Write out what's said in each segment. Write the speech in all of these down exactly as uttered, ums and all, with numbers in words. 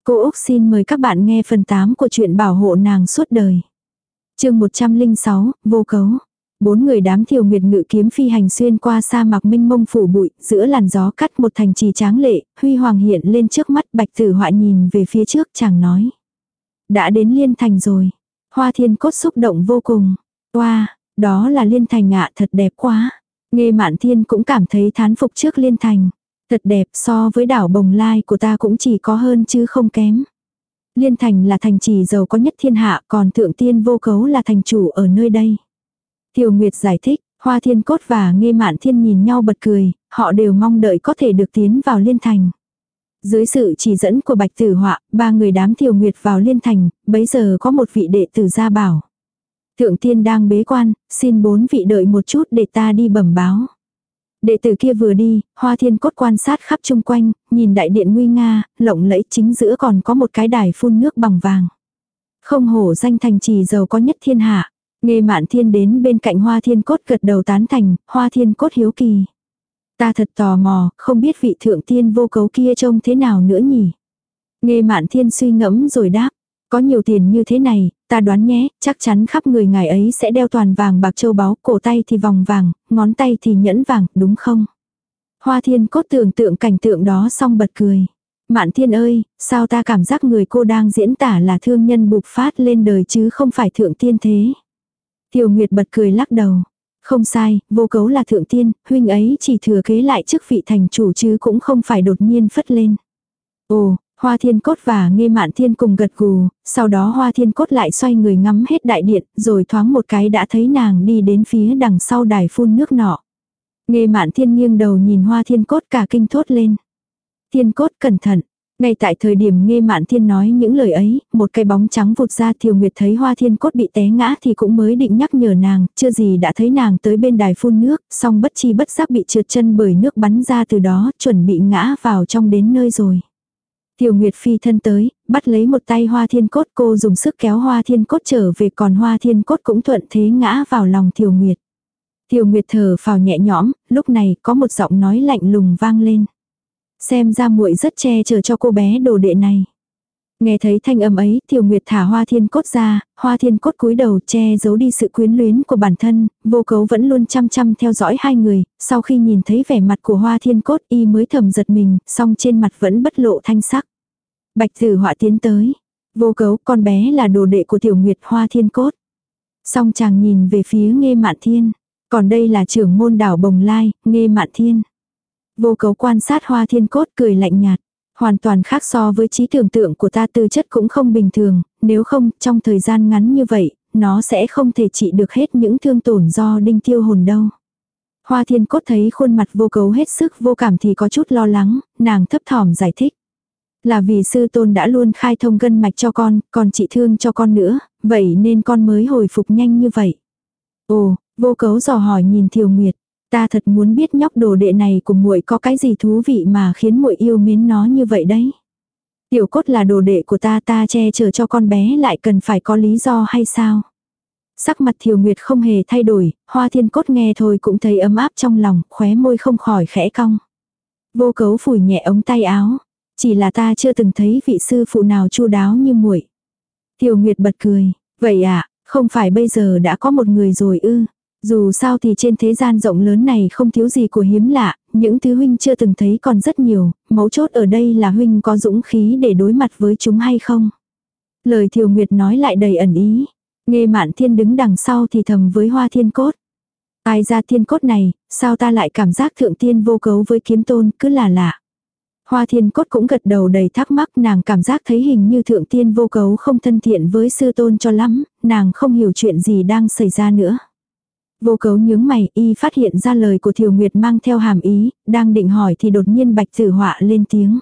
Cô Úc xin mời các bạn nghe phần tám của truyện Bảo hộ nàng suốt đời. Chương một trăm lẻ sáu, vô cấu. Bốn người đám Thiều Nguyệt ngự kiếm phi hành xuyên qua sa mạc mênh mông phủ bụi, giữa làn gió cắt một thành trì tráng lệ, huy hoàng hiện lên trước mắt. Bạch Tử Họa nhìn về phía trước, chàng nói: đã đến Liên Thành rồi. Hoa Thiên Cốt xúc động vô cùng. Oa, wow, đó là Liên Thành ạ, thật đẹp quá. Nghe Mạn Thiên cũng cảm thấy thán phục trước Liên Thành. Thật đẹp, so với đảo Bồng Lai của ta cũng chỉ có hơn chứ không kém. Liên Thành là thành trì giàu có nhất thiên hạ, còn Thượng Tiên Vô Cấu là thành chủ ở nơi đây. Thiều Nguyệt giải thích. Hoa Thiên Cốt và Nghe Mạn Thiên nhìn nhau bật cười, họ đều mong đợi có thể được tiến vào Liên Thành. Dưới sự chỉ dẫn của Bạch Tử Họa, ba người đám Thiều Nguyệt vào Liên Thành, bấy giờ có một vị đệ tử ra bảo: Thượng Tiên đang bế quan, xin bốn vị đợi một chút để ta đi bẩm báo. Đệ tử kia vừa đi, Hoa Thiên Cốt quan sát khắp chung quanh, nhìn đại điện nguy nga, lộng lẫy, chính giữa còn có một cái đài phun nước bằng vàng. Không hổ danh thành trì giàu có nhất thiên hạ. Nghe Mạn Thiên đến bên cạnh Hoa Thiên Cốt gật đầu tán thành. Hoa Thiên Cốt hiếu kỳ: ta thật tò mò, không biết vị Thượng Tiên Vô Cấu kia trông thế nào nữa nhỉ? Nghe Mạn Thiên suy ngẫm rồi đáp: có nhiều tiền như thế này, ta đoán nhé, chắc chắn khắp người ngài ấy sẽ đeo toàn vàng bạc châu báu, cổ tay thì vòng vàng, ngón tay thì nhẫn vàng, đúng không? Hoa Thiên Cốt tưởng tượng cảnh tượng đó xong bật cười. Mạn Thiên ơi, sao ta cảm giác người cô đang diễn tả là thương nhân bục phát lên đời chứ không phải Thượng Tiên thế? Thiều Nguyệt bật cười lắc đầu. Không sai, Vô Cấu là Thượng Tiên, huynh ấy chỉ thừa kế lại chức vị thành chủ chứ cũng không phải đột nhiên phất lên. Ồ, Hoa Thiên Cốt và Nghe Mạn Thiên cùng gật gù, sau đó Hoa Thiên Cốt lại xoay người ngắm hết đại điện, rồi thoáng một cái đã thấy nàng đi đến phía đằng sau đài phun nước nọ. Nghe Mạn Thiên nghiêng đầu nhìn Hoa Thiên Cốt cả kinh thốt lên: Thiên Cốt cẩn thận. Ngay tại thời điểm Nghe Mạn Thiên nói những lời ấy, một cái bóng trắng vụt ra. Thiều Nguyệt thấy Hoa Thiên Cốt bị té ngã thì cũng mới định nhắc nhở nàng, chưa gì đã thấy nàng tới bên đài phun nước, song bất chi bất giác bị trượt chân bởi nước bắn ra từ đó, chuẩn bị ngã vào trong đến nơi rồi. Thiều Nguyệt phi thân tới, bắt lấy một tay Hoa Thiên Cốt, cô dùng sức kéo Hoa Thiên Cốt trở về, còn Hoa Thiên Cốt cũng thuận thế ngã vào lòng Thiều Nguyệt. Thiều Nguyệt thở phào nhẹ nhõm, lúc này có một giọng nói lạnh lùng vang lên: xem ra muội rất che chở cho cô bé đồ đệ này. Nghe thấy thanh âm ấy, Thiều Nguyệt thả Hoa Thiên Cốt ra, Hoa Thiên Cốt cúi đầu che giấu đi sự quyến luyến của bản thân. Vô Cấu vẫn luôn chăm chăm theo dõi hai người, sau khi nhìn thấy vẻ mặt của Hoa Thiên Cốt y mới thầm giật mình, song trên mặt vẫn bất lộ thanh sắc. Bạch Tử Họa tiến tới: Vô Cấu, con bé là đồ đệ của Tiểu Nguyệt. Hoa Thiên Cốt. Song chàng nhìn về phía Nghe Mạn Thiên: còn đây là trưởng môn đảo Bồng Lai, Nghe Mạn Thiên. Vô Cấu quan sát Hoa Thiên Cốt cười lạnh nhạt: hoàn toàn khác so với trí tưởng tượng của ta, tư chất cũng không bình thường, nếu không trong thời gian ngắn như vậy, nó sẽ không thể trị được hết những thương tổn do đinh tiêu hồn đâu. Hoa Thiên Cốt thấy khuôn mặt Vô Cấu hết sức vô cảm thì có chút lo lắng, nàng thấp thỏm giải thích: là vì sư tôn đã luôn khai thông gân mạch cho con, còn trị thương cho con nữa, vậy nên con mới hồi phục nhanh như vậy. Ồ, Vô Cấu dò hỏi nhìn Thiều Nguyệt: ta thật muốn biết nhóc đồ đệ này của muội có cái gì thú vị mà khiến muội yêu mến nó như vậy đấy. Tiểu Cốt là đồ đệ của ta, ta che chở cho con bé lại cần phải có lý do hay sao? Sắc mặt Thiều Nguyệt không hề thay đổi, Hoa Thiên Cốt nghe thôi cũng thấy ấm áp trong lòng, khóe môi không khỏi khẽ cong. Vô Cấu phủi nhẹ ống tay áo: chỉ là ta chưa từng thấy vị sư phụ nào chu đáo như muội. Thiều Nguyệt bật cười: vậy à, không phải bây giờ đã có một người rồi ư? Dù sao thì trên thế gian rộng lớn này không thiếu gì của hiếm lạ, những thứ huynh chưa từng thấy còn rất nhiều, mấu chốt ở đây là huynh có dũng khí để đối mặt với chúng hay không. Lời Thiều Nguyệt nói lại đầy ẩn ý. Nghe Mạn Thiên đứng đằng sau thì thầm với Hoa Thiên Cốt: ai ra Thiên Cốt này, sao ta lại cảm giác Thượng Tiên Vô Cấu với Kiếm Tôn cứ là lạ. Hoa Thiên Cốt cũng gật đầu đầy thắc mắc, nàng cảm giác thấy hình như Thượng Tiên Vô Cấu không thân thiện với sư tôn cho lắm, nàng không hiểu chuyện gì đang xảy ra nữa. Vô Cấu nhướng mày, y phát hiện ra lời của Thiều Nguyệt mang theo hàm ý, đang định hỏi thì đột nhiên Bạch Tử Họa lên tiếng: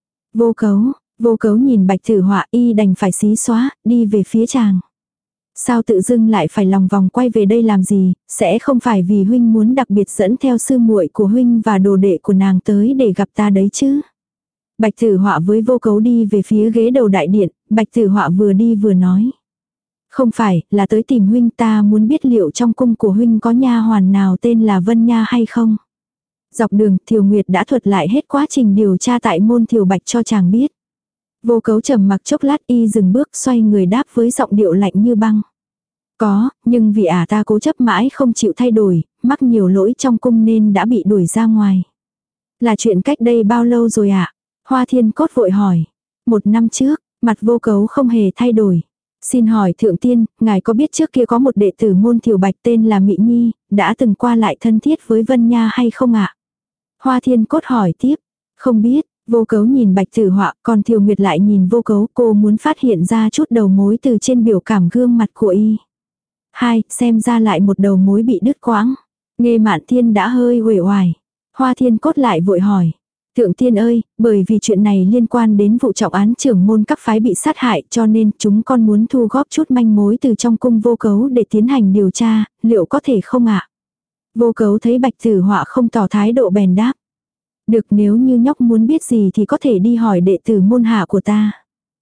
Vô Cấu. Vô Cấu nhìn Bạch Tử Họa, y đành phải xí xóa, đi về phía chàng. Sao tự dưng lại phải lòng vòng quay về đây làm gì, sẽ không phải vì huynh muốn đặc biệt dẫn theo sư muội của huynh và đồ đệ của nàng tới để gặp ta đấy chứ? Bạch Tử Họa với Vô Cấu đi về phía ghế đầu đại điện, Bạch Tử Họa vừa đi vừa nói: không phải, là tới tìm huynh, ta muốn biết liệu trong cung của huynh có nha hoàn nào tên là Vân Nha hay không. Dọc đường, Thiều Nguyệt đã thuật lại hết quá trình điều tra tại môn Thiều Bạch cho chàng biết. Vô Cấu trầm mặc chốc lát, y dừng bước xoay người đáp với giọng điệu lạnh như băng. Có, nhưng vì ả ta cố chấp mãi không chịu thay đổi, mắc nhiều lỗi trong cung nên đã bị đuổi ra ngoài. Là chuyện cách đây bao lâu rồi ạ? À? Hoa Thiên Cốt vội hỏi. Một năm trước, mặt Vô Cấu không hề thay đổi. Xin hỏi thượng tiên, ngài có biết trước kia có một đệ tử môn Thiều Bạch tên là Mị Nhi, đã từng qua lại thân thiết với Vân Nha hay không ạ? À? Hoa Thiên Cốt hỏi tiếp. Không biết, Vô Cấu nhìn Bạch Tử Họa, còn Thiều Nguyệt lại nhìn Vô Cấu, cô muốn phát hiện ra chút đầu mối từ trên biểu cảm gương mặt của y. Hai, xem ra lại một đầu mối bị đứt quãng. Nghê Mạn Thiên đã hơi uể oải. Hoa Thiên Cốt lại vội hỏi. Thượng tiên ơi, bởi vì chuyện này liên quan đến vụ trọng án trưởng môn các phái bị sát hại cho nên chúng con muốn thu góp chút manh mối từ trong cung Vô Cấu để tiến hành điều tra, liệu có thể không ạ? À? Vô Cấu thấy Bạch Tử Họa không tỏ thái độ bèn đáp. Được, nếu như nhóc muốn biết gì thì có thể đi hỏi đệ tử môn hạ của ta.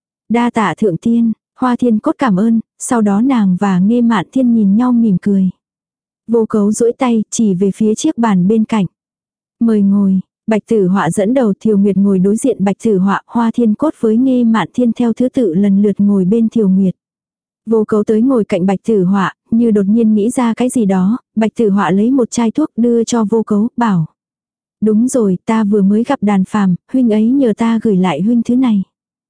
Đa tạ thượng tiên. Hoa Thiên Cốt cảm ơn, sau đó nàng và Nghê Mạn Thiên nhìn nhau mỉm cười. Vô Cấu duỗi tay chỉ về phía chiếc bàn bên cạnh. Mời ngồi. Bạch Tử Họa dẫn đầu, Thiều Nguyệt ngồi đối diện Bạch Tử Họa, Hoa Thiên Cốt với Nghê Mạn Thiên theo thứ tự lần lượt ngồi bên Thiều Nguyệt. Vô Cấu tới ngồi cạnh Bạch Tử Họa, như đột nhiên nghĩ ra cái gì đó, Bạch Tử Họa lấy một chai thuốc đưa cho Vô Cấu, bảo. Đúng rồi, ta vừa mới gặp Đàn Phàm, huynh ấy nhờ ta gửi lại huynh thứ này.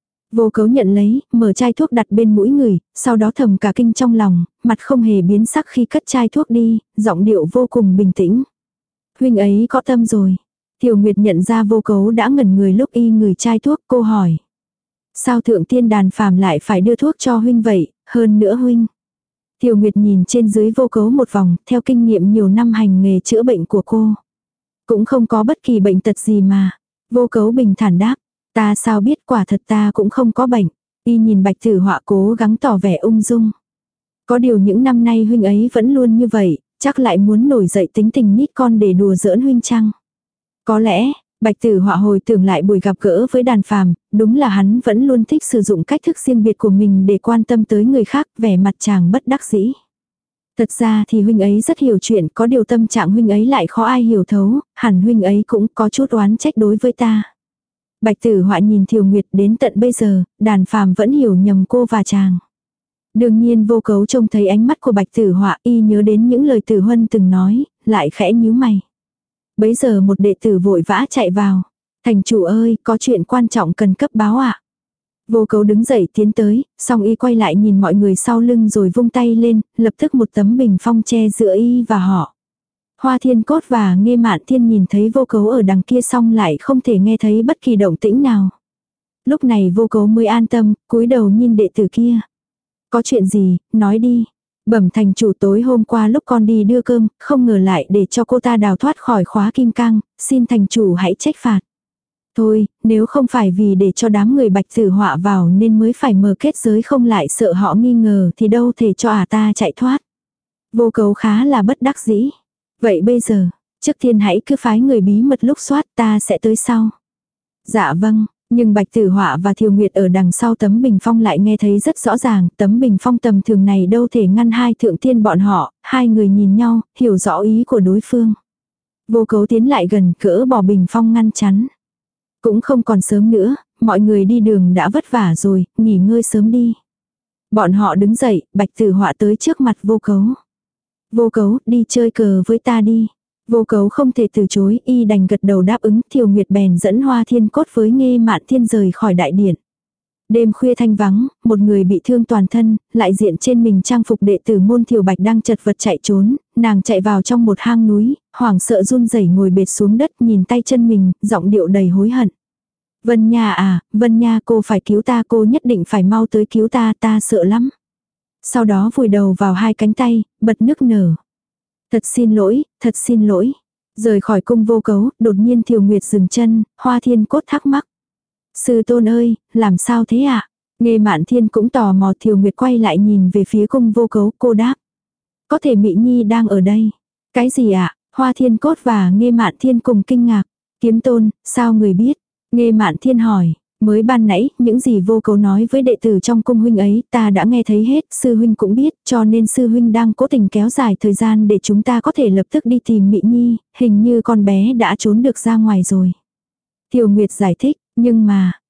Vô Cấu nhận lấy, mở chai thuốc đặt bên mũi người, sau đó thầm cả kinh trong lòng, mặt không hề biến sắc khi cất chai thuốc đi, giọng điệu vô cùng bình tĩnh. Huynh ấy có tâm rồi. Tiểu Nguyệt nhận ra Vô Cấu đã ngẩn người lúc y ngửi chai thuốc, cô hỏi. Sao thượng tiên Đàn Phàm lại phải đưa thuốc cho huynh vậy, hơn nữa huynh. Tiểu Nguyệt nhìn trên dưới Vô Cấu một vòng, theo kinh nghiệm nhiều năm hành nghề chữa bệnh của cô. Cũng không có bất kỳ bệnh tật gì mà. Vô Cấu bình thản đáp. Ta sao biết, quả thật ta cũng không có bệnh. Y nhìn Bạch Tử Họa cố gắng tỏ vẻ ung dung. Có điều những năm nay huynh ấy vẫn luôn như vậy, chắc lại muốn nổi dậy tính tình nít con để đùa giỡn huynh chăng. Có lẽ, Bạch Tử Họa hồi tưởng lại buổi gặp gỡ với Đàn Phàm, đúng là hắn vẫn luôn thích sử dụng cách thức riêng biệt của mình để quan tâm tới người khác, vẻ mặt chàng bất đắc dĩ. Thật ra thì huynh ấy rất hiểu chuyện, có điều tâm trạng huynh ấy lại khó ai hiểu thấu, hẳn huynh ấy cũng có chút oán trách đối với ta. Bạch Tử Họa nhìn Thiều Nguyệt, đến tận bây giờ, Đàn Phàm vẫn hiểu nhầm cô và chàng. Đương nhiên Vô Cấu trông thấy ánh mắt của Bạch Tử Họa, y nhớ đến những lời Tử Huân từng nói, lại khẽ nhíu mày. Bấy giờ một đệ tử vội vã chạy vào. Thành chủ ơi, có chuyện quan trọng cần cấp báo ạ. À? Vô Cấu đứng dậy tiến tới, xong y quay lại nhìn mọi người sau lưng rồi vung tay lên, lập tức một tấm bình phong che giữa y và họ. Hoa Thiên Cốt và Nghê Mạn Thiên nhìn thấy Vô Cấu ở đằng kia xong lại không thể nghe thấy bất kỳ động tĩnh nào. Lúc này Vô Cấu mới an tâm, cúi đầu nhìn đệ tử kia. Có chuyện gì, nói đi. Bẩm thành chủ, tối hôm qua lúc con đi đưa cơm, không ngờ lại để cho cô ta đào thoát khỏi khóa kim cang, xin thành chủ hãy trách phạt. Thôi, nếu không phải vì để cho đám người Bạch Tử Họa vào nên mới phải mở kết giới không lại sợ họ nghi ngờ thì đâu thể cho ả ta chạy thoát. Vô Cấu khá là bất đắc dĩ. Vậy bây giờ, trước tiên hãy cứ phái người bí mật lúc soát, ta sẽ tới sau. Dạ vâng, nhưng Bạch Tử Họa và Thiều Nguyệt ở đằng sau tấm bình phong lại nghe thấy rất rõ ràng, tấm bình phong tầm thường này đâu thể ngăn hai thượng tiên bọn họ, hai người nhìn nhau, hiểu rõ ý của đối phương. Vô Cấu tiến lại gần, cỡ bỏ bình phong ngăn chắn. Cũng không còn sớm nữa, mọi người đi đường đã vất vả rồi, nghỉ ngơi sớm đi. Bọn họ đứng dậy, Bạch Tử Họa tới trước mặt Vô Cấu. Vô Cấu, đi chơi cờ với ta đi. Vô Cấu không thể từ chối, y đành gật đầu đáp ứng. Thiều Nguyệt bèn dẫn Hoa Thiên Cốt với Nghê Mạn Thiên rời khỏi đại điện. Đêm khuya thanh vắng, một người bị thương toàn thân, lại diện trên mình trang phục đệ tử môn Thiều Bạch đang chật vật chạy trốn, nàng chạy vào trong một hang núi, hoảng sợ run rẩy ngồi bệt xuống đất nhìn tay chân mình, giọng điệu đầy hối hận. Vân Nha à, Vân Nha, cô phải cứu ta, cô nhất định phải mau tới cứu ta, ta sợ lắm. Sau đó vùi đầu vào hai cánh tay, bật nức nở. Thật xin lỗi, thật xin lỗi. Rời khỏi cung Vô Cấu, đột nhiên Thiều Nguyệt dừng chân, Hoa Thiên Cốt thắc mắc. Sư tôn ơi, làm sao thế ạ? À? Nghê Mạn Thiên cũng tò mò. Thiều Nguyệt quay lại nhìn về phía cung Vô Cấu, cô đáp. Có thể Mị Nhi đang ở đây. Cái gì ạ? À? Hoa Thiên Cốt và Nghê Mạn Thiên cùng kinh ngạc. Kiếm tôn, sao người biết? Nghê Mạn Thiên hỏi. Mới ban nãy, những gì Vô Cấu nói với đệ tử trong cung huynh ấy, ta đã nghe thấy hết, sư huynh cũng biết, cho nên sư huynh đang cố tình kéo dài thời gian để chúng ta có thể lập tức đi tìm Mị Nhi, hình như con bé đã trốn được ra ngoài rồi. Tiểu Nguyệt giải thích, nhưng mà,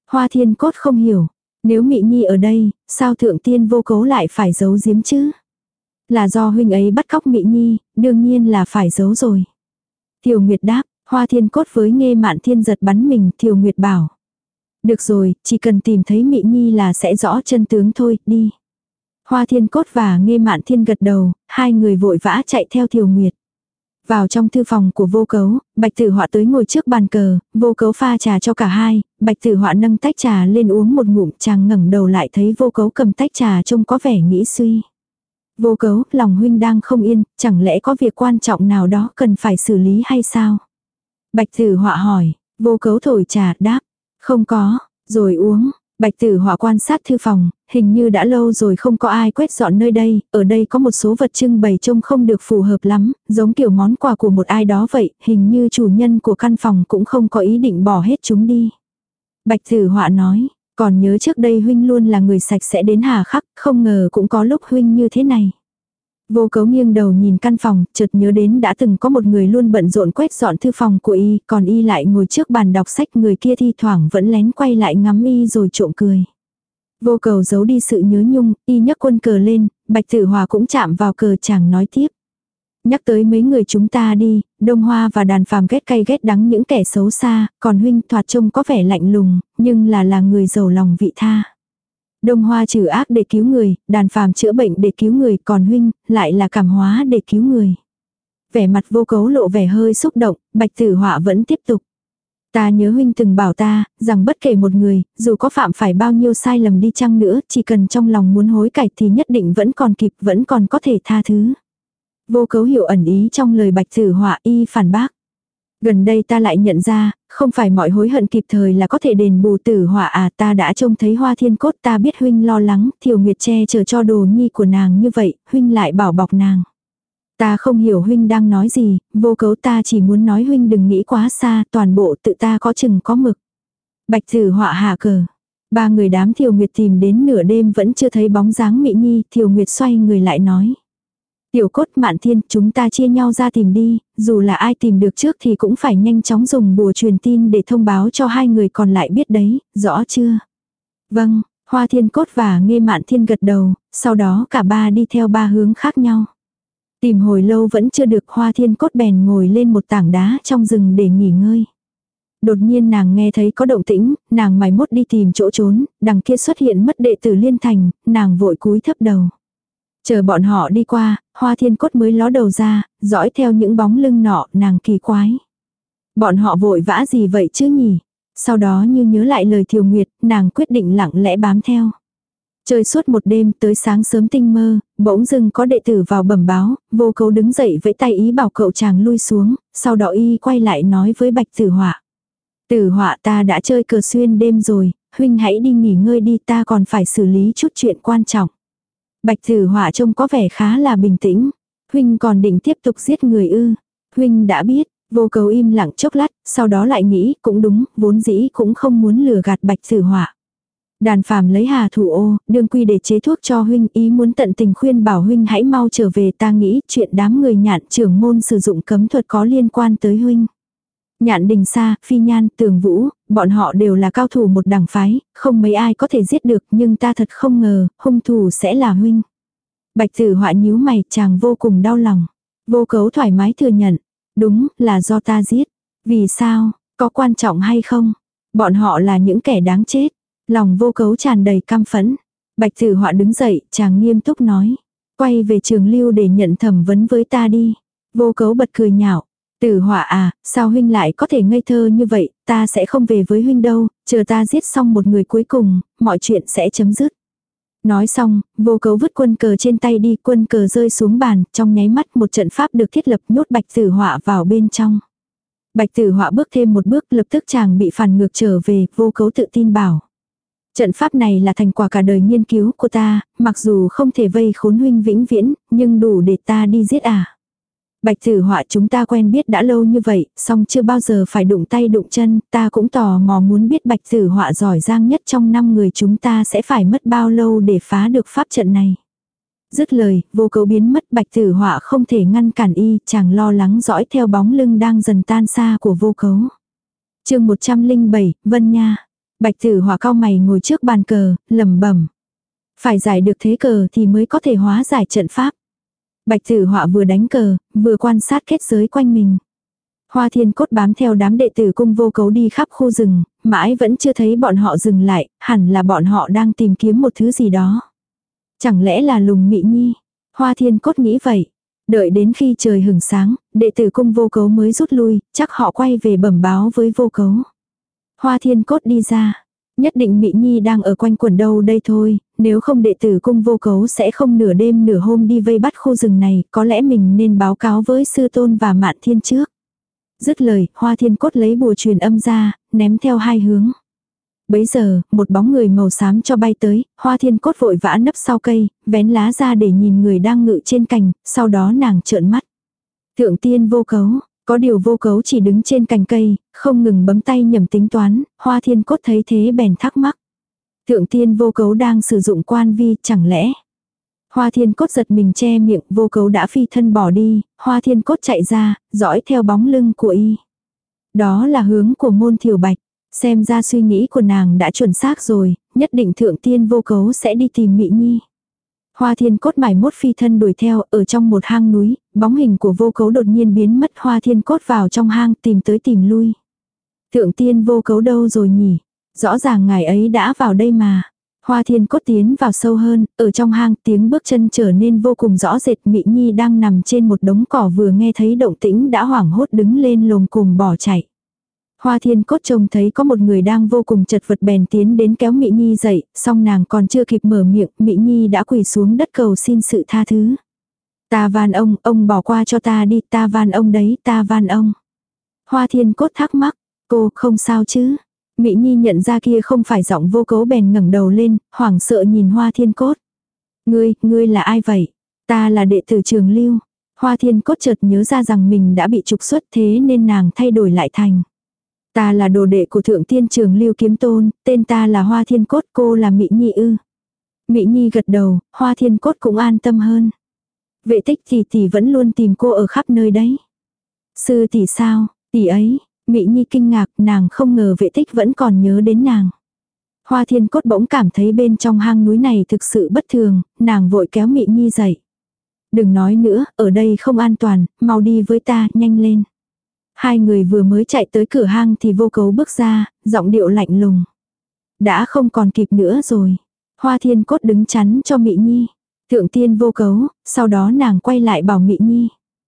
Hoa Thiên Cốt không hiểu. Nếu Mị Nhi ở đây, sao thượng tiên vô cấu lại phải giấu giếm chứ? Là do huynh ấy bắt cóc Mị Nhi, đương nhiên là phải giấu rồi. Thiều Nguyệt đáp, Hoa Thiên Cốt với Nghê Mạn Thiên giật bắn mình, Thiều Nguyệt bảo. Được rồi, chỉ cần tìm thấy Mị Nhi là sẽ rõ chân tướng thôi, đi. Hoa Thiên Cốt và Nghê Mạn Thiên gật đầu, hai người vội vã chạy theo Thiều Nguyệt. Vào trong thư phòng của Vô Cấu, Bạch Tử Họa tới ngồi trước bàn cờ, Vô Cấu pha trà cho cả hai, Bạch Tử Họa nâng tách trà lên uống một ngụm, chàng ngẩng đầu lại thấy Vô Cấu cầm tách trà trông có vẻ nghĩ suy. Vô Cấu, lòng huynh đang không yên, chẳng lẽ có việc quan trọng nào đó cần phải xử lý hay sao? Bạch Tử Họa hỏi, Vô Cấu thổi trà đáp, không có, rồi uống. Bạch Tử Họa quan sát thư phòng, hình như đã lâu rồi không có ai quét dọn nơi đây, ở đây có một số vật trưng bày trông không được phù hợp lắm, giống kiểu món quà của một ai đó vậy, hình như chủ nhân của căn phòng cũng không có ý định bỏ hết chúng đi. Bạch Tử Họa nói, còn nhớ trước đây huynh luôn là người sạch sẽ đến hà khắc, không ngờ cũng có lúc huynh như thế này. Vô Cấu nghiêng đầu nhìn căn phòng, chợt nhớ đến đã từng có một người luôn bận rộn quét dọn thư phòng của y, còn y lại ngồi trước bàn đọc sách, người kia thi thoảng vẫn lén quay lại ngắm y rồi trộm cười. Vô Cầu giấu đi sự nhớ nhung, y nhấc quân cờ lên, Bạch Tử Hòa cũng chạm vào cờ, chàng nói tiếp. Nhắc tới mấy người chúng ta đi, Đông Hoa và Đàn Phàm ghét cay ghét đắng những kẻ xấu xa, còn huynh thoạt trông có vẻ lạnh lùng, nhưng là là người giàu lòng vị tha. Đông Hoa trừ ác để cứu người, Đàn Phàm chữa bệnh để cứu người, còn huynh lại là cảm hóa để cứu người. Vẻ mặt Vô Cấu lộ vẻ hơi xúc động, Bạch Tử Họa vẫn tiếp tục. Ta nhớ huynh từng bảo ta, rằng bất kể một người, dù có phạm phải bao nhiêu sai lầm đi chăng nữa, chỉ cần trong lòng muốn hối cải thì nhất định vẫn còn kịp, vẫn còn có thể tha thứ. Vô Cấu hiểu ẩn ý trong lời Bạch Tử Họa, y phản bác. Gần đây ta lại nhận ra, không phải mọi hối hận kịp thời là có thể đền bù. Tử Họa à, ta đã trông thấy Hoa Thiên Cốt, ta biết huynh lo lắng, Thiều Nguyệt che chở cho đồ nhi của nàng như vậy, huynh lại bảo bọc nàng. Ta không hiểu huynh đang nói gì, Vô Cấu, ta chỉ muốn nói huynh đừng nghĩ quá xa, toàn bộ tự ta có chừng có mực. Bạch Tử Họa hạ cờ. Ba người đám Thiều Nguyệt tìm đến nửa đêm vẫn chưa thấy bóng dáng Mị Nhi, Thiều Nguyệt xoay người lại nói. Tiểu Cốt, Mạn Thiên, chúng ta chia nhau ra tìm đi, dù là ai tìm được trước thì cũng phải nhanh chóng dùng bùa truyền tin để thông báo cho hai người còn lại biết đấy, rõ chưa? Vâng, Hoa Thiên Cốt và Nghê Mạn Thiên gật đầu, sau đó cả ba đi theo ba hướng khác nhau. Tìm hồi lâu vẫn chưa được, Hoa Thiên Cốt bèn ngồi lên một tảng đá trong rừng để nghỉ ngơi. Đột nhiên nàng nghe thấy có động tĩnh, nàng mải mốt đi tìm chỗ trốn, đằng kia xuất hiện mất đệ tử Liên Thành, nàng vội cúi thấp đầu. Chờ bọn họ đi qua, Hoa Thiên Cốt mới ló đầu ra, dõi theo những bóng lưng nọ, nàng kỳ quái. Bọn họ vội vã gì vậy chứ nhỉ? Sau đó như nhớ lại lời Thiều Nguyệt, nàng quyết định lặng lẽ bám theo. Chơi suốt một đêm tới sáng sớm tinh mơ, bỗng dưng có đệ tử vào bẩm báo, Vô Cấu đứng dậy vẫy tay ý bảo cậu chàng lui xuống, sau đó y quay lại nói với Bạch Tử Họa. Tử Họa, ta đã chơi cờ xuyên đêm rồi, huynh hãy đi nghỉ ngơi đi, ta còn phải xử lý chút chuyện quan trọng. Bạch Tử Họa trông có vẻ khá là bình tĩnh. Huynh còn định tiếp tục giết người ư? Huynh đã biết. Vô Cấu im lặng chốc lát, sau đó lại nghĩ, cũng đúng, vốn dĩ cũng không muốn lừa gạt Bạch Tử Họa. Đàn Phàm lấy Hà Thủ Ô, đương quy để chế thuốc cho huynh, ý muốn tận tình khuyên bảo huynh hãy mau trở về. Ta nghĩ chuyện đám người Nhạn trưởng môn sử dụng cấm thuật có liên quan tới huynh. Nhạn Đình Sa, Phi Nhan, Tường Vũ, bọn họ đều là cao thủ một đẳng phái, không mấy ai có thể giết được, nhưng ta thật không ngờ, hung thủ sẽ là huynh. Bạch Tử Họa nhíu mày, chàng vô cùng đau lòng. Vô Cấu thoải mái thừa nhận, đúng, là do ta giết. Vì sao, có quan trọng hay không? Bọn họ là những kẻ đáng chết. Lòng Vô Cấu tràn đầy căm phẫn. Bạch Tử Họa đứng dậy, chàng nghiêm túc nói. Quay về Trường Lưu để nhận thẩm vấn với ta đi. Vô Cấu bật cười nhạo. Tử Họa à, sao huynh lại có thể ngây thơ như vậy, ta sẽ không về với huynh đâu, chờ ta giết xong một người cuối cùng, mọi chuyện sẽ chấm dứt. Nói xong, Vô Cấu vứt quân cờ trên tay đi, quân cờ rơi xuống bàn, trong nháy mắt một trận pháp được thiết lập nhốt Bạch Tử Họa vào bên trong. Bạch Tử Họa bước thêm một bước, lập tức chàng bị phản ngược trở về, Vô Cấu tự tin bảo. Trận pháp này là thành quả cả đời nghiên cứu của ta, mặc dù không thể vây khốn huynh vĩnh viễn, nhưng đủ để ta đi giết à. Bạch Tử Họa, chúng ta quen biết đã lâu như vậy, song chưa bao giờ phải đụng tay đụng chân, ta cũng tò mò muốn biết Bạch Tử Họa giỏi giang nhất trong năm người chúng ta sẽ phải mất bao lâu để phá được pháp trận này. Dứt lời, Vô Cấu biến mất, Bạch Tử Họa không thể ngăn cản y, chàng lo lắng dõi theo bóng lưng đang dần tan xa của Vô Cấu. Chương một trăm linh bảy, Vân Nha. Bạch Tử Họa cau mày ngồi trước bàn cờ, lẩm bẩm. Phải giải được thế cờ thì mới có thể hóa giải trận pháp. Bạch Tử Họa vừa đánh cờ, vừa quan sát kết giới quanh mình. Hoa Thiên Cốt bám theo đám đệ tử Cung Vô Cấu đi khắp khu rừng, mãi vẫn chưa thấy bọn họ dừng lại, hẳn là bọn họ đang tìm kiếm một thứ gì đó. Chẳng lẽ là Lùng Mị Nhi? Hoa Thiên Cốt nghĩ vậy. Đợi đến khi trời hửng sáng, đệ tử Cung Vô Cấu mới rút lui, chắc họ quay về bẩm báo với Vô Cấu. Hoa Thiên Cốt đi ra. Nhất định Mị Nhi đang ở quanh quẩn đâu đây thôi, nếu không đệ tử Cung Vô Cấu sẽ không nửa đêm nửa hôm đi vây bắt khu rừng này, có lẽ mình nên báo cáo với sư tôn và Mạn Thiên trước. Dứt lời, Hoa Thiên Cốt lấy bùa truyền âm ra, ném theo hai hướng. Bấy giờ, một bóng người màu xám cho bay tới, Hoa Thiên Cốt vội vã nấp sau cây, vén lá ra để nhìn người đang ngự trên cành, sau đó nàng trợn mắt. Thượng tiên Vô Cấu, có điều Vô Cấu chỉ đứng trên cành cây, không ngừng bấm tay nhẩm tính toán, Hoa Thiên Cốt thấy thế bèn thắc mắc. Thượng tiên Vô Cấu đang sử dụng quan vi, chẳng lẽ? Hoa Thiên Cốt giật mình che miệng, Vô Cấu đã phi thân bỏ đi, Hoa Thiên Cốt chạy ra, dõi theo bóng lưng của y. Đó là hướng của Môn Thiểu Bạch. Xem ra suy nghĩ của nàng đã chuẩn xác rồi, nhất định Thượng tiên Vô Cấu sẽ đi tìm Mị Nhi. Hoa Thiên Cốt mải mốt phi thân đuổi theo, ở trong một hang núi, bóng hình của Vô Cấu đột nhiên biến mất. Hoa Thiên Cốt vào trong hang tìm tới tìm lui. Thượng tiên Vô Cấu đâu rồi nhỉ? Rõ ràng ngài ấy đã vào đây mà. Hoa Thiên Cốt tiến vào sâu hơn, ở trong hang tiếng bước chân trở nên vô cùng rõ rệt. Mị Nhi đang nằm trên một đống cỏ vừa nghe thấy động tĩnh đã hoảng hốt đứng lên lồm cồm bỏ chạy. Hoa Thiên Cốt trông thấy có một người đang vô cùng chật vật bèn tiến đến kéo Mị Nhi dậy, song nàng còn chưa kịp mở miệng, Mị Nhi đã quỳ xuống đất cầu xin sự tha thứ. Ta van ông, ông bỏ qua cho ta đi, ta van ông đấy, ta van ông. Hoa Thiên Cốt thắc mắc, cô không sao chứ? Mị Nhi nhận ra kia không phải giọng Vô Cấu bèn ngẩng đầu lên, hoảng sợ nhìn Hoa Thiên Cốt. Ngươi, ngươi là ai vậy? Ta là đệ tử Trường Lưu. Hoa Thiên Cốt chợt nhớ ra rằng mình đã bị trục xuất, thế nên nàng thay đổi lại thành. Ta là đồ đệ của Thượng tiên Trường Lưu Kiếm Tôn, tên ta là Hoa Thiên Cốt, cô là Mị Nhi ư? Mị Nhi gật đầu, Hoa Thiên Cốt cũng an tâm hơn. Vệ Tích tỷ tỷ vẫn luôn tìm cô ở khắp nơi đấy. Sư tỷ sao? Tỷ ấy? Mị Nhi kinh ngạc, nàng không ngờ Vệ Tích vẫn còn nhớ đến nàng. Hoa Thiên Cốt bỗng cảm thấy bên trong hang núi này thực sự bất thường, nàng vội kéo Mị Nhi dậy. Đừng nói nữa, ở đây không an toàn, mau đi với ta, nhanh lên. Hai người vừa mới chạy tới cửa hang thì Vô Cấu bước ra, giọng điệu lạnh lùng. Đã không còn kịp nữa rồi. Hoa Thiên Cốt đứng chắn cho Mị Nhi. Thượng tiên Vô Cấu, sau đó nàng quay lại bảo Mị Nhi.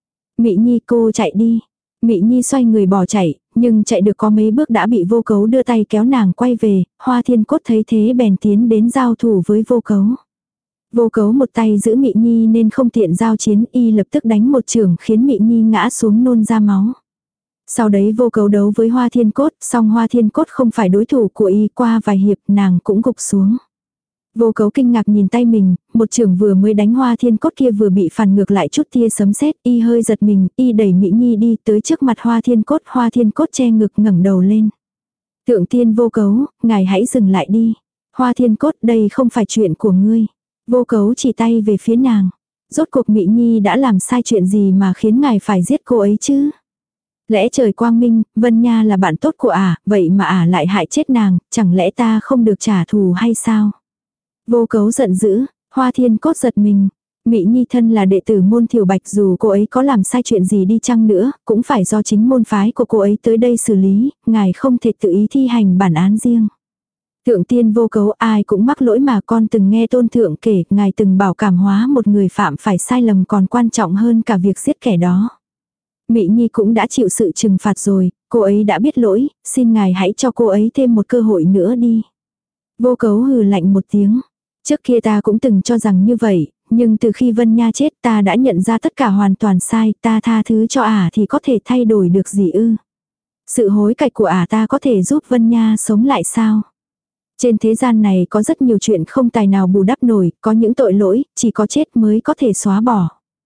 Mị Nhi cô chạy đi. Mị Nhi xoay người bỏ chạy, nhưng chạy được có mấy bước đã bị Vô Cấu đưa tay kéo nàng quay về. Hoa Thiên Cốt thấy thế bèn tiến đến giao thủ với Vô Cấu. Vô Cấu một tay giữ Mị Nhi nên không tiện giao chiến, y lập tức đánh một chưởng khiến Mị Nhi ngã xuống nôn ra máu. Sau đấy Vô Cấu đấu với Hoa Thiên Cốt, song Hoa Thiên Cốt không phải đối thủ của y, qua vài hiệp nàng cũng gục xuống. Vô Cấu kinh ngạc nhìn tay mình, một chưởng vừa mới đánh Hoa Thiên Cốt kia vừa bị phản ngược lại chút tia sấm sét, y hơi giật mình, y đẩy Mị Nhi đi tới trước mặt Hoa Thiên Cốt, Hoa Thiên Cốt che ngực ngẩng đầu lên. Thượng tiên Vô Cấu, ngài hãy dừng lại đi. Hoa Thiên Cốt, đây không phải chuyện của ngươi. Vô Cấu chỉ tay về phía nàng. Rốt cuộc Mị Nhi đã làm sai chuyện gì mà khiến ngài phải giết cô ấy chứ? Lẽ trời quang minh, Vân Nha là bạn tốt của ả, vậy mà ả lại hại chết nàng, chẳng lẽ ta không được trả thù hay sao? Vô Cấu giận dữ, Hoa Thiên Cốt giật mình. Mị Nhi thân là đệ tử Môn Thiểu Bạch, dù cô ấy có làm sai chuyện gì đi chăng nữa, cũng phải do chính môn phái của cô ấy tới đây xử lý, ngài không thể tự ý thi hành bản án riêng. Thượng tiên Vô Cấu, ai cũng mắc lỗi mà, con từng nghe tôn thượng kể, ngài từng bảo cảm hóa một người phạm phải sai lầm còn quan trọng hơn cả việc giết kẻ đó. Mị Nhi cũng đã chịu sự trừng phạt rồi, cô ấy đã biết lỗi, xin ngài hãy cho cô ấy thêm một cơ hội nữa đi. Vô Cấu hừ lạnh một tiếng. Trước kia ta cũng từng cho rằng như vậy, nhưng từ khi Vân Nha chết ta đã nhận ra tất cả hoàn toàn sai, ta tha thứ cho ả thì có thể thay đổi được gì ư? Sự hối cải của ả ta có thể giúp Vân Nha sống lại sao? Trên thế gian này có rất nhiều chuyện không tài nào bù đắp nổi, có những tội lỗi, chỉ có chết mới có thể xóa bỏ.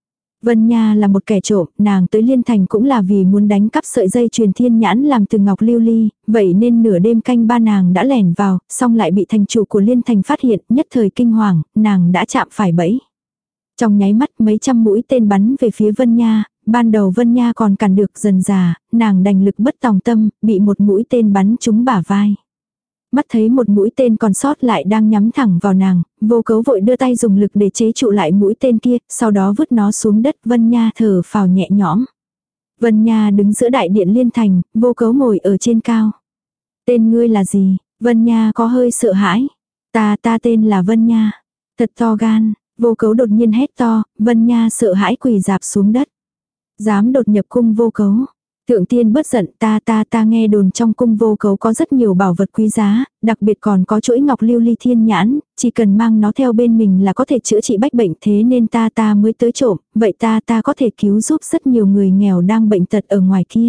Vân Nha là một kẻ trộm, nàng tới Liên Thành cũng là vì muốn đánh cắp sợi dây chuyền thiên nhãn làm từ ngọc lưu ly, vậy nên nửa đêm canh ba nàng đã lẻn vào, xong lại bị thành chủ của Liên Thành phát hiện, nhất thời kinh hoàng, nàng đã chạm phải bẫy. Trong nháy mắt mấy trăm mũi tên bắn về phía Vân Nha, ban đầu Vân Nha còn cản được, dần dà, nàng đành lực bất tòng tâm, bị một mũi tên bắn trúng bả vai. mắt thấy một mũi tên còn sót lại đang nhắm thẳng vào nàng, Vô Cấu vội đưa tay dùng lực để chế trụ lại mũi tên kia, sau đó vứt nó xuống đất. Vân Nha thở phào nhẹ nhõm. Vân Nha đứng giữa đại điện Liên Thành, Vô Cấu ngồi ở trên cao. Tên ngươi là gì? Vân Nha có hơi sợ hãi. Ta ta tên là Vân Nha. Thật to gan. Vô Cấu đột nhiên hét to, Vân Nha sợ hãi quỳ dạp xuống đất. Dám đột nhập cung Vô Cấu. Thượng tiên bất giận, ta ta ta nghe đồn trong cung Vô Cấu có rất nhiều bảo vật quý giá, đặc biệt còn có chuỗi ngọc lưu ly thiên nhãn, chỉ cần mang nó theo bên mình là có thể chữa trị bách bệnh, thế nên ta ta mới tới trộm, vậy ta ta có thể cứu giúp rất nhiều người nghèo đang bệnh tật ở ngoài kia.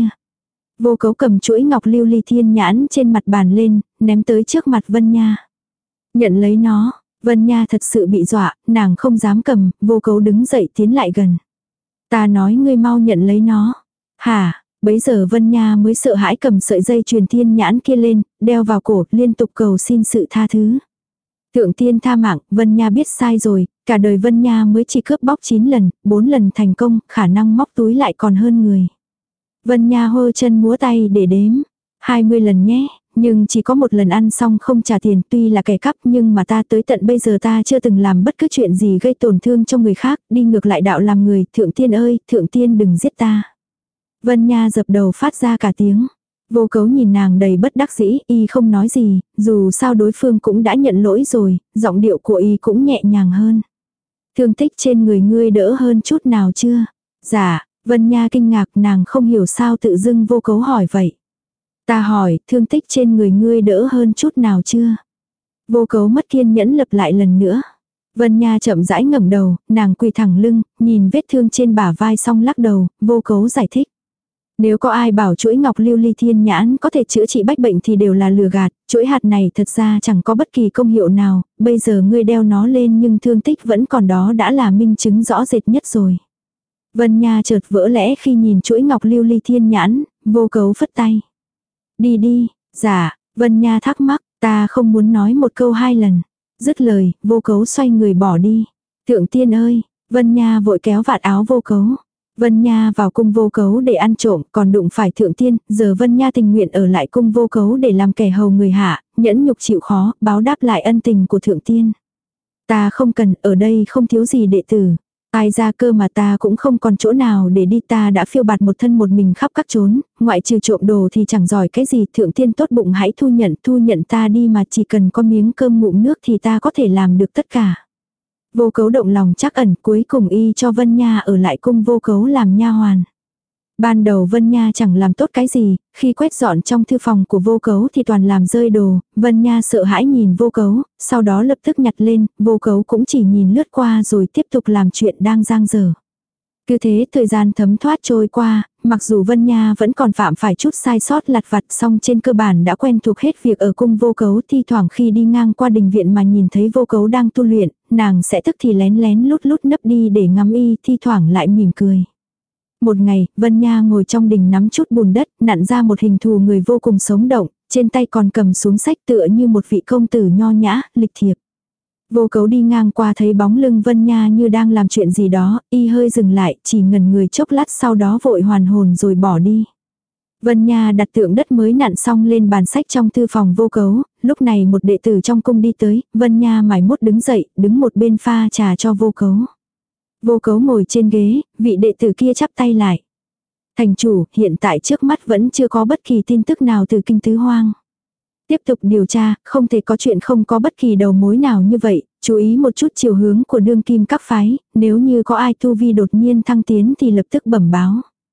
Vô Cấu cầm chuỗi ngọc lưu ly thiên nhãn trên mặt bàn lên, ném tới trước mặt Vân Nha. Nhận lấy nó. Vân Nha thật sự bị dọa, nàng không dám cầm. Vô Cấu đứng dậy tiến lại gần. Ta nói ngươi mau nhận lấy nó. Hả? Bấy giờ Vân Nha mới sợ hãi cầm sợi dây chuyền thiên nhãn kia lên, đeo vào cổ, liên tục cầu xin sự tha thứ. Thượng tiên tha mạng, Vân Nha biết sai rồi, cả đời Vân Nha mới chỉ cướp bóc chín lần, bốn lần thành công, khả năng móc túi lại còn hơn người. Vân Nha hô chân múa tay để đếm. hai mươi lần nhé, nhưng chỉ có một lần ăn xong không trả tiền, tuy là kẻ cắp nhưng mà ta tới tận bây giờ ta chưa từng làm bất cứ chuyện gì gây tổn thương cho người khác, đi ngược lại đạo làm người, thượng tiên ơi, thượng tiên đừng giết ta. Vân Nha dập đầu phát ra cả tiếng. Vô Cấu nhìn nàng đầy bất đắc dĩ, y không nói gì, dù sao đối phương cũng đã nhận lỗi rồi, giọng điệu của y cũng nhẹ nhàng hơn. Thương tích trên người ngươi đỡ hơn chút nào chưa? Dạ, Vân Nha kinh ngạc, nàng không hiểu sao tự dưng Vô Cấu hỏi vậy. Ta hỏi, thương tích trên người ngươi đỡ hơn chút nào chưa? Vô Cấu mất kiên nhẫn lặp lại lần nữa. Vân Nha chậm rãi ngẩng đầu, nàng quỳ thẳng lưng, nhìn vết thương trên bả vai xong lắc đầu. Vô Cấu giải thích. Nếu có ai bảo chuỗi ngọc lưu ly thiên nhãn có thể chữa trị bách bệnh thì đều là lừa gạt, chuỗi hạt này thật ra chẳng có bất kỳ công hiệu nào, bây giờ ngươi đeo nó lên nhưng thương tích vẫn còn đó đã là minh chứng rõ rệt nhất rồi. Vân Nha chợt vỡ lẽ khi nhìn chuỗi ngọc lưu ly thiên nhãn, Vô Cấu phất tay. Đi đi, dạ, Vân Nha thắc mắc, ta không muốn nói một câu hai lần. Dứt lời, Vô Cấu xoay người bỏ đi. Thượng tiên ơi, Vân Nha vội kéo vạt áo Vô Cấu. Vân Nha vào cung Vô Cấu để ăn trộm, còn đụng phải thượng tiên, giờ Vân Nha tình nguyện ở lại cung Vô Cấu để làm kẻ hầu người hạ, nhẫn nhục chịu khó, báo đáp lại ân tình của thượng tiên. Ta không cần, ở đây không thiếu gì đệ tử. Ai ra cơ mà ta cũng không còn chỗ nào để đi, ta đã phiêu bạt một thân một mình khắp các chốn, ngoại trừ trộm đồ thì chẳng giỏi cái gì, thượng tiên tốt bụng hãy thu nhận, thu nhận ta đi mà chỉ cần có miếng cơm ngụm nước thì ta có thể làm được tất cả. Vô Cấu động lòng trắc ẩn, cuối cùng y cho Vân Nha ở lại cung Vô Cấu làm nha hoàn. Ban đầu Vân Nha chẳng làm tốt cái gì, khi quét dọn trong thư phòng của Vô Cấu thì toàn làm rơi đồ, Vân Nha sợ hãi nhìn Vô Cấu, sau đó lập tức nhặt lên, Vô Cấu cũng chỉ nhìn lướt qua rồi tiếp tục làm chuyện đang dang dở. Cứ thế thời gian thấm thoát trôi qua, mặc dù Vân Nha vẫn còn phạm phải chút sai sót lặt vặt, song trên cơ bản đã quen thuộc hết việc ở cung Vô Cấu. Thi thoảng khi đi ngang qua đình viện mà nhìn thấy Vô Cấu đang tu luyện, nàng sẽ tức thì lén lén lút lút nấp đi để ngắm y, thi thoảng lại mỉm cười. Một ngày, Vân Nha ngồi trong đình nắm chút bùn đất, nặn ra một hình thù người vô cùng sống động, trên tay còn cầm xuống sách tựa như một vị công tử nho nhã, lịch thiệp. Vô Cấu đi ngang qua thấy bóng lưng Vân Nha như đang làm chuyện gì đó, y hơi dừng lại, chỉ ngẩn người chốc lát sau đó vội hoàn hồn rồi bỏ đi. Vân Nha đặt tượng đất mới nặn xong lên bàn sách trong thư phòng Vô Cấu, lúc này một đệ tử trong cung đi tới, Vân Nha mải mốt đứng dậy, đứng một bên pha trà cho Vô Cấu. Vô Cấu ngồi trên ghế, vị đệ tử kia chắp tay lại. Thành chủ, hiện tại trước mắt vẫn chưa có bất kỳ tin tức nào từ Kinh Tứ Hoang. Tiếp tục điều tra, không thể có chuyện không có bất kỳ đầu mối nào như vậy, chú ý một chút chiều hướng của đương kim các phái, nếu như có ai tu vi đột nhiên thăng tiến thì lập tức bẩm báo.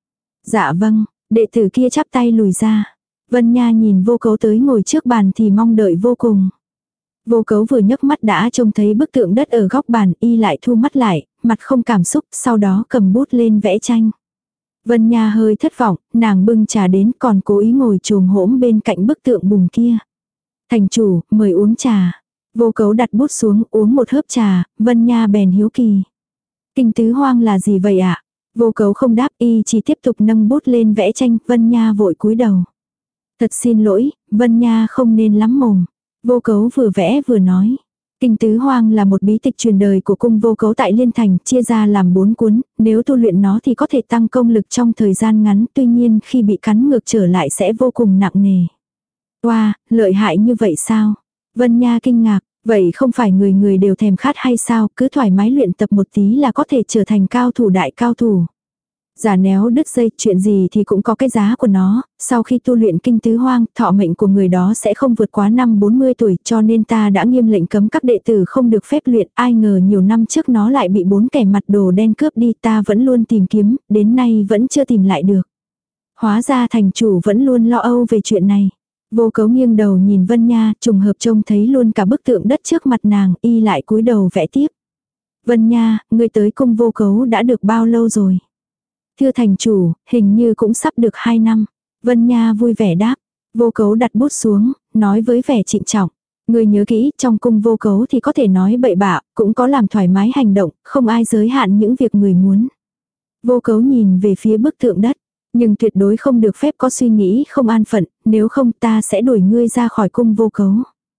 Dạ vâng, đệ tử kia chắp tay lùi ra. Vân Nha nhìn Vô Cấu tới ngồi trước bàn thì mong đợi vô cùng. Vô Cấu vừa nhấc mắt đã trông thấy bức tượng đất ở góc bàn, y lại thu mắt lại, mặt không cảm xúc, sau đó cầm bút lên vẽ tranh. Vân Nha hơi thất vọng, nàng bưng trà đến còn cố ý ngồi chồm hổm bên cạnh bức tượng bùn kia. Thành chủ, mời uống trà. Vô Cấu đặt bút xuống uống một hớp trà, Vân Nha bèn hiếu kỳ. Kinh Tứ Hoang là gì vậy ạ? À? Vô Cấu không đáp, y chỉ tiếp tục nâng bút lên vẽ tranh, Vân Nha vội cúi đầu. Thật xin lỗi, Vân Nha không nên lắm mồm. Vô Cấu vừa vẽ vừa nói. Kinh Tứ Hoang là một bí tịch truyền đời của cung Vô Cấu tại Liên Thành, chia ra làm bốn cuốn, nếu tu luyện nó thì có thể tăng công lực trong thời gian ngắn, tuy nhiên khi bị cắn ngược trở lại sẽ vô cùng nặng nề. Wow, lợi hại như vậy sao? Vân Nha kinh ngạc, vậy không phải người người đều thèm khát hay sao, cứ thoải mái luyện tập một tí là có thể trở thành cao thủ đại cao thủ. Giả néo đứt dây, chuyện gì thì cũng có cái giá của nó, sau khi tu luyện kinh tứ hoang, thọ mệnh của người đó sẽ không vượt quá năm bốn mươi tuổi, cho nên ta đã nghiêm lệnh cấm các đệ tử không được phép luyện, ai ngờ nhiều năm trước nó lại bị bốn kẻ mặt đồ đen cướp đi, ta vẫn luôn tìm kiếm, đến nay vẫn chưa tìm lại được. Hóa ra thành chủ vẫn luôn lo âu về chuyện này. Vô Cấu nghiêng đầu nhìn Vân Nha, trùng hợp trông thấy luôn cả bức tượng đất trước mặt nàng, y lại cúi đầu vẽ tiếp. Vân Nha, ngươi tới cung Vô Cấu đã được bao lâu rồi? Thưa thành chủ, hình như cũng sắp được hai năm. Vân Nha vui vẻ đáp. Vô Cấu đặt bút xuống, nói với vẻ trịnh trọng. Ngươi nhớ kỹ, trong cung Vô Cấu thì có thể nói bậy bạ, cũng có làm thoải mái hành động, không ai giới hạn những việc người muốn. Vô Cấu nhìn về phía bức tượng đất. Nhưng tuyệt đối không được phép có suy nghĩ không an phận, nếu không ta sẽ đuổi ngươi ra khỏi cung Vô Cấu.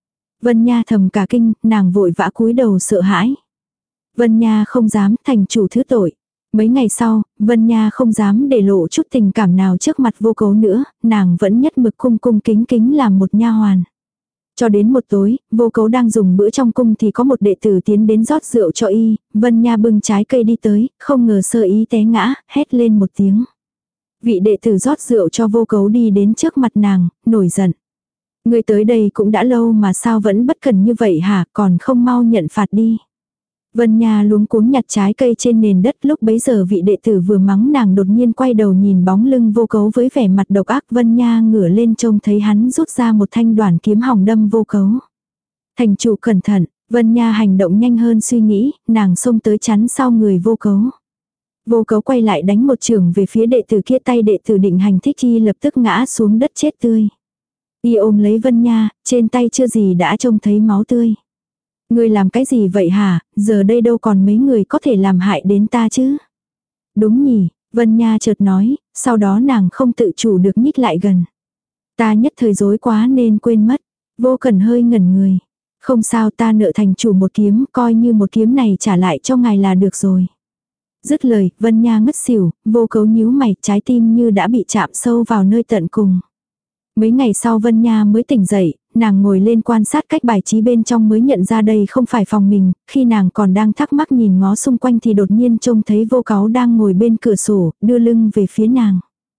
Vân Nha thầm cả kinh, nàng vội vã cúi đầu sợ hãi. Vân Nha không dám, thành chủ thứ tội. Mấy ngày sau, Vân Nha không dám để lộ chút tình cảm nào trước mặt Vô Cấu nữa, nàng vẫn nhất mực cung cung kính kính làm một nha hoàn. Cho đến một tối, Vô Cấu đang dùng bữa trong cung thì có một đệ tử tiến đến rót rượu cho y, Vân Nha bưng trái cây đi tới, không ngờ sơ ý té ngã, hét lên một tiếng. Vị đệ tử rót rượu cho Vô Cấu đi đến trước mặt nàng, nổi giận. Người tới đây cũng đã lâu mà sao vẫn bất cần như vậy hả, còn không mau nhận phạt đi. Vân Nha luống cuống nhặt trái cây trên nền đất, lúc bấy giờ vị đệ tử vừa mắng nàng đột nhiên quay đầu nhìn bóng lưng Vô Cấu với vẻ mặt độc ác. Vân Nha ngửa lên trông thấy hắn rút ra một thanh đoản kiếm hỏng đâm Vô Cấu. Thành chủ cẩn thận, Vân Nha hành động nhanh hơn suy nghĩ, nàng xông tới chắn sau người Vô Cấu. Vô Cấu quay lại đánh một chưởng về phía đệ tử kia, tay đệ tử định hành thích chi lập tức ngã xuống đất chết tươi. Y ôm lấy Vân Nha, trên tay chưa gì đã trông thấy máu tươi. Ngươi làm cái gì vậy hả, giờ đây đâu còn mấy người có thể làm hại đến ta chứ. Đúng nhỉ, Vân Nha chợt nói, sau đó nàng không tự chủ được nhích lại gần. Ta nhất thời rối quá nên quên mất. Vô Cẩn hơi ngẩn người. Không sao, ta nợ thành chủ một kiếm, coi như một kiếm này trả lại cho ngài là được rồi. Dứt lời, Vân Nha ngất xỉu, Vô Cấu nhíu mày, trái tim như đã bị chạm sâu vào nơi tận cùng. Mấy ngày sau Vân Nha mới tỉnh dậy, nàng ngồi lên quan sát cách bài trí bên trong mới nhận ra đây không phải phòng mình, khi nàng còn đang thắc mắc nhìn ngó xung quanh thì đột nhiên trông thấy Vô Cấu đang ngồi bên cửa sổ, đưa lưng về phía nàng.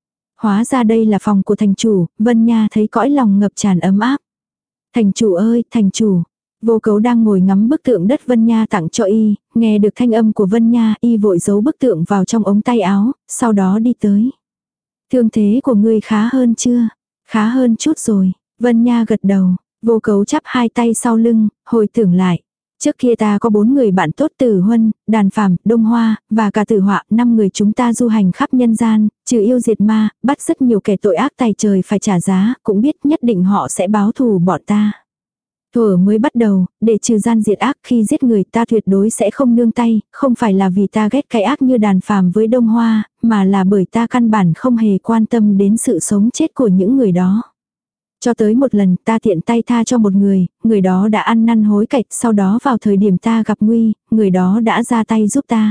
Hóa ra đây là phòng của thành chủ, Vân Nha thấy cõi lòng ngập tràn ấm áp. Thành chủ ơi, thành chủ. Vô Cấu đang ngồi ngắm bức tượng đất Vân Nha tặng cho y, nghe được thanh âm của Vân Nha, y vội giấu bức tượng vào trong ống tay áo, sau đó đi tới. Thương thế của ngươi khá hơn chưa? Khá hơn chút rồi. Vân Nha gật đầu, Vô Cấu chắp hai tay sau lưng, hồi tưởng lại. Trước kia ta có bốn người bạn tốt, Tử Huân, Đàn Phàm, Đông Hoa, và cả Tử Họa, năm người chúng ta du hành khắp nhân gian, trừ yêu diệt ma, bắt rất nhiều kẻ tội ác tày trời phải trả giá, cũng biết nhất định họ sẽ báo thù bọn ta. Thuở mới bắt đầu, để trừ gian diệt ác, khi giết người ta tuyệt đối sẽ không nương tay, không phải là vì ta ghét cái ác như Đàn Phàm với Đông Hoa, mà là bởi ta căn bản không hề quan tâm đến sự sống chết của những người đó. Cho tới một lần ta tiện tay tha cho một người, người đó đã ăn năn hối cải, sau đó vào thời điểm ta gặp nguy, người đó đã ra tay giúp ta.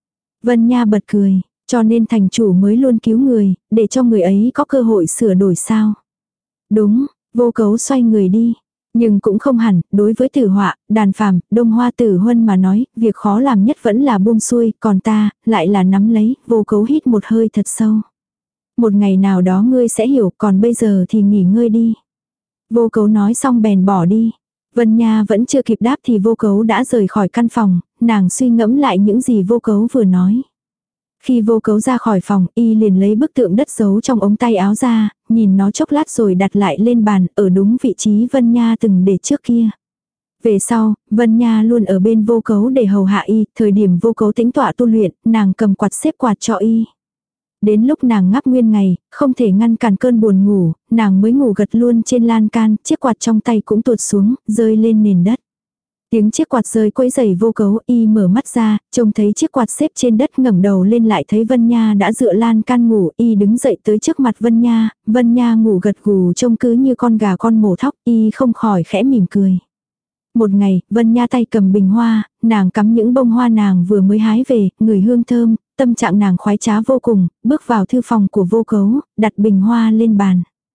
Vân Nha bật cười, cho nên thành chủ mới luôn cứu người, để cho người ấy có cơ hội sửa đổi sao. Đúng, Vô Cấu xoay người đi. Nhưng cũng không hẳn, đối với Tử Họa, Đàn Phàm, Đông Hoa, Tử Huân mà nói, việc khó làm nhất vẫn là buông xuôi, còn ta, lại là nắm lấy. Vô Cấu hít một hơi thật sâu. Một ngày nào đó ngươi sẽ hiểu, còn bây giờ thì nghỉ ngơi đi. Vô Cấu nói xong bèn bỏ đi. Vân Nha vẫn chưa kịp đáp thì Vô Cấu đã rời khỏi căn phòng, nàng suy ngẫm lại những gì Vô Cấu vừa nói. Khi Vô Cấu ra khỏi phòng, y liền lấy bức tượng đất giấu trong ống tay áo ra, nhìn nó chốc lát rồi đặt lại lên bàn, ở đúng vị trí Vân Nha từng để trước kia. Về sau, Vân Nha luôn ở bên Vô Cấu để hầu hạ y, thời điểm Vô Cấu tĩnh tọa tu luyện, nàng cầm quạt xếp quạt cho y. Đến lúc nàng ngáp nguyên ngày, không thể ngăn cản cơn buồn ngủ, nàng mới ngủ gật luôn trên lan can, chiếc quạt trong tay cũng tuột xuống, rơi lên nền đất. Tiếng chiếc quạt rơi quấy rầy Vô Cấu, y mở mắt ra, trông thấy chiếc quạt xếp trên đất, ngẩng đầu lên lại thấy Vân Nha đã dựa lan can ngủ, y đứng dậy tới trước mặt Vân Nha, Vân Nha ngủ gật gù trông cứ như con gà con mổ thóc, y không khỏi khẽ mỉm cười. Một ngày, Vân Nha tay cầm bình hoa, nàng cắm những bông hoa nàng vừa mới hái về, ngửi hương thơm, tâm trạng nàng khoái trá vô cùng, bước vào thư phòng của Vô Cấu, đặt bình hoa lên bàn.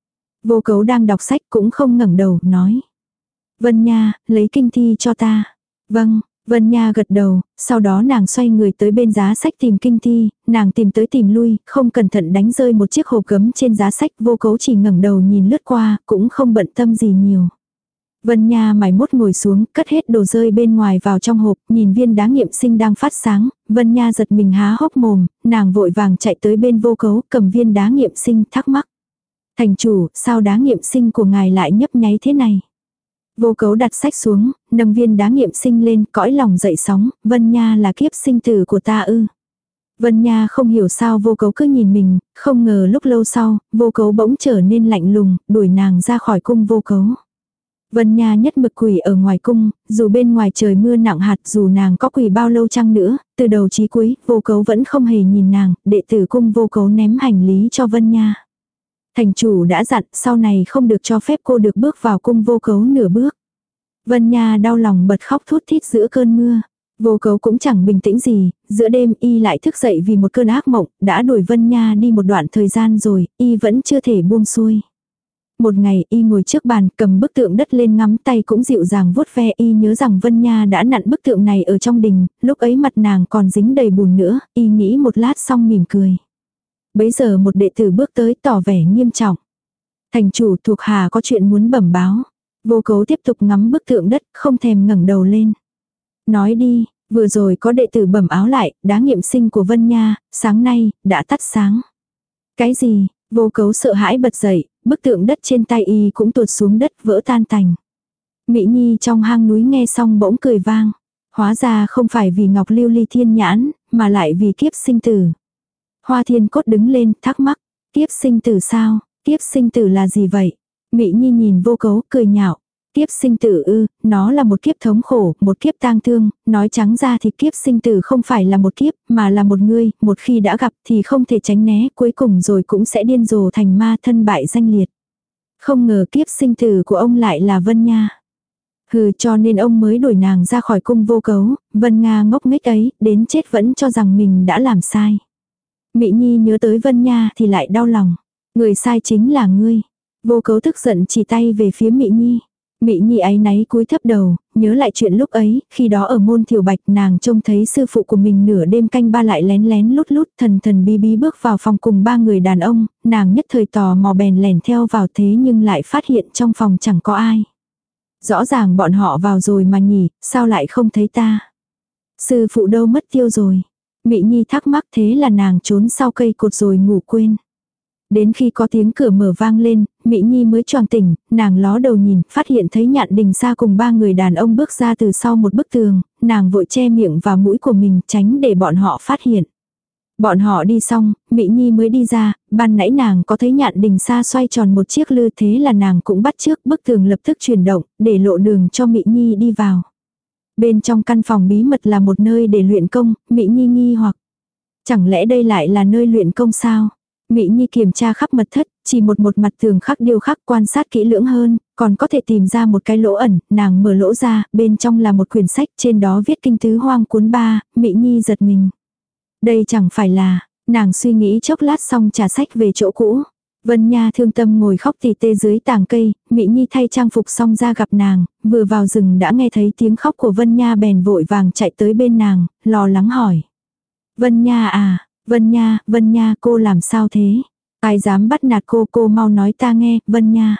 Vô Cấu đang đọc sách cũng không ngẩng đầu, nói. Vân Nha, lấy kinh thi cho ta. Vâng, Vân Nha gật đầu, sau đó nàng xoay người tới bên giá sách tìm kinh thi, nàng tìm tới tìm lui, không cẩn thận đánh rơi một chiếc hộp gấm trên giá sách. Vô Cấu chỉ ngẩng đầu nhìn lướt qua, cũng không bận tâm gì nhiều. Vân Nha mải mốt ngồi xuống, cất hết đồ rơi bên ngoài vào trong hộp, nhìn viên đá nghiệm sinh đang phát sáng. Vân Nha giật mình há hốc mồm, nàng vội vàng chạy tới bên Vô Cấu, cầm viên đá nghiệm sinh, thắc mắc. Thành chủ, sao đá nghiệm sinh của ngài lại nhấp nháy thế này? Vô Cấu đặt sách xuống, nâng viên đá nghiệm sinh lên, cõi lòng dậy sóng. Vân Nha là kiếp sinh tử của ta ư? Vân Nha không hiểu sao Vô Cấu cứ nhìn mình, không ngờ lúc lâu sau, Vô Cấu bỗng trở nên lạnh lùng, đuổi nàng ra khỏi cung Vô Cấu. Vân Nha nhất mực quỳ ở ngoài cung, dù bên ngoài trời mưa nặng hạt, dù nàng có quỳ bao lâu chăng nữa, từ đầu chí cuối, Vô Cấu vẫn không hề nhìn nàng. Đệ tử cung Vô Cấu ném hành lý cho Vân Nha. Thành chủ đã dặn, sau này không được cho phép cô được bước vào cung Vô Cấu nửa bước. Vân Nha đau lòng bật khóc thút thít giữa cơn mưa. Vô Cấu cũng chẳng bình tĩnh gì, giữa đêm y lại thức dậy vì một cơn ác mộng, đã đuổi Vân Nha đi một đoạn thời gian rồi, y vẫn chưa thể buông xuôi. Một ngày y ngồi trước bàn, cầm bức tượng đất lên ngắm, tay cũng dịu dàng vuốt ve. Y nhớ rằng Vân Nha đã nặn bức tượng này ở trong đình, lúc ấy mặt nàng còn dính đầy bùn nữa, y nghĩ một lát xong mỉm cười. Bấy giờ một đệ tử bước tới tỏ vẻ nghiêm trọng. Thành chủ, thuộc hạ có chuyện muốn bẩm báo. Vô Cấu tiếp tục ngắm bức tượng đất, không thèm ngẩng đầu lên. Nói đi, vừa rồi có đệ tử bẩm áo lại, đá nghiệm sinh của Vân Nha, sáng nay, đã tắt sáng. Cái gì? Vô Cấu sợ hãi bật dậy, bức tượng đất trên tay y cũng tuột xuống đất vỡ tan tành. Mị Nhi trong hang núi nghe xong bỗng cười vang. Hóa ra không phải vì ngọc lưu ly thiên nhãn, mà lại vì kiếp sinh tử. Hoa Thiên Cốt đứng lên, thắc mắc. Kiếp sinh tử sao? Kiếp sinh tử là gì vậy? Mị Nhi nhìn Vô Cấu, cười nhạo. Kiếp sinh tử ư, nó là một kiếp thống khổ, một kiếp tang thương, nói trắng ra thì kiếp sinh tử không phải là một kiếp, mà là một ngươi, một khi đã gặp thì không thể tránh né, cuối cùng rồi cũng sẽ điên rồ thành ma, thân bại danh liệt. Không ngờ kiếp sinh tử của ông lại là Vân Nha. Hừ, cho nên ông mới đuổi nàng ra khỏi cung Vô Cấu. Vân Nga ngốc nghếch ấy, đến chết vẫn cho rằng mình đã làm sai. Mị Nhi nhớ tới Vân Nha thì lại đau lòng. Người sai chính là ngươi. Vô Cấu tức giận chỉ tay về phía Mị Nhi. Mị Nhi áy náy cúi thấp đầu, nhớ lại chuyện lúc ấy, khi đó ở môn Thiều Bạch nàng trông thấy sư phụ của mình nửa đêm canh ba lại lén lén lút lút thần thần bí bí bước vào phòng cùng ba người đàn ông, nàng nhất thời tò mò bèn lèn theo vào, thế nhưng lại phát hiện trong phòng chẳng có ai. Rõ ràng bọn họ vào rồi mà nhỉ, sao lại không thấy ta? Sư phụ đâu mất tiêu rồi? Mị Nhi thắc mắc, thế là nàng trốn sau cây cột rồi ngủ quên. Đến khi có tiếng cửa mở vang lên, Mị Nhi mới choàng tỉnh, nàng ló đầu nhìn, phát hiện thấy Nhạn Đình Sa cùng ba người đàn ông bước ra từ sau một bức tường, nàng vội che miệng và mũi của mình tránh để bọn họ phát hiện. Bọn họ đi xong, Mị Nhi mới đi ra, ban nãy nàng có thấy Nhạn Đình Sa xoay tròn một chiếc lư, thế là nàng cũng bắt chước, bức tường lập tức chuyển động, để lộ đường cho Mị Nhi đi vào. Bên trong căn phòng bí mật là một nơi để luyện công, Mị Nhi nghi hoặc. Chẳng lẽ đây lại là nơi luyện công sao? Mị Nhi kiểm tra khắp mật thất, chỉ một một mặt tường khắc điêu khắc, quan sát kỹ lưỡng hơn, còn có thể tìm ra một cái lỗ ẩn, nàng mở lỗ ra, bên trong là một quyển sách, trên đó viết kinh tứ hoang cuốn ba. Mị Nhi giật mình. Đây chẳng phải là, nàng suy nghĩ chốc lát xong trả sách về chỗ cũ. Vân Nha thương tâm ngồi khóc tỉ tê dưới tàng cây, Mị Nhi thay trang phục xong ra gặp nàng, vừa vào rừng đã nghe thấy tiếng khóc của Vân Nha bèn vội vàng chạy tới bên nàng, lo lắng hỏi. Vân Nha à, Vân Nha, Vân Nha cô làm sao thế? Ai dám bắt nạt cô, cô mau nói ta nghe, Vân Nha.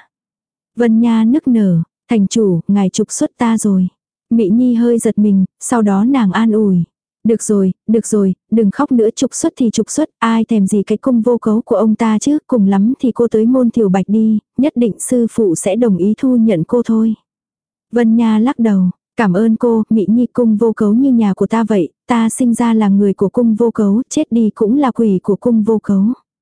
Vân Nha nức nở, thành chủ, ngài trục xuất ta rồi. Mị Nhi hơi giật mình, sau đó nàng an ủi. Được rồi, được rồi, đừng khóc nữa, trục xuất thì trục xuất, ai thèm gì cái cung Vô Cấu của ông ta chứ, cùng lắm thì cô tới môn Thiều Bạch đi, nhất định sư phụ sẽ đồng ý thu nhận cô thôi. Vân Nha lắc đầu, cảm ơn cô, Mị Nhi, cung Vô Cấu như nhà của ta vậy, ta sinh ra là người của cung Vô Cấu, chết đi cũng là quỷ của cung Vô Cấu.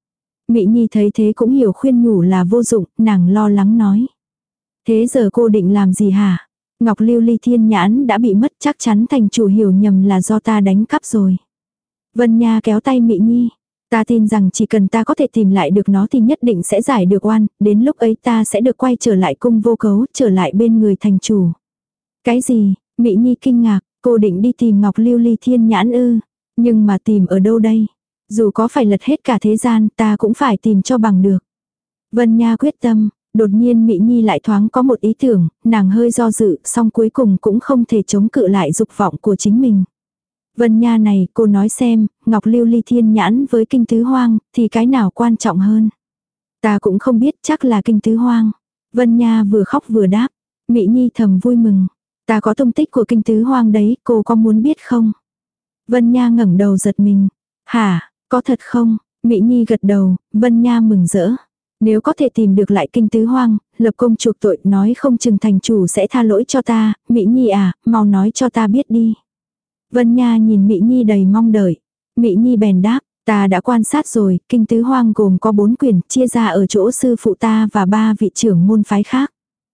Mị Nhi thấy thế cũng hiểu khuyên nhủ là vô dụng, nàng lo lắng nói. Thế giờ cô định làm gì hả? Ngọc lưu ly thiên nhãn đã bị mất, chắc chắn thành chủ hiểu nhầm là do ta đánh cắp rồi. Vân Nha kéo tay Mị Nhi. Ta tin rằng chỉ cần ta có thể tìm lại được nó thì nhất định sẽ giải được oan, đến lúc ấy ta sẽ được quay trở lại cung Vô Cấu, trở lại bên người thành chủ. Cái gì? Mị Nhi kinh ngạc, cô định đi tìm Ngọc lưu ly thiên nhãn ư? Nhưng mà tìm ở đâu đây? Dù có phải lật hết cả thế gian ta cũng phải tìm cho bằng được. Vân Nha quyết tâm, Đột nhiên Mị Nhi lại thoáng có một ý tưởng, nàng hơi do dự, song cuối cùng cũng không thể chống cự lại dục vọng của chính mình. Vân Nha này, cô nói xem, ngọc lưu ly thiên nhãn với kinh tứ hoang, thì cái nào quan trọng hơn? Ta cũng không biết, chắc là kinh tứ hoang. Vân Nha vừa khóc vừa đáp. Mị Nhi thầm vui mừng. Ta có tung tích của kinh tứ hoang đấy, cô có muốn biết không? Vân Nha ngẩng đầu giật mình. Hả, có thật không? Mị Nhi gật đầu, Vân Nha mừng rỡ. Nếu có thể tìm được lại kinh tứ hoang, lập công chuộc tội, nói không chừng thành chủ sẽ tha lỗi cho ta. Mị Nhi à, mau nói cho ta biết đi. Vân Nha nhìn Mị Nhi đầy mong đợi. Mị Nhi bèn đáp, ta đã quan sát rồi, kinh tứ hoang gồm có bốn quyển, chia ra ở chỗ sư phụ ta và ba vị trưởng môn phái khác.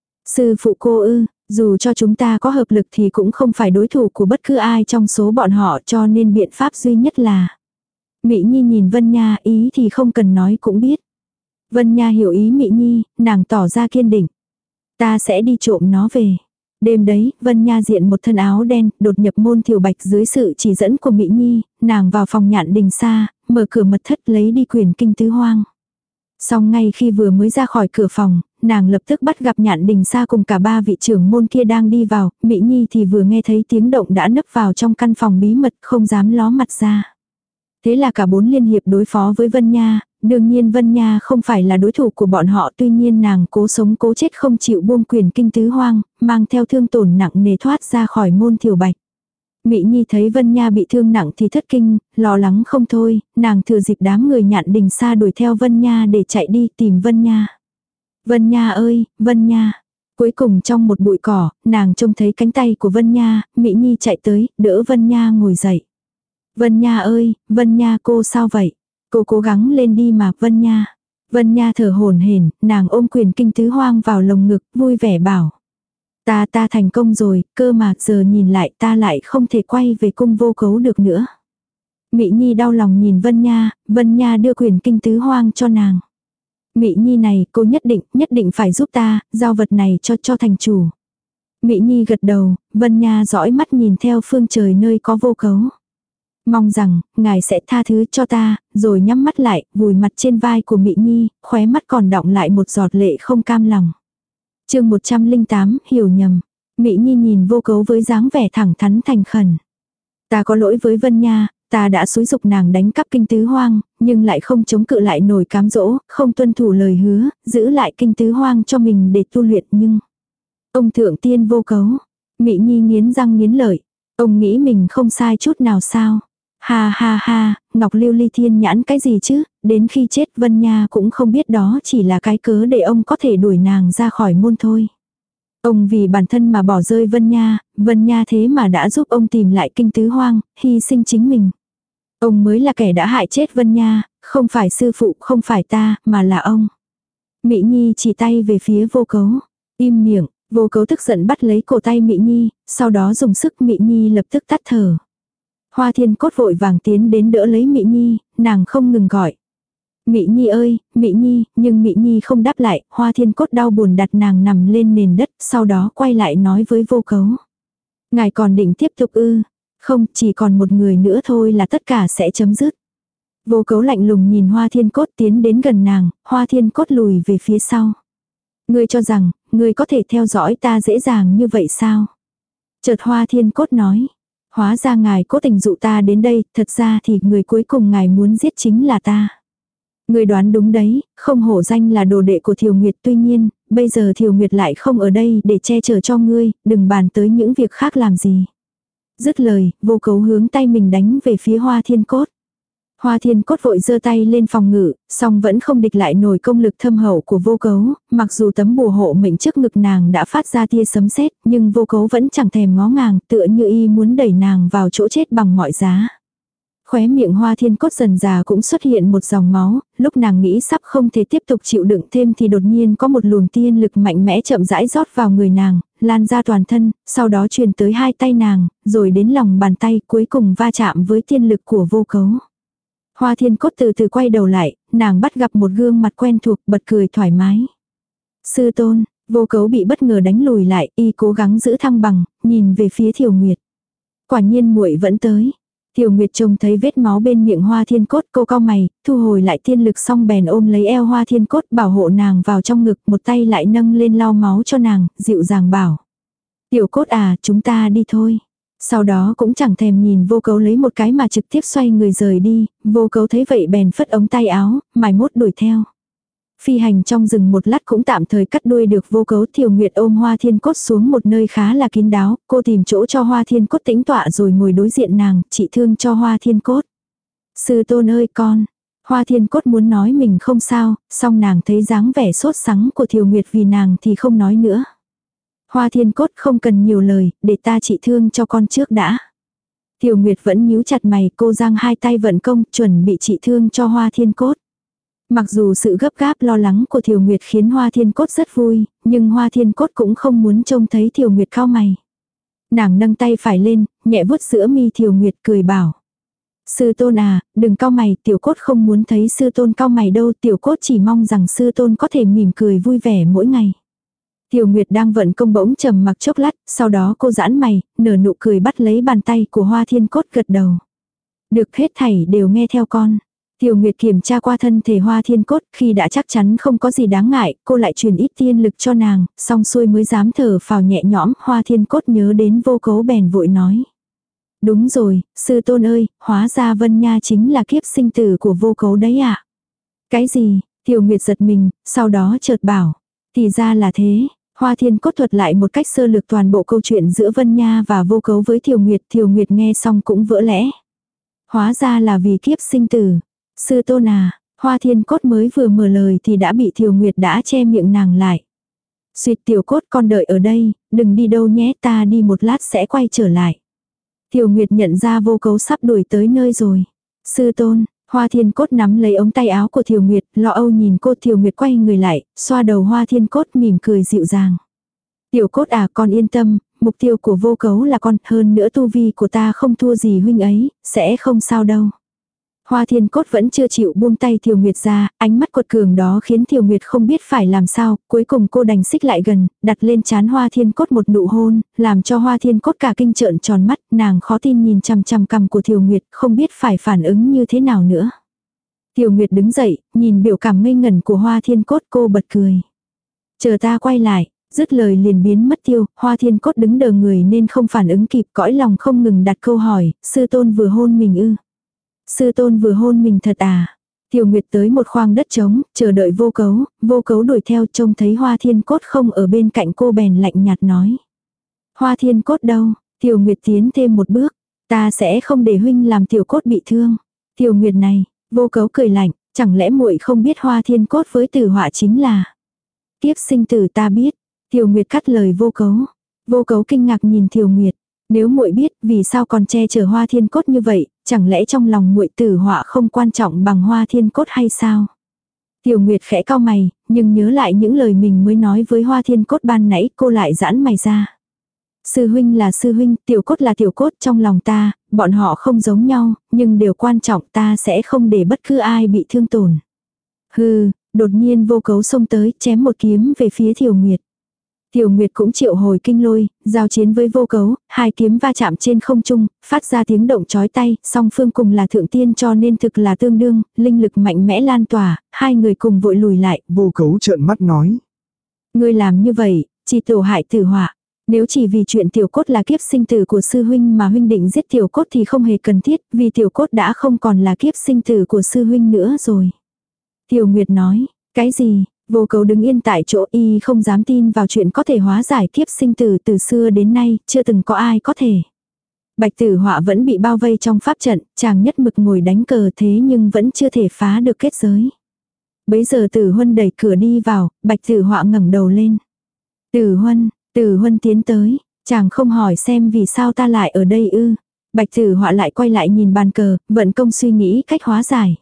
Sư phụ cô ư, dù cho chúng ta có hợp lực thì cũng không phải đối thủ của bất cứ ai trong số bọn họ, cho nên biện pháp duy nhất là. Mị Nhi nhìn Vân Nha, ý thì không cần nói cũng biết. Vân Nha hiểu ý Mị Nhi, nàng tỏ ra kiên định. Ta sẽ đi trộm nó về. Đêm đấy, Vân Nha diện một thân áo đen, đột nhập môn Thiều Bạch dưới sự chỉ dẫn của Mị Nhi, nàng vào phòng Nhạn Đình Sa, mở cửa mật thất lấy đi quyển kinh tứ hoang. Xong ngay khi vừa mới ra khỏi cửa phòng, nàng lập tức bắt gặp Nhạn Đình Sa cùng cả ba vị trưởng môn kia đang đi vào, Mị Nhi thì vừa nghe thấy tiếng động đã nấp vào trong căn phòng bí mật, không dám ló mặt ra. Thế là cả bốn liên hiệp đối phó với Vân Nha, đương nhiên Vân Nha không phải là đối thủ của bọn họ, tuy nhiên nàng cố sống cố chết không chịu buông quyền kinh tứ hoang, mang theo thương tổn nặng nề thoát ra khỏi môn Thiều Bạch. Mị Nhi thấy Vân Nha bị thương nặng thì thất kinh, lo lắng không thôi, nàng thừa dịp đám người Nhạn Đình Sa đuổi theo Vân Nha để chạy đi tìm Vân Nha. Vân Nha ơi, Vân Nha. Cuối cùng trong một bụi cỏ, nàng trông thấy cánh tay của Vân Nha, Mị Nhi chạy tới, đỡ Vân Nha ngồi dậy. Vân Nha ơi, Vân Nha cô sao vậy? Cô cố gắng lên đi mà, Vân Nha. Vân Nha thở hổn hển, nàng ôm quyền kinh tứ hoang vào lồng ngực, vui vẻ bảo. Ta ta thành công rồi, cơ mà giờ nhìn lại ta lại không thể quay về cung Vô Cấu được nữa. Mị Nhi đau lòng nhìn Vân Nha, Vân Nha đưa quyền kinh tứ hoang cho nàng. Mị Nhi này, cô nhất định, nhất định phải giúp ta, giao vật này cho cho thành chủ. Mị Nhi gật đầu, Vân Nha dõi mắt nhìn theo phương trời nơi có Vô Cấu. Mong rằng, ngài sẽ tha thứ cho ta, rồi nhắm mắt lại, vùi mặt trên vai của Mị Nhi, khóe mắt còn đọng lại một giọt lệ không cam lòng. Chương một trăm lẻ tám, hiểu nhầm. Mị Nhi nhìn Vô Cấu với dáng vẻ thẳng thắn thành khẩn. Ta có lỗi với Vân Nha, ta đã xúi dục nàng đánh cắp kinh tứ hoang, nhưng lại không chống cự lại nổi cám dỗ, không tuân thủ lời hứa, giữ lại kinh tứ hoang cho mình để tu luyện nhưng. Ông thượng tiên Vô Cấu. Mị Nhi nghiến răng nghiến lợi. Ông nghĩ mình không sai chút nào sao? Ha ha ha, ngọc lưu ly thiên nhãn cái gì chứ, đến khi chết Vân Nha cũng không biết đó chỉ là cái cớ để ông có thể đuổi nàng ra khỏi môn thôi. Ông vì bản thân mà bỏ rơi Vân Nha, Vân Nha thế mà đã giúp ông tìm lại kinh tứ hoang, hy sinh chính mình. Ông mới là kẻ đã hại chết Vân Nha, không phải sư phụ, không phải ta, mà là ông. Mị Nhi chỉ tay về phía Vô Cấu. Im miệng, Vô Cấu tức giận bắt lấy cổ tay Mị Nhi, sau đó dùng sức Mị Nhi lập tức tắt thở. Hoa Thiên Cốt vội vàng tiến đến đỡ lấy Mị Nhi, nàng không ngừng gọi. Mị Nhi ơi, Mị Nhi, nhưng Mị Nhi không đáp lại, Hoa Thiên Cốt đau buồn đặt nàng nằm lên nền đất, sau đó quay lại nói với Vô Cấu. Ngài còn định tiếp tục ư? Không, chỉ còn một người nữa thôi là tất cả sẽ chấm dứt. Vô Cấu lạnh lùng nhìn Hoa Thiên Cốt tiến đến gần nàng, Hoa Thiên Cốt lùi về phía sau. Ngươi cho rằng, ngươi có thể theo dõi ta dễ dàng như vậy sao? Chợt Hoa Thiên Cốt nói. Hóa ra ngài cố tình dụ ta đến đây, thật ra thì người cuối cùng ngài muốn giết chính là ta. Người đoán đúng đấy, không hổ danh là đồ đệ của Thiều Nguyệt, tuy nhiên, bây giờ Thiều Nguyệt lại không ở đây để che chở cho ngươi, đừng bàn tới những việc khác làm gì. Dứt lời, Vô Cấu hướng tay mình đánh về phía Hoa Thiên Cốt. Hoa Thiên Cốt vội giơ tay lên phòng ngự, song vẫn không địch lại nổi công lực thâm hậu của Vô Cấu, mặc dù tấm bùa hộ mệnh trước ngực nàng đã phát ra tia sấm sét, nhưng Vô Cấu vẫn chẳng thèm ngó ngàng, tựa như y muốn đẩy nàng vào chỗ chết bằng mọi giá. Khóe miệng Hoa Thiên Cốt dần già cũng xuất hiện một dòng máu, lúc nàng nghĩ sắp không thể tiếp tục chịu đựng thêm thì đột nhiên có một luồng tiên lực mạnh mẽ chậm rãi rót vào người nàng, lan ra toàn thân, sau đó truyền tới hai tay nàng, rồi đến lòng bàn tay, cuối cùng va chạm với tiên lực của Vô Cấu. Hoa Thiên Cốt từ từ quay đầu lại, nàng bắt gặp một gương mặt quen thuộc, bật cười thoải mái. Sư tôn, Vô Cấu bị bất ngờ đánh lùi lại, y cố gắng giữ thăng bằng, nhìn về phía Thiều Nguyệt. Quả nhiên muội vẫn tới. Tiểu Nguyệt trông thấy vết máu bên miệng Hoa Thiên Cốt, cô cau mày, thu hồi lại tiên lực xong bèn ôm lấy eo Hoa Thiên Cốt bảo hộ nàng vào trong ngực, một tay lại nâng lên lau máu cho nàng, dịu dàng bảo. Tiểu Cốt à, chúng ta đi thôi. Sau đó cũng chẳng thèm nhìn Vô Cấu lấy một cái mà trực tiếp xoay người rời đi, Vô Cấu thấy vậy bèn phất ống tay áo, mài mốt đuổi theo. Phi hành trong rừng một lát cũng tạm thời cắt đuôi được Vô Cấu. Tiểu Nguyệt ôm Hoa Thiên Cốt xuống một nơi khá là kín đáo, cô tìm chỗ cho Hoa Thiên Cốt tĩnh tọa rồi ngồi đối diện nàng, trị thương cho Hoa Thiên Cốt. Sư tôn ơi con, Hoa Thiên Cốt muốn nói mình không sao, song nàng thấy dáng vẻ sốt sắng của Tiểu Nguyệt vì nàng thì không nói nữa. Hoa Thiên Cốt không cần nhiều lời, để ta trị thương cho con trước đã. Tiểu Nguyệt vẫn nhíu chặt mày, cô giang hai tay vận công chuẩn bị trị thương cho Hoa Thiên Cốt. Mặc dù sự gấp gáp lo lắng của Tiểu Nguyệt khiến Hoa Thiên Cốt rất vui, nhưng Hoa Thiên Cốt cũng không muốn trông thấy Tiểu Nguyệt cau mày. Nàng nâng tay phải lên, nhẹ vuốt giữa mi Tiểu Nguyệt cười bảo. Sư tôn à, đừng cau mày, Tiểu Cốt không muốn thấy sư tôn cau mày đâu, Tiểu Cốt chỉ mong rằng sư tôn có thể mỉm cười vui vẻ mỗi ngày. Tiểu Nguyệt đang vận công bỗng trầm mặc chốc lát, sau đó cô giãn mày, nở nụ cười bắt lấy bàn tay của Hoa Thiên Cốt gật đầu. Được, hết thảy đều nghe theo con. Tiểu Nguyệt kiểm tra qua thân thể Hoa Thiên Cốt, khi đã chắc chắn không có gì đáng ngại, cô lại truyền ít tiên lực cho nàng, xong xuôi mới dám thở phào nhẹ nhõm. Hoa Thiên Cốt nhớ đến Vô Cấu bèn vội nói. Đúng rồi, sư tôn ơi, hóa ra Vân Nha chính là kiếp sinh tử của Vô Cấu đấy ạ. À? Cái gì? Tiểu Nguyệt giật mình, sau đó chợt bảo. Thì ra là thế. Hoa Thiên Cốt thuật lại một cách sơ lược toàn bộ câu chuyện giữa Vân Nha và Vô Cấu với Tiểu Nguyệt. Tiểu Nguyệt nghe xong cũng vỡ lẽ. Hóa ra là vì kiếp sinh tử. Sư tôn à, Hoa Thiên Cốt mới vừa mở lời thì đã bị Tiểu Nguyệt đã che miệng nàng lại. Xuyệt Tiểu Cốt con đợi ở đây, đừng đi đâu nhé, ta đi một lát sẽ quay trở lại. Tiểu Nguyệt nhận ra Vô Cấu sắp đuổi tới nơi rồi. Sư tôn, Hoa Thiên Cốt nắm lấy ống tay áo của Tiểu Nguyệt, lo âu nhìn cô. Tiểu Nguyệt quay người lại, xoa đầu Hoa Thiên Cốt mỉm cười dịu dàng. Tiểu Cốt à, con yên tâm, mục tiêu của Vô Cấu là con, hơn nữa tu vi của ta không thua gì huynh ấy, sẽ không sao đâu. Hoa Thiên Cốt vẫn chưa chịu buông tay Tiểu Nguyệt ra, ánh mắt quật cường đó khiến Tiểu Nguyệt không biết phải làm sao, cuối cùng cô đành xích lại gần, đặt lên trán Hoa Thiên Cốt một nụ hôn, làm cho Hoa Thiên Cốt cả kinh trợn tròn mắt, nàng khó tin nhìn chằm chằm cằm của Tiểu Nguyệt, không biết phải phản ứng như thế nào nữa. Tiểu Nguyệt đứng dậy, nhìn biểu cảm ngây ngẩn của Hoa Thiên Cốt, cô bật cười. Chờ ta quay lại, dứt lời liền biến mất tiêu. Hoa Thiên Cốt đứng đờ người nên không phản ứng kịp, cõi lòng không ngừng đặt câu hỏi, sư tôn vừa hôn mình ư? Sư tôn vừa hôn mình thật à? Tiểu Nguyệt tới một khoang đất trống, chờ đợi Vô Cấu. Vô Cấu đuổi theo, trông thấy Hoa Thiên Cốt không ở bên cạnh cô bèn lạnh nhạt nói. Hoa Thiên Cốt đâu? Tiểu Nguyệt tiến thêm một bước. Ta sẽ không để huynh làm Tiểu Cốt bị thương. Tiểu Nguyệt này, Vô Cấu cười lạnh, chẳng lẽ muội không biết Hoa Thiên Cốt với Tử Họa chính là kiếp sinh tử? Ta biết. Tiểu Nguyệt cắt lời Vô Cấu. Vô Cấu kinh ngạc nhìn Tiểu Nguyệt. Nếu muội biết, vì sao còn che chở Hoa Thiên Cốt như vậy, chẳng lẽ trong lòng muội Tử Họa không quan trọng bằng Hoa Thiên Cốt hay sao? Tiểu Nguyệt khẽ cau mày, nhưng nhớ lại những lời mình mới nói với Hoa Thiên Cốt ban nãy, cô lại giãn mày ra. Sư huynh là sư huynh, Tiểu Cốt là Tiểu Cốt, trong lòng ta, bọn họ không giống nhau, nhưng đều quan trọng, ta sẽ không để bất cứ ai bị thương tổn. Hừ, đột nhiên Vô Cấu xông tới, chém một kiếm về phía Tiểu Nguyệt. Tiểu Nguyệt cũng triệu hồi kinh lôi, giao chiến với Vô Cấu, hai kiếm va chạm trên không trung, phát ra tiếng động chói tai, song phương cùng là thượng tiên cho nên thực là tương đương, linh lực mạnh mẽ lan tỏa, hai người cùng vội lùi lại. Vô Cấu trợn mắt nói. Ngươi làm như vậy, chỉ tổ hại Tử Họa. Nếu chỉ vì chuyện Tiểu Cốt là kiếp sinh tử của sư huynh mà huynh định giết Tiểu Cốt thì không hề cần thiết, vì Tiểu Cốt đã không còn là kiếp sinh tử của sư huynh nữa rồi. Tiểu Nguyệt nói, cái gì? Vô Cấu đứng yên tại chỗ, y không dám tin vào chuyện có thể hóa giải kiếp sinh tử, từ xưa đến nay, chưa từng có ai có thể. Bạch Tử Họa vẫn bị bao vây trong pháp trận, chàng nhất mực ngồi đánh cờ thế nhưng vẫn chưa thể phá được kết giới. Bấy giờ Tử Huân đẩy cửa đi vào, Bạch Tử Họa ngẩng đầu lên. Tử Huân, Tử Huân tiến tới, chàng không hỏi xem vì sao ta lại ở đây ư? Bạch Tử Họa lại quay lại nhìn bàn cờ, vận công suy nghĩ cách hóa giải.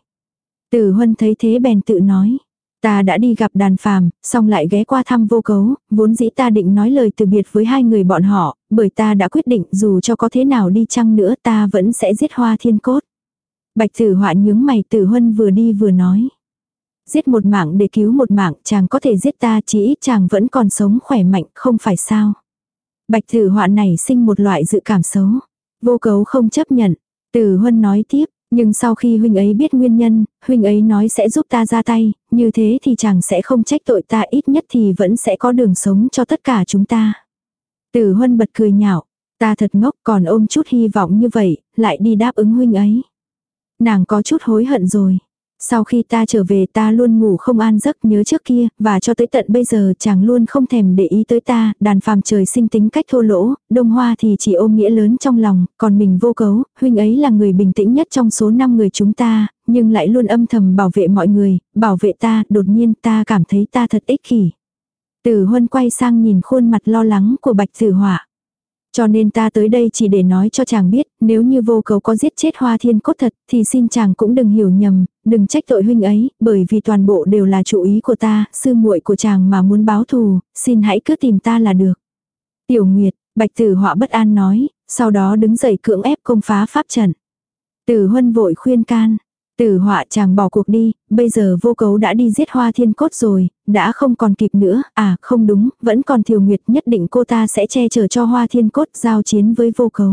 Tử Huân thấy thế bèn tự nói. Ta đã đi gặp Đàn Phàm, xong lại ghé qua thăm Vô Cấu, vốn dĩ ta định nói lời từ biệt với hai người bọn họ, bởi ta đã quyết định dù cho có thế nào đi chăng nữa ta vẫn sẽ giết Hoa Thiên Cốt. Bạch Tử Họa nhướng mày. Tử Huân vừa đi vừa nói. Giết một mạng để cứu một mạng, chàng có thể giết ta, chỉ ít chàng vẫn còn sống khỏe mạnh, không phải sao? Bạch Tử Họa này sinh một loại dự cảm xấu. Vô Cấu không chấp nhận. Tử Huân nói tiếp, nhưng sau khi huynh ấy biết nguyên nhân, huynh ấy nói sẽ giúp ta ra tay, như thế thì chẳng sẽ không trách tội ta, ít nhất thì vẫn sẽ có đường sống cho tất cả chúng ta. Tử Huân bật cười nhạo, ta thật ngốc, còn ôm chút hy vọng như vậy, lại đi đáp ứng huynh ấy. Nàng có chút hối hận rồi. Sau khi ta trở về ta luôn ngủ không an giấc, nhớ trước kia, và cho tới tận bây giờ chàng luôn không thèm để ý tới ta, đàn phàm trời sinh tính cách thô lỗ, Đông Hoa thì chỉ ôm nghĩa lớn trong lòng, còn mình Vô Cấu, huynh ấy là người bình tĩnh nhất trong số năm người chúng ta, nhưng lại luôn âm thầm bảo vệ mọi người, bảo vệ ta, đột nhiên ta cảm thấy ta thật ích kỷ. Tử Huân quay sang nhìn khuôn mặt lo lắng của Bạch Tử Họa. Cho nên ta tới đây chỉ để nói cho chàng biết, nếu như Vô Cấu có giết chết Hoa Thiên Cốt thật, thì xin chàng cũng đừng hiểu nhầm, đừng trách tội huynh ấy, bởi vì toàn bộ đều là chủ ý của ta, sư muội của chàng mà muốn báo thù, xin hãy cứ tìm ta là được. Tiểu Nguyệt, Bạch Tử Họa bất an nói, sau đó đứng dậy cưỡng ép công phá pháp trận. Tử Huân vội khuyên can. Tử Họa, chàng bỏ cuộc đi, bây giờ Vô Cấu đã đi giết Hoa Thiên Cốt rồi, đã không còn kịp nữa, à không đúng, vẫn còn Thiều Nguyệt, nhất định cô ta sẽ che chở cho Hoa Thiên Cốt giao chiến với Vô Cấu.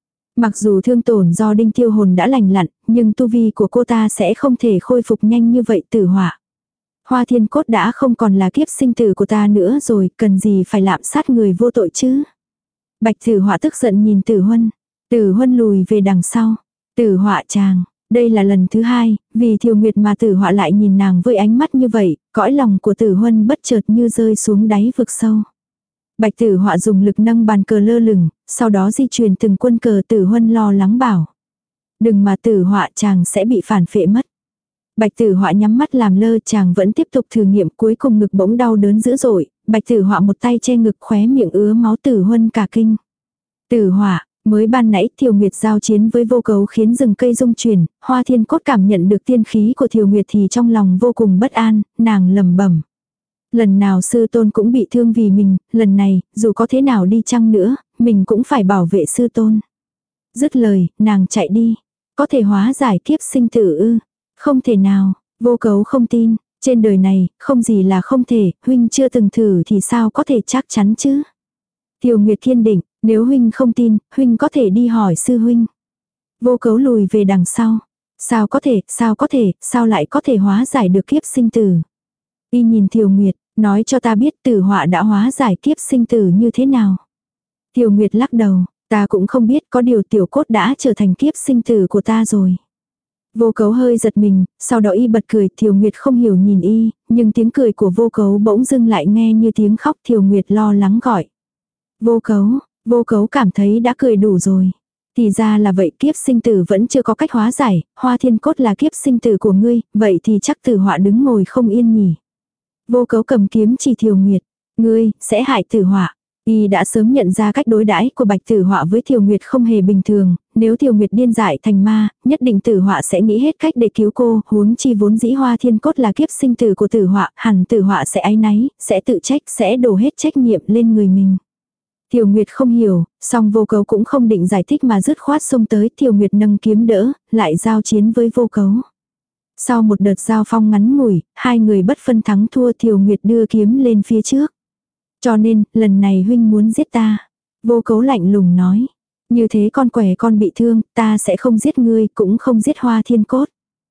Mặc dù thương tổn do đinh tiêu hồn đã lành lặn, nhưng tu vi của cô ta sẽ không thể khôi phục nhanh như vậy. Tử Họa. Hoa Thiên Cốt đã không còn là kiếp sinh tử của ta nữa rồi, cần gì phải lạm sát người vô tội chứ. Bạch Tử Họa tức giận nhìn Tử Huân. Tử Huân lùi về đằng sau. Tử Họa chàng. Đây là lần thứ hai, vì Thiều Nguyệt mà Tử Họa lại nhìn nàng với ánh mắt như vậy, cõi lòng của Tử Huân bất chợt như rơi xuống đáy vực sâu. Bạch Tử Họa dùng lực nâng bàn cờ lơ lửng, sau đó di chuyển từng quân cờ. Tử Huân lo lắng bảo. Đừng mà Tử Họa, chàng sẽ bị phản phệ mất. Bạch Tử Họa nhắm mắt làm lơ, chàng vẫn tiếp tục thử nghiệm, cuối cùng ngực bỗng đau đớn dữ dội, Bạch Tử Họa một tay che ngực, khóe miệng ứa máu. Tử Huân cả kinh. Tử Họa. Mới ban nãy Thiều Nguyệt giao chiến với Vô Cấu khiến rừng cây rung chuyển, Hoa Thiên Cốt cảm nhận được tiên khí của Thiều Nguyệt thì trong lòng vô cùng bất an, nàng lẩm bẩm. Lần nào sư tôn cũng bị thương vì mình, lần này, dù có thế nào đi chăng nữa, mình cũng phải bảo vệ sư tôn. Dứt lời, nàng chạy đi. Có thể hóa giải kiếp sinh tử ư? Không thể nào, Vô Cấu không tin, trên đời này, không gì là không thể, huynh chưa từng thử thì sao có thể chắc chắn chứ? Thiều Nguyệt kiên định, nếu huynh không tin, huynh có thể đi hỏi sư huynh. Vô Cấu lùi về đằng sau. Sao có thể, sao có thể, sao lại có thể hóa giải được kiếp sinh tử? Y nhìn Thiều Nguyệt, nói cho ta biết Tử Họa đã hóa giải kiếp sinh tử như thế nào. Thiều Nguyệt lắc đầu, ta cũng không biết, có điều Tiểu Cốt đã trở thành kiếp sinh tử của ta rồi. Vô Cấu hơi giật mình, sau đó y bật cười. Thiều Nguyệt không hiểu nhìn y, nhưng tiếng cười của Vô Cấu bỗng dưng lại nghe như tiếng khóc. Thiều Nguyệt lo lắng gọi. Vô Cấu, Vô Cấu cảm thấy đã cười đủ rồi. Thì ra là vậy, kiếp sinh tử vẫn chưa có cách hóa giải, Hoa Thiên Cốt là kiếp sinh tử của ngươi, vậy thì chắc Tử Họa đứng ngồi không yên nhỉ. Vô Cấu cầm kiếm chỉ Thiều Nguyệt, ngươi, sẽ hại Tử Họa. Y đã sớm nhận ra cách đối đãi của Bạch Tử Họa với Thiều Nguyệt không hề bình thường, nếu Thiều Nguyệt điên dại thành ma, nhất định Tử Họa sẽ nghĩ hết cách để cứu cô, huống chi vốn dĩ Hoa Thiên Cốt là kiếp sinh tử của Tử Họa, hẳn Tử Họa sẽ áy náy, sẽ tự trách, sẽ đổ hết trách nhiệm lên người mình. Thiều Nguyệt không hiểu, song Vô Cấu cũng không định giải thích mà dứt khoát xông tới. Thiều Nguyệt nâng kiếm đỡ, lại giao chiến với Vô Cấu. Sau một đợt giao phong ngắn ngủi, hai người bất phân thắng thua. Thiều Nguyệt đưa kiếm lên phía trước. Cho nên, lần này huynh muốn giết ta. Vô Cấu lạnh lùng nói. Như thế con quẻ con bị thương, ta sẽ không giết ngươi, cũng không giết Hoa Thiên Cốt.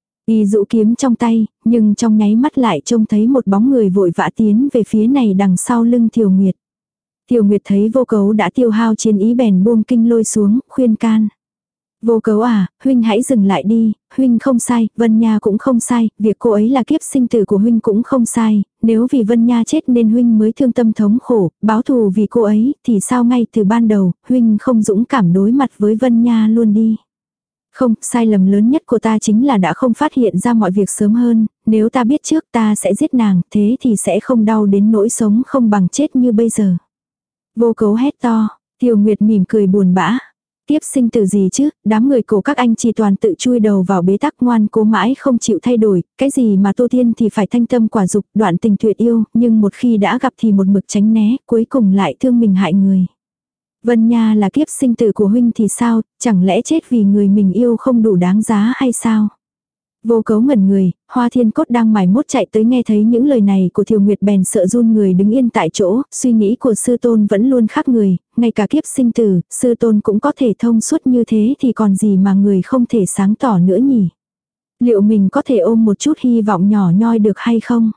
Y dụ kiếm trong tay, nhưng trong nháy mắt lại trông thấy một bóng người vội vã tiến về phía này đằng sau lưng Thiều Nguyệt. Thiều Nguyệt thấy Vô Cấu đã tiêu hao chiến ý bèn buông kinh lôi xuống, khuyên can. Vô Cấu à, huynh hãy dừng lại đi, huynh không sai, Vân Nha cũng không sai, việc cô ấy là kiếp sinh tử của huynh cũng không sai, nếu vì Vân Nha chết nên huynh mới thương tâm thống khổ, báo thù vì cô ấy, thì sao ngay từ ban đầu, huynh không dũng cảm đối mặt với Vân Nha luôn đi. Không, sai lầm lớn nhất của ta chính là đã không phát hiện ra mọi việc sớm hơn, nếu ta biết trước ta sẽ giết nàng, thế thì sẽ không đau đến nỗi sống không bằng chết như bây giờ. Vô Cấu hét to, Thiều Nguyệt mỉm cười buồn bã. Tiếp sinh tử gì chứ, đám người cổ các anh chỉ toàn tự chui đầu vào bế tắc ngoan cố mãi không chịu thay đổi, cái gì mà Tô Thiên thì phải thanh tâm quả dục, đoạn tình tuyệt yêu, nhưng một khi đã gặp thì một mực tránh né, cuối cùng lại thương mình hại người. Vân Nha là kiếp sinh tử của huynh thì sao, chẳng lẽ chết vì người mình yêu không đủ đáng giá hay sao? Vô Cấu ngẩn người, Hoa Thiên Cốt đang mải mốt chạy tới nghe thấy những lời này của Thiều Nguyệt bèn sợ run người đứng yên tại chỗ, suy nghĩ của sư tôn vẫn luôn khác người, ngay cả kiếp sinh tử, sư tôn cũng có thể thông suốt như thế thì còn gì mà người không thể sáng tỏ nữa nhỉ. Liệu mình có thể ôm một chút hy vọng nhỏ nhoi được hay không?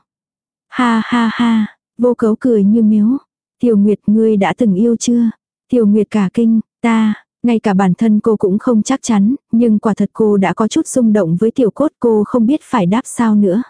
Ha ha ha, Vô Cấu cười như miếu. Thiều Nguyệt, ngươi đã từng yêu chưa? Thiều Nguyệt cả kinh, ta, ngay cả bản thân cô cũng không chắc chắn, nhưng quả thật cô đã có chút rung động với Tiểu Cốt, cô không biết phải đáp sao nữa.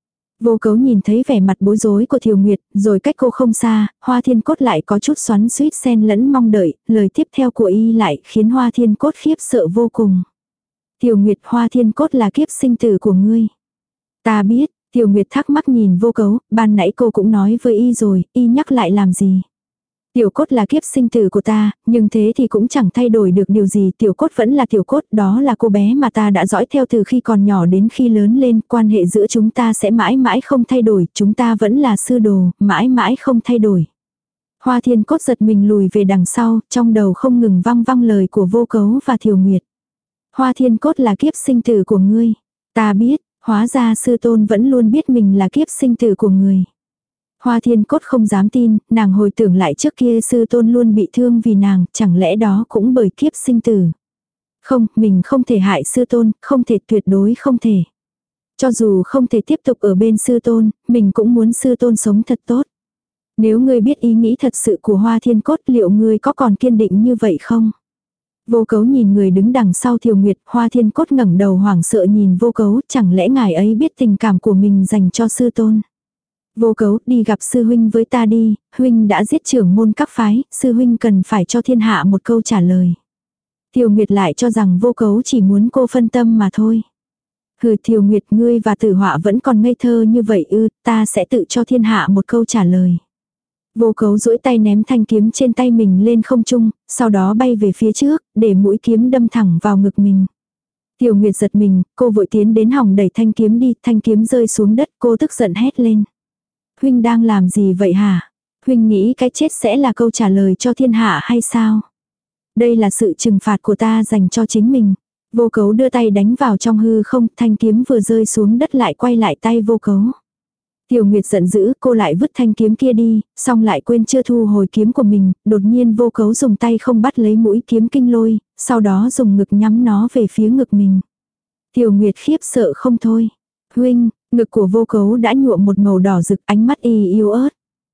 Vô Cấu nhìn thấy vẻ mặt bối rối của Thiều Nguyệt, rồi cách cô không xa, Hoa Thiên Cốt lại có chút xoắn xuýt xen lẫn mong đợi, lời tiếp theo của y lại khiến Hoa Thiên Cốt khiếp sợ vô cùng. Thiều Nguyệt, Hoa Thiên Cốt là kiếp sinh tử của ngươi. Ta biết, Thiều Nguyệt thắc mắc nhìn Vô Cấu, ban nãy cô cũng nói với y rồi, y nhắc lại làm gì. Tiểu Cốt là kiếp sinh tử của ta, nhưng thế thì cũng chẳng thay đổi được điều gì. Tiểu Cốt vẫn là Tiểu Cốt, đó là cô bé mà ta đã dõi theo từ khi còn nhỏ đến khi lớn lên. Quan hệ giữa chúng ta sẽ mãi mãi không thay đổi, chúng ta vẫn là sư đồ, mãi mãi không thay đổi. Hoa Thiên Cốt giật mình lùi về đằng sau, trong đầu không ngừng vang vang lời của Vô Cấu và Thiều Nguyệt. Hoa Thiên Cốt là kiếp sinh tử của ngươi. Ta biết, hóa ra sư tôn vẫn luôn biết mình là kiếp sinh tử của người. Hoa Thiên Cốt không dám tin, nàng hồi tưởng lại trước kia sư tôn luôn bị thương vì nàng, chẳng lẽ đó cũng bởi kiếp sinh tử. Không, mình không thể hại sư tôn, không thể, tuyệt đối không thể. Cho dù không thể tiếp tục ở bên sư tôn, mình cũng muốn sư tôn sống thật tốt. Nếu ngươi biết ý nghĩ thật sự của Hoa Thiên Cốt, liệu ngươi có còn kiên định như vậy không? Vô Cấu nhìn người đứng đằng sau Thiều Nguyệt, Hoa Thiên Cốt ngẩng đầu hoảng sợ nhìn Vô Cấu, chẳng lẽ ngài ấy biết tình cảm của mình dành cho sư tôn. Vô Cấu, đi gặp sư huynh với ta đi, huynh đã giết trưởng môn các phái, sư huynh cần phải cho thiên hạ một câu trả lời. Thiều Nguyệt lại cho rằng Vô Cấu chỉ muốn cô phân tâm mà thôi. Hừ, Thiều Nguyệt, ngươi và Tử Họa vẫn còn ngây thơ như vậy ư, ta sẽ tự cho thiên hạ một câu trả lời. Vô Cấu duỗi tay ném thanh kiếm trên tay mình lên không trung, sau đó bay về phía trước, để mũi kiếm đâm thẳng vào ngực mình. Thiều Nguyệt giật mình, cô vội tiến đến hòng đẩy thanh kiếm đi, thanh kiếm rơi xuống đất, cô tức giận hét lên. Huynh đang làm gì vậy hả? Huynh nghĩ cái chết sẽ là câu trả lời cho thiên hạ hay sao? Đây là sự trừng phạt của ta dành cho chính mình. Vô Cấu đưa tay đánh vào trong hư không, thanh kiếm vừa rơi xuống đất lại quay lại tay Vô Cấu. Tiểu Nguyệt giận dữ, cô lại vứt thanh kiếm kia đi, xong lại quên chưa thu hồi kiếm của mình, đột nhiên Vô Cấu dùng tay không bắt lấy mũi kiếm kinh lôi, sau đó dùng ngực nhắm nó về phía ngực mình. Tiểu Nguyệt khiếp sợ không thôi. Huynh, ngực của Vô Cấu đã nhuộm một màu đỏ rực, ánh mắt y yếu ớt.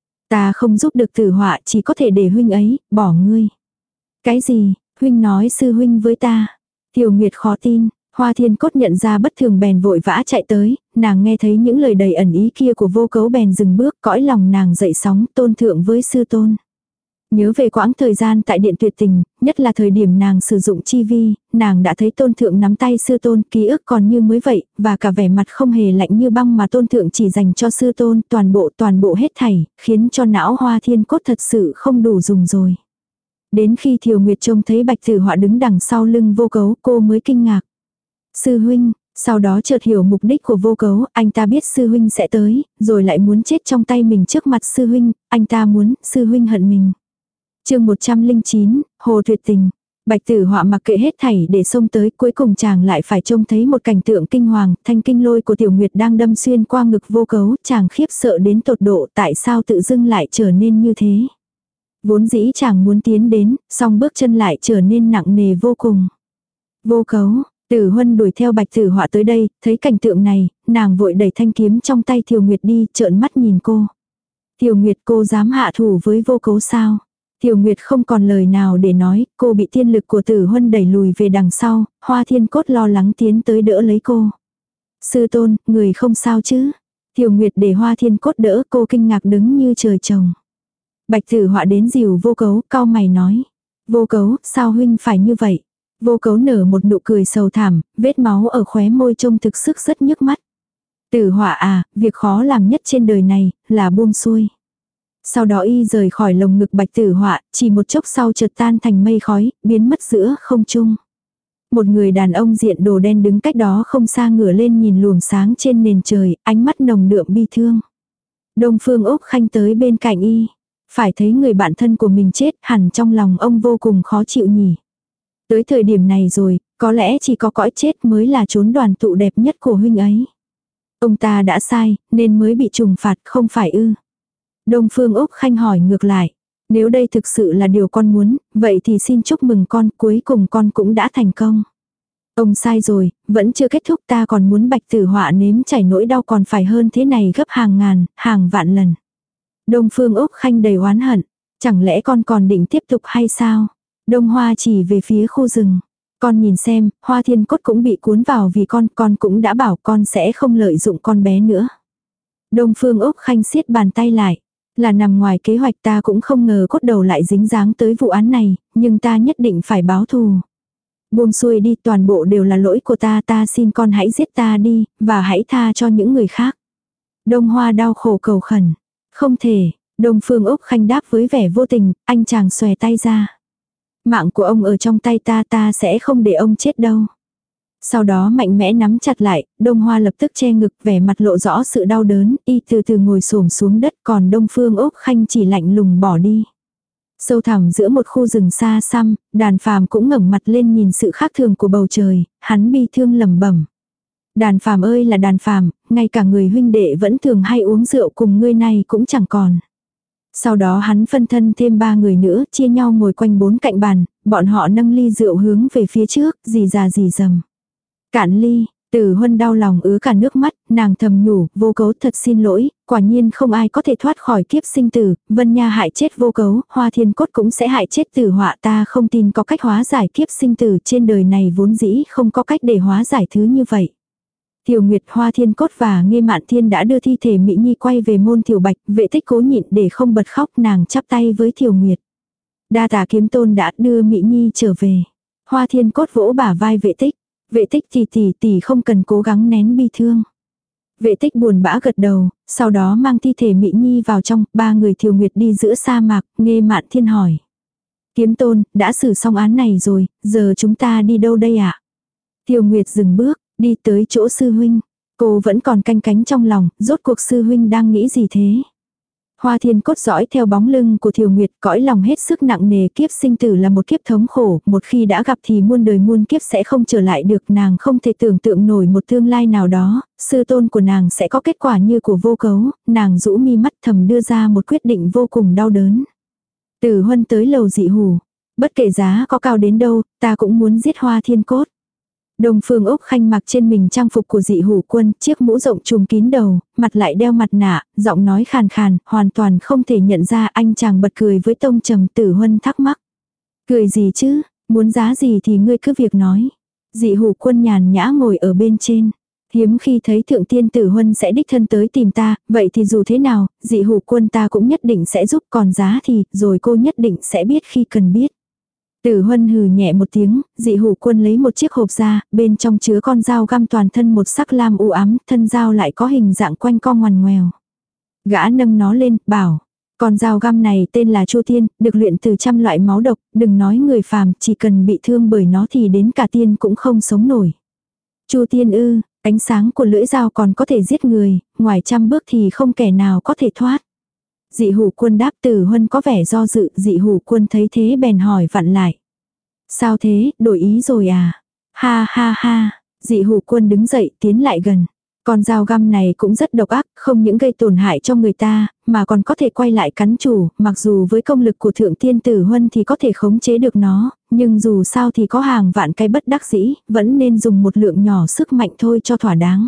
Ta không giúp được Tử Họa, chỉ có thể để huynh ấy, bỏ ngươi. Cái gì, huynh nói sư huynh với ta. Tiểu Nguyệt khó tin. Hoa Thiên Cốt nhận ra bất thường bèn vội vã chạy tới, nàng nghe thấy những lời đầy ẩn ý kia của Vô Cấu bèn dừng bước, cõi lòng nàng dậy sóng, tôn thượng với sư tôn. Nhớ về quãng thời gian tại điện tuyệt tình, nhất là thời điểm nàng sử dụng chi vi, nàng đã thấy tôn thượng nắm tay sư tôn, ký ức còn như mới vậy, và cả vẻ mặt không hề lạnh như băng mà tôn thượng chỉ dành cho sư tôn, toàn bộ toàn bộ hết thảy, khiến cho não Hoa Thiên Cốt thật sự không đủ dùng rồi. Đến khi Thiều Nguyệt trông thấy Bạch Tử Họa đứng đằng sau lưng Vô Cấu, cô mới kinh ngạc. Sư huynh, sau đó chợt hiểu mục đích của Vô Cấu, anh ta biết sư huynh sẽ tới, rồi lại muốn chết trong tay mình trước mặt sư huynh, anh ta muốn sư huynh hận mình. Chương một trăm lẻ chín, Hồ Tuyệt Tình. Bạch Tử Họa mặc kệ hết thảy để xông tới, cuối cùng chàng lại phải trông thấy một cảnh tượng kinh hoàng, thanh kinh lôi của Tiểu Nguyệt đang đâm xuyên qua ngực Vô Cấu, chàng khiếp sợ đến tột độ, tại sao tự dưng lại trở nên như thế. Vốn dĩ chàng muốn tiến đến, song bước chân lại trở nên nặng nề vô cùng. Vô Cấu, Tử Huân đuổi theo Bạch Tử Họa tới đây, thấy cảnh tượng này, nàng vội đẩy thanh kiếm trong tay Thiều Nguyệt đi, trợn mắt nhìn cô. Thiều Nguyệt, cô dám hạ thủ với Vô Cấu sao? Thiều Nguyệt không còn lời nào để nói, cô bị tiên lực của Tử Huân đẩy lùi về đằng sau, Hoa Thiên Cốt lo lắng tiến tới đỡ lấy cô. Sư tôn, người không sao chứ? Thiều Nguyệt để Hoa Thiên Cốt đỡ, cô kinh ngạc đứng như trời trồng. Bạch Tử Họa đến dìu Vô Cấu, cau mày nói. Vô Cấu, sao huynh phải như vậy? Vô Cấu nở một nụ cười sầu thảm, vết máu ở khóe môi trông thực sức rất nhức mắt. Tử Họa à, việc khó làm nhất trên đời này, là buông xuôi. Sau đó y rời khỏi lồng ngực Bạch Tử Họa, chỉ một chốc sau chợt tan thành mây khói, biến mất giữa không trung. Một người đàn ông diện đồ đen đứng cách đó không xa ngửa lên nhìn luồng sáng trên nền trời, ánh mắt nồng đượm bi thương. Đông Phương Úc Khanh tới bên cạnh y. Phải thấy người bạn thân của mình chết, hẳn trong lòng ông vô cùng khó chịu nhỉ. Tới thời điểm này rồi, Có lẽ chỉ có cõi chết mới là chốn đoàn tụ đẹp nhất của huynh ấy. Ông ta đã sai, nên mới bị trừng phạt, không phải ư? Đông Phương Úc Khanh hỏi ngược lại. Nếu đây thực sự là điều con muốn, vậy thì xin chúc mừng con, cuối cùng con cũng đã thành công. Ông sai rồi, vẫn chưa kết thúc, ta còn muốn Bạch Tử Họa nếm trải nỗi đau còn phải hơn thế này gấp hàng ngàn, hàng vạn lần. Đông Phương Úc Khanh đầy oán hận. Chẳng lẽ con còn định tiếp tục hay sao? Đông Hoa chỉ về phía khu rừng. Con nhìn xem, Hoa Thiên Cốt cũng bị cuốn vào vì con, con cũng đã bảo con sẽ không lợi dụng con bé nữa. Đông Phương Úc Khanh siết bàn tay lại. Là nằm ngoài kế hoạch, ta cũng không ngờ cốt đầu lại dính dáng tới vụ án này, nhưng ta nhất định phải báo thù. Buông xuôi đi, toàn bộ đều là lỗi của ta, ta xin con hãy giết ta đi, và hãy tha cho những người khác. Đông Hoa đau khổ cầu khẩn. Không thể, Đông Phương Úc Khanh đáp với vẻ vô tình, anh chàng xòe tay ra. Mạng của ông ở trong tay ta, ta sẽ không để ông chết đâu. Sau đó mạnh mẽ nắm chặt lại, Đông Hoa lập tức che ngực, vẻ mặt lộ rõ sự đau đớn, y từ từ ngồi xổm xuống đất, còn Đông Phương Úc Khanh chỉ lạnh lùng bỏ đi. Sâu thẳm giữa một khu rừng xa xăm, Đàn Phàm cũng ngẩng mặt lên nhìn sự khác thường của bầu trời, hắn bi thương lẩm bẩm. Đàn Phàm ơi là Đàn Phàm, ngay cả người huynh đệ vẫn thường hay uống rượu cùng ngươi này cũng chẳng còn. Sau đó hắn phân thân thêm ba người nữa, chia nhau ngồi quanh bốn cạnh bàn, bọn họ nâng ly rượu hướng về phía trước, rì rà rì rầm. Cạn ly, Tử Huân đau lòng ứa cả nước mắt, nàng thầm nhủ, Vô Cấu thật xin lỗi, quả nhiên không ai có thể thoát khỏi kiếp sinh tử, Vân Nha hại chết Vô Cấu, Hoa Thiên Cốt cũng sẽ hại chết Tử Họa, ta không tin có cách hóa giải kiếp sinh tử, trên đời này vốn dĩ không có cách để hóa giải thứ như vậy. Tiểu Nguyệt, Hoa Thiên Cốt và Nghê Mạn Thiên đã đưa thi thể Mỹ Nhi quay về môn Tiểu Bạch, Vệ Tích cố nhịn để không bật khóc, nàng chắp tay với Tiểu Nguyệt. Đa tạ Kiếm Tôn đã đưa Mỹ Nhi trở về. Hoa Thiên Cốt vỗ bả vai Vệ Tích. Vệ Tích tỷ tỷ tỷ không cần cố gắng nén bi thương. Vệ Tích buồn bã gật đầu, sau đó mang thi thể Mỹ Nhi vào trong, ba người Tiểu Nguyệt đi giữa sa mạc, Nghê Mạn Thiên hỏi. Kiếm Tôn, đã xử xong án này rồi, giờ chúng ta đi đâu đây ạ? À? Tiểu Nguyệt dừng bước, đi tới chỗ sư huynh. Cô vẫn còn canh cánh trong lòng, rốt cuộc sư huynh đang nghĩ gì thế? Hoa Thiên Cốt dõi theo bóng lưng của Thiều Nguyệt, cõi lòng hết sức nặng nề, kiếp sinh tử là một kiếp thống khổ, một khi đã gặp thì muôn đời muôn kiếp sẽ không trở lại được, nàng không thể tưởng tượng nổi một tương lai nào đó, sư tôn của nàng sẽ có kết quả như của Vô Cấu, nàng rũ mi mắt thầm đưa ra một quyết định vô cùng đau đớn. Tử Huân tới lầu dị hủ, bất kể giá có cao đến đâu, ta cũng muốn giết Hoa Thiên Cốt. Đông Phương Úc Khanh mặc trên mình trang phục của dị hủ quân, chiếc mũ rộng trùm kín đầu, mặt lại đeo mặt nạ, giọng nói khàn khàn, hoàn toàn không thể nhận ra. Anh chàng bật cười với tông trầm. Tử Huân thắc mắc. Cười gì chứ, muốn giá gì thì ngươi cứ việc nói. Dị hủ quân nhàn nhã ngồi ở bên trên. Hiếm khi thấy thượng tiên Tử Huân sẽ đích thân tới tìm ta, vậy thì dù thế nào, dị hủ quân ta cũng nhất định sẽ giúp, còn giá thì, rồi cô nhất định sẽ biết khi cần biết. Tử Huân hừ nhẹ một tiếng, dị hủ quân lấy một chiếc hộp ra, bên trong chứa con dao găm toàn thân một sắc lam u ám, thân dao lại có hình dạng quanh co ngoằn ngoèo. Gã nâng nó lên, bảo, con dao găm này tên là Chu Tiên, được luyện từ trăm loại máu độc, đừng nói người phàm, chỉ cần bị thương bởi nó thì đến cả tiên cũng không sống nổi. Chu Tiên ư, ánh sáng của lưỡi dao còn có thể giết người, ngoài trăm bước thì không kẻ nào có thể thoát. Dị hủ quân đáp. Tử Huân có vẻ do dự, dị hủ quân thấy thế bèn hỏi vặn lại. Sao thế, đổi ý rồi à? Ha ha ha, dị hủ quân đứng dậy tiến lại gần. Con dao găm này cũng rất độc ác, không những gây tổn hại cho người ta, mà còn có thể quay lại cắn chủ, mặc dù với công lực của thượng tiên Tử Huân thì có thể khống chế được nó, nhưng dù sao thì có hàng vạn cái bất đắc dĩ, vẫn nên dùng một lượng nhỏ sức mạnh thôi cho thỏa đáng.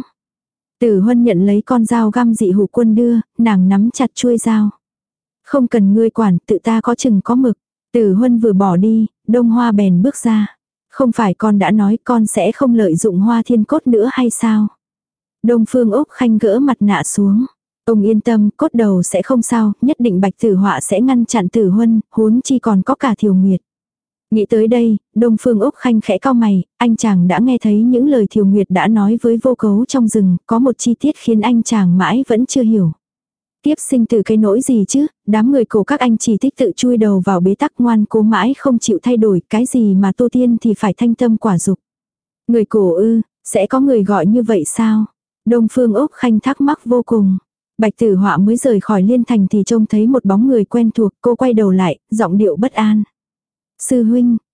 Tử Huân nhận lấy con dao găm dị hủ quân đưa, nàng nắm chặt chuôi dao. Không cần ngươi quản, tự ta có chừng có mực. Tử Huân vừa bỏ đi, Đông Hoa bèn bước ra. Không phải con đã nói con sẽ không lợi dụng Hoa Thiên Cốt nữa hay sao? Đông Phương Úc Khanh gỡ mặt nạ xuống. Ông yên tâm, cốt đầu sẽ không sao, nhất định Bạch Tử Họa sẽ ngăn chặn Tử Huân, huống chi còn có cả Thiều Nguyệt. Nghĩ tới đây, Đông Phương Úc Khanh khẽ cau mày, anh chàng đã nghe thấy những lời Thiều Nguyệt đã nói với Vô Cấu trong rừng, có một chi tiết khiến anh chàng mãi vẫn chưa hiểu. Tiếp sinh từ cái nỗi gì chứ, đám người cổ các anh chỉ thích tự chui đầu vào bế tắc ngoan cố mãi không chịu thay đổi, cái gì mà tu tiên thì phải thanh tâm quả dục. Người cổ ư, sẽ có người gọi như vậy sao? Đông Phương Úc Khanh thắc mắc vô cùng. Bạch Tử Họa mới rời khỏi Liên Thành thì trông thấy một bóng người quen thuộc, cô quay đầu lại, giọng điệu bất an. Sư huynh,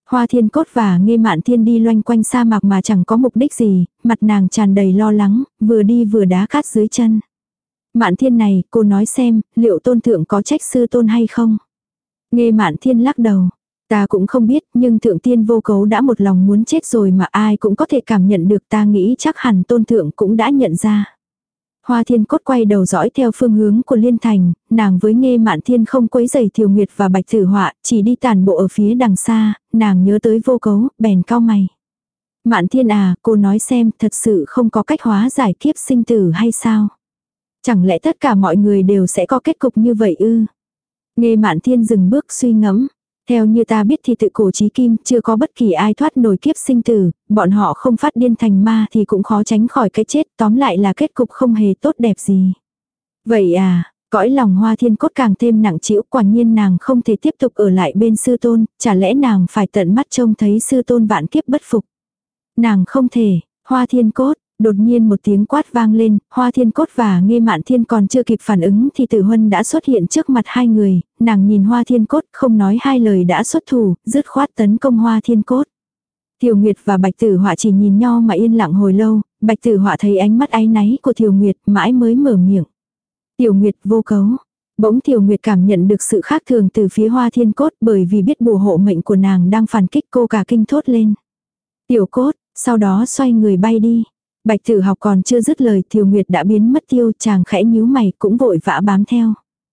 Hoa Thiên Cốt và Nghê Mạn Thiên đi loanh quanh sa mạc mà chẳng có mục đích gì, mặt nàng tràn đầy lo lắng, vừa đi vừa đá cát dưới chân. Mạn Thiên này, cô nói xem, liệu tôn thượng có trách sư tôn hay không? Nghê Mạn Thiên lắc đầu. Ta cũng không biết, nhưng thượng tiên vô cấu đã một lòng muốn chết rồi mà ai cũng có thể cảm nhận được, ta nghĩ chắc hẳn tôn thượng cũng đã nhận ra. Hoa Thiên Cốt quay đầu dõi theo phương hướng của Liên Thành, nàng với Nghê Mạn Thiên không quấy rầy Thiều Nguyệt và Bạch Tử Họa, chỉ đi tản bộ ở phía đằng xa, nàng nhớ tới vô cấu, bèn cau mày. Mạn Thiên à, cô nói xem, thật sự không có cách hóa giải kiếp sinh tử hay sao? Chẳng lẽ tất cả mọi người đều sẽ có kết cục như vậy ư? Nghê Mạn Thiên dừng bước suy ngẫm. Theo như ta biết thì tự cổ chí kim chưa có bất kỳ ai thoát nổi kiếp sinh tử, bọn họ không phát điên thành ma thì cũng khó tránh khỏi cái chết, tóm lại là kết cục không hề tốt đẹp gì. Vậy à, cõi lòng Hoa Thiên Cốt càng thêm nặng trĩu, quả nhiên nàng không thể tiếp tục ở lại bên sư tôn, chả lẽ nàng phải tận mắt trông thấy sư tôn vạn kiếp bất phục. Nàng không thể, Hoa Thiên Cốt. Đột nhiên một tiếng quát vang lên, Hoa Thiên Cốt và Nghê Mạn Thiên còn chưa kịp phản ứng thì Tử Huân đã xuất hiện trước mặt hai người, nàng nhìn Hoa Thiên Cốt không nói hai lời đã xuất thủ, dứt khoát tấn công Hoa Thiên Cốt. Thiều Nguyệt và Bạch Tử Họa chỉ nhìn nhau mà yên lặng hồi lâu, Bạch Tử Họa thấy ánh mắt áy náy của Thiều Nguyệt mãi mới mở miệng. Tiểu Nguyệt vô cấu. Bỗng Thiều Nguyệt cảm nhận được sự khác thường từ phía Hoa Thiên Cốt bởi vì biết bùa hộ mệnh của nàng đang phản kích, cô cả kinh thốt lên. Tiểu Cốt, sau đó xoay người bay đi. Bạch Tử Học còn chưa dứt lời, Thiều Nguyệt đã biến mất tiêu, chàng khẽ nhíu mày cũng vội vã bám theo.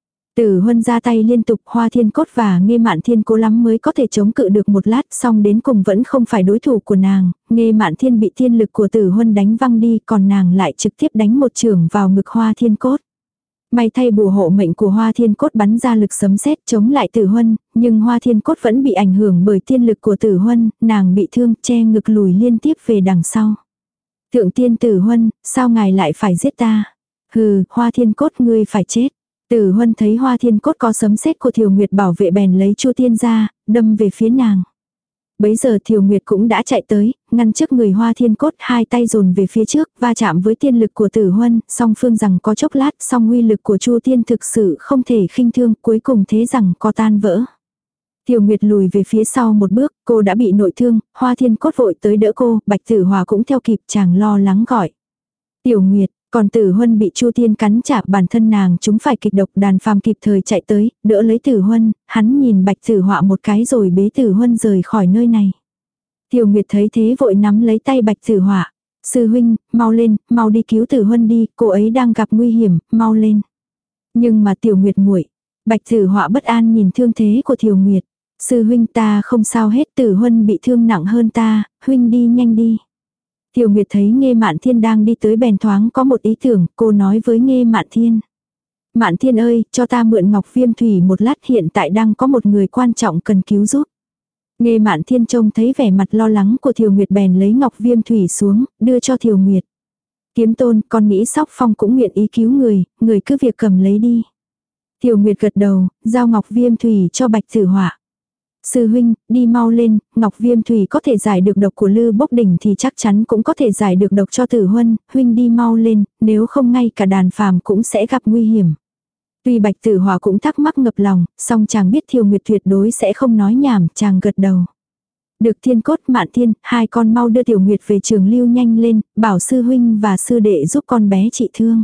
Tử Huân ra tay liên tục, Hoa Thiên Cốt và Nghê Mạn Thiên cố lắm mới có thể chống cự được một lát, xong đến cùng vẫn không phải đối thủ của nàng. Nghê Mạn Thiên bị thiên lực của Tử Huân đánh văng đi, còn nàng lại trực tiếp đánh một chưởng vào ngực Hoa Thiên Cốt. May thay bùa hộ mệnh của Hoa Thiên Cốt bắn ra lực sấm sét chống lại Tử Huân, nhưng Hoa Thiên Cốt vẫn bị ảnh hưởng bởi thiên lực của Tử Huân, nàng bị thương, che ngực lùi liên tiếp về đằng sau. Thượng tiên Tử Huân, sao ngài lại phải giết ta? Hừ, Hoa Thiên Cốt ngươi phải chết. Tử Huân thấy Hoa Thiên Cốt có sấm sét của Thiều Nguyệt bảo vệ bèn lấy Chu Tiên ra, đâm về phía nàng. Bấy giờ Thiều Nguyệt cũng đã chạy tới, ngăn trước người Hoa Thiên Cốt, hai tay dồn về phía trước, va chạm với tiên lực của Tử Huân, song phương rằng có chốc lát, song uy lực của Chu Tiên thực sự không thể khinh thương, cuối cùng thế rằng có tan vỡ. Thiều Nguyệt lùi về phía sau một bước, cô đã bị nội thương, Hoa Thiên Cốt vội tới đỡ cô, Bạch Tử Hòa cũng theo kịp, chàng lo lắng gọi. Tiểu Nguyệt, còn Tử Huân bị Chu Tiên cắn trả, bản thân nàng chúng phải kịch độc, Đàn Phàm kịp thời chạy tới, đỡ lấy Tử Huân, hắn nhìn Bạch Tử Họa một cái rồi bế Tử Huân rời khỏi nơi này. Tiểu Nguyệt thấy thế vội nắm lấy tay Bạch Tử Họa. Sư huynh, mau lên, mau đi cứu Tử Huân đi, cô ấy đang gặp nguy hiểm, mau lên. Nhưng mà Tiểu Nguyệt muội, Bạch Tử Họa bất an nhìn thương thế của Tiểu Nguyệt. Sư huynh ta không sao hết, Tử Huân bị thương nặng hơn ta, huynh đi nhanh đi. Tiểu Nguyệt thấy Nghê Mạn Thiên đang đi tới bèn thoáng có một ý tưởng, cô nói với Nghê Mạn Thiên. Mạn Thiên ơi, cho ta mượn ngọc viêm thủy một lát, hiện tại đang có một người quan trọng cần cứu giúp. Nghê Mạn Thiên trông thấy vẻ mặt lo lắng của Thiều Nguyệt bèn lấy ngọc viêm thủy xuống, đưa cho Thiều Nguyệt. Kiếm tôn, con nghĩ Sóc Phong cũng nguyện ý cứu người, người cứ việc cầm lấy đi. Thiều Nguyệt gật đầu, giao ngọc viêm thủy cho Bạch Tử Họa. Sư huynh, đi mau lên, ngọc viêm thủy có thể giải được độc của Lư Bốc Đỉnh thì chắc chắn cũng có thể giải được độc cho Tử Huân, huynh đi mau lên, nếu không ngay cả Đàn Phàm cũng sẽ gặp nguy hiểm. Tuy Bạch Tử Hòa cũng thắc mắc ngập lòng, song chàng biết Thiều Nguyệt tuyệt đối sẽ không nói nhảm, chàng gật đầu. Được Thiên Cốt, Mạn Thiên, hai con mau đưa Tiểu Nguyệt về Trường Lưu nhanh lên, bảo sư huynh và sư đệ giúp con bé trị thương.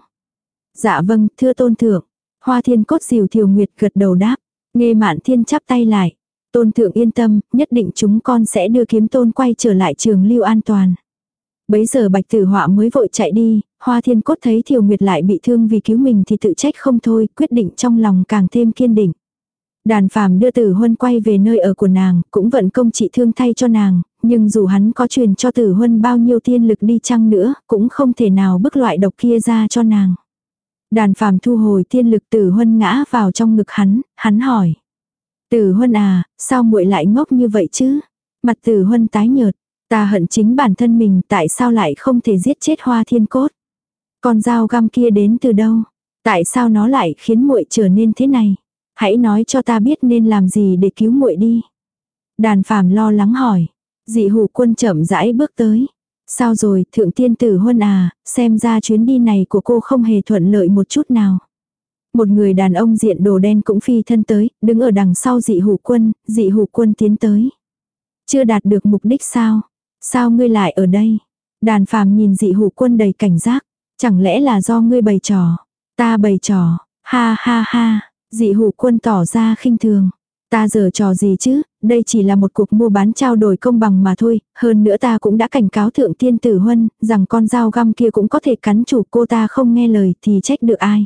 Dạ vâng, thưa tôn thượng. Hoa Thiên Cốt dìu Thiều Nguyệt gật đầu đáp. Nghê Mạn Thiên chắp tay lại. Tôn thượng yên tâm, nhất định chúng con sẽ đưa Kiếm tôn quay trở lại Trường Lưu an toàn. Bấy giờ Bạch Tử Họa mới vội chạy đi, Hoa Thiên Cốt thấy Thiều Nguyệt lại bị thương vì cứu mình thì tự trách không thôi, quyết định trong lòng càng thêm kiên định. Đàn Phàm đưa Tử Huân quay về nơi ở của nàng, cũng vận công trị thương thay cho nàng, nhưng dù hắn có truyền cho Tử Huân bao nhiêu tiên lực đi chăng nữa, cũng không thể nào bức loại độc kia ra cho nàng. Đàn Phàm thu hồi tiên lực, Tử Huân ngã vào trong ngực hắn, hắn hỏi. Tử Huân à, sao muội lại ngốc như vậy chứ? Mặt Tử Huân tái nhợt, ta hận chính bản thân mình, tại sao lại không thể giết chết Hoa Thiên Cốt? Con dao găm kia đến từ đâu? Tại sao nó lại khiến muội trở nên thế này? Hãy nói cho ta biết nên làm gì để cứu muội đi. Đàn Phàm lo lắng hỏi. Dị Hủ Quân chậm rãi bước tới. Sao rồi, thượng tiên Tử Huân à, xem ra chuyến đi này của cô không hề thuận lợi một chút nào. Một người đàn ông diện đồ đen cũng phi thân tới, đứng ở đằng sau Dị Hủ Quân, Dị Hủ Quân tiến tới. Chưa đạt được mục đích sao? Sao ngươi lại ở đây? Đàn Phàm nhìn Dị Hủ Quân đầy cảnh giác. Chẳng lẽ là do ngươi bày trò? Ta bày trò, ha ha ha. Dị Hủ Quân tỏ ra khinh thường. Ta giở trò gì chứ, đây chỉ là một cuộc mua bán trao đổi công bằng mà thôi, hơn nữa ta cũng đã cảnh cáo Thượng Tiên Tử Huân, rằng con dao găm kia cũng có thể cắn chủ cô ta không nghe lời thì trách được ai.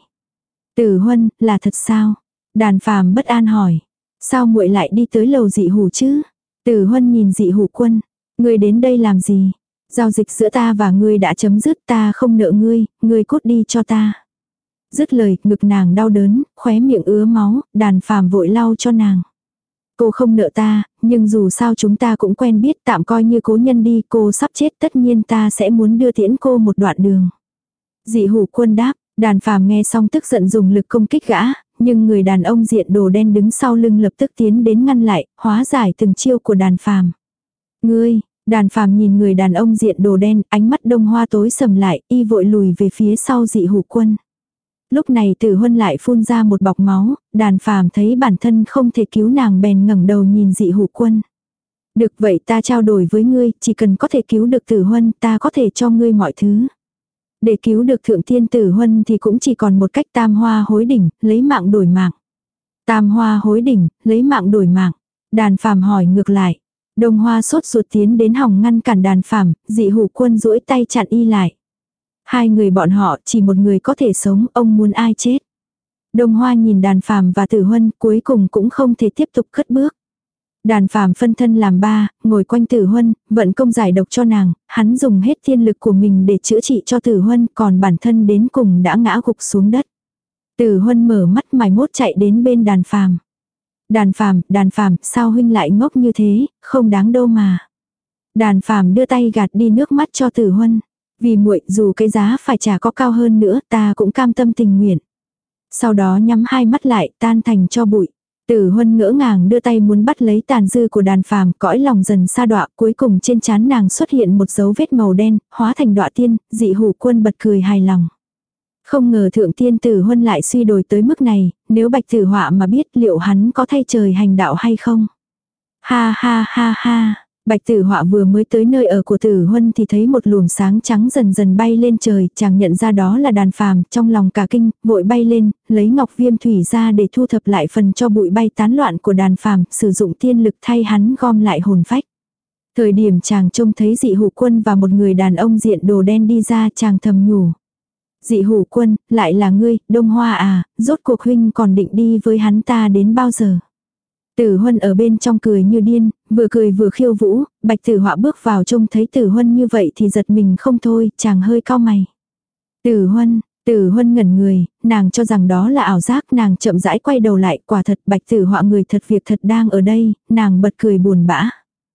Tử Huân, là thật sao? Đàn Phàm bất an hỏi. Sao muội lại đi tới lầu Dị Hủ chứ? Tử Huân nhìn Dị Hủ Quân. Ngươi đến đây làm gì? Giao dịch giữa ta và ngươi đã chấm dứt, ta không nợ ngươi, ngươi cút đi cho ta. Dứt lời, ngực nàng đau đớn, khóe miệng ứa máu, Đàn Phàm vội lau cho nàng. Cô không nợ ta, nhưng dù sao chúng ta cũng quen biết, tạm coi như cố nhân đi, cô sắp chết tất nhiên ta sẽ muốn đưa tiễn cô một đoạn đường. Dị Hủ Quân đáp. Đàn Phàm nghe xong tức giận dùng lực công kích gã, nhưng người đàn ông diện đồ đen đứng sau lưng lập tức tiến đến ngăn lại, hóa giải từng chiêu của Đàn Phàm. Ngươi, Đàn Phàm nhìn người đàn ông diện đồ đen, ánh mắt Đông Hoa tối sầm lại, y vội lùi về phía sau Dị Hủ Quân. Lúc này Tử Huân lại phun ra một bọc máu, Đàn Phàm thấy bản thân không thể cứu nàng bèn ngẩng đầu nhìn Dị Hủ Quân. Được vậy ta trao đổi với ngươi, chỉ cần có thể cứu được Tử Huân ta có thể cho ngươi mọi thứ. Để cứu được Thượng Tiên Tử Huân thì cũng chỉ còn một cách, tam hoa hối đỉnh, lấy mạng đổi mạng. Tam hoa hối đỉnh, lấy mạng đổi mạng. Đàn Phàm hỏi ngược lại. Đông Hoa sốt ruột tiến đến hòng ngăn cản Đàn Phàm, Dị Hủ Quân duỗi tay chặn y lại. Hai người bọn họ chỉ một người có thể sống, ông muốn ai chết. Đông Hoa nhìn Đàn Phàm và Tử Huân cuối cùng cũng không thể tiếp tục cất bước. Đàn Phàm phân thân làm ba, ngồi quanh Tử Huân, vận công giải độc cho nàng, hắn dùng hết thiên lực của mình để chữa trị cho Tử Huân, còn bản thân đến cùng đã ngã gục xuống đất. Tử Huân mở mắt mải mốt chạy đến bên Đàn Phàm. Đàn Phàm, Đàn Phàm, sao huynh lại ngốc như thế, không đáng đâu mà. Đàn Phàm đưa tay gạt đi nước mắt cho Tử Huân. Vì muội, dù cái giá phải trả có cao hơn nữa, ta cũng cam tâm tình nguyện. Sau đó nhắm hai mắt lại, tan thành cho bụi. Tử Huân ngỡ ngàng đưa tay muốn bắt lấy tàn dư của Đàn Phàm, cõi lòng dần sa đọa, cuối cùng trên trán nàng xuất hiện một dấu vết màu đen, hóa thành đọa tiên, Dị Hủ Quân bật cười hài lòng. Không ngờ Thượng Tiên Tử Huân lại suy đồi tới mức này, nếu Bạch Tử Họa mà biết liệu hắn có thay trời hành đạo hay không. Ha ha ha ha. Bạch Tử Họa vừa mới tới nơi ở của Tử Huân thì thấy một luồng sáng trắng dần dần bay lên trời, chàng nhận ra đó là Đàn Phàm, trong lòng cả kinh, vội bay lên, lấy ngọc viêm thủy ra để thu thập lại phần cho bụi bay tán loạn của Đàn Phàm, sử dụng tiên lực thay hắn gom lại hồn phách. Thời điểm chàng trông thấy Dị Hủ Quân và một người đàn ông diện đồ đen đi ra, chàng thầm nhủ. Dị Hủ Quân, lại là ngươi, Đông Hoa à, rốt cuộc huynh còn định đi với hắn ta đến bao giờ? Tử Huân ở bên trong cười như điên, vừa cười vừa khiêu vũ, Bạch Tử Họa bước vào trông thấy Tử Huân như vậy thì giật mình không thôi, chàng hơi cau mày. Tử Huân, Tử Huân ngẩn người, nàng cho rằng đó là ảo giác, nàng chậm rãi quay đầu lại, quả thật Bạch Tử Họa người thật việc thật đang ở đây, nàng bật cười buồn bã.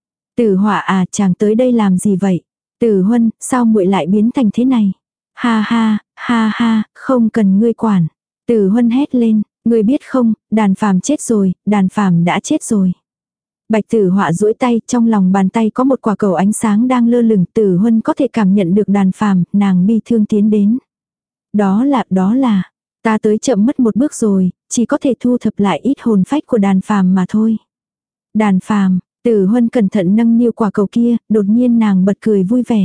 Tử Họa à, chàng tới đây làm gì vậy? Tử Huân, sao muội lại biến thành thế này? Ha ha, ha ha, không cần ngươi quản. Tử Huân hét lên. Ngươi biết không, Đàn Phàm chết rồi, Đàn Phàm đã chết rồi. Bạch Tử Họa duỗi tay, trong lòng bàn tay có một quả cầu ánh sáng đang lơ lửng, Tử Huân có thể cảm nhận được Đàn Phàm, nàng bi thương tiến đến. Đó là, đó là, ta tới chậm mất một bước rồi, chỉ có thể thu thập lại ít hồn phách của Đàn Phàm mà thôi. Đàn Phàm, Tử Huân cẩn thận nâng niu quả cầu kia, đột nhiên nàng bật cười vui vẻ.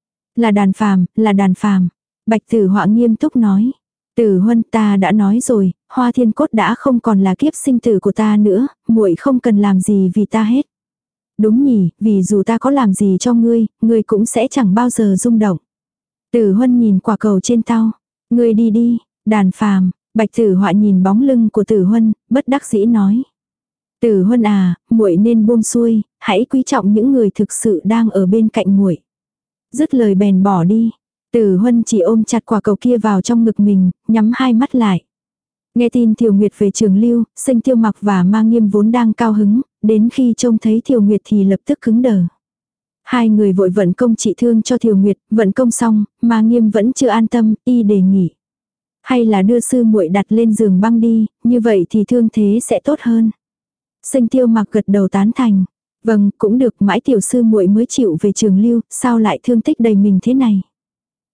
Là Đàn Phàm, là Đàn Phàm. Bạch Tử Họa nghiêm túc nói. Tử Huân, ta đã nói rồi, Hoa Thiên Cốt đã không còn là kiếp sinh tử của ta nữa, muội không cần làm gì vì ta hết. Đúng nhỉ, vì dù ta có làm gì cho ngươi, ngươi cũng sẽ chẳng bao giờ rung động. Tử Huân nhìn quả cầu trên tao. Ngươi đi đi, Đàn Phàm. Bạch Tử Họa nhìn bóng lưng của Tử Huân, bất đắc dĩ nói. Tử Huân à, muội nên buông xuôi, hãy quý trọng những người thực sự đang ở bên cạnh muội. Dứt lời bèn bỏ đi. Tử Huân chỉ ôm chặt quả cầu kia vào trong ngực mình, nhắm hai mắt lại. Nghe tin Thiều Nguyệt về Trường Lưu, Sinh Tiêu Mặc và Ma Nghiêm vốn đang cao hứng, đến khi trông thấy Thiều Nguyệt thì lập tức cứng đờ. Hai người vội vận công trị thương cho Thiều Nguyệt, vận công xong, Ma Nghiêm vẫn chưa an tâm, y đề nghị. Hay là đưa sư muội đặt lên giường băng đi, như vậy thì thương thế sẽ tốt hơn. Sinh Tiêu Mặc gật đầu tán thành. Vâng, cũng được, mãi tiểu sư muội mới chịu về Trường Lưu, sao lại thương tích đầy mình thế này.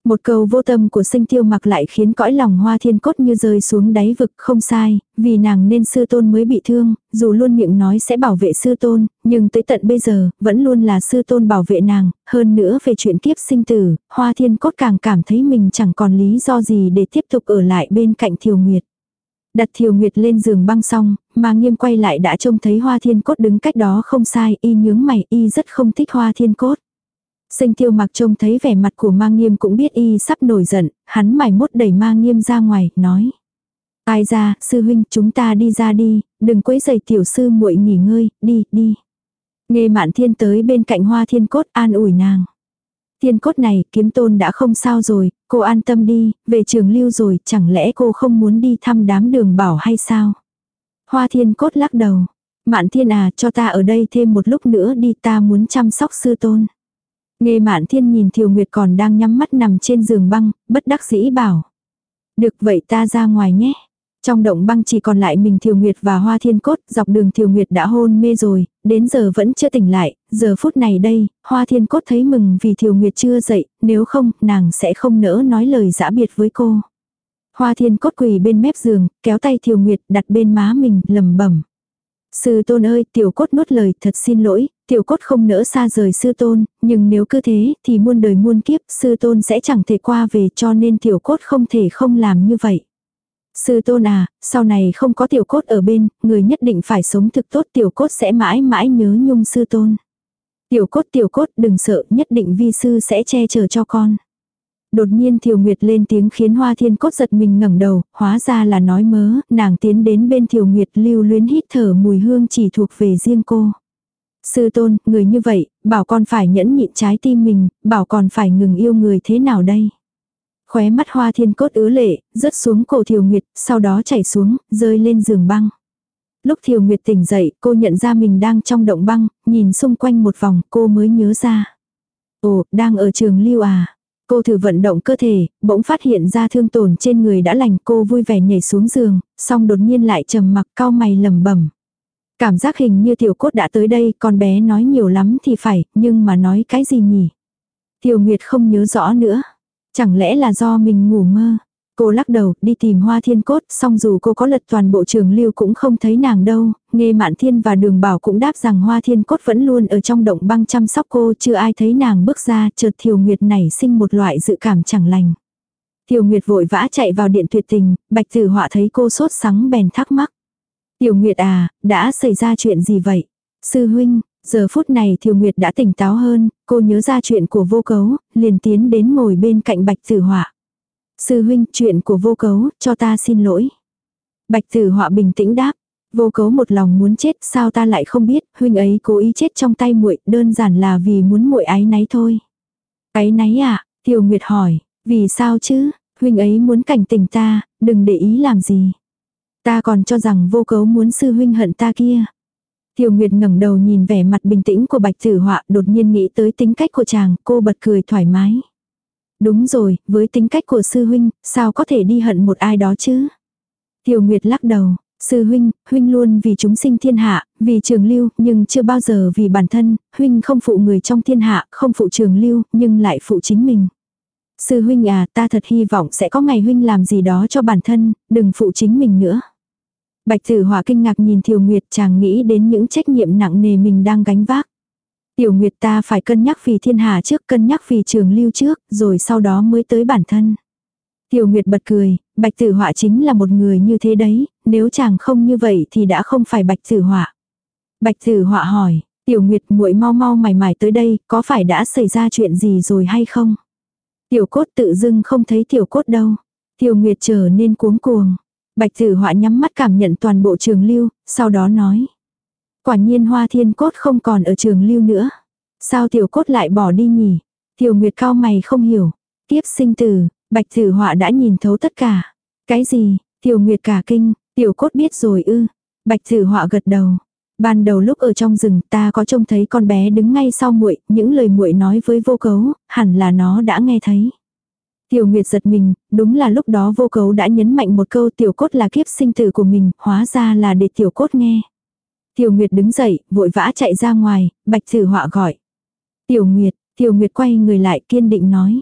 Một câu vô tâm của Sinh Tiêu Mặc lại khiến cõi lòng Hoa Thiên Cốt như rơi xuống đáy vực. Không sai, vì nàng nên sư tôn mới bị thương, dù luôn miệng nói sẽ bảo vệ sư tôn, nhưng tới tận bây giờ, vẫn luôn là sư tôn bảo vệ nàng. Hơn nữa về chuyện kiếp sinh tử, Hoa Thiên Cốt càng cảm thấy mình chẳng còn lý do gì để tiếp tục ở lại bên cạnh Thiều Nguyệt. Đặt Thiều Nguyệt lên giường băng xong, mà Nghiêm quay lại đã trông thấy Hoa Thiên Cốt đứng cách đó không sai, y nhướng mày, y rất không thích Hoa Thiên Cốt. Sinh Tiêu Mặc trông thấy vẻ mặt của Ma Nghiêm cũng biết y sắp nổi giận, hắn mải mốt đẩy Ma Nghiêm ra ngoài, nói: "Ai ra, sư huynh, chúng ta đi ra đi, đừng quấy rầy tiểu sư muội nghỉ ngơi, đi, đi." Nghe Mạn Thiên tới bên cạnh Hoa Thiên Cốt an ủi nàng: "Thiên Cốt này, Kiếm Tôn đã không sao rồi, cô an tâm đi, về Trường Lưu rồi, chẳng lẽ cô không muốn đi thăm đám Đường Bảo hay sao?" Hoa Thiên Cốt lắc đầu: "Mạn Thiên à, cho ta ở đây thêm một lúc nữa đi, ta muốn chăm sóc sư tôn." Nghe Mạn Thiên nhìn Thiều Nguyệt còn đang nhắm mắt nằm trên giường băng, bất đắc dĩ bảo: "Được vậy ta ra ngoài nhé." Trong động băng chỉ còn lại mình Thiều Nguyệt và Hoa Thiên Cốt, dọc đường Thiều Nguyệt đã hôn mê rồi, đến giờ vẫn chưa tỉnh lại, giờ phút này đây, Hoa Thiên Cốt thấy mừng vì Thiều Nguyệt chưa dậy, nếu không, nàng sẽ không nỡ nói lời giã biệt với cô. Hoa Thiên Cốt quỳ bên mép giường, kéo tay Thiều Nguyệt đặt bên má mình, lẩm bẩm: "Sư tôn ơi, tiểu cốt nuốt lời, thật xin lỗi, tiểu cốt không nỡ xa rời sư tôn, nhưng nếu cứ thế thì muôn đời muôn kiếp sư tôn sẽ chẳng thể qua về, cho nên tiểu cốt không thể không làm như vậy. Sư tôn à, sau này không có tiểu cốt ở bên, người nhất định phải sống thực tốt, tiểu cốt sẽ mãi mãi nhớ nhung sư tôn. Tiểu cốt tiểu cốt đừng sợ, nhất định vi sư sẽ che chở cho con." Đột nhiên Thiều Nguyệt lên tiếng khiến Hoa Thiên Cốt giật mình ngẩng đầu, hóa ra là nói mớ, nàng tiến đến bên Thiều Nguyệt lưu luyến hít thở mùi hương chỉ thuộc về riêng cô. "Sư tôn, người như vậy, bảo con phải nhẫn nhịn trái tim mình, bảo còn phải ngừng yêu người thế nào đây?" Khóe mắt Hoa Thiên Cốt ứa lệ, rớt xuống cổ Thiều Nguyệt, sau đó chảy xuống, rơi lên giường băng. Lúc Thiều Nguyệt tỉnh dậy, cô nhận ra mình đang trong động băng, nhìn xung quanh một vòng, cô mới nhớ ra. Ồ, đang ở Trường Lưu à? Cô thử vận động cơ thể, bỗng phát hiện ra thương tổn trên người đã lành, cô vui vẻ nhảy xuống giường, xong đột nhiên lại trầm mặc cau mày lẩm bẩm. Cảm giác hình như Tiểu Cốt đã tới đây, con bé nói nhiều lắm thì phải, nhưng mà nói cái gì nhỉ? Thiều Nguyệt không nhớ rõ nữa. Chẳng lẽ là do mình ngủ mơ? Cô lắc đầu, đi tìm Hoa Thiên Cốt, xong dù cô có lật toàn bộ Trường Lưu cũng không thấy nàng đâu, Nghe Mạn Thiên và Đường Bảo cũng đáp rằng Hoa Thiên Cốt vẫn luôn ở trong động băng chăm sóc cô, chưa ai thấy nàng bước ra, chợt Thiều Nguyệt nảy sinh một loại dự cảm chẳng lành. Thiều Nguyệt vội vã chạy vào điện tuyệt tình, Bạch Tử Họa thấy cô sốt sắng bèn thắc mắc. "Tiểu Nguyệt à, đã xảy ra chuyện gì vậy?" "Sư huynh." Giờ phút này Thiều Nguyệt đã tỉnh táo hơn, cô nhớ ra chuyện của Vô Cấu, liền tiến đến ngồi bên cạnh Bạch Tử Họa. "Sư huynh, chuyện của Vô Cấu, cho ta xin lỗi." Bạch Tử Họa bình tĩnh đáp. "Vô Cấu một lòng muốn chết, sao ta lại không biết, huynh ấy cố ý chết trong tay muội, đơn giản là vì muốn muội áy náy thôi." "Áy náy à?" Thiều Nguyệt hỏi. "Vì sao chứ, huynh ấy muốn cảnh tỉnh ta, đừng để ý làm gì. Ta còn cho rằng Vô Cấu muốn sư huynh hận ta kia." Thiều Nguyệt ngẩng đầu nhìn vẻ mặt bình tĩnh của Bạch Tử Họa, đột nhiên nghĩ tới tính cách của chàng, cô bật cười thoải mái. "Đúng rồi, với tính cách của sư huynh, sao có thể đi hận một ai đó chứ?" Thiều Nguyệt lắc đầu. "Sư huynh, huynh luôn vì chúng sinh thiên hạ, vì Trường Lưu, nhưng chưa bao giờ vì bản thân, huynh không phụ người trong thiên hạ, không phụ Trường Lưu, nhưng lại phụ chính mình. Sư huynh à, ta thật hy vọng sẽ có ngày huynh làm gì đó cho bản thân, đừng phụ chính mình nữa." Bạch Tử Họa kinh ngạc nhìn Thiều Nguyệt, chàng nghĩ đến những trách nhiệm nặng nề mình đang gánh vác. "Tiểu Nguyệt, ta phải cân nhắc vì thiên hạ trước, cân nhắc vì Trường Lưu trước, rồi sau đó mới tới bản thân." Thiều Nguyệt bật cười, Bạch Tử Họa chính là một người như thế đấy, nếu chàng không như vậy thì đã không phải Bạch Tử Họa. Bạch Tử Họa hỏi, "Tiểu Nguyệt, muội mau mau mải mải tới đây, có phải đã xảy ra chuyện gì rồi hay không?" "Tiểu Cốt tự dưng không thấy Tiểu Cốt đâu." Thiều Nguyệt trở nên cuống cuồng. Bạch Tử Họa nhắm mắt cảm nhận toàn bộ Trường Lưu, sau đó nói. "Quả nhiên Hoa Thiên Cốt không còn ở Trường Lưu nữa. Sao Tiểu Cốt lại bỏ đi nhỉ?" Thiều Nguyệt cau mày không hiểu. Tiếp sinh tử, Bạch Tử Họa đã nhìn thấu tất cả. "Cái gì?" Thiều Nguyệt cả kinh. "Tiểu Cốt biết rồi ư?" Bạch Tử Họa gật đầu. "Ban đầu lúc ở trong rừng ta có trông thấy con bé đứng ngay sau muội, những lời muội nói với Vô Cấu, hẳn là nó đã nghe thấy." Thiều Nguyệt giật mình, đúng là lúc đó Vô Cấu đã nhấn mạnh một câu Tiểu Cốt là kiếp sinh tử của mình, hóa ra là để Tiểu Cốt nghe. Thiều Nguyệt đứng dậy, vội vã chạy ra ngoài, Bạch Tử Họa gọi. "Tiểu Nguyệt." Thiều Nguyệt quay người lại kiên định nói.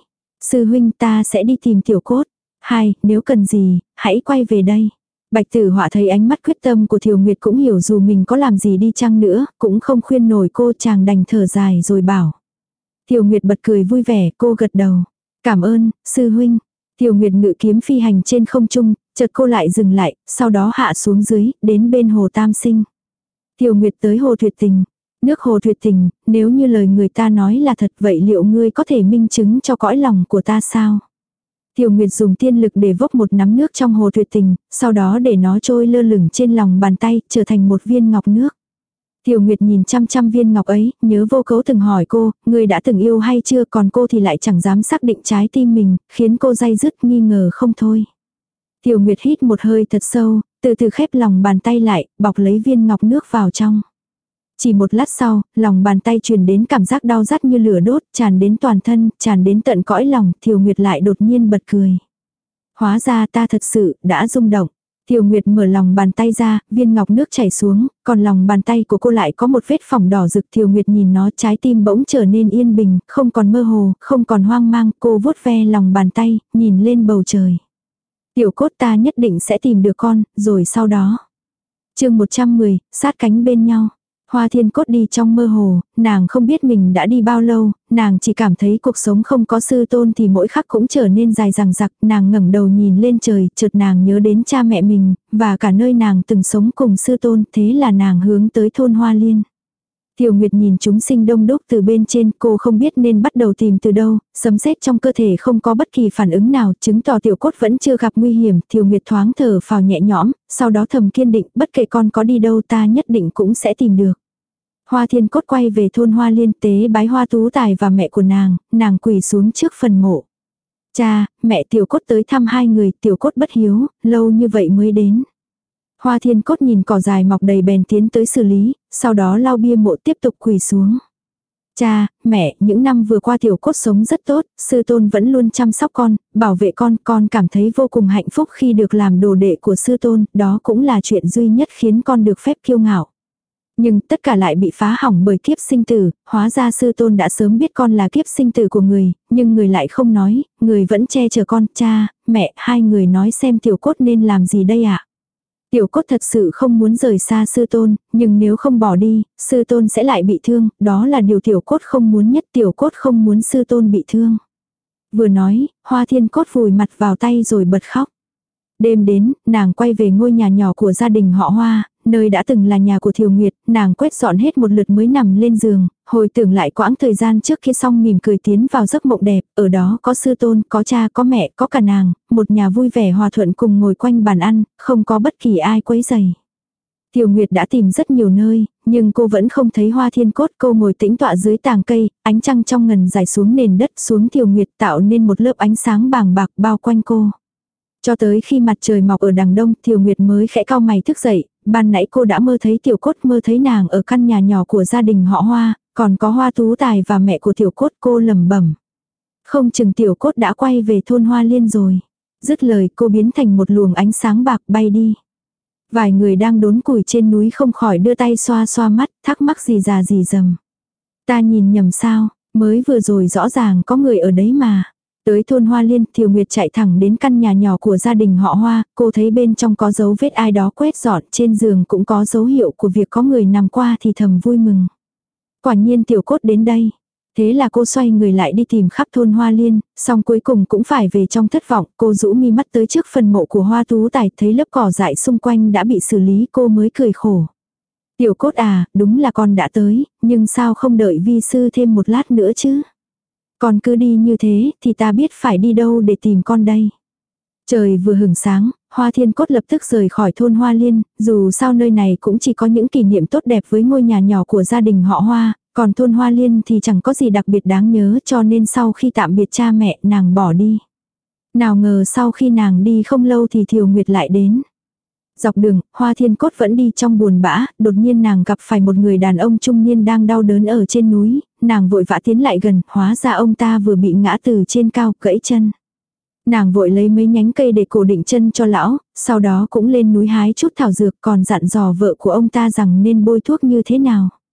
Sư huynh ta sẽ đi tìm tiểu cốt. Hai, nếu cần gì, hãy quay về đây. Bạch Tử Họa thấy ánh mắt quyết tâm của Thiều Nguyệt cũng hiểu dù mình có làm gì đi chăng nữa, cũng không khuyên nổi cô, chàng đành thở dài rồi bảo. Thiều Nguyệt bật cười vui vẻ, cô gật đầu. Cảm ơn, sư huynh. Thiều Nguyệt ngự kiếm phi hành trên không trung, chợt cô lại dừng lại, sau đó hạ xuống dưới, đến bên hồ Tam Sinh. Thiều Nguyệt tới hồ Tuyệt Tình. Nước hồ Tuyệt Tình, nếu như lời người ta nói là thật, vậy liệu ngươi có thể minh chứng cho cõi lòng của ta sao? Thiều Nguyệt dùng tiên lực để vốc một nắm nước trong hồ Tuyệt Tình, sau đó để nó trôi lơ lửng trên lòng bàn tay, trở thành một viên ngọc nước. Thiều Nguyệt nhìn chăm chăm viên ngọc ấy, nhớ Vô Cấu từng hỏi cô, ngươi đã từng yêu hay chưa, còn cô thì lại chẳng dám xác định trái tim mình, khiến cô day dứt nghi ngờ không thôi. Thiều Nguyệt hít một hơi thật sâu, từ từ khép lòng bàn tay lại, bọc lấy viên ngọc nước vào trong. Chỉ một lát sau, lòng bàn tay truyền đến cảm giác đau rát như lửa đốt, tràn đến toàn thân, tràn đến tận cõi lòng, Thiều Nguyệt lại đột nhiên bật cười. Hóa ra ta thật sự đã rung động. Thiều Nguyệt mở lòng bàn tay ra, viên ngọc nước chảy xuống, còn lòng bàn tay của cô lại có một vết phỏng đỏ rực. Thiều Nguyệt nhìn nó, trái tim bỗng trở nên yên bình, không còn mơ hồ, không còn hoang mang. Cô vuốt ve lòng bàn tay, nhìn lên bầu trời. Tiểu Cốt, ta nhất định sẽ tìm được con, rồi sau đó. Chương một trăm mười, sát cánh bên nhau. Hoa Thiên Cốt đi trong mơ hồ, nàng không biết mình đã đi bao lâu, nàng chỉ cảm thấy cuộc sống không có sư tôn thì mỗi khắc cũng trở nên dài dằng dặc. Nàng ngẩng đầu nhìn lên trời, chợt nàng nhớ đến cha mẹ mình, và cả nơi nàng từng sống cùng sư tôn, thế là nàng hướng tới thôn Hoa Liên. Thiều Nguyệt nhìn chúng sinh đông đúc từ bên trên, cô không biết nên bắt đầu tìm từ đâu, sấm sét trong cơ thể không có bất kỳ phản ứng nào, chứng tỏ Tiểu Cốt vẫn chưa gặp nguy hiểm. Thiều Nguyệt thoáng thở phào nhẹ nhõm, sau đó thầm kiên định, bất kể con có đi đâu ta nhất định cũng sẽ tìm được. Hoa Thiên Cốt quay về thôn Hoa Liên tế bái Hoa Tú Tài và mẹ của nàng, nàng quỳ xuống trước phần mộ. Cha, mẹ, Tiểu Cốt tới thăm hai người, Tiểu Cốt bất hiếu, lâu như vậy mới đến. Hoa Thiên Cốt nhìn cỏ dài mọc đầy bèn tiến tới xử lý, sau đó lau bia mộ tiếp tục quỳ xuống. Cha, mẹ, những năm vừa qua Tiểu Cốt sống rất tốt, sư tôn vẫn luôn chăm sóc con, bảo vệ con, con cảm thấy vô cùng hạnh phúc khi được làm đồ đệ của sư tôn, đó cũng là chuyện duy nhất khiến con được phép kiêu ngạo. Nhưng tất cả lại bị phá hỏng bởi kiếp sinh tử, hóa ra sư tôn đã sớm biết con là kiếp sinh tử của người, nhưng người lại không nói, người vẫn che chở con. Cha, mẹ, hai người nói xem Tiểu Cốt nên làm gì đây ạ? Tiểu Cốt thật sự không muốn rời xa sư tôn, nhưng nếu không bỏ đi, sư tôn sẽ lại bị thương, đó là điều Tiểu Cốt không muốn nhất. Tiểu Cốt không muốn sư tôn bị thương. Vừa nói, Hoa Thiên Cốt vùi mặt vào tay rồi bật khóc. Đêm đến, nàng quay về ngôi nhà nhỏ của gia đình họ Hoa, nơi đã từng là nhà của Thiều Nguyệt, nàng quét dọn hết một lượt mới nằm lên giường, hồi tưởng lại quãng thời gian trước khi xong mỉm cười tiến vào giấc mộng đẹp, ở đó có sư tôn, có cha, có mẹ, có cả nàng, một nhà vui vẻ hòa thuận cùng ngồi quanh bàn ăn, không có bất kỳ ai quấy rầy. Thiều Nguyệt đã tìm rất nhiều nơi, nhưng cô vẫn không thấy Hoa Thiên Cốt. Cô ngồi tĩnh tọa dưới tàng cây, ánh trăng trong ngần rải xuống nền đất xuống Thiều Nguyệt tạo nên một lớp ánh sáng bàng bạc bao quanh cô. Cho tới khi mặt trời mọc ở đằng đông, Thiều Nguyệt mới khẽ cau mày thức dậy, ban nãy cô đã mơ thấy Tiểu Cốt, mơ thấy nàng ở căn nhà nhỏ của gia đình họ Hoa, còn có Hoa Tú Tài và mẹ của Tiểu Cốt. Cô lẩm bẩm, không chừng Tiểu Cốt đã quay về thôn Hoa Liên rồi. Dứt lời cô biến thành một luồng ánh sáng bạc bay đi. Vài người đang đốn củi trên núi không khỏi đưa tay xoa xoa mắt, thắc mắc gì già gì dầm. Ta nhìn nhầm sao, mới vừa rồi rõ ràng có người ở đấy mà. Tới thôn Hoa Liên, Thiều Nguyệt chạy thẳng đến căn nhà nhỏ của gia đình họ Hoa, cô thấy bên trong có dấu vết ai đó quét dọn, trên giường cũng có dấu hiệu của việc có người nằm qua thì thầm vui mừng. Quả nhiên Tiểu Cốt đến đây. Thế là cô xoay người lại đi tìm khắp thôn Hoa Liên, xong cuối cùng cũng phải về trong thất vọng. Cô rũ mi mắt tới trước phần mộ của Hoa Tú Tài, thấy lớp cỏ dại xung quanh đã bị xử lý, cô mới cười khổ. Tiểu Cốt à, đúng là con đã tới, nhưng sao không đợi vi sư thêm một lát nữa chứ? Con cứ đi như thế thì ta biết phải đi đâu để tìm con đây. Trời vừa hửng sáng, Hoa Thiên Cốt lập tức rời khỏi thôn Hoa Liên, dù sao nơi này cũng chỉ có những kỷ niệm tốt đẹp với ngôi nhà nhỏ của gia đình họ Hoa, còn thôn Hoa Liên thì chẳng có gì đặc biệt đáng nhớ, cho nên sau khi tạm biệt cha mẹ nàng bỏ đi. Nào ngờ sau khi nàng đi không lâu thì Thiều Nguyệt lại đến. Dọc đường, Hoa Thiên Cốt vẫn đi trong buồn bã, đột nhiên nàng gặp phải một người đàn ông trung niên đang đau đớn ở trên núi, nàng vội vã tiến lại gần, hóa ra ông ta vừa bị ngã từ trên cao, gãy chân. Nàng vội lấy mấy nhánh cây để cổ định chân cho lão, sau đó cũng lên núi hái chút thảo dược, còn dặn dò vợ của ông ta rằng nên bôi thuốc như thế nào.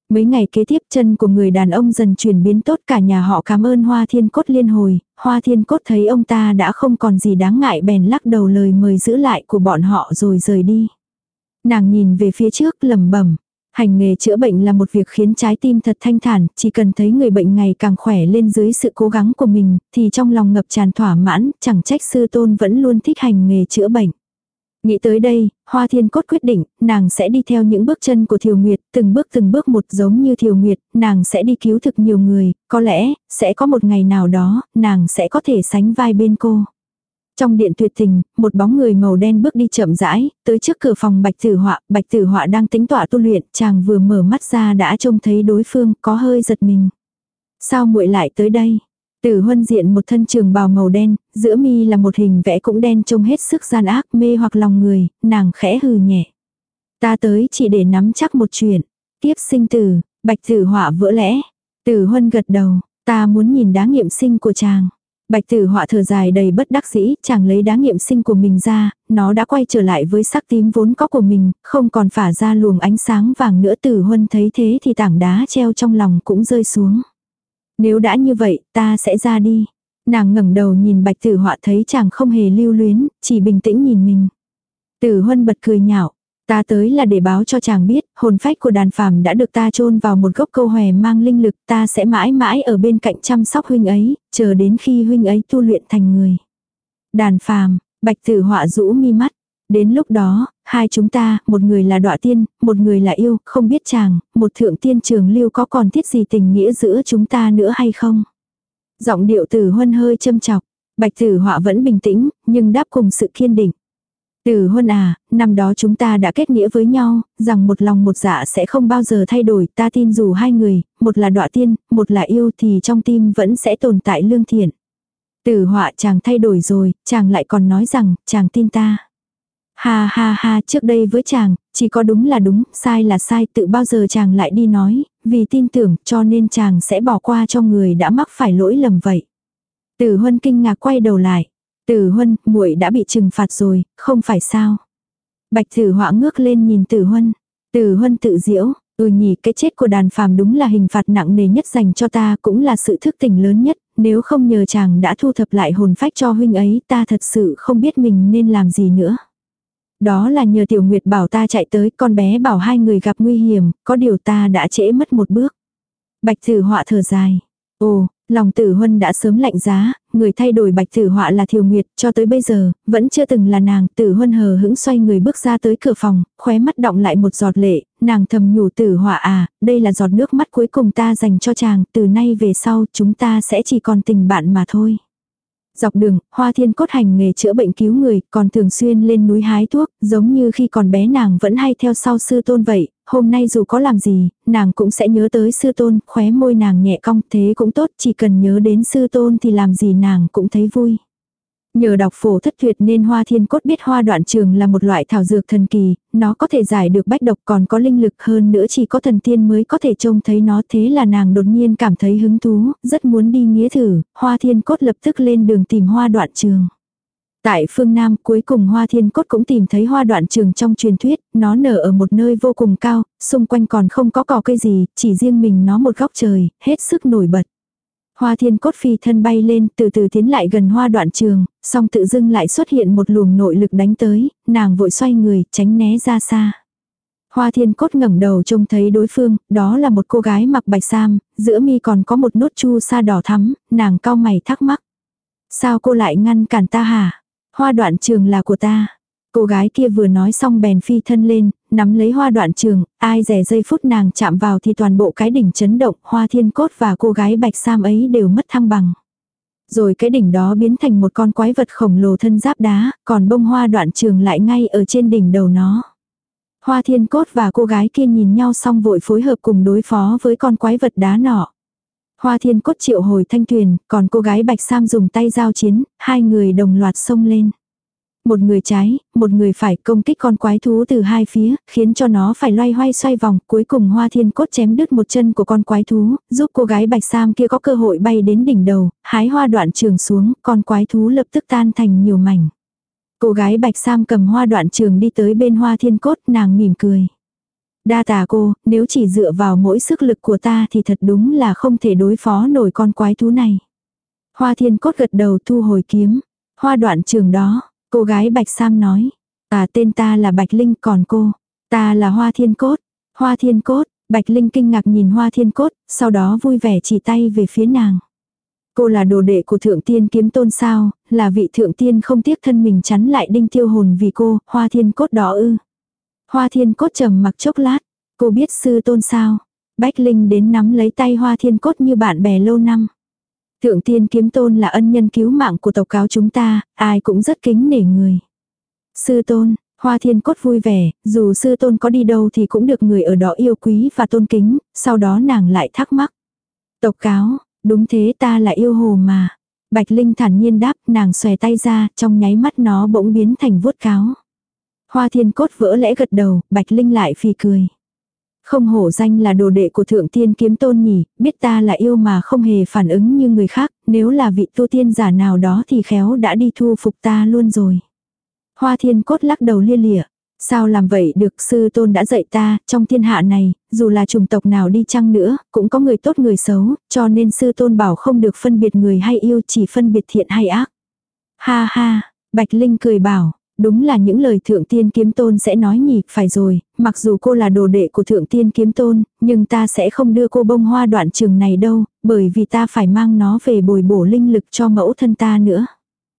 Mấy ngày kế tiếp chân của người đàn ông dần chuyển biến tốt, cả nhà họ cảm ơn Hoa Thiên Cốt liên hồi. Hoa Thiên Cốt thấy ông ta đã không còn gì đáng ngại bèn lắc đầu lời mời giữ lại của bọn họ rồi rời đi. Nàng nhìn về phía trước lẩm bẩm. Hành nghề chữa bệnh là một việc khiến trái tim thật thanh thản, chỉ cần thấy người bệnh ngày càng khỏe lên dưới sự cố gắng của mình, thì trong lòng ngập tràn thỏa mãn, chẳng trách sư tôn vẫn luôn thích hành nghề chữa bệnh. Nghĩ tới đây, Hoa Thiên Cốt quyết định, nàng sẽ đi theo những bước chân của Thiều Nguyệt, từng bước từng bước một giống như Thiều Nguyệt, nàng sẽ đi cứu thực nhiều người, có lẽ, sẽ có một ngày nào đó, nàng sẽ có thể sánh vai bên cô. Trong điện tuyệt tình, một bóng người màu đen bước đi chậm rãi, tới trước cửa phòng Bạch Tử Họa, Bạch Tử Họa đang tĩnh tọa tu luyện, chàng vừa mở mắt ra đã trông thấy đối phương, có hơi giật mình. Sao muội lại tới đây? Tử Huân diện một thân trường bào màu đen, giữa mi là một hình vẽ cũng đen trông hết sức gian ác mê hoặc lòng người, nàng khẽ hừ nhẹ. Ta tới chỉ để nắm chắc một chuyện. Tiếp sinh tử, Bạch Tử Họa vỡ lẽ. Tử Huân gật đầu, ta muốn nhìn đá nghiệm sinh của chàng. Bạch Tử Họa thở dài đầy bất đắc dĩ, chàng lấy đá nghiệm sinh của mình ra, nó đã quay trở lại với sắc tím vốn có của mình, không còn phả ra luồng ánh sáng vàng nữa. Tử Huân thấy thế thì tảng đá treo trong lòng cũng rơi xuống. Nếu đã như vậy, ta sẽ ra đi. Nàng ngẩng đầu nhìn Bạch Tử Họa thấy chàng không hề lưu luyến, chỉ bình tĩnh nhìn mình. Tử Huân bật cười nhạo. Ta tới là để báo cho chàng biết, hồn phách của đàn phàm đã được ta chôn vào một gốc câu hòe mang linh lực, ta sẽ mãi mãi ở bên cạnh chăm sóc huynh ấy, chờ đến khi huynh ấy tu luyện thành người. Đàn phàm, Bạch Tử Họa rũ mi mắt. Đến lúc đó, hai chúng ta, một người là đọa tiên, một người là yêu, không biết chàng, một thượng tiên trường lưu có còn thiết gì tình nghĩa giữa chúng ta nữa hay không? Giọng điệu Tử Huân hơi châm chọc, Bạch Tử Họa vẫn bình tĩnh, nhưng đáp cùng sự kiên định. Tử Huân à, năm đó chúng ta đã kết nghĩa với nhau, rằng một lòng một dạ sẽ không bao giờ thay đổi, ta tin dù hai người, một là đọa tiên, một là yêu thì trong tim vẫn sẽ tồn tại lương thiện. Tử Họa chàng thay đổi rồi, chàng lại còn nói rằng, chàng tin ta. Ha ha ha, trước đây với chàng, chỉ có đúng là đúng, sai là sai, tự bao giờ chàng lại đi nói, vì tin tưởng cho nên chàng sẽ bỏ qua cho người đã mắc phải lỗi lầm vậy. Tử Huân kinh ngạc quay đầu lại. Tử Huân, muội đã bị trừng phạt rồi, không phải sao? Bạch Tử Họa ngước lên nhìn Tử Huân. Tử Huân tự giễu, ừ nhỉ, cái chết của đàn phàm đúng là hình phạt nặng nề nhất dành cho ta, cũng là sự thức tỉnh lớn nhất, nếu không nhờ chàng đã thu thập lại hồn phách cho huynh ấy, ta thật sự không biết mình nên làm gì nữa. Đó là nhờ Tiểu Nguyệt bảo ta chạy tới, con bé bảo hai người gặp nguy hiểm, có điều ta đã trễ mất một bước. Bạch Tử Họa thở dài. Ồ, lòng Tử Huân đã sớm lạnh giá, người thay đổi Bạch Tử Họa là Thiều Nguyệt, cho tới bây giờ, vẫn chưa từng là nàng. Tử Huân hờ hững xoay người bước ra tới cửa phòng, khóe mắt đọng lại một giọt lệ, nàng thầm nhủ Tử Họa à, đây là giọt nước mắt cuối cùng ta dành cho chàng, từ nay về sau chúng ta sẽ chỉ còn tình bạn mà thôi. Dọc đường, Hoa Thiên Cốt hành nghề chữa bệnh cứu người, còn thường xuyên lên núi hái thuốc, giống như khi còn bé nàng vẫn hay theo sau sư tôn vậy, hôm nay dù có làm gì, nàng cũng sẽ nhớ tới sư tôn, khóe môi nàng nhẹ cong, thế cũng tốt, chỉ cần nhớ đến sư tôn thì làm gì nàng cũng thấy vui. Nhờ đọc phổ thất tuyệt nên Hoa Thiên Cốt biết hoa đoạn trường là một loại thảo dược thần kỳ, nó có thể giải được bách độc còn có linh lực hơn nữa chỉ có thần tiên mới có thể trông thấy nó, thế là nàng đột nhiên cảm thấy hứng thú, rất muốn đi nghĩa thử, Hoa Thiên Cốt lập tức lên đường tìm hoa đoạn trường. Tại phương Nam cuối cùng Hoa Thiên Cốt cũng tìm thấy hoa đoạn trường trong truyền thuyết, nó nở ở một nơi vô cùng cao, xung quanh còn không có cỏ cây gì, chỉ riêng mình nó một góc trời, hết sức nổi bật. Hoa Thiên Cốt phi thân bay lên, từ từ tiến lại gần hoa đoạn trường, song tự dưng lại xuất hiện một luồng nội lực đánh tới, nàng vội xoay người, tránh né ra xa. Hoa Thiên Cốt ngẩng đầu trông thấy đối phương, đó là một cô gái mặc bạch sam, giữa mi còn có một nốt chu sa đỏ thắm, nàng cau mày thắc mắc. Sao cô lại ngăn cản ta hả? Hoa đoạn trường là của ta. Cô gái kia vừa nói xong bèn phi thân lên, nắm lấy hoa đoạn trường, ai dè giây phút nàng chạm vào thì toàn bộ cái đỉnh chấn động, Hoa Thiên Cốt và cô gái bạch sam ấy đều mất thăng bằng. Rồi cái đỉnh đó biến thành một con quái vật khổng lồ thân giáp đá, còn bông hoa đoạn trường lại ngay ở trên đỉnh đầu nó. Hoa Thiên Cốt và cô gái kia nhìn nhau xong vội phối hợp cùng đối phó với con quái vật đá nọ. Hoa Thiên Cốt triệu hồi thanh tuyền, còn cô gái bạch sam dùng tay giao chiến, hai người đồng loạt xông lên. Một người trái, một người phải công kích con quái thú từ hai phía, khiến cho nó phải loay hoay xoay vòng. Cuối cùng Hoa Thiên Cốt chém đứt một chân của con quái thú, giúp cô gái bạch sam kia có cơ hội bay đến đỉnh đầu, hái hoa đoạn trường xuống, con quái thú lập tức tan thành nhiều mảnh. Cô gái bạch sam cầm hoa đoạn trường đi tới bên Hoa Thiên Cốt, nàng mỉm cười. Đa tà cô, nếu chỉ dựa vào mỗi sức lực của ta thì thật đúng là không thể đối phó nổi con quái thú này. Hoa Thiên Cốt gật đầu thu hồi kiếm. Hoa Đoạn Trường đó, cô gái Bạch Sam nói. À, tên ta là Bạch Linh, còn cô? Ta là Hoa Thiên Cốt. Hoa Thiên Cốt, Bạch Linh kinh ngạc nhìn Hoa Thiên Cốt, sau đó vui vẻ chỉ tay về phía nàng. Cô là đồ đệ của Thượng Tiên Kiếm Tôn sao, là vị Thượng Tiên không tiếc thân mình chắn lại đinh tiêu hồn vì cô, Hoa Thiên Cốt đó ư. Hoa Thiên Cốt trầm mặc chốc lát, cô biết sư tôn sao? Bạch Linh đến nắm lấy tay Hoa Thiên Cốt như bạn bè lâu năm. Thượng Tiên Kiếm Tôn là ân nhân cứu mạng của tộc cáo chúng ta, ai cũng rất kính nể người. Sư tôn, Hoa Thiên Cốt vui vẻ, dù sư tôn có đi đâu thì cũng được người ở đó yêu quý và tôn kính, sau đó nàng lại thắc mắc. Tộc cáo, đúng thế, ta là yêu hồ mà. Bạch Linh thản nhiên đáp, nàng xòe tay ra, trong nháy mắt nó bỗng biến thành vuốt cáo. Hoa Thiên Cốt vỡ lẽ gật đầu, Bạch Linh lại phì cười. Không hổ danh là đồ đệ của Thượng Tiên Kiếm Tôn nhỉ, biết ta là yêu mà không hề phản ứng như người khác, nếu là vị tu tiên giả nào đó thì khéo đã đi thu phục ta luôn rồi. Hoa Thiên Cốt lắc đầu lia lịa. Sao làm vậy được, sư tôn đã dạy ta, trong thiên hạ này, dù là chủng tộc nào đi chăng nữa, cũng có người tốt người xấu, cho nên sư tôn bảo không được phân biệt người hay yêu, chỉ phân biệt thiện hay ác. Ha ha, Bạch Linh cười bảo, đúng là những lời Thượng Tiên Kiếm Tôn sẽ nói nhỉ, phải rồi, mặc dù cô là đồ đệ của Thượng Tiên Kiếm Tôn, nhưng ta sẽ không đưa cô bông Hoa Đoạn Trường này đâu, bởi vì ta phải mang nó về bồi bổ linh lực cho mẫu thân ta nữa.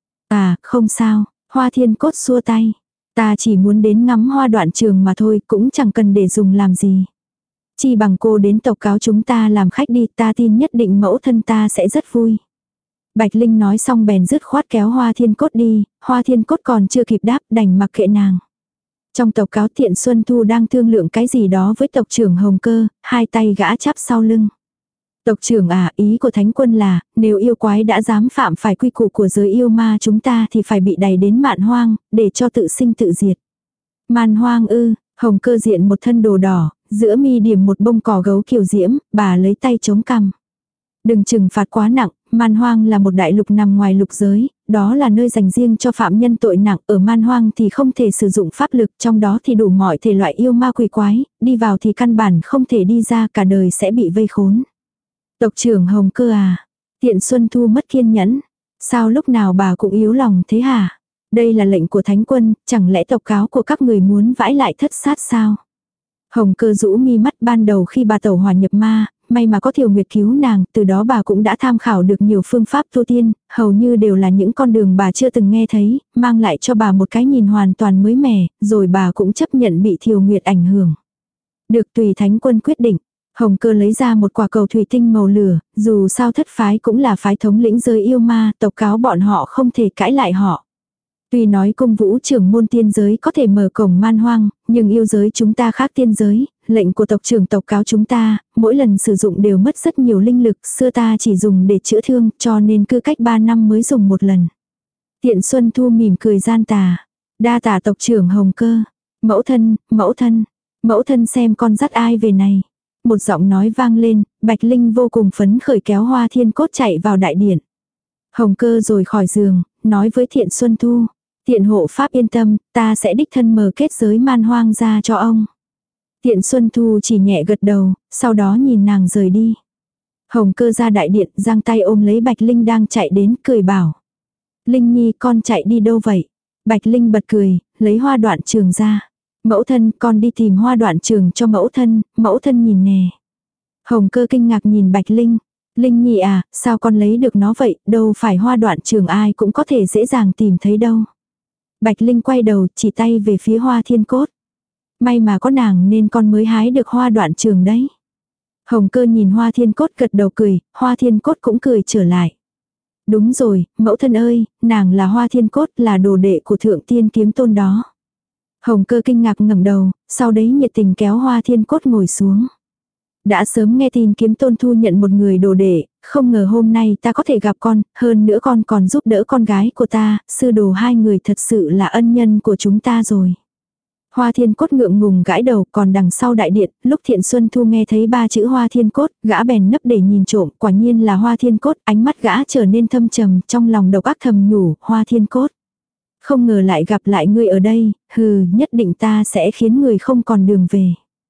À, không sao, Hoa Thiên Cốt xua tay. Ta chỉ muốn đến ngắm Hoa Đoạn Trường mà thôi, cũng chẳng cần để dùng làm gì. Chi bằng cô đến tộc cáo chúng ta làm khách đi, ta tin nhất định mẫu thân ta sẽ rất vui. Bạch Linh nói xong bèn dứt khoát kéo Hoa Thiên Cốt đi, Hoa Thiên Cốt còn chưa kịp đáp, đành mặc kệ nàng. Trong tộc cáo Thiện Xuân Thu đang thương lượng cái gì đó với tộc trưởng Hồng Cơ, hai tay gã chắp sau lưng. Tộc trưởng à, ý của Thánh Quân là, nếu yêu quái đã dám phạm phải quy củ của giới yêu ma chúng ta thì phải bị đày đến mạn hoang, để cho tự sinh tự diệt. Mạn hoang ư, Hồng Cơ diện một thân đồ đỏ, giữa mi điểm một bông cỏ gấu kiều diễm, bà lấy tay chống cằm. Đừng trừng phạt quá nặng, Man Hoang là một đại lục nằm ngoài lục giới, đó là nơi dành riêng cho phạm nhân tội nặng, ở Man Hoang thì không thể sử dụng pháp lực, trong đó thì đủ mọi thể loại yêu ma quỷ quái, đi vào thì căn bản không thể đi ra, cả đời sẽ bị vây khốn. Tộc trưởng Hồng Cơ à, Tiện Xuân Thu mất kiên nhẫn, sao lúc nào bà cũng yếu lòng thế hả? Đây là lệnh của Thánh Quân, chẳng lẽ tộc cáo của các người muốn vãi lại thất sát sao? Hồng Cơ rũ mi mắt, ban đầu khi bà tẩu hỏa nhập ma, may mà có Thiều Nguyệt cứu nàng, từ đó bà cũng đã tham khảo được nhiều phương pháp tu tiên, hầu như đều là những con đường bà chưa từng nghe thấy, mang lại cho bà một cái nhìn hoàn toàn mới mẻ, rồi bà cũng chấp nhận bị Thiều Nguyệt ảnh hưởng. Được, tùy Thánh Quân quyết định. Hồng Cơ lấy ra một quả cầu thủy tinh màu lửa, dù sao thất phái cũng là phái thống lĩnh giới yêu ma, tộc cáo bọn họ không thể cãi lại họ. Tuy nói cung vũ trưởng môn tiên giới có thể mở cổng Man Hoang, nhưng yêu giới chúng ta khác tiên giới, lệnh của tộc trưởng tộc cáo chúng ta, mỗi lần sử dụng đều mất rất nhiều linh lực, xưa ta chỉ dùng để chữa thương, cho nên cứ cách ba năm mới dùng một lần. Tiện Xuân Thu mỉm cười gian tà, đa tả tộc trưởng Hồng Cơ, mẫu thân, mẫu thân, mẫu thân xem con dắt ai về này. Một giọng nói vang lên, Bạch Linh vô cùng phấn khởi kéo Hoa Thiên Cốt chạy vào đại điện. Hồng Cơ rồi khỏi giường, nói với Thiện Xuân Thu. Thiện hộ pháp yên tâm, ta sẽ đích thân mở kết giới Man Hoang ra cho ông. Thiện Xuân Thu chỉ nhẹ gật đầu, sau đó nhìn nàng rời đi. Hồng Cơ ra đại điện, giang tay ôm lấy Bạch Linh đang chạy đến, cười bảo. Linh Nhi, con chạy đi đâu vậy? Bạch Linh bật cười, lấy Hoa Đoạn Trường ra. Mẫu thân, con đi tìm Hoa Đoạn Trường cho mẫu thân, mẫu thân nhìn nè. Hồng Cơ kinh ngạc nhìn Bạch Linh. Linh Nhi à, sao con lấy được nó vậy, đâu phải Hoa Đoạn Trường ai cũng có thể dễ dàng tìm thấy đâu. Bạch Linh quay đầu, chỉ tay về phía Hoa Thiên Cốt. May mà có nàng nên con mới hái được Hoa Đoạn Trường đấy. Hồng Cơ nhìn Hoa Thiên Cốt gật đầu cười, Hoa Thiên Cốt cũng cười trở lại. Đúng rồi, mẫu thân ơi, nàng là Hoa Thiên Cốt, là đồ đệ của Thượng Tiên Kiếm Tôn đó. Hồng Cơ kinh ngạc ngẩng đầu, sau đấy nhiệt tình kéo Hoa Thiên Cốt ngồi xuống. Đã sớm nghe tin Kiếm Tôn thu nhận một người đồ đệ, không ngờ hôm nay ta có thể gặp con, hơn nữa con còn giúp đỡ con gái của ta, sư đồ hai người thật sự là ân nhân của chúng ta rồi. Hoa Thiên Cốt ngượng ngùng gãi đầu, còn đằng sau đại điện, lúc Thiện Xuân Thu nghe thấy ba chữ Hoa Thiên Cốt, gã bèn nấp để nhìn trộm, quả nhiên là Hoa Thiên Cốt, ánh mắt gã trở nên thâm trầm, trong lòng độc ác thầm nhủ, Hoa Thiên Cốt. Không ngờ lại gặp lại ngươi ở đây, hừ, nhất định ta sẽ khiến người không còn đường về.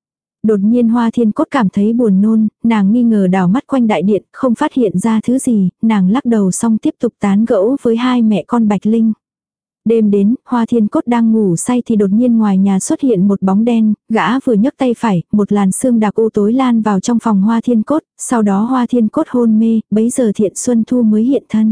Đột nhiên Hoa Thiên Cốt cảm thấy buồn nôn, nàng nghi ngờ đảo mắt quanh đại điện, không phát hiện ra thứ gì, nàng lắc đầu xong tiếp tục tán gẫu với hai mẹ con Bạch Linh. Đêm đến, Hoa Thiên Cốt đang ngủ say thì đột nhiên ngoài nhà xuất hiện một bóng đen, gã vừa nhấc tay phải, một làn sương đặc u tối lan vào trong phòng Hoa Thiên Cốt, sau đó Hoa Thiên Cốt hôn mê, bấy giờ Thiện Xuân Thu mới hiện thân.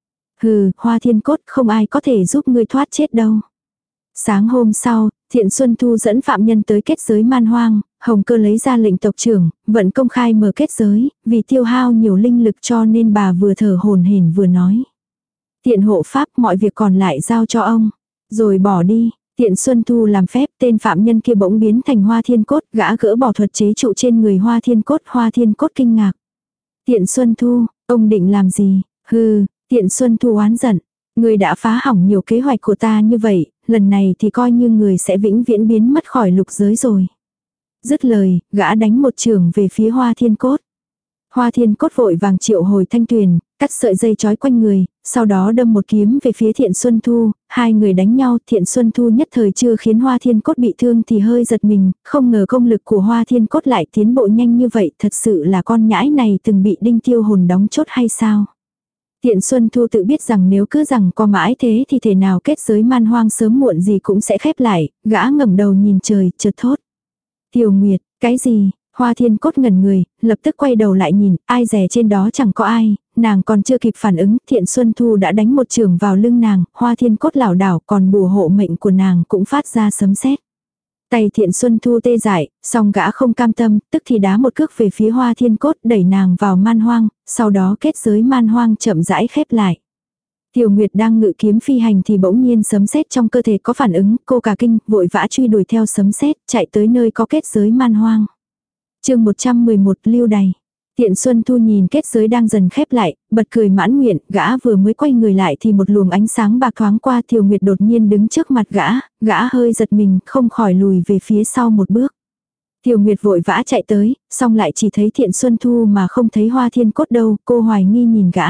Hừ, Hoa Thiên Cốt, không ai có thể giúp ngươi thoát chết đâu. Sáng hôm sau, Thiện Xuân Thu dẫn phạm nhân tới kết giới man hoang, Hồng Cơ lấy ra lệnh tộc trưởng, vẫn công khai mở kết giới, vì tiêu hao nhiều linh lực cho nên bà vừa thở hổn hển vừa nói. Tiện hộ pháp, mọi việc còn lại giao cho ông. Rồi bỏ đi. Tiện Xuân Thu làm phép, tên phạm nhân kia bỗng biến thành Hoa Thiên Cốt, gã gỡ bỏ thuật chế trụ trên người Hoa Thiên Cốt. Hoa Thiên Cốt kinh ngạc. Tiện Xuân Thu, ông định làm gì? Hừ, Tiện Xuân Thu oán giận. Người đã phá hỏng nhiều kế hoạch của ta như vậy, lần này thì coi như người sẽ vĩnh viễn biến mất khỏi lục giới rồi. Dứt lời, gã đánh một chưởng về phía Hoa Thiên Cốt. Hoa Thiên Cốt vội vàng triệu hồi Thanh Tuyền, cắt sợi dây trói quanh người, sau đó đâm một kiếm về phía Thiện Xuân Thu, hai người đánh nhau. Thiện Xuân Thu nhất thời chưa khiến Hoa Thiên Cốt bị thương thì hơi giật mình, không ngờ công lực của Hoa Thiên Cốt lại tiến bộ nhanh như vậy, thật sự là con nhãi này từng bị đinh tiêu hồn đóng chốt hay sao? Thiện Xuân Thu tự biết rằng nếu cứ rằng có mãi thế thì thể nào kết giới man hoang sớm muộn gì cũng sẽ khép lại, gã ngẩng đầu nhìn trời, chợt thốt. Tiểu Nguyệt, cái gì? Hoa Thiên Cốt ngẩn người, lập tức quay đầu lại nhìn, ai dè trên đó chẳng có ai, nàng còn chưa kịp phản ứng, Thiện Xuân Thu đã đánh một chưởng vào lưng nàng, Hoa Thiên Cốt lảo đảo, còn bùa hộ mệnh của nàng cũng phát ra sấm sét. Tay Thiện Xuân Thu tê dại, song gã không cam tâm, tức thì đá một cước về phía Hoa Thiên Cốt, đẩy nàng vào man hoang, sau đó kết giới man hoang chậm rãi khép lại. Tiểu Nguyệt đang ngự kiếm phi hành thì bỗng nhiên sấm sét trong cơ thể có phản ứng, cô cả kinh, vội vã truy đuổi theo sấm sét, chạy tới nơi có kết giới man hoang. Chương một trăm mười một lưu đày. Tiện Xuân Thu nhìn kết giới đang dần khép lại, bật cười mãn nguyện, gã vừa mới quay người lại thì một luồng ánh sáng bạc thoáng qua. Thiều Nguyệt đột nhiên đứng trước mặt gã, gã hơi giật mình, không khỏi lùi về phía sau một bước. Thiều Nguyệt vội vã chạy tới, xong lại chỉ thấy Thiện Xuân Thu mà không thấy Hoa Thiên Cốt đâu, cô hoài nghi nhìn gã.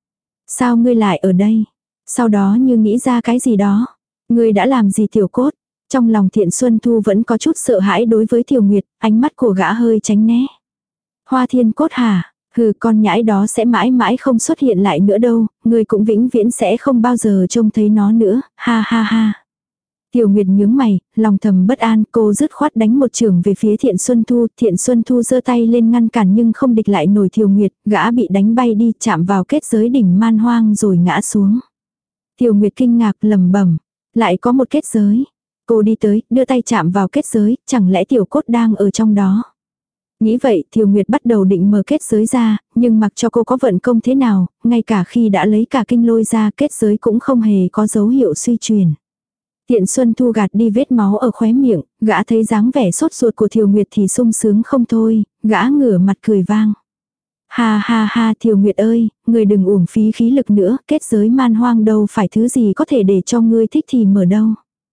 Sao ngươi lại ở đây? Sau đó như nghĩ ra cái gì đó. Ngươi đã làm gì Tiểu Cốt? Trong lòng Thiện Xuân Thu vẫn có chút sợ hãi đối với Thiều Nguyệt, ánh mắt của gã hơi tránh né. Hoa Thiên Cốt hả? Hừ, con nhãi đó sẽ mãi mãi không xuất hiện lại nữa đâu, ngươi cũng vĩnh viễn sẽ không bao giờ trông thấy nó nữa, ha ha ha. Tiểu Nguyệt nhướng mày, lòng thầm bất an, cô dứt khoát đánh một chưởng về phía Thiện Xuân Thu. Thiện Xuân Thu giơ tay lên ngăn cản nhưng không địch lại nổi Tiểu Nguyệt, gã bị đánh bay đi, chạm vào kết giới đỉnh man hoang rồi ngã xuống. Tiểu Nguyệt kinh ngạc lẩm bẩm, lại có một kết giới. Cô đi tới, đưa tay chạm vào kết giới, chẳng lẽ Tiểu Cốt đang ở trong đó. Nghĩ vậy, Thiều Nguyệt bắt đầu định mở kết giới ra, nhưng mặc cho cô có vận công thế nào, ngay cả khi đã lấy cả kinh lôi ra, kết giới cũng không hề có dấu hiệu suy chuyển. Tiện Xuân Thu gạt đi vết máu ở khóe miệng, gã thấy dáng vẻ sốt ruột của Thiều Nguyệt thì sung sướng không thôi, gã ngửa mặt cười vang. Ha ha ha Thiều Nguyệt ơi, người đừng uổng phí khí lực nữa, kết giới man hoang đâu phải thứ gì có thể để cho ngươi thích thì mở đâu.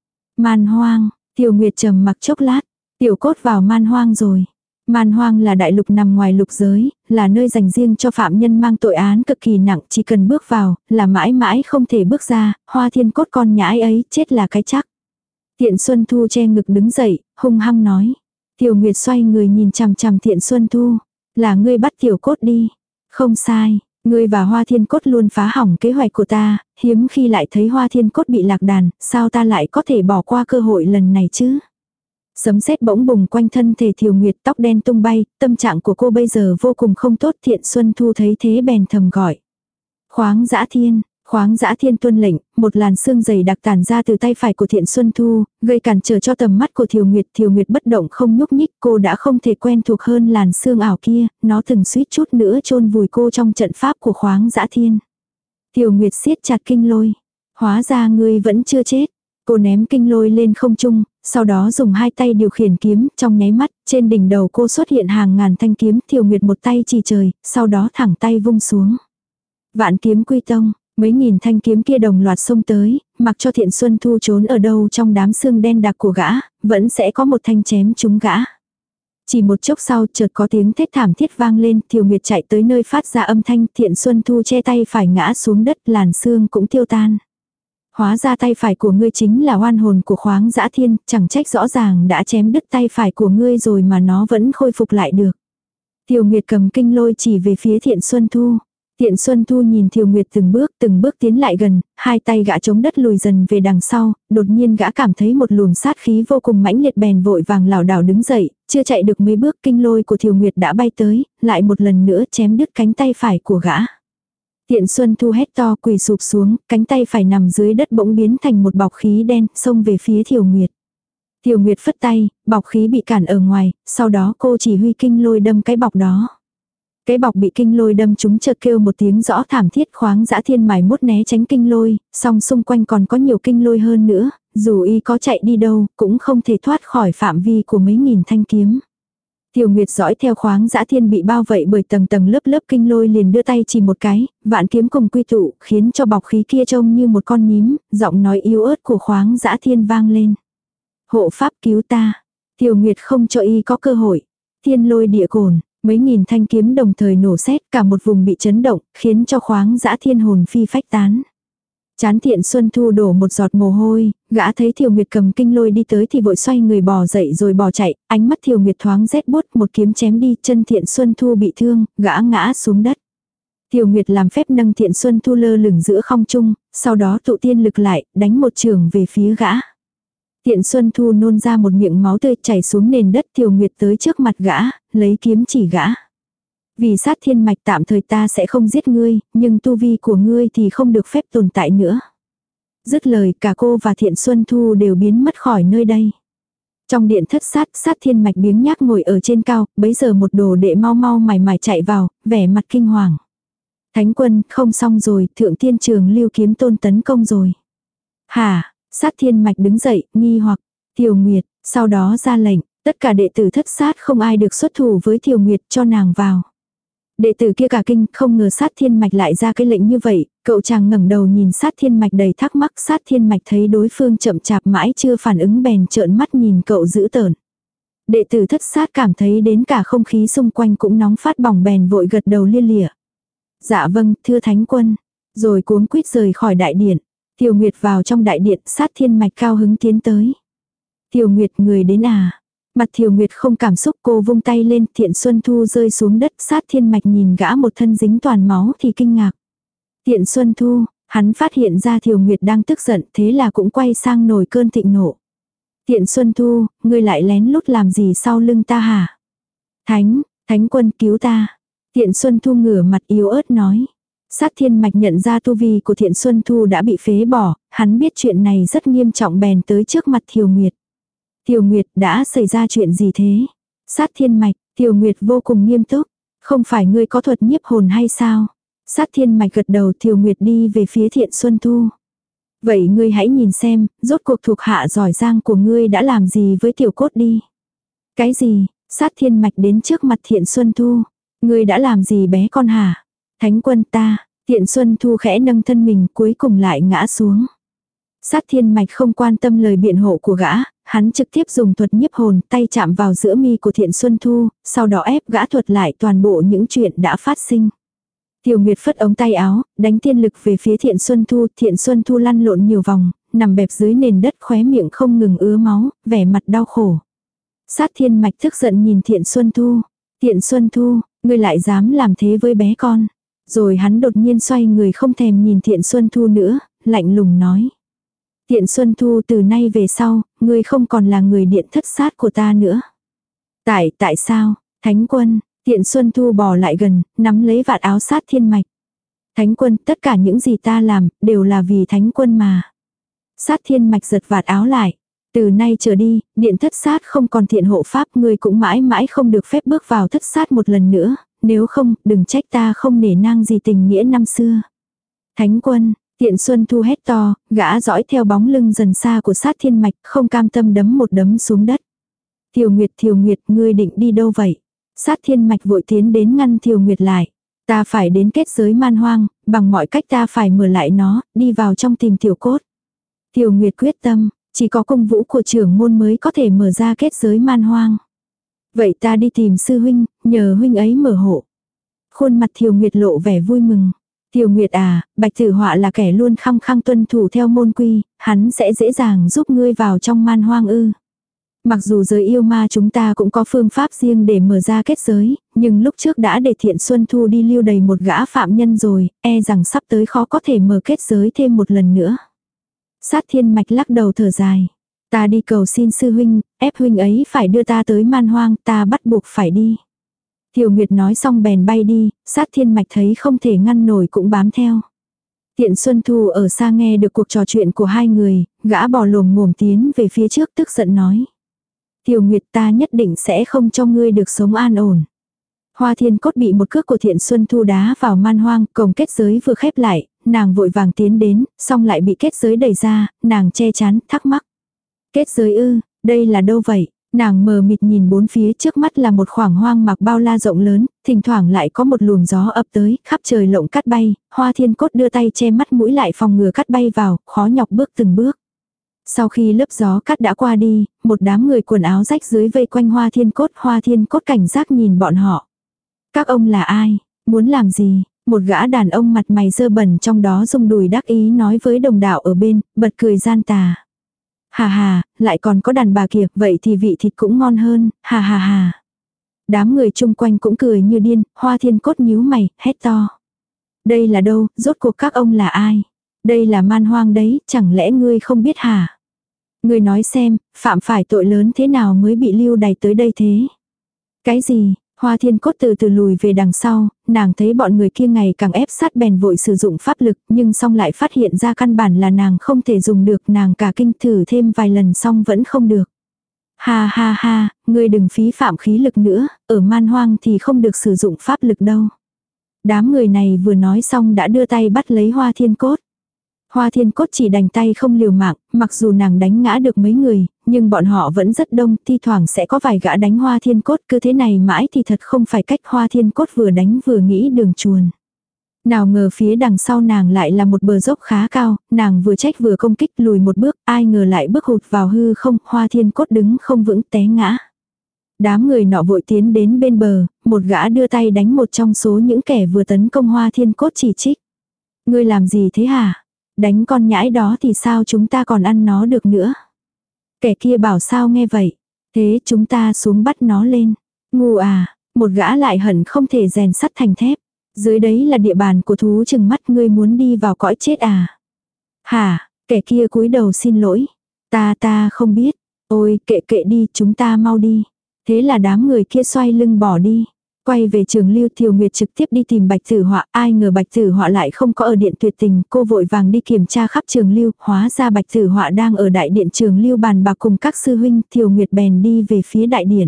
Man hoang, Thiều Nguyệt trầm mặc chốc lát, Tiểu Cốt vào man hoang rồi. Man hoang là đại lục nằm ngoài lục giới, là nơi dành riêng cho phạm nhân mang tội án cực kỳ nặng, chỉ cần bước vào, là mãi mãi không thể bước ra, Hoa Thiên Cốt con nhãi ấy chết là cái chắc. Tiện Xuân Thu che ngực đứng dậy, hung hăng nói. Tiểu Nguyệt xoay người nhìn chằm chằm Tiện Xuân Thu, là ngươi bắt Tiểu Cốt đi. Không sai, ngươi và Hoa Thiên Cốt luôn phá hỏng kế hoạch của ta, hiếm khi lại thấy Hoa Thiên Cốt bị lạc đàn, sao ta lại có thể bỏ qua cơ hội lần này chứ? Sấm sét bỗng bùng quanh thân thể Thiều Nguyệt, tóc đen tung bay, tâm trạng của cô bây giờ vô cùng không tốt. Thiện Xuân Thu thấy thế bèn thầm gọi. Khoáng Dã Thiên, Khoáng Dã Thiên tuân lệnh, một làn sương dày đặc tản ra từ tay phải của Thiện Xuân Thu, gây cản trở cho tầm mắt của Thiều Nguyệt. Thiều Nguyệt bất động không nhúc nhích, cô đã không thể quen thuộc hơn làn sương ảo kia, nó từng suýt chút nữa chôn vùi cô trong trận pháp của Khoáng Dã Thiên. Thiều Nguyệt siết chặt kinh lôi. Hóa ra ngươi vẫn chưa chết. Cô ném kinh lôi lên không trung, sau đó dùng hai tay điều khiển kiếm, trong nháy mắt, trên đỉnh đầu cô xuất hiện hàng ngàn thanh kiếm. Thiều Nguyệt một tay chỉ trời, sau đó thẳng tay vung xuống. Vạn kiếm quy tông, mấy nghìn thanh kiếm kia đồng loạt xông tới, mặc cho Thiện Xuân Thu trốn ở đâu trong đám xương đen đặc của gã, vẫn sẽ có một thanh chém trúng gã. Chỉ một chốc sau chợt có tiếng thét thảm thiết vang lên, Thiều Nguyệt chạy tới nơi phát ra âm thanh, Thiện Xuân Thu che tay phải ngã xuống đất, làn xương cũng tiêu tan. Hóa ra tay phải của ngươi chính là oan hồn của Khoáng Dã Thiên, chẳng trách rõ ràng đã chém đứt tay phải của ngươi rồi mà nó vẫn khôi phục lại được. Thiều Nguyệt cầm kinh lôi chỉ về phía Thiện Xuân Thu. Thiện Xuân Thu nhìn Thiều Nguyệt từng bước từng bước tiến lại gần, hai tay gã chống đất lùi dần về đằng sau, đột nhiên gã cảm thấy một luồng sát khí vô cùng mãnh liệt, bèn vội vàng lảo đảo đứng dậy, chưa chạy được mấy bước kinh lôi của Thiều Nguyệt đã bay tới, lại một lần nữa chém đứt cánh tay phải của gã. Thiện Xuân Thu hét to, quỳ sụp xuống, cánh tay phải nằm dưới đất bỗng biến thành một bọc khí đen, xông về phía Thiều Nguyệt. Thiều Nguyệt phất tay, bọc khí bị cản ở ngoài, sau đó cô chỉ huy kinh lôi đâm cái bọc đó. Cái bọc bị kinh lôi đâm trúng chợt kêu một tiếng rõ thảm thiết. Khoáng Dã Thiên mài mốt né tránh kinh lôi, song xung quanh còn có nhiều kinh lôi hơn nữa, dù y có chạy đi đâu, cũng không thể thoát khỏi phạm vi của mấy nghìn thanh kiếm. Thiều Nguyệt dõi theo Khoáng Dã Thiên bị bao vây bởi tầng tầng lớp lớp kinh lôi, liền đưa tay chỉ một cái, vạn kiếm cùng quy tụ, khiến cho bọc khí kia trông như một con nhím, giọng nói yếu ớt của Khoáng Dã Thiên vang lên. Hộ pháp cứu ta. Thiều Nguyệt không cho y có cơ hội. Thiên lôi địa cổn, mấy nghìn thanh kiếm đồng thời nổ sét, cả một vùng bị chấn động, khiến cho Khoáng Dã Thiên hồn phi phách tán. Chán Thiện Xuân Thu đổ một giọt mồ hôi, gã thấy Thiều Nguyệt cầm kinh lôi đi tới thì vội xoay người bò dậy rồi bò chạy, ánh mắt Thiều Nguyệt thoáng rét buốt, một kiếm chém đi, chân Thiện Xuân Thu bị thương, gã ngã xuống đất. Thiều Nguyệt làm phép nâng Thiện Xuân Thu lơ lửng giữa không trung, sau đó tụ tiên lực lại, đánh một chưởng về phía gã. Thiện Xuân Thu nôn ra một miệng máu tươi chảy xuống nền đất. Thiều Nguyệt tới trước mặt gã, lấy kiếm chỉ gã. Vì sát thiên mạch tạm thời ta sẽ không giết ngươi, nhưng tu vi của ngươi thì không được phép tồn tại nữa. Dứt lời, cả cô và Thiện Xuân Thu đều biến mất khỏi nơi đây. Trong điện thất sát, sát thiên mạch biếng nhác ngồi ở trên cao, bấy giờ một đồ đệ mau mau mải mải chạy vào, vẻ mặt kinh hoàng. Thánh quân, không xong rồi, thượng thiên trường lưu kiếm tôn tấn công rồi. Hả? Sát thiên mạch đứng dậy, nghi hoặc. Thiều Nguyệt, sau đó ra lệnh, tất cả đệ tử thất sát không ai được xuất thủ với Thiều Nguyệt, cho nàng vào. Đệ tử kia cả kinh, không ngờ sát thiên mạch lại ra cái lệnh như vậy, cậu chàng ngẩng đầu nhìn sát thiên mạch đầy thắc mắc. Sát thiên mạch thấy đối phương chậm chạp mãi chưa phản ứng bèn trợn mắt nhìn cậu dữ tợn. Đệ tử thất sát cảm thấy đến cả không khí xung quanh cũng nóng phát bỏng bèn vội gật đầu lia lịa. Dạ vâng, thưa thánh quân. Rồi cuống quýt rời khỏi đại điện. Thiều Nguyệt vào trong đại điện, sát thiên mạch cao hứng tiến tới. Thiều Nguyệt, người đến à? Mặt Thiều Nguyệt không cảm xúc, cô vung tay lên, Thiện Xuân Thu rơi xuống đất. Sát thiên mạch nhìn gã một thân dính toàn máu thì kinh ngạc. Thiện Xuân Thu, hắn phát hiện ra Thiều Nguyệt đang tức giận, thế là cũng quay sang nổi cơn thịnh nộ. Thiện Xuân Thu, ngươi lại lén lút làm gì sau lưng ta hả? Thánh, thánh quân cứu ta. Thiện Xuân Thu ngửa mặt yếu ớt nói. Sát thiên mạch nhận ra tu vi của Thiện Xuân Thu đã bị phế bỏ, hắn biết chuyện này rất nghiêm trọng bèn tới trước mặt Thiều Nguyệt. Thiều Nguyệt, đã xảy ra chuyện gì thế? Sát thiên mạch, Thiều Nguyệt vô cùng nghiêm túc. Không phải ngươi có thuật nhiếp hồn hay sao? Sát thiên mạch gật đầu. Thiều Nguyệt đi về phía Thiện Xuân Thu. Vậy ngươi hãy nhìn xem, rốt cuộc thuộc hạ giỏi giang của ngươi đã làm gì với tiểu cốt đi. Cái gì? Sát thiên mạch đến trước mặt Thiện Xuân Thu. Ngươi đã làm gì bé con hả? Thánh quân ta. Thiện Xuân Thu khẽ nâng thân mình, cuối cùng lại ngã xuống. Sát thiên mạch không quan tâm lời biện hộ của gã, hắn trực tiếp dùng thuật nhiếp hồn, tay chạm vào giữa mi của Thiện Xuân Thu, sau đó ép gã thuật lại toàn bộ những chuyện đã phát sinh. Thiều Nguyệt phất ống tay áo, đánh tiên lực về phía Thiện Xuân Thu. Thiện Xuân Thu lăn lộn nhiều vòng, nằm bẹp dưới nền đất, khóe miệng không ngừng ứa máu, vẻ mặt đau khổ. Sát thiên mạch tức giận nhìn Thiện Xuân Thu. Thiện Xuân Thu, ngươi lại dám làm thế với bé con. Rồi hắn đột nhiên xoay người không thèm nhìn Thiện Xuân Thu nữa, lạnh lùng nói. Thiện Xuân Thu, từ nay về sau, ngươi không còn là người điện thất sát của ta nữa. Tại, tại sao? Thánh quân, Thiện Xuân Thu bò lại gần, nắm lấy vạt áo sát thiên mạch. Thánh quân, tất cả những gì ta làm, đều là vì thánh quân mà. Sát thiên mạch giật vạt áo lại. Từ nay trở đi, điện thất sát không còn Thiện hộ pháp, ngươi cũng mãi mãi không được phép bước vào thất sát một lần nữa. Nếu không, đừng trách ta không nể nang gì tình nghĩa năm xưa. Thánh quân, Thiện Xuân Thu hét to, gã dõi theo bóng lưng dần xa của sát thiên mạch, không cam tâm đấm một đấm xuống đất. Thiều Nguyệt, Thiều Nguyệt, ngươi định đi đâu vậy? Sát thiên mạch vội tiến đến ngăn Thiều Nguyệt lại. Ta phải đến kết giới man hoang, bằng mọi cách ta phải mở lại nó, đi vào trong tìm tiểu cốt. Thiều Nguyệt quyết tâm, chỉ có công vũ của trưởng môn mới có thể mở ra kết giới man hoang. Vậy ta đi tìm sư huynh, nhờ huynh ấy mở hộ. Khuôn mặt Thiều Nguyệt lộ vẻ vui mừng. Tiểu Nguyệt à, Bạch Tử Họa là kẻ luôn khăng khăng tuân thủ theo môn quy, hắn sẽ dễ dàng giúp ngươi vào trong man hoang ư. Mặc dù giới yêu ma chúng ta cũng có phương pháp riêng để mở ra kết giới, nhưng lúc trước đã để Thiện Xuân Thu đi lưu đầy một gã phạm nhân rồi, e rằng sắp tới khó có thể mở kết giới thêm một lần nữa. Sát Thiên Mạch lắc đầu thở dài. Ta đi cầu xin sư huynh, ép huynh ấy phải đưa ta tới man hoang, ta bắt buộc phải đi. Tiểu Nguyệt nói xong bèn bay đi, Sát Thiên Mạch thấy không thể ngăn nổi cũng bám theo. Thiện Xuân Thu ở xa nghe được cuộc trò chuyện của hai người, gã bò lồm ngồm tiến về phía trước tức giận nói. Tiểu Nguyệt, ta nhất định sẽ không cho ngươi được sống an ổn. Hoa Thiên Cốt bị một cước của Thiện Xuân Thu đá vào man hoang, cổng kết giới vừa khép lại, nàng vội vàng tiến đến, xong lại bị kết giới đẩy ra, nàng che chắn, thắc mắc. Kết giới ư, đây là đâu vậy? Nàng mờ mịt nhìn bốn phía, trước mắt là một khoảng hoang mạc bao la rộng lớn, thỉnh thoảng lại có một luồng gió ập tới, khắp trời lộng cát bay, Hoa Thiên Cốt đưa tay che mắt mũi lại phòng ngừa cát bay vào, khó nhọc bước từng bước. Sau khi lớp gió cát đã qua đi, một đám người quần áo rách dưới vây quanh Hoa Thiên Cốt, Hoa Thiên Cốt cảnh giác nhìn bọn họ. Các ông là ai? Muốn làm gì? Một gã đàn ông mặt mày dơ bẩn trong đó rung đùi đắc ý nói với đồng đạo ở bên, bật cười gian tà. Hà hà, lại còn có đàn bà kìa, vậy thì vị thịt cũng ngon hơn, hà hà hà. Đám người chung quanh cũng cười như điên, Hoa Thiên Cốt nhíu mày, hét to. Đây là đâu, rốt cuộc các ông là ai? Đây là man hoang đấy, chẳng lẽ ngươi không biết hả? Ngươi nói xem, phạm phải tội lớn thế nào mới bị lưu đày tới đây thế? Cái gì? Hoa Thiên Cốt từ từ lùi về đằng sau, nàng thấy bọn người kia ngày càng ép sát bèn vội sử dụng pháp lực, nhưng xong lại phát hiện ra căn bản là nàng không thể dùng được, nàng cả kinh thử thêm vài lần xong vẫn không được. Ha ha ha, ngươi đừng phí phạm khí lực nữa, ở man hoang thì không được sử dụng pháp lực đâu. Đám người này vừa nói xong đã đưa tay bắt lấy Hoa Thiên Cốt. Hoa Thiên Cốt chỉ đành tay không liều mạng, mặc dù nàng đánh ngã được mấy người, nhưng bọn họ vẫn rất đông, thi thoảng sẽ có vài gã đánh Hoa Thiên Cốt, cứ thế này mãi thì thật không phải cách. Hoa Thiên Cốt vừa đánh vừa nghĩ đường chuồn. Nào ngờ phía đằng sau nàng lại là một bờ dốc khá cao, nàng vừa trách vừa công kích lùi một bước, ai ngờ lại bước hụt vào hư không, Hoa Thiên Cốt đứng không vững té ngã. Đám người nọ vội tiến đến bên bờ, một gã đưa tay đánh một trong số những kẻ vừa tấn công Hoa Thiên Cốt chỉ trích. Ngươi làm gì thế hả? Đánh con nhãi đó thì sao chúng ta còn ăn nó được nữa? Kẻ kia bảo sao nghe vậy? Thế chúng ta xuống bắt nó lên. Ngu à, một gã lại hận không thể rèn sắt thành thép. Dưới đấy là địa bàn của thú chừng mắt, ngươi muốn đi vào cõi chết à? Hả, kẻ kia cúi đầu xin lỗi. Ta ta không biết. Ôi kệ kệ đi, chúng ta mau đi. Thế là đám người kia xoay lưng bỏ đi. Quay về Trường Lưu, Thiều Nguyệt trực tiếp đi tìm Bạch Tử Họa, ai ngờ Bạch Tử Họa lại không có ở điện tuyệt tình, cô vội vàng đi kiểm tra khắp Trường Lưu, hóa ra Bạch Tử Họa đang ở đại điện Trường Lưu bàn bạc cùng các sư huynh, Thiều Nguyệt bèn đi về phía đại điện.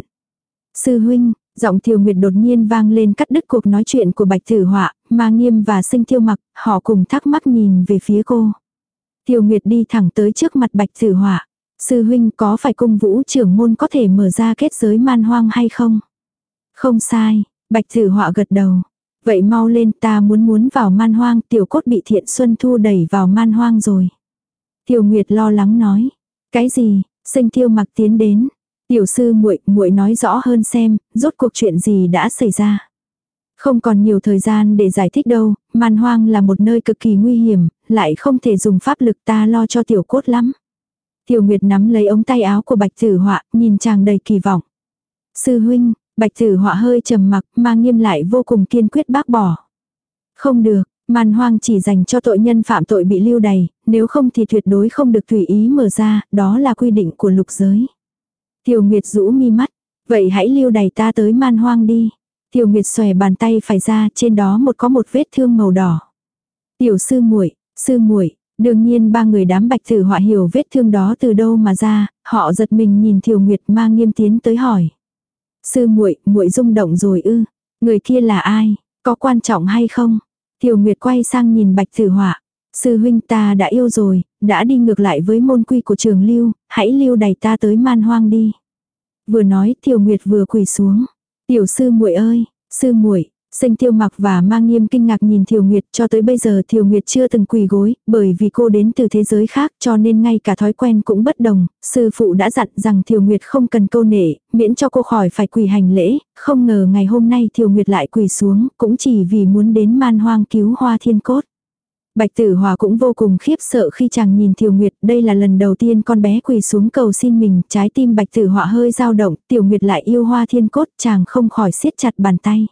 Sư huynh, giọng Thiều Nguyệt đột nhiên vang lên cắt đứt cuộc nói chuyện của Bạch Tử Họa, Ma Nghiêm và Sinh Tiêu Mặc, họ cùng thắc mắc nhìn về phía cô. Thiều Nguyệt đi thẳng tới trước mặt Bạch Tử Họa. Sư huynh, có phải Cung Vũ trưởng môn có thể mở ra kết giới man hoang hay không? Không sai, Bạch Tử Họa gật đầu. Vậy mau lên, ta muốn muốn vào man hoang, Tiểu Cốt bị Thiện Xuân Thu đẩy vào man hoang rồi. Tiểu Nguyệt lo lắng nói. Cái gì? Sinh Tiêu Mặc tiến đến. Tiểu sư muội, muội nói rõ hơn xem, rốt cuộc chuyện gì đã xảy ra. Không còn nhiều thời gian để giải thích đâu, man hoang là một nơi cực kỳ nguy hiểm, lại không thể dùng pháp lực, ta lo cho Tiểu Cốt lắm. Tiểu Nguyệt nắm lấy ống tay áo của Bạch Tử Họa, nhìn chàng đầy kỳ vọng. Sư huynh, Bạch Tử Họa hơi trầm mặc, Ma Nghiêm lại vô cùng kiên quyết bác bỏ. Không được, man hoang chỉ dành cho tội nhân phạm tội bị lưu đày, nếu không thì tuyệt đối không được tùy ý mở ra, đó là quy định của lục giới. Tiểu Nguyệt rũ mi mắt, vậy hãy lưu đày ta tới man hoang đi. Tiểu Nguyệt xòe bàn tay phải ra, trên đó một có một vết thương màu đỏ. Tiểu sư muội, sư muội, đương nhiên ba người đám Bạch Tử Họa hiểu vết thương đó từ đâu mà ra, họ giật mình nhìn Tiểu Nguyệt. Ma Nghiêm tiến tới hỏi. Sư muội, muội rung động rồi ư? Người kia là ai? Có quan trọng hay không? Tiểu Nguyệt quay sang nhìn Bạch Tử Họa. Sư huynh, ta đã yêu rồi, đã đi ngược lại với môn quy của Trường Lưu, hãy lưu đày ta tới man hoang đi. Vừa nói, Tiểu Nguyệt vừa quỳ xuống. Tiểu sư muội ơi, sư muội, Sinh Tiêu Mặc và Ma Nghiêm kinh ngạc nhìn Thiều Nguyệt, cho tới bây giờ Thiều Nguyệt chưa từng quỳ gối, bởi vì cô đến từ thế giới khác cho nên ngay cả thói quen cũng bất đồng, sư phụ đã dặn rằng Thiều Nguyệt không cần câu nệ, miễn cho cô khỏi phải quỳ hành lễ, không ngờ ngày hôm nay Thiều Nguyệt lại quỳ xuống, cũng chỉ vì muốn đến Man Hoang cứu Hoa Thiên Cốt. Bạch Tử Hòa cũng vô cùng khiếp sợ khi chàng nhìn Thiều Nguyệt, đây là lần đầu tiên con bé quỳ xuống cầu xin mình, trái tim Bạch Tử Hòa hơi dao động, Tiểu Nguyệt lại yêu Hoa Thiên Cốt, chàng không khỏi siết chặt bàn tay.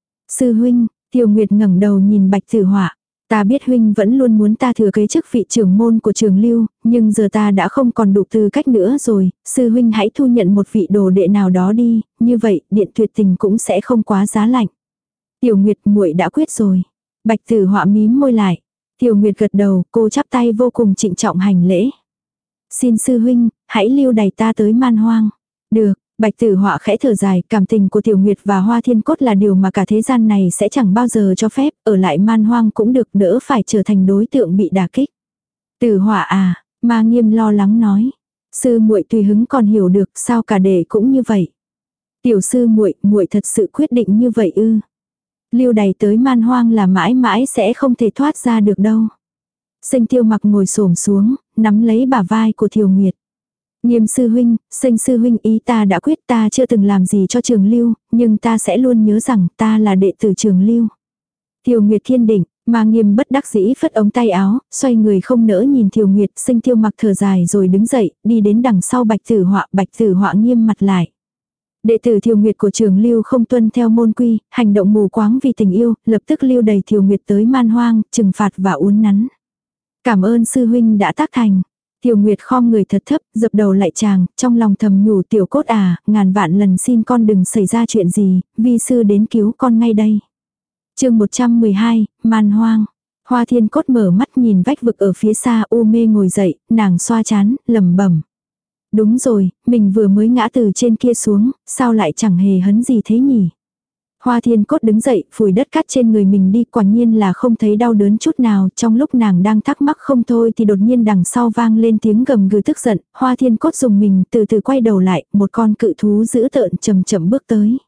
Sư huynh, Thiều Nguyệt ngẩng đầu nhìn Bạch Tử Họa. Ta biết huynh vẫn luôn muốn ta thừa kế chức vị trưởng môn của Trường Lưu, nhưng giờ ta đã không còn đủ tư cách nữa rồi, sư huynh hãy thu nhận một vị đồ đệ nào đó đi, như vậy điện tuyệt tình cũng sẽ không quá giá lạnh. Tiểu Nguyệt, muội đã quyết rồi. Bạch Tử Họa mím môi lại. Tiểu Nguyệt gật đầu, cô chắp tay vô cùng trịnh trọng hành lễ. Xin sư huynh, hãy lưu đày ta tới Man Hoang. Được. Bạch Tử Họa khẽ thở dài, cảm tình của Tiểu Nguyệt và Hoa Thiên Cốt là điều mà cả thế gian này sẽ chẳng bao giờ cho phép, ở lại Man Hoang cũng được, đỡ phải trở thành đối tượng bị đả kích. Tử Họa à, Ma Nghiêm lo lắng nói. Sư muội tùy hứng còn hiểu được, sao cả đệ cũng như vậy. Tiểu sư muội, muội thật sự quyết định như vậy ư? Lưu đày tới Man Hoang là mãi mãi sẽ không thể thoát ra được đâu. Sinh Tiêu Mặc ngồi xổm xuống, nắm lấy bả vai của Thiều Nguyệt. Nghiêm sư huynh, Sinh sư huynh, ý ta đã quyết, ta chưa từng làm gì cho Trường Lưu, nhưng ta sẽ luôn nhớ rằng ta là đệ tử Trường Lưu. Thiều Nguyệt kiên định, Ma Nghiêm bất đắc dĩ phất ống tay áo, xoay người không nỡ nhìn Thiều Nguyệt. Sinh Tiêu Mặc thở dài rồi đứng dậy, đi đến đằng sau Bạch Tử Họa. Bạch Tử Họa nghiêm mặt lại. Đệ tử Thiều Nguyệt của Trường Lưu không tuân theo môn quy, hành động mù quáng vì tình yêu, lập tức lưu đày Thiều Nguyệt tới Man Hoang, trừng phạt và uốn nắn. Cảm ơn sư huynh đã tác thành. Thiều Nguyệt khom người thật thấp, dập đầu lại chàng, trong lòng thầm nhủ, Tiểu Cốt à, ngàn vạn lần xin con đừng xảy ra chuyện gì, vi sư đến cứu con ngay đây. Chương một trăm mười hai, Man Hoang. Hoa Thiên Cốt mở mắt nhìn vách vực ở phía xa, u mê ngồi dậy, nàng xoa chán, lẩm bẩm. Đúng rồi, mình vừa mới ngã từ trên kia xuống, sao lại chẳng hề hấn gì thế nhỉ? Hoa Thiên Cốt đứng dậy, phủi đất cát trên người mình đi, quả nhiên là không thấy đau đớn chút nào. Trong lúc nàng đang thắc mắc không thôi thì đột nhiên đằng sau vang lên tiếng gầm gừ tức giận. Hoa Thiên Cốt dùng mình, từ từ quay đầu lại, một con cự thú dữ tợn chậm chậm bước tới.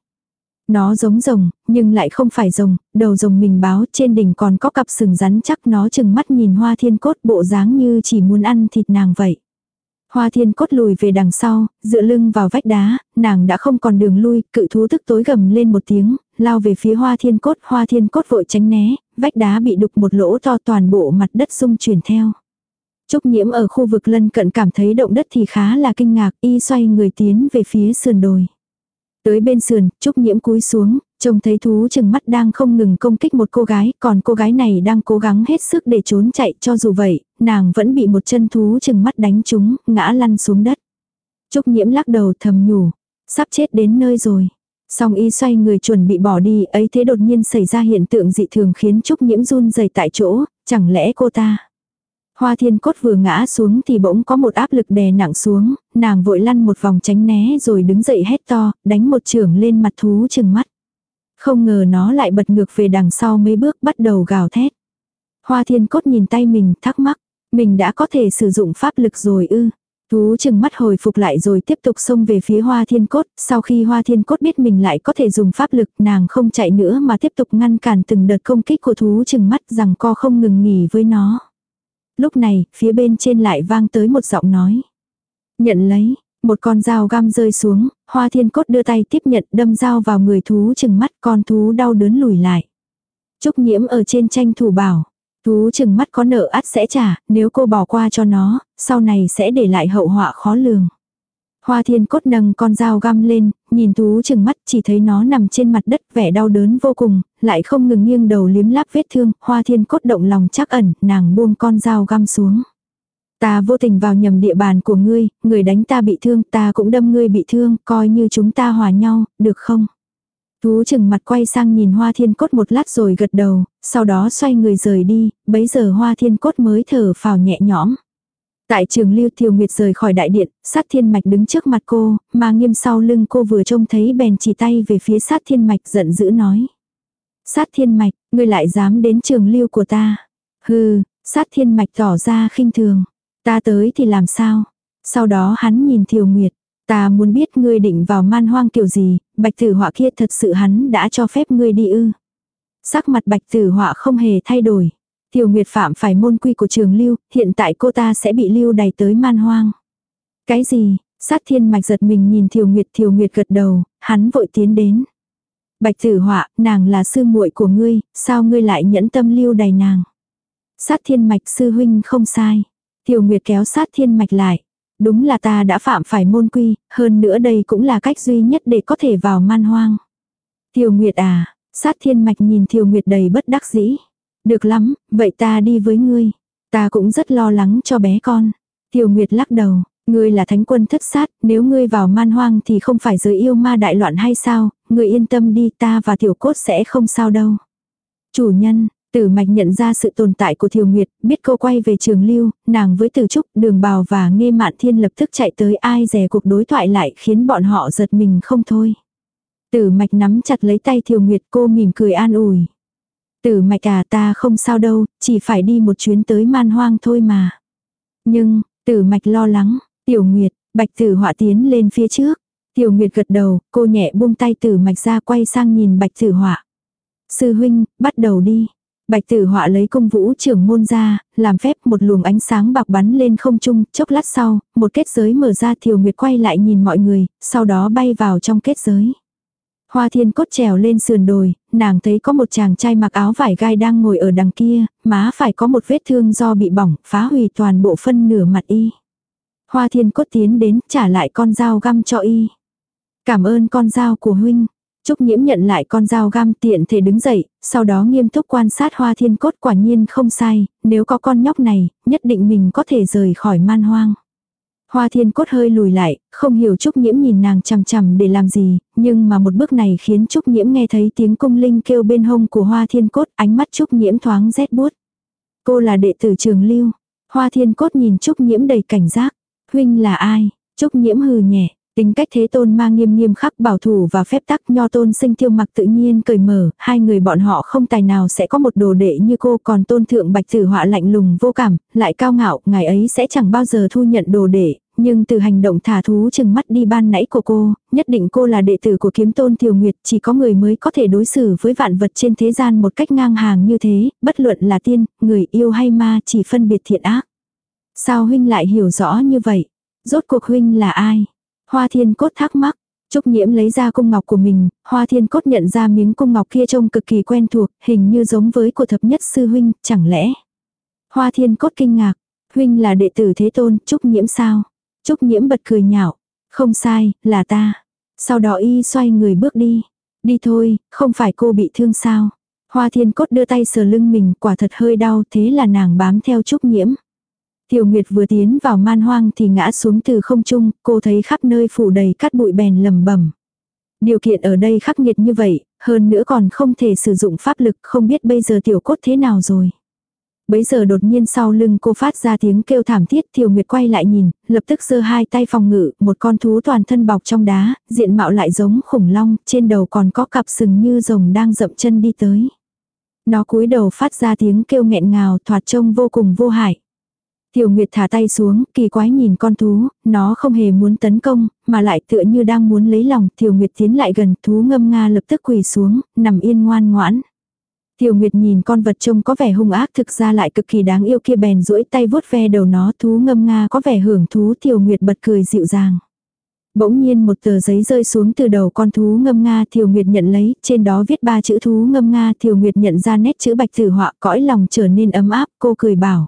Nó giống rồng, nhưng lại không phải rồng, đầu rồng mình báo, trên đỉnh còn có cặp sừng rắn chắc. Nó chừng mắt nhìn Hoa Thiên Cốt, bộ dáng như chỉ muốn ăn thịt nàng vậy. Hoa Thiên Cốt lùi về đằng sau, dựa lưng vào vách đá, nàng đã không còn đường lui, cự thú tức tối gầm lên một tiếng, lao về phía Hoa Thiên Cốt. Hoa Thiên Cốt vội tránh né, vách đá bị đục một lỗ to, toàn bộ mặt đất rung chuyển theo. Trúc Nhiễm ở khu vực lân cận cảm thấy động đất thì khá là kinh ngạc, y xoay người tiến về phía sườn đồi. Tới bên sườn, Trúc Nhiễm cúi xuống, trông thấy thú chừng mắt đang không ngừng công kích một cô gái, còn cô gái này đang cố gắng hết sức để trốn chạy, cho dù vậy, nàng vẫn bị một chân thú chừng mắt đánh trúng, ngã lăn xuống đất. Trúc Nhiễm lắc đầu thầm nhủ, sắp chết đến nơi rồi. Song y xoay người chuẩn bị bỏ đi, ấy thế đột nhiên xảy ra hiện tượng dị thường khiến Trúc Nhiễm run rẩy tại chỗ, chẳng lẽ cô ta. Hoa Thiên Cốt vừa ngã xuống thì bỗng có một áp lực đè nặng xuống, nàng vội lăn một vòng tránh né rồi đứng dậy hét to, đánh một chưởng lên mặt thú chừng mắt. Không ngờ nó lại bật ngược về đằng sau mấy bước, bắt đầu gào thét. Hoa Thiên Cốt nhìn tay mình, thắc mắc, mình đã có thể sử dụng pháp lực rồi ư? Thú chừng mắt hồi phục lại rồi tiếp tục xông về phía Hoa Thiên Cốt. Sau khi Hoa Thiên Cốt biết mình lại có thể dùng pháp lực, nàng không chạy nữa mà tiếp tục ngăn cản từng đợt công kích của thú chừng mắt, rằng co không ngừng nghỉ với nó. Lúc này, phía bên trên lại vang tới một giọng nói. Nhận lấy. Một con dao găm rơi xuống, Hoa Thiên Cốt đưa tay tiếp nhận, đâm dao vào người thú chừng mắt, con thú đau đớn lùi lại. Trúc Nhiễm ở trên tranh thủ bảo, thú chừng mắt có nợ ắt sẽ trả, nếu cô bỏ qua cho nó, sau này sẽ để lại hậu họa khó lường. Hoa Thiên Cốt nâng con dao găm lên, nhìn thú chừng mắt, chỉ thấy nó nằm trên mặt đất vẻ đau đớn vô cùng, lại không ngừng nghiêng đầu liếm láp vết thương. Hoa Thiên Cốt động lòng trắc ẩn, nàng buông con dao găm xuống. Ta vô tình vào nhầm địa bàn của ngươi, người đánh ta bị thương, ta cũng đâm ngươi bị thương, coi như chúng ta hòa nhau, được không? Thú chừng mặt quay sang nhìn Hoa Thiên Cốt một lát rồi gật đầu, sau đó xoay người rời đi, bấy giờ Hoa Thiên Cốt mới thở phào nhẹ nhõm. Tại Trường Lưu, Thiều Nguyệt rời khỏi đại điện, Sát Thiên Mạch đứng trước mặt cô, mà Nghiêm sau lưng cô vừa trông thấy bèn chỉ tay về phía Sát Thiên Mạch giận dữ nói. Sát Thiên Mạch, ngươi lại dám đến Trường Lưu của ta. Hừ, Sát Thiên Mạch tỏ ra khinh thường. Ta tới thì làm sao? Sau đó hắn nhìn Thiều Nguyệt. Ta muốn biết ngươi định vào Man Hoang kiểu gì, Bạch Tử Họa kia thật sự hắn đã cho phép ngươi đi ư? Sắc mặt Bạch Tử Họa không hề thay đổi. Tiểu Nguyệt phạm phải môn quy của Trường Lưu, hiện tại cô ta sẽ bị lưu đày tới man hoang. Cái gì? Sát Thiên Mạch giật mình nhìn Tiểu Nguyệt, Tiểu Nguyệt gật đầu, hắn vội tiến đến. Bạch Tử Họa, nàng là sư muội của ngươi, sao ngươi lại nhẫn tâm lưu đày nàng? Sát Thiên Mạch sư huynh không sai. Tiểu Nguyệt kéo Sát Thiên Mạch lại. Đúng là ta đã phạm phải môn quy, hơn nữa đây cũng là cách duy nhất để có thể vào man hoang. Tiểu Nguyệt à, Sát Thiên Mạch nhìn Tiểu Nguyệt đầy bất đắc dĩ. Được lắm, vậy ta đi với ngươi. Ta cũng rất lo lắng cho bé con. Tiểu Nguyệt lắc đầu, ngươi là thánh quân thất sát, nếu ngươi vào man hoang thì không phải giới yêu ma đại loạn hay sao, ngươi yên tâm đi, ta và Tiểu Cốt sẽ không sao đâu. Chủ nhân, Tử Mạch nhận ra sự tồn tại của Tiểu Nguyệt, biết cô quay về Trường Lưu, nàng với Tử Trúc, Đường Bào và Nghê Mạn Thiên lập tức chạy tới, ai dè cuộc đối thoại lại khiến bọn họ giật mình không thôi. Tử Mạch nắm chặt lấy tay Tiểu Nguyệt, cô mỉm cười an ủi. Tử Mạch à, ta không sao đâu, chỉ phải đi một chuyến tới man hoang thôi mà. Nhưng, Tử Mạch lo lắng, Tiểu Nguyệt, Bạch Tử Họa tiến lên phía trước. Tiểu Nguyệt gật đầu, cô nhẹ buông tay Tử Mạch ra, quay sang nhìn Bạch Tử Họa. Sư huynh, bắt đầu đi. Bạch Tử Họa lấy cung vũ trưởng môn ra, làm phép một luồng ánh sáng bạc bắn lên không trung, chốc lát sau, một kết giới mở ra. Tiểu Nguyệt quay lại nhìn mọi người, sau đó bay vào trong kết giới. Hoa Thiên Cốt trèo lên sườn đồi, nàng thấy có một chàng trai mặc áo vải gai đang ngồi ở đằng kia, má phải có một vết thương do bị bỏng, phá hủy toàn bộ phân nửa mặt y. Hoa Thiên Cốt tiến đến, trả lại con dao găm cho y. Cảm ơn con dao của huynh. Trúc Nhiễm nhận lại con dao găm, tiện thể đứng dậy, sau đó nghiêm túc quan sát Hoa Thiên Cốt, quả nhiên không sai, nếu có con nhóc này, nhất định mình có thể rời khỏi man hoang. Hoa Thiên Cốt hơi lùi lại, không hiểu Trúc Nhiễm nhìn nàng chằm chằm để làm gì, nhưng mà một bước này khiến Trúc Nhiễm nghe thấy tiếng cung linh kêu bên hông của Hoa Thiên Cốt, ánh mắt Trúc Nhiễm thoáng rét buốt. Cô là đệ tử Trường Lưu. Hoa Thiên Cốt nhìn Trúc Nhiễm đầy cảnh giác. Huynh là ai? Trúc Nhiễm hừ nhẹ. Tính cách Thế Tôn Ma nghiêm nghiêm khắc, bảo thủ và phép tắc, Nho Tôn Sinh Tiêu Mặc tự nhiên cởi mở, hai người bọn họ không tài nào sẽ có một đồ đệ như cô, còn Tôn Thượng Bạch Tử Họa lạnh lùng vô cảm, lại cao ngạo, ngài ấy sẽ chẳng bao giờ thu nhận đồ đệ, nhưng từ hành động thả thú chừng mắt đi ban nãy của cô, nhất định cô là đệ tử của Kiếm Tôn Tiểu Nguyệt, chỉ có người mới có thể đối xử với vạn vật trên thế gian một cách ngang hàng như thế, bất luận là tiên, người yêu hay ma, chỉ phân biệt thiện ác. Sao huynh lại hiểu rõ như vậy? Rốt cuộc huynh là ai? Hoa Thiên Cốt thắc mắc. Trúc Nhiễm lấy ra cung ngọc của mình, Hoa Thiên Cốt nhận ra miếng cung ngọc kia trông cực kỳ quen thuộc, hình như giống với của thập nhất sư huynh, chẳng lẽ? Hoa Thiên Cốt kinh ngạc, huynh là đệ tử Thế Tôn, Trúc Nhiễm sao? Trúc Nhiễm bật cười nhạo, không sai, là ta. Sau đó y xoay người bước đi. Đi thôi, không phải cô bị thương sao? Hoa Thiên Cốt đưa tay sờ lưng mình, quả thật hơi đau, thế là nàng bám theo Trúc Nhiễm. Tiểu Nguyệt vừa tiến vào man hoang thì ngã xuống từ không trung, cô thấy khắp nơi phủ đầy cát bụi bèn lầm bẩm. Điều kiện ở đây khắc nghiệt như vậy, hơn nữa còn không thể sử dụng pháp lực, không biết bây giờ Tiểu Cốt thế nào rồi. Bấy giờ đột nhiên sau lưng cô phát ra tiếng kêu thảm thiết, Tiểu Nguyệt quay lại nhìn, lập tức giơ hai tay phòng ngự, một con thú toàn thân bọc trong đá, diện mạo lại giống khủng long, trên đầu còn có cặp sừng như rồng đang dậm chân đi tới. Nó cúi đầu phát ra tiếng kêu nghẹn ngào, thoạt trông vô cùng vô hại. Tiểu Nguyệt thả tay xuống, kỳ quái nhìn con thú, nó không hề muốn tấn công, mà lại tựa như đang muốn lấy lòng. Tiểu Nguyệt tiến lại gần, thú ngâm nga lập tức quỳ xuống, nằm yên ngoan ngoãn. Tiểu Nguyệt nhìn con vật trông có vẻ hung ác, thực ra lại cực kỳ đáng yêu kia, bèn duỗi tay vuốt ve đầu nó. Thú ngâm nga có vẻ hưởng thú, Tiểu Nguyệt bật cười dịu dàng. Bỗng nhiên một tờ giấy rơi xuống từ đầu con thú ngâm nga, Tiểu Nguyệt nhận lấy, trên đó viết ba chữ thú ngâm nga. Tiểu Nguyệt nhận ra nét chữ Bạch Tử Họa, cõi lòng trở nên ấm áp, cô cười bảo.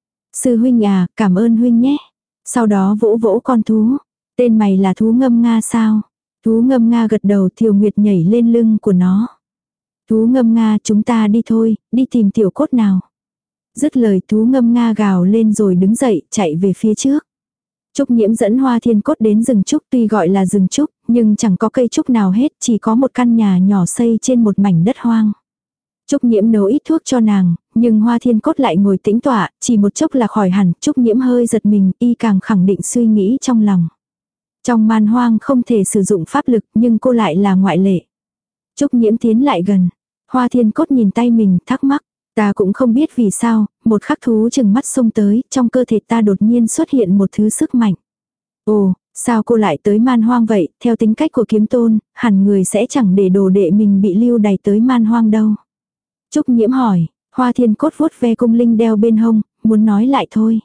Sư huynh à, cảm ơn huynh nhé. Sau đó vỗ vỗ con thú. Tên mày là thú ngâm nga sao? Thú ngâm nga gật đầu, Tiểu Nguyệt nhảy lên lưng của nó. Thú ngâm nga, chúng ta đi thôi, đi tìm Tiểu Cốt nào. Dứt lời thú ngâm nga gào lên rồi đứng dậy, chạy về phía trước. Trúc Nhiễm dẫn Hoa Thiên Cốt đến rừng trúc, tuy gọi là rừng trúc, nhưng chẳng có cây trúc nào hết, chỉ có một căn nhà nhỏ xây trên một mảnh đất hoang. Trúc Nhiễm nấu ít thuốc cho nàng, nhưng Hoa Thiên Cốt lại ngồi tĩnh tọa, chỉ một chốc là khỏi hẳn. Trúc Nhiễm hơi giật mình, y càng khẳng định suy nghĩ trong lòng. Trong man hoang không thể sử dụng pháp lực, nhưng cô lại là ngoại lệ. Trúc Nhiễm tiến lại gần. Hoa Thiên Cốt nhìn tay mình, thắc mắc. Ta cũng không biết vì sao, một khắc thú chừng mắt xông tới, trong cơ thể ta đột nhiên xuất hiện một thứ sức mạnh. Ồ, sao cô lại tới man hoang vậy? Theo tính cách của Kiếm Tôn, hẳn người sẽ chẳng để đồ đệ mình bị lưu đày tới man hoang đâu. Trúc Nhiễm hỏi, Hoa Thiên Cốt vuốt ve cung linh đeo bên hông, muốn nói lại thôi.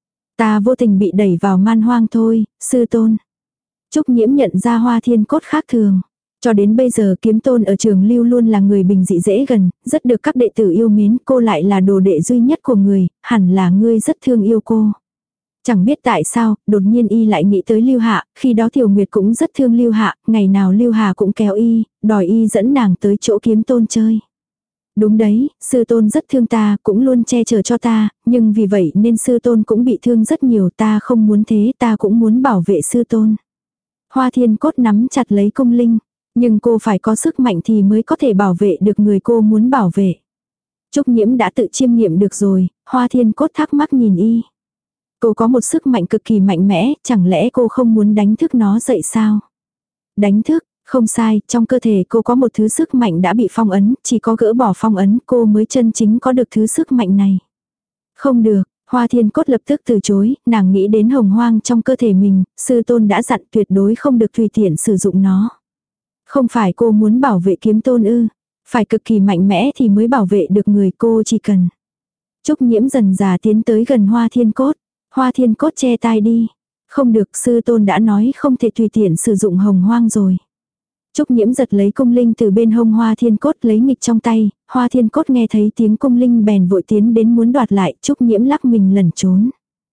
Ta vô tình bị đẩy vào man hoang thôi, sư tôn. Trúc Nhiễm nhận ra Hoa Thiên Cốt khác thường. Cho đến bây giờ Kiếm Tôn ở trường lưu luôn là người bình dị dễ gần, rất được các đệ tử yêu mến, cô lại là đồ đệ duy nhất của người, hẳn là ngươi rất thương yêu cô. Chẳng biết tại sao, đột nhiên y lại nghĩ tới Lưu Hạ, khi đó Tiểu Nguyệt cũng rất thương Lưu Hạ, ngày nào Lưu Hà cũng kéo y, đòi y dẫn nàng tới chỗ Kiếm Tôn chơi. Đúng đấy, sư tôn rất thương ta, cũng luôn che chở cho ta, nhưng vì vậy nên sư tôn cũng bị thương rất nhiều, ta không muốn thế, ta cũng muốn bảo vệ sư tôn. Hoa Thiên Cốt nắm chặt lấy cung linh, nhưng cô phải có sức mạnh thì mới có thể bảo vệ được người cô muốn bảo vệ. Trúc Nhiễm đã tự chiêm nghiệm được rồi, Hoa Thiên Cốt thắc mắc nhìn y. Cô có một sức mạnh cực kỳ mạnh mẽ, chẳng lẽ cô không muốn đánh thức nó dậy sao? Đánh thức, không sai, trong cơ thể cô có một thứ sức mạnh đã bị phong ấn, chỉ có gỡ bỏ phong ấn cô mới chân chính có được thứ sức mạnh này. Không được, Hoa Thiên Cốt lập tức từ chối, nàng nghĩ đến hồng hoang trong cơ thể mình, sư tôn đã dặn tuyệt đối không được tùy tiện sử dụng nó. Không phải cô muốn bảo vệ Kiếm Tôn ư, phải cực kỳ mạnh mẽ thì mới bảo vệ được người cô chỉ cần. Trúc Nhiễm dần dà tiến tới gần Hoa Thiên Cốt. Hoa Thiên Cốt che tai đi. Không được, sư tôn đã nói không thể tùy tiện sử dụng hồng hoang rồi. Trúc Nhiễm giật lấy cung linh từ bên hông Hoa Thiên Cốt lấy nghịch trong tay, Hoa Thiên Cốt nghe thấy tiếng cung linh bèn vội tiến đến muốn đoạt lại, Trúc Nhiễm lắc mình lẩn trốn.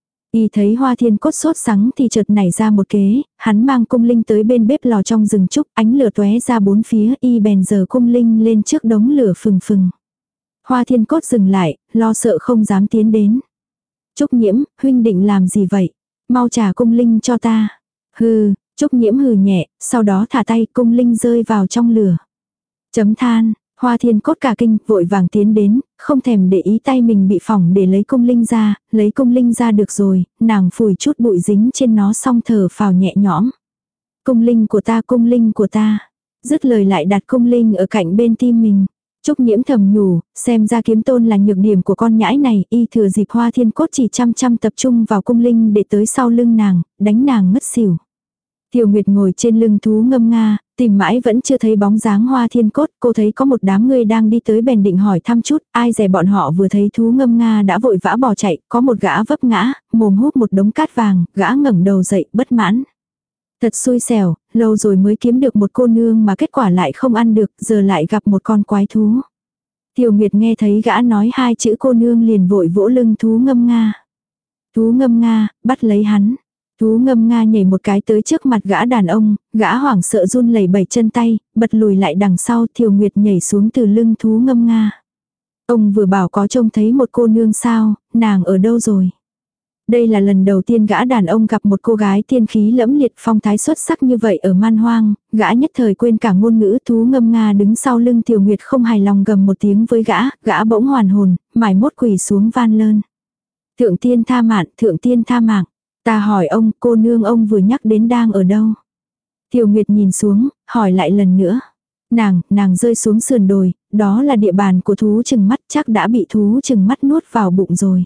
Y thấy Hoa Thiên Cốt sốt sắng thì chợt nảy ra một kế, hắn mang cung linh tới bên bếp lò trong rừng trúc, ánh lửa tóe ra bốn phía, y bèn giơ cung linh lên trước đống lửa phừng phừng. Hoa Thiên Cốt dừng lại, lo sợ không dám tiến đến. Trúc Nhiễm, huynh định làm gì vậy? Mau trả cung linh cho ta. Hừ, Trúc Nhiễm hừ nhẹ, sau đó thả tay cung linh rơi vào trong lửa. Chấm than, Hoa Thiên Cốt cả kinh, vội vàng tiến đến, không thèm để ý tay mình bị phỏng để lấy cung linh ra, lấy cung linh ra được rồi, nàng phủi chút bụi dính trên nó xong thở phào nhẹ nhõm. Cung linh của ta, cung linh của ta. Dứt lời lại đặt cung linh ở cạnh bên tim mình. Trúc Nhiễm thầm nhủ, xem ra Kiếm Tôn là nhược điểm của con nhãi này, y thừa dịp Hoa Thiên Cốt chỉ chăm chăm tập trung vào cung linh để tới sau lưng nàng, đánh nàng ngất xỉu. Tiểu Nguyệt ngồi trên lưng thú ngâm nga, tìm mãi vẫn chưa thấy bóng dáng Hoa Thiên Cốt, cô thấy có một đám người đang đi tới bèn định hỏi thăm chút, ai dè bọn họ vừa thấy thú ngâm nga đã vội vã bỏ chạy, có một gã vấp ngã, mồm hút một đống cát vàng, gã ngẩng đầu dậy bất mãn. Thật xui xẻo, lâu rồi mới kiếm được một cô nương mà kết quả lại không ăn được, giờ lại gặp một con quái thú. Tiểu Nguyệt nghe thấy gã nói hai chữ cô nương liền vội vỗ lưng thú ngâm nga. Thú ngâm nga, bắt lấy hắn. Thú ngâm nga nhảy một cái tới trước mặt gã đàn ông, gã hoảng sợ run lẩy bẩy chân tay, bật lùi lại đằng sau, Tiểu Nguyệt nhảy xuống từ lưng thú ngâm nga. Ông vừa bảo có trông thấy một cô nương sao, nàng ở đâu rồi? Đây là lần đầu tiên gã đàn ông gặp một cô gái tiên khí lẫm liệt phong thái xuất sắc như vậy ở man hoang, gã nhất thời quên cả ngôn ngữ. Thú ngâm nga đứng sau lưng Tiểu Nguyệt không hài lòng gầm một tiếng với gã, gã bỗng hoàn hồn, mải mốt quỳ xuống van lơn. Thượng tiên tha mạng, thượng tiên tha mạng. Ta hỏi ông, cô nương ông vừa nhắc đến đang ở đâu? Tiểu Nguyệt nhìn xuống, hỏi lại lần nữa. Nàng, nàng rơi xuống sườn đồi, đó là địa bàn của thú chừng mắt, chắc đã bị thú chừng mắt nuốt vào bụng rồi.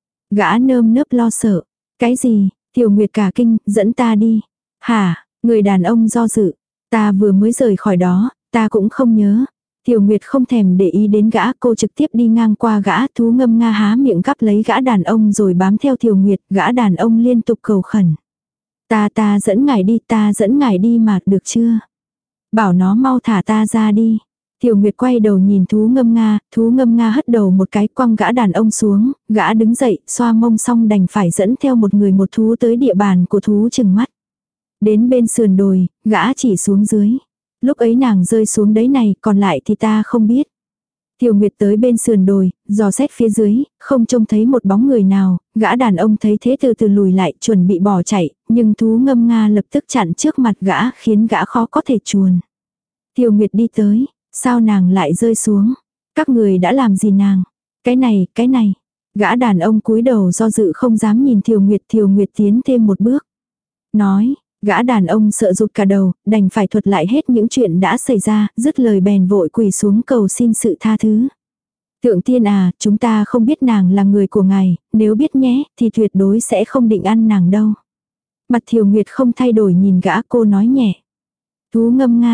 Gã nơm nớp lo sợ. Cái gì? Tiểu Nguyệt cả kinh, dẫn ta đi. Hả? Người đàn ông do dự. Ta vừa mới rời khỏi đó, ta cũng không nhớ. Tiểu Nguyệt không thèm để ý đến gã, cô trực tiếp đi ngang qua gã. Thú ngâm nga há miệng gắp lấy gã đàn ông rồi bám theo Tiểu Nguyệt. Gã đàn ông liên tục cầu khẩn. Ta ta dẫn ngài đi, ta dẫn ngài đi mà, được chưa? Bảo nó mau thả ta ra đi. Tiểu Nguyệt quay đầu nhìn thú ngâm nga, thú ngâm nga hất đầu một cái quăng gã đàn ông xuống, gã đứng dậy, xoa mông xong đành phải dẫn theo một người một thú tới địa bàn của thú chừng mắt. Đến bên sườn đồi, gã chỉ xuống dưới. Lúc ấy nàng rơi xuống đấy này, còn lại thì ta không biết. Tiểu Nguyệt tới bên sườn đồi, dò xét phía dưới, không trông thấy một bóng người nào, gã đàn ông thấy thế từ từ lùi lại, chuẩn bị bỏ chạy, nhưng thú ngâm nga lập tức chặn trước mặt gã, khiến gã khó có thể chuồn. Tiểu Nguyệt đi tới. Sao nàng lại rơi xuống? Các người đã làm gì nàng? Cái này, cái này. Gã đàn ông cúi đầu do dự không dám nhìn Thiều Nguyệt. Thiều Nguyệt tiến thêm một bước. Nói, gã đàn ông sợ rụt cả đầu, đành phải thuật lại hết những chuyện đã xảy ra, dứt lời bèn vội quỳ xuống cầu xin sự tha thứ. Thượng tiên à, chúng ta không biết nàng là người của ngài, nếu biết nhé, thì tuyệt đối sẽ không định ăn nàng đâu. Mặt Thiều Nguyệt không thay đổi nhìn gã, cô nói nhẹ. Thú ngâm nga.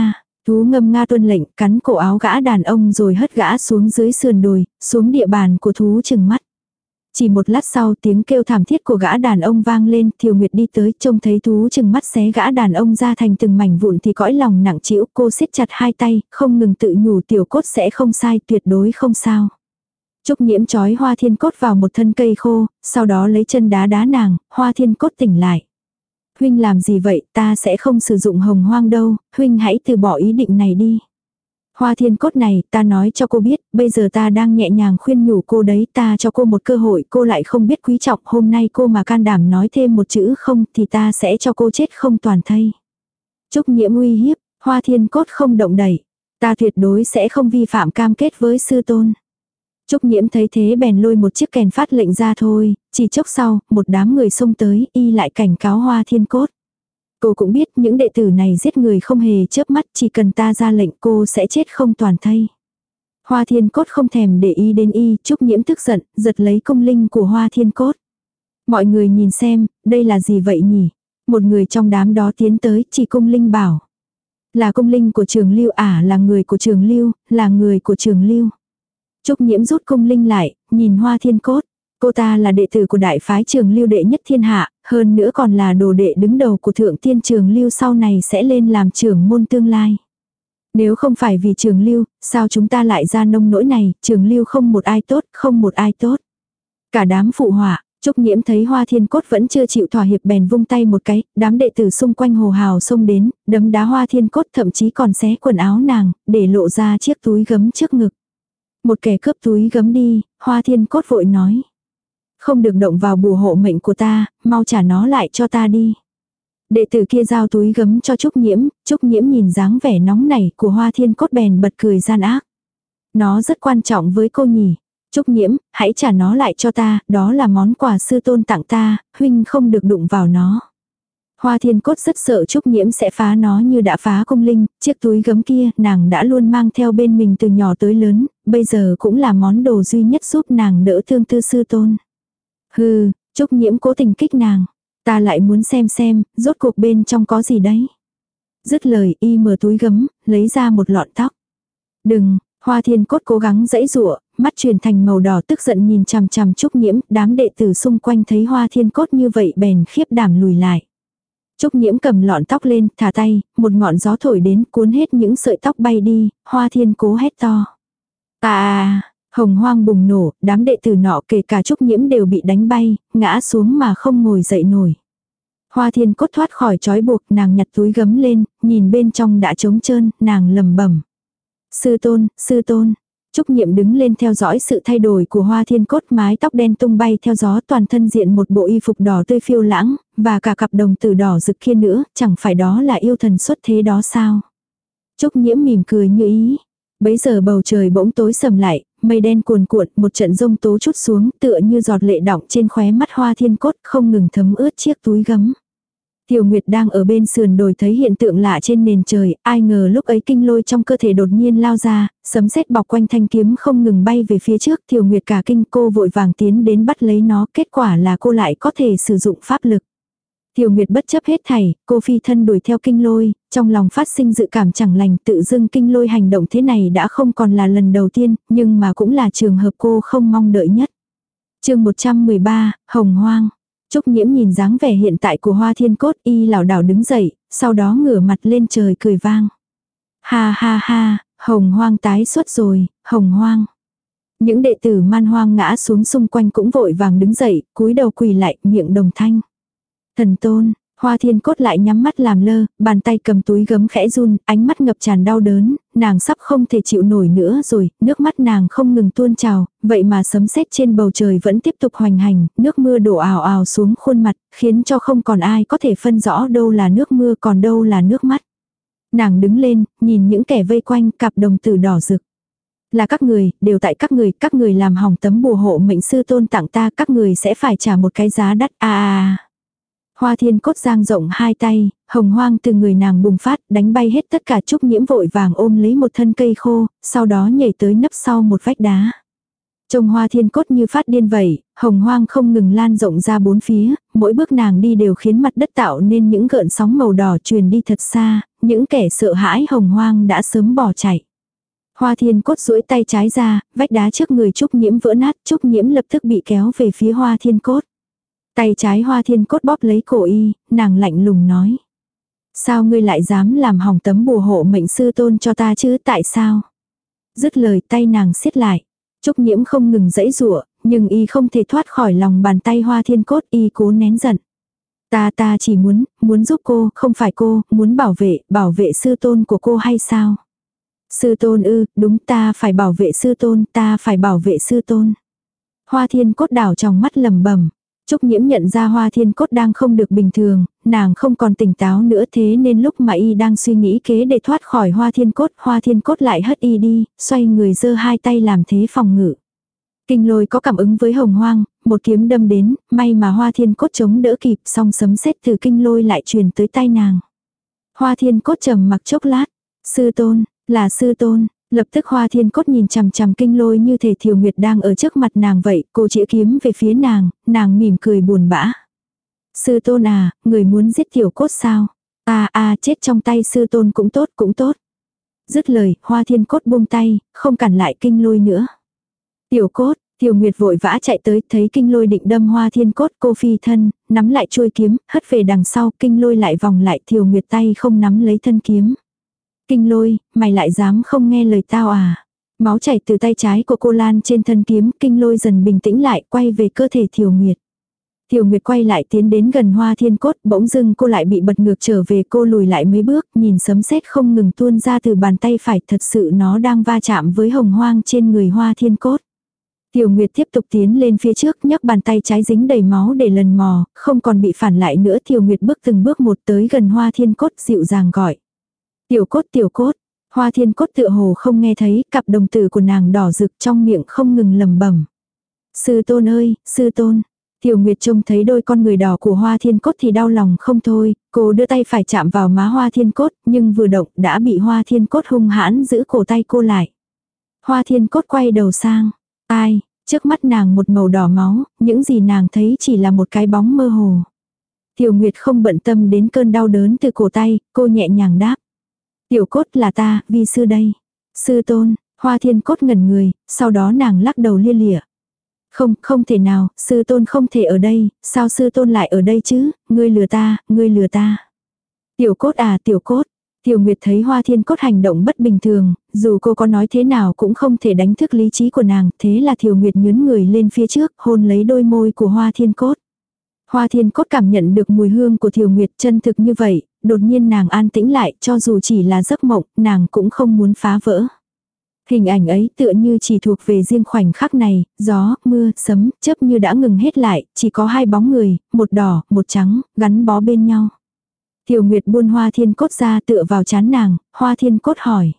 Thú ngâm nga tuân lệnh, cắn cổ áo gã đàn ông rồi hất gã xuống dưới sườn đồi, xuống địa bàn của thú chừng mắt. Chỉ một lát sau tiếng kêu thảm thiết của gã đàn ông vang lên, Thiều Nguyệt đi tới, trông thấy thú chừng mắt xé gã đàn ông ra thành từng mảnh vụn thì cõi lòng nặng trĩu, cô siết chặt hai tay, không ngừng tự nhủ tiểu cốt sẽ không sai, tuyệt đối không sao. Trúc Nhiễm trói Hoa Thiên Cốt vào một thân cây khô, sau đó lấy chân đá đá nàng, Hoa Thiên Cốt tỉnh lại. Huynh làm gì vậy, ta sẽ không sử dụng hồng hoang đâu, huynh hãy từ bỏ ý định này đi. Hoa Thiên Cốt này, ta nói cho cô biết, bây giờ ta đang nhẹ nhàng khuyên nhủ cô đấy, ta cho cô một cơ hội, cô lại không biết quý trọng, hôm nay cô mà can đảm nói thêm một chữ không thì ta sẽ cho cô chết không toàn thây. Trúc Nhiễm uy hiếp, Hoa Thiên Cốt không động đậy, ta tuyệt đối sẽ không vi phạm cam kết với sư tôn. Trúc Nhiễm thấy thế bèn lôi một chiếc kèn phát lệnh ra thôi, chỉ chốc sau, một đám người xông tới, y lại cảnh cáo Hoa Thiên Cốt. Cô cũng biết những đệ tử này giết người không hề chớp mắt, chỉ cần ta ra lệnh cô sẽ chết không toàn thây. Hoa Thiên Cốt không thèm để ý đến y, Trúc Nhiễm tức giận, giật lấy cung linh của Hoa Thiên Cốt. Mọi người nhìn xem, đây là gì vậy nhỉ? Một người trong đám đó tiến tới, chỉ cung linh bảo. Là cung linh của Trường Lưu à, là người của Trường Lưu, là người của Trường Lưu. Trúc Nhiễm rút cung linh lại, nhìn Hoa Thiên Cốt. Cô ta là đệ tử của đại phái Trường Lưu đệ nhất thiên hạ, hơn nữa còn là đồ đệ đứng đầu của thượng tiên Trường Lưu sau này sẽ lên làm trưởng môn tương lai. Nếu không phải vì Trường Lưu, sao chúng ta lại ra nông nỗi này, Trường Lưu không một ai tốt, không một ai tốt. Cả đám phụ họa, Trúc Nhiễm thấy Hoa Thiên Cốt vẫn chưa chịu thỏa hiệp bèn vung tay một cái, đám đệ tử xung quanh hồ hào xông đến, đấm đá Hoa Thiên Cốt thậm chí còn xé quần áo nàng, để lộ ra chiếc túi gấm trước ngực. Một kẻ cướp túi gấm đi, Hoa Thiên Cốt vội nói. Không được động vào bùa hộ mệnh của ta, mau trả nó lại cho ta đi. Đệ tử kia giao túi gấm cho Trúc Nhiễm, Trúc Nhiễm nhìn dáng vẻ nóng nảy của Hoa Thiên Cốt bèn bật cười gian ác. Nó rất quan trọng với cô nhỉ. Trúc Nhiễm, hãy trả nó lại cho ta, đó là món quà sư tôn tặng ta, huynh không được đụng vào nó. Hoa Thiên Cốt rất sợ Trúc Nhiễm sẽ phá nó như đã phá cung linh, chiếc túi gấm kia nàng đã luôn mang theo bên mình từ nhỏ tới lớn, bây giờ cũng là món đồ duy nhất giúp nàng đỡ thương tư sư tôn. Hừ, Trúc Nhiễm cố tình kích nàng, ta lại muốn xem xem, rốt cuộc bên trong có gì đấy. Dứt lời y mở túi gấm, lấy ra một lọn tóc. Đừng, Hoa Thiên Cốt cố gắng giãy giụa, mắt chuyển thành màu đỏ tức giận nhìn chằm chằm Trúc Nhiễm, đám đệ tử xung quanh thấy Hoa Thiên Cốt như vậy bèn khiếp đảm lùi lại. Trúc Nhiễm cầm lọn tóc lên, thả tay, một ngọn gió thổi đến cuốn hết những sợi tóc bay đi, Hoa Thiên Cố hét to. À, hồng hoang bùng nổ, đám đệ tử nọ kể cả Trúc Nhiễm đều bị đánh bay, ngã xuống mà không ngồi dậy nổi. Hoa Thiên Cốt thoát khỏi trói buộc, nàng nhặt túi gấm lên, nhìn bên trong đã trống trơn, nàng lẩm bẩm. Sư tôn, sư tôn. Trúc Nhiễm đứng lên theo dõi sự thay đổi của Hoa Thiên Cốt, mái tóc đen tung bay theo gió, toàn thân diện một bộ y phục đỏ tươi phiêu lãng, và cả cặp đồng tử đỏ rực kia nữa, chẳng phải đó là yêu thần xuất thế đó sao? Trúc Nhiễm mỉm cười như ý. Bấy giờ bầu trời bỗng tối sầm lại, mây đen cuồn cuộn, một trận giông tố trút xuống, tựa như giọt lệ đọng trên khóe mắt Hoa Thiên Cốt, không ngừng thấm ướt chiếc túi gấm. Tiểu Nguyệt đang ở bên sườn đồi thấy hiện tượng lạ trên nền trời, ai ngờ lúc ấy kinh lôi trong cơ thể đột nhiên lao ra, sấm sét bọc quanh thanh kiếm không ngừng bay về phía trước. Tiểu Nguyệt cả kinh, cô vội vàng tiến đến bắt lấy nó, kết quả là cô lại có thể sử dụng pháp lực. Tiểu Nguyệt bất chấp hết thảy, cô phi thân đuổi theo kinh lôi, trong lòng phát sinh dự cảm chẳng lành, tự dưng kinh lôi hành động thế này đã không còn là lần đầu tiên, nhưng mà cũng là trường hợp cô không mong đợi nhất. Chương một trăm mười ba, Hồng Hoang. Trúc Nhiễm nhìn dáng vẻ hiện tại của Hoa Thiên Cốt, y lảo đảo đứng dậy, sau đó ngửa mặt lên trời cười vang. Ha ha ha, Hồng Hoang tái xuất rồi, Hồng Hoang. Những đệ tử Man Hoang ngã xuống xung quanh cũng vội vàng đứng dậy, cúi đầu quỳ lại, miệng đồng thanh. Thần tôn, Hoa Thiên Cốt lại nhắm mắt làm lơ, bàn tay cầm túi gấm khẽ run, ánh mắt ngập tràn đau đớn, nàng sắp không thể chịu nổi nữa rồi, nước mắt nàng không ngừng tuôn trào, vậy mà sấm sét trên bầu trời vẫn tiếp tục hoành hành, nước mưa đổ ào ào xuống khuôn mặt, khiến cho không còn ai có thể phân rõ đâu là nước mưa còn đâu là nước mắt. Nàng đứng lên, nhìn những kẻ vây quanh, cặp đồng tử đỏ rực. Là các người, đều tại các người, các người làm hỏng tấm bùa hộ mệnh sư tôn tặng ta, các người sẽ phải trả một cái giá đắt. À à. Hoa Thiên Cốt giang rộng hai tay, hồng hoang từ người nàng bùng phát, đánh bay hết tất cả. Trúc Nhiễm vội vàng ôm lấy một thân cây khô, sau đó nhảy tới nấp sau một vách đá. Trông Hoa Thiên Cốt như phát điên vậy, hồng hoang không ngừng lan rộng ra bốn phía, mỗi bước nàng đi đều khiến mặt đất tạo nên những gợn sóng màu đỏ truyền đi thật xa, những kẻ sợ hãi hồng hoang đã sớm bỏ chạy. Hoa Thiên Cốt duỗi tay trái ra, vách đá trước người Trúc Nhiễm vỡ nát, Trúc Nhiễm lập tức bị kéo về phía Hoa Thiên Cốt. Tay trái Hoa Thiên Cốt bóp lấy cổ y, nàng lạnh lùng nói. Sao ngươi lại dám làm hỏng tấm bùa hộ mệnh sư tôn cho ta chứ, tại sao? Dứt lời tay nàng siết lại. Trúc Nhiễm không ngừng giãy giụa, nhưng y không thể thoát khỏi lòng bàn tay Hoa Thiên Cốt, y cố nén giận. Ta ta chỉ muốn, muốn giúp cô, không phải cô, muốn bảo vệ, bảo vệ sư tôn của cô hay sao? Sư tôn ư, đúng, ta phải bảo vệ sư tôn, ta phải bảo vệ sư tôn. Hoa Thiên Cốt đảo trong mắt lẩm bẩm. Trúc Nhiễm nhận ra Hoa Thiên Cốt đang không được bình thường, nàng không còn tỉnh táo nữa, thế nên lúc mà y đang suy nghĩ kế để thoát khỏi Hoa Thiên Cốt, Hoa Thiên Cốt lại hất y đi, xoay người giơ hai tay làm thế phòng ngự. Kinh Lôi có cảm ứng với Hồng Hoang, một kiếm đâm đến, may mà Hoa Thiên Cốt chống đỡ kịp, song sấm sét từ Kinh Lôi lại truyền tới tay nàng. Hoa Thiên Cốt trầm mặc chốc lát, sư tôn, là sư tôn. Lập tức Hoa Thiên Cốt nhìn chằm chằm Kinh Lôi như thể Thiều Nguyệt đang ở trước mặt nàng vậy, cô chĩa kiếm về phía nàng, nàng mỉm cười buồn bã. Sư tôn à, người muốn giết Tiểu Cốt sao? À à, chết trong tay sư tôn cũng tốt cũng tốt. Dứt lời, Hoa Thiên Cốt buông tay, không cản lại Kinh Lôi nữa. Tiểu Cốt, Thiều Nguyệt vội vã chạy tới, thấy Kinh Lôi định đâm Hoa Thiên Cốt, cô phi thân, nắm lại chuôi kiếm, hất về đằng sau, Kinh Lôi lại vòng lại, Thiều Nguyệt tay không nắm lấy thân kiếm. Kinh Lôi, mày lại dám không nghe lời tao à? Máu chảy từ tay trái của cô lan trên thân kiếm, Kinh Lôi dần bình tĩnh lại, quay về cơ thể Thiều Nguyệt. Thiều Nguyệt quay lại tiến đến gần Hoa Thiên Cốt, bỗng dưng cô lại bị bật ngược trở về, cô lùi lại mấy bước, nhìn sấm sét không ngừng tuôn ra từ bàn tay phải, thật sự nó đang va chạm với hồng hoang trên người Hoa Thiên Cốt. Thiều Nguyệt tiếp tục tiến lên phía trước, nhấc bàn tay trái dính đầy máu để lần mò, không còn bị phản lại nữa. Thiều Nguyệt bước từng bước một tới gần Hoa Thiên Cốt, dịu dàng gọi. Tiểu Cốt, Tiểu Cốt. Hoa Thiên Cốt tựa hồ không nghe thấy, cặp đồng tử của nàng đỏ rực, trong miệng không ngừng lẩm bẩm. Sư tôn ơi, sư tôn. Thiều Nguyệt trông thấy đôi con người đỏ của Hoa Thiên Cốt thì đau lòng không thôi, cô đưa tay phải chạm vào má Hoa Thiên Cốt, nhưng vừa động đã bị Hoa Thiên Cốt hung hãn giữ cổ tay cô lại. Hoa Thiên Cốt quay đầu sang. Ai, trước mắt nàng một màu đỏ máu, những gì nàng thấy chỉ là một cái bóng mơ hồ. Thiều Nguyệt không bận tâm đến cơn đau đớn từ cổ tay, cô nhẹ nhàng đáp. Tiểu Cốt là ta, vi sư đây. Sư tôn, Hoa Thiên Cốt ngẩn người, sau đó nàng lắc đầu lia lịa. Không, không thể nào, sư tôn không thể ở đây, sao sư tôn lại ở đây chứ, ngươi lừa ta, ngươi lừa ta. Tiểu Cốt à, Tiểu Cốt. Tiểu Nguyệt thấy Hoa Thiên Cốt hành động bất bình thường, dù cô có nói thế nào cũng không thể đánh thức lý trí của nàng, thế là Tiểu Nguyệt nhướn người lên phía trước, hôn lấy đôi môi của Hoa Thiên Cốt. Hoa Thiên Cốt cảm nhận được mùi hương của Tiểu Nguyệt chân thực như vậy, đột nhiên nàng an tĩnh lại, cho dù chỉ là giấc mộng, nàng cũng không muốn phá vỡ. Hình ảnh ấy tựa như chỉ thuộc về riêng khoảnh khắc này, gió, mưa, sấm, chớp như đã ngừng hết lại, chỉ có hai bóng người, một đỏ, một trắng, gắn bó bên nhau. Tiểu Nguyệt buông Hoa Thiên Cốt ra tựa vào trán nàng, Hoa Thiên Cốt hỏi.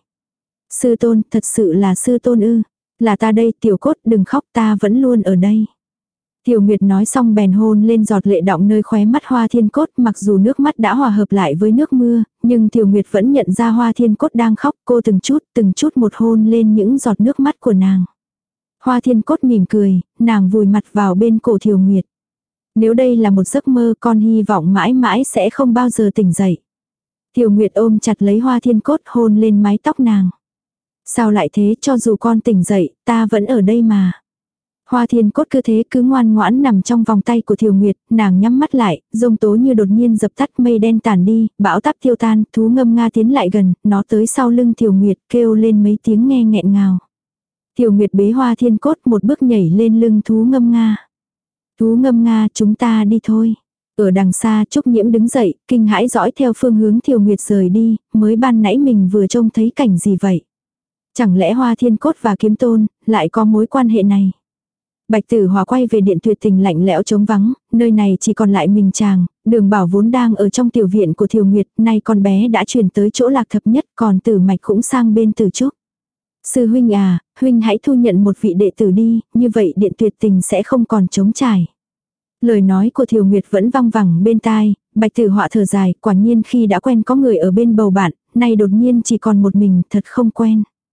Sư tôn, thật sự là sư tôn ư? Là ta đây, Tiểu Cốt, đừng khóc, ta vẫn luôn ở đây. Tiểu Nguyệt nói xong bèn hôn lên giọt lệ đọng nơi khóe mắt Hoa Thiên Cốt, mặc dù nước mắt đã hòa hợp lại với nước mưa, nhưng Tiểu Nguyệt vẫn nhận ra Hoa Thiên Cốt đang khóc, cô từng chút, từng chút một hôn lên những giọt nước mắt của nàng. Hoa Thiên Cốt mỉm cười, nàng vùi mặt vào bên cổ Tiểu Nguyệt. Nếu đây là một giấc mơ, con hy vọng mãi mãi sẽ không bao giờ tỉnh dậy. Tiểu Nguyệt ôm chặt lấy Hoa Thiên Cốt, hôn lên mái tóc nàng. Sao lại thế, cho dù con tỉnh dậy, ta vẫn ở đây mà. Hoa Thiên Cốt cứ thế cứ ngoan ngoãn nằm trong vòng tay của Thiều Nguyệt, nàng nhắm mắt lại, giông tố như đột nhiên dập tắt, mây đen tản đi, bão táp tiêu tan, thú ngâm nga tiến lại gần, nó tới sau lưng Thiều Nguyệt, kêu lên mấy tiếng nghe nghẹn ngào. Thiều Nguyệt bế Hoa Thiên Cốt một bước nhảy lên lưng thú ngâm nga. Thú ngâm nga, chúng ta đi thôi. Ở đằng xa Trúc Nhiễm đứng dậy, kinh hãi dõi theo phương hướng Thiều Nguyệt rời đi, mới ban nãy mình vừa trông thấy cảnh gì vậy? Chẳng lẽ Hoa Thiên Cốt và Kiếm Tôn lại có mối quan hệ này? Bạch Tử Hòa quay về điện tuyệt tình lạnh lẽo trống vắng, nơi này chỉ còn lại mình chàng, Đường Bảo vốn đang ở trong tiểu viện của Thiều Nguyệt, nay con bé đã chuyển tới chỗ Lạc Thập Nhất, còn Tử Mạch cũng sang bên Tử Trúc. Sư huynh à, huynh hãy thu nhận một vị đệ tử đi, như vậy điện tuyệt tình sẽ không còn trống trải. Lời nói của Thiều Nguyệt vẫn vang vẳng bên tai, Bạch Tử Họa thở dài, quả nhiên khi đã quen có người ở bên bầu bạn, nay đột nhiên chỉ còn một mình, thật không quen.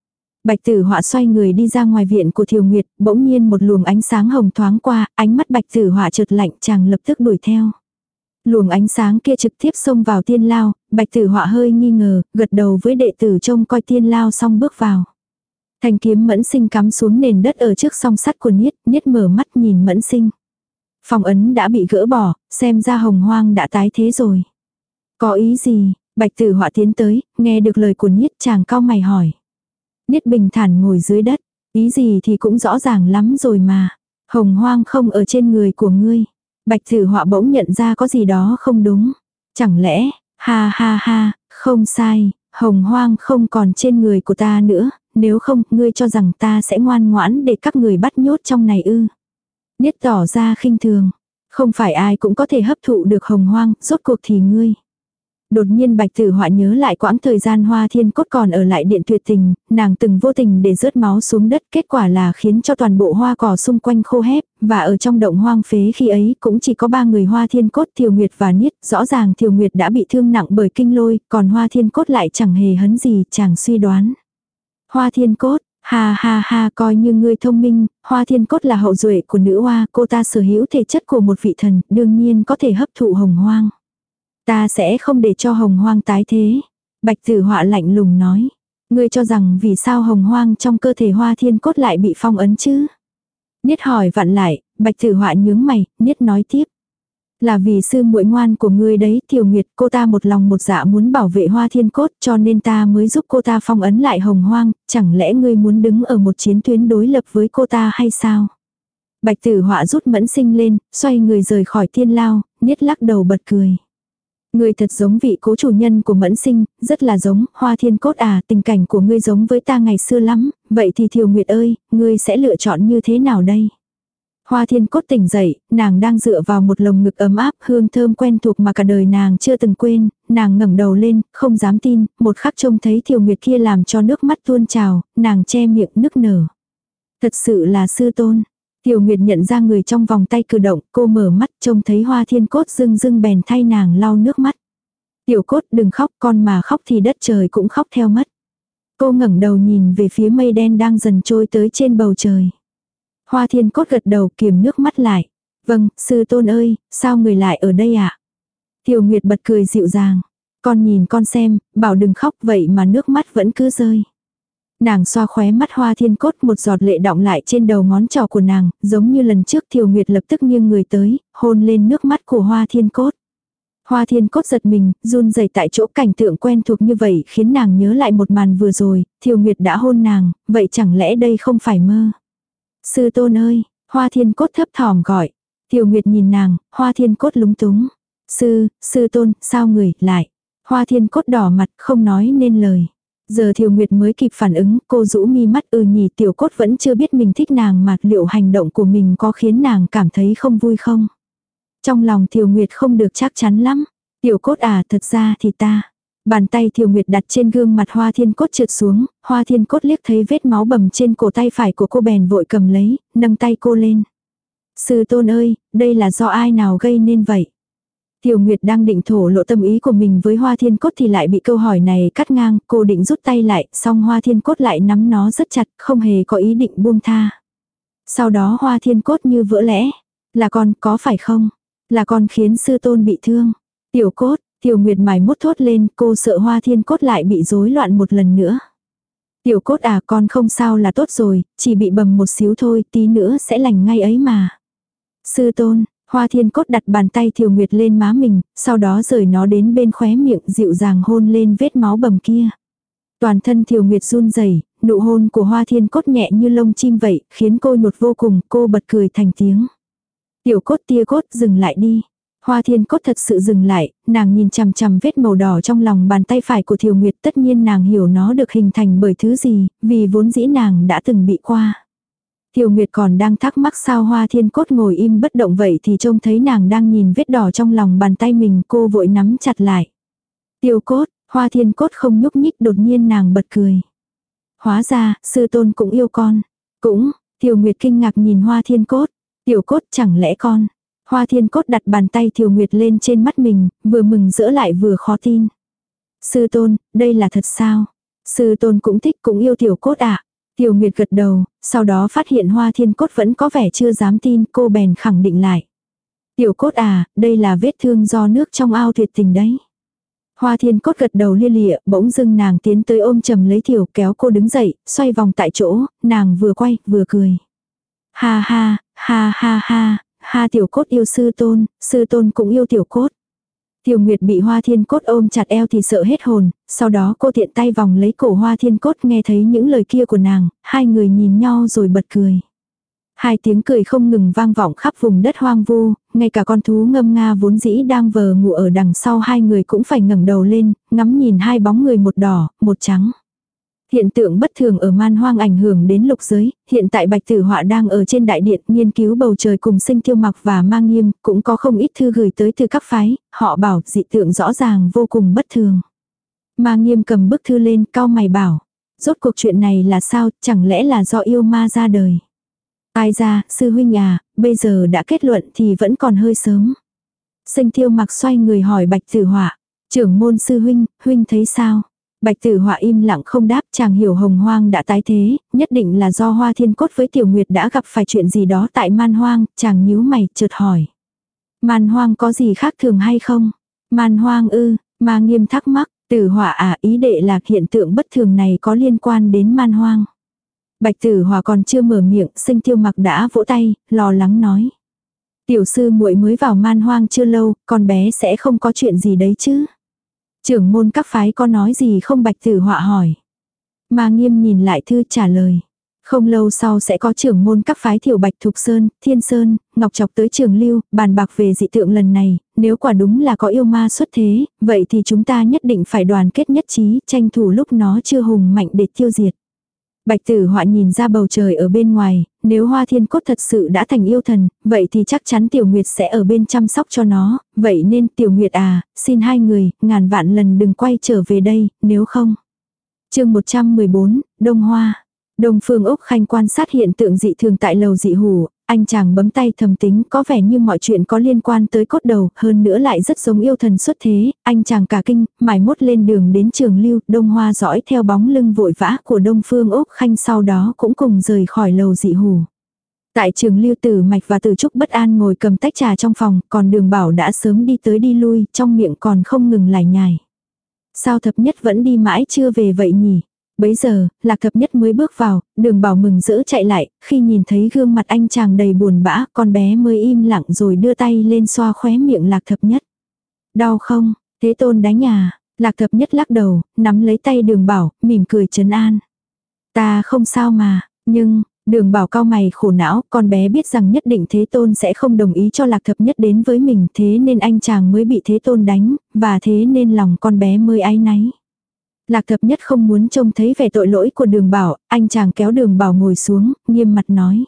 Bạch Tử Họa xoay người đi ra ngoài viện của Thiều Nguyệt, bỗng nhiên một luồng ánh sáng hồng thoáng qua, ánh mắt Bạch Tử Họa chợt lạnh, chàng lập tức đuổi theo. Luồng ánh sáng kia trực tiếp xông vào tiên lao, Bạch Tử Họa hơi nghi ngờ, gật đầu với đệ tử trông coi tiên lao xong bước vào. Thanh kiếm Mẫn Sinh cắm xuống nền đất ở trước song sắt của Niết, Niết mở mắt nhìn Mẫn Sinh. Phong ấn đã bị gỡ bỏ, xem ra Hồng Hoang đã tái thế rồi. Có ý gì? Bạch Tử Họa tiến tới, nghe được lời của Niết, chàng cau mày hỏi. Niết bình thản ngồi dưới đất, ý gì thì cũng rõ ràng lắm rồi mà. Hồng Hoang không ở trên người của ngươi. Bạch Tử Họa bỗng nhận ra có gì đó không đúng. Chẳng lẽ, ha ha ha, không sai, Hồng Hoang không còn trên người của ta nữa, nếu không, ngươi cho rằng ta sẽ ngoan ngoãn để các người bắt nhốt trong này ư. Niết tỏ ra khinh thường, không phải ai cũng có thể hấp thụ được Hồng Hoang, rốt cuộc thì ngươi. Đột nhiên Bạch Tử Họa nhớ lại quãng thời gian Hoa Thiên Cốt còn ở lại điện tuyệt tình, nàng từng vô tình để rớt máu xuống đất, kết quả là khiến cho toàn bộ hoa cỏ xung quanh khô hép, và ở trong động hoang phế khi ấy cũng chỉ có ba người Hoa Thiên Cốt, Thiều Nguyệt và Niết, rõ ràng Thiều Nguyệt đã bị thương nặng bởi kinh lôi, còn Hoa Thiên Cốt lại chẳng hề hấn gì, chàng suy đoán. Hoa Thiên Cốt, ha ha ha, coi như ngươi thông minh, Hoa Thiên Cốt là hậu duệ của nữ hoa, cô ta sở hữu thể chất của một vị thần, đương nhiên có thể hấp thụ Hồng Hoang. Ta sẽ không để cho Hồng Hoang tái thế. Bạch Tử Họa lạnh lùng nói. Ngươi cho rằng vì sao Hồng Hoang trong cơ thể Hoa Thiên Cốt lại bị phong ấn chứ? Niết hỏi vặn lại, Bạch Tử Họa nhướng mày, Niết nói tiếp. Là vì sư muội ngoan của ngươi đấy, Thiều Nguyệt, cô ta một lòng một dạ muốn bảo vệ Hoa Thiên Cốt, cho nên ta mới giúp cô ta phong ấn lại Hồng Hoang, chẳng lẽ ngươi muốn đứng ở một chiến tuyến đối lập với cô ta hay sao? Bạch Tử Họa rút Mẫn Sinh lên, xoay người rời khỏi tiên lao, Niết lắc đầu bật cười. Ngươi thật giống vị cố chủ nhân của Mẫn Sinh, rất là giống, Hoa Thiên Cốt à, tình cảnh của ngươi giống với ta ngày xưa lắm, vậy thì Thiều Nguyệt ơi, ngươi sẽ lựa chọn như thế nào đây? Hoa Thiên Cốt tỉnh dậy, nàng đang dựa vào một lồng ngực ấm áp, hương thơm quen thuộc mà cả đời nàng chưa từng quên, nàng ngẩng đầu lên, không dám tin, một khắc trông thấy Thiều Nguyệt kia làm cho nước mắt tuôn trào, nàng che miệng nức nở. Thật sự là sư tôn. Thiều Nguyệt nhận ra người trong vòng tay cử động, cô mở mắt trông thấy Hoa Thiên Cốt rưng rưng bèn thay nàng lau nước mắt. Tiểu Cốt đừng khóc, con mà khóc thì đất trời cũng khóc theo mất. Cô ngẩng đầu nhìn về phía mây đen đang dần trôi tới trên bầu trời. Hoa Thiên Cốt gật đầu kiềm nước mắt lại. Vâng, sư tôn ơi, sao người lại ở đây ạ? À? Thiều Nguyệt bật cười dịu dàng. Con nhìn con xem, bảo đừng khóc vậy mà nước mắt vẫn cứ rơi. Nàng xoa khóe mắt Hoa Thiên Cốt, một giọt lệ đọng lại trên đầu ngón trỏ của nàng, giống như lần trước Thiều Nguyệt lập tức nghiêng người tới, hôn lên nước mắt của Hoa Thiên Cốt. Hoa Thiên Cốt giật mình, run rẩy tại chỗ, cảnh tượng quen thuộc như vậy khiến nàng nhớ lại một màn vừa rồi, Thiều Nguyệt đã hôn nàng, vậy chẳng lẽ đây không phải mơ? Sư tôn ơi, Hoa Thiên Cốt thấp thỏm gọi. Thiều Nguyệt nhìn nàng, Hoa Thiên Cốt lúng túng. Sư, sư tôn, sao người, lại? Hoa Thiên Cốt đỏ mặt, không nói nên lời. Giờ Thiều Nguyệt mới kịp phản ứng, cô rũ mi mắt ừ nhỉ, Tiểu Cốt vẫn chưa biết mình thích nàng mà liệu hành động của mình có khiến nàng cảm thấy không vui không? Trong lòng Thiều Nguyệt không được chắc chắn lắm. Tiểu Cốt à, thật ra thì ta. Bàn tay Thiều Nguyệt đặt trên gương mặt Hoa Thiên Cốt trượt xuống, Hoa Thiên Cốt liếc thấy vết máu bầm trên cổ tay phải của cô bèn vội cầm lấy, nâng tay cô lên. Sư tôn ơi, đây là do ai nào gây nên vậy? Thiều Nguyệt đang định thổ lộ tâm ý của mình với Hoa Thiên Cốt thì lại bị câu hỏi này cắt ngang, cô định rút tay lại, song Hoa Thiên Cốt lại nắm nó rất chặt, không hề có ý định buông tha. Sau đó Hoa Thiên Cốt như vỡ lẽ. Là con, có phải không? Là con khiến sư tôn bị thương. Tiểu Cốt, Thiều Nguyệt mải mốt thốt lên, cô sợ Hoa Thiên Cốt lại bị rối loạn một lần nữa. Tiểu Cốt à, con không sao là tốt rồi, chỉ bị bầm một xíu thôi, tí nữa sẽ lành ngay ấy mà. Sư tôn, Hoa Thiên Cốt đặt bàn tay Thiều Nguyệt lên má mình, sau đó rời nó đến bên khóe miệng dịu dàng hôn lên vết máu bầm kia. Toàn thân Thiều Nguyệt run rẩy, nụ hôn của Hoa Thiên Cốt nhẹ như lông chim vậy, khiến cô nhột vô cùng, cô bật cười thành tiếng. Tiểu Cốt tia Cốt, dừng lại đi. Hoa Thiên Cốt thật sự dừng lại, nàng nhìn chằm chằm vết màu đỏ trong lòng bàn tay phải của Thiều Nguyệt, tất nhiên nàng hiểu nó được hình thành bởi thứ gì, vì vốn dĩ nàng đã từng bị qua. Thiều Nguyệt còn đang thắc mắc sao Hoa Thiên Cốt ngồi im bất động vậy thì trông thấy nàng đang nhìn vết đỏ trong lòng bàn tay mình, cô vội nắm chặt lại. Tiểu Cốt, Hoa Thiên Cốt không nhúc nhích, đột nhiên nàng bật cười. Hóa ra, sư tôn cũng yêu con. Cũng, Thiều Nguyệt kinh ngạc nhìn Hoa Thiên Cốt. Tiểu Cốt, chẳng lẽ con? Hoa Thiên Cốt đặt bàn tay Thiều Nguyệt lên trên mắt mình, vừa mừng rỡ lại vừa khó tin. Sư tôn, đây là thật sao? Sư tôn cũng thích cũng yêu Tiểu Cốt ạ. À? Tiểu Nguyệt gật đầu, sau đó phát hiện Hoa Thiên Cốt vẫn có vẻ chưa dám tin, cô bèn khẳng định lại. Tiểu Cốt à, đây là vết thương do nước trong ao tuyệt tình đấy. Hoa Thiên Cốt gật đầu lia lịa, bỗng dưng nàng tiến tới ôm chầm lấy Tiểu, kéo cô đứng dậy, xoay vòng tại chỗ, nàng vừa quay, vừa cười. Ha ha, ha ha ha, ha Tiểu Cốt yêu sư tôn, sư tôn cũng yêu Tiểu Cốt. Tiểu Nguyệt bị Hoa Thiên Cốt ôm chặt eo thì sợ hết hồn, sau đó cô tiện tay vòng lấy cổ Hoa Thiên Cốt, nghe thấy những lời kia của nàng, hai người nhìn nhau rồi bật cười. Hai tiếng cười không ngừng vang vọng khắp vùng đất hoang vu, ngay cả con thú ngâm nga vốn dĩ đang vờ ngủ ở đằng sau hai người cũng phải ngẩng đầu lên, ngắm nhìn hai bóng người một đỏ, một trắng. Hiện tượng bất thường ở man hoang ảnh hưởng đến lục giới, hiện tại Bạch Tử Họa đang ở trên đại điện nghiên cứu bầu trời cùng Sinh Tiêu Mặc và Ma Nghiêm, cũng có không ít thư gửi tới từ các phái, họ bảo dị tượng rõ ràng vô cùng bất thường. Ma Nghiêm cầm bức thư lên, cau mày bảo, rốt cuộc chuyện này là sao, chẳng lẽ là do yêu ma ra đời? Ai ra, sư huynh à, bây giờ đã kết luận thì vẫn còn hơi sớm. Sinh Tiêu Mặc xoay người hỏi Bạch Tử Họa, trưởng môn sư huynh, huynh thấy sao? Bạch Tử Họa im lặng không đáp, chàng hiểu hồng hoang đã tái thế, nhất định là do Hoa Thiên Cốt với Tiểu Nguyệt đã gặp phải chuyện gì đó tại man hoang, chàng nhíu mày, chợt hỏi. Man hoang có gì khác thường hay không? Man hoang ư, Ma Nghiêm thắc mắc, Tử Họa à, ý đệ là hiện tượng bất thường này có liên quan đến man hoang. Bạch Tử Họa còn chưa mở miệng, Sinh Tiêu Mặc đã vỗ tay, lo lắng nói. Tiểu sư muội mới vào man hoang chưa lâu, con bé sẽ không có chuyện gì đấy chứ? Trưởng môn các phái có nói gì không? Bạch Tử Họa hỏi. Ma Nghiêm nhìn lại thư trả lời. Không lâu sau sẽ có trưởng môn các phái Thiểu Bạch Thục Sơn, Thiên Sơn, Ngọc Chọc tới Trường Lưu, bàn bạc về dị tượng lần này, nếu quả đúng là có yêu ma xuất thế, vậy thì chúng ta nhất định phải đoàn kết nhất trí, tranh thủ lúc nó chưa hùng mạnh để tiêu diệt. Bạch Tử Họa nhìn ra bầu trời ở bên ngoài, nếu Hoa Thiên Cốt thật sự đã thành yêu thần, vậy thì chắc chắn Tiểu Nguyệt sẽ ở bên chăm sóc cho nó, vậy nên Tiểu Nguyệt à, xin hai người, ngàn vạn lần đừng quay trở về đây, nếu không. Chương một trăm mười bốn, Đông Hoa. Đông Phương Úc Khanh quan sát hiện tượng dị thường tại lầu dị hủ, anh chàng bấm tay thầm tính, có vẻ như mọi chuyện có liên quan tới cốt đầu, hơn nữa lại rất giống yêu thần xuất thế, anh chàng cả kinh, mải mốt lên đường đến Trường Lưu, Đông Hoa dõi theo bóng lưng vội vã của Đông Phương Úc Khanh, sau đó cũng cùng rời khỏi lầu dị hủ. Tại Trường Lưu, Tử Mạch và Tử Trúc bất an ngồi cầm tách trà trong phòng, còn Đường Bảo đã sớm đi tới đi lui, trong miệng còn không ngừng lải nhải. Sao Thập Nhất vẫn đi mãi chưa về vậy nhỉ? Bấy giờ, Lạc Thập Nhất mới bước vào, Đường Bảo mừng rỡ chạy lại, khi nhìn thấy gương mặt anh chàng đầy buồn bã, con bé mới im lặng rồi đưa tay lên xoa khóe miệng Lạc Thập Nhất. Đau không? Thế Tôn đánh à? Lạc Thập Nhất lắc đầu, nắm lấy tay Đường Bảo, mỉm cười trấn an. Ta không sao mà, nhưng, Đường Bảo cau mày khổ não, con bé biết rằng nhất định Thế Tôn sẽ không đồng ý cho Lạc Thập Nhất đến với mình, thế nên anh chàng mới bị Thế Tôn đánh, và thế nên lòng con bé mới áy náy. Lạc Thập Nhất không muốn trông thấy vẻ tội lỗi của Đường Bảo, anh chàng kéo Đường Bảo ngồi xuống, nghiêm mặt nói.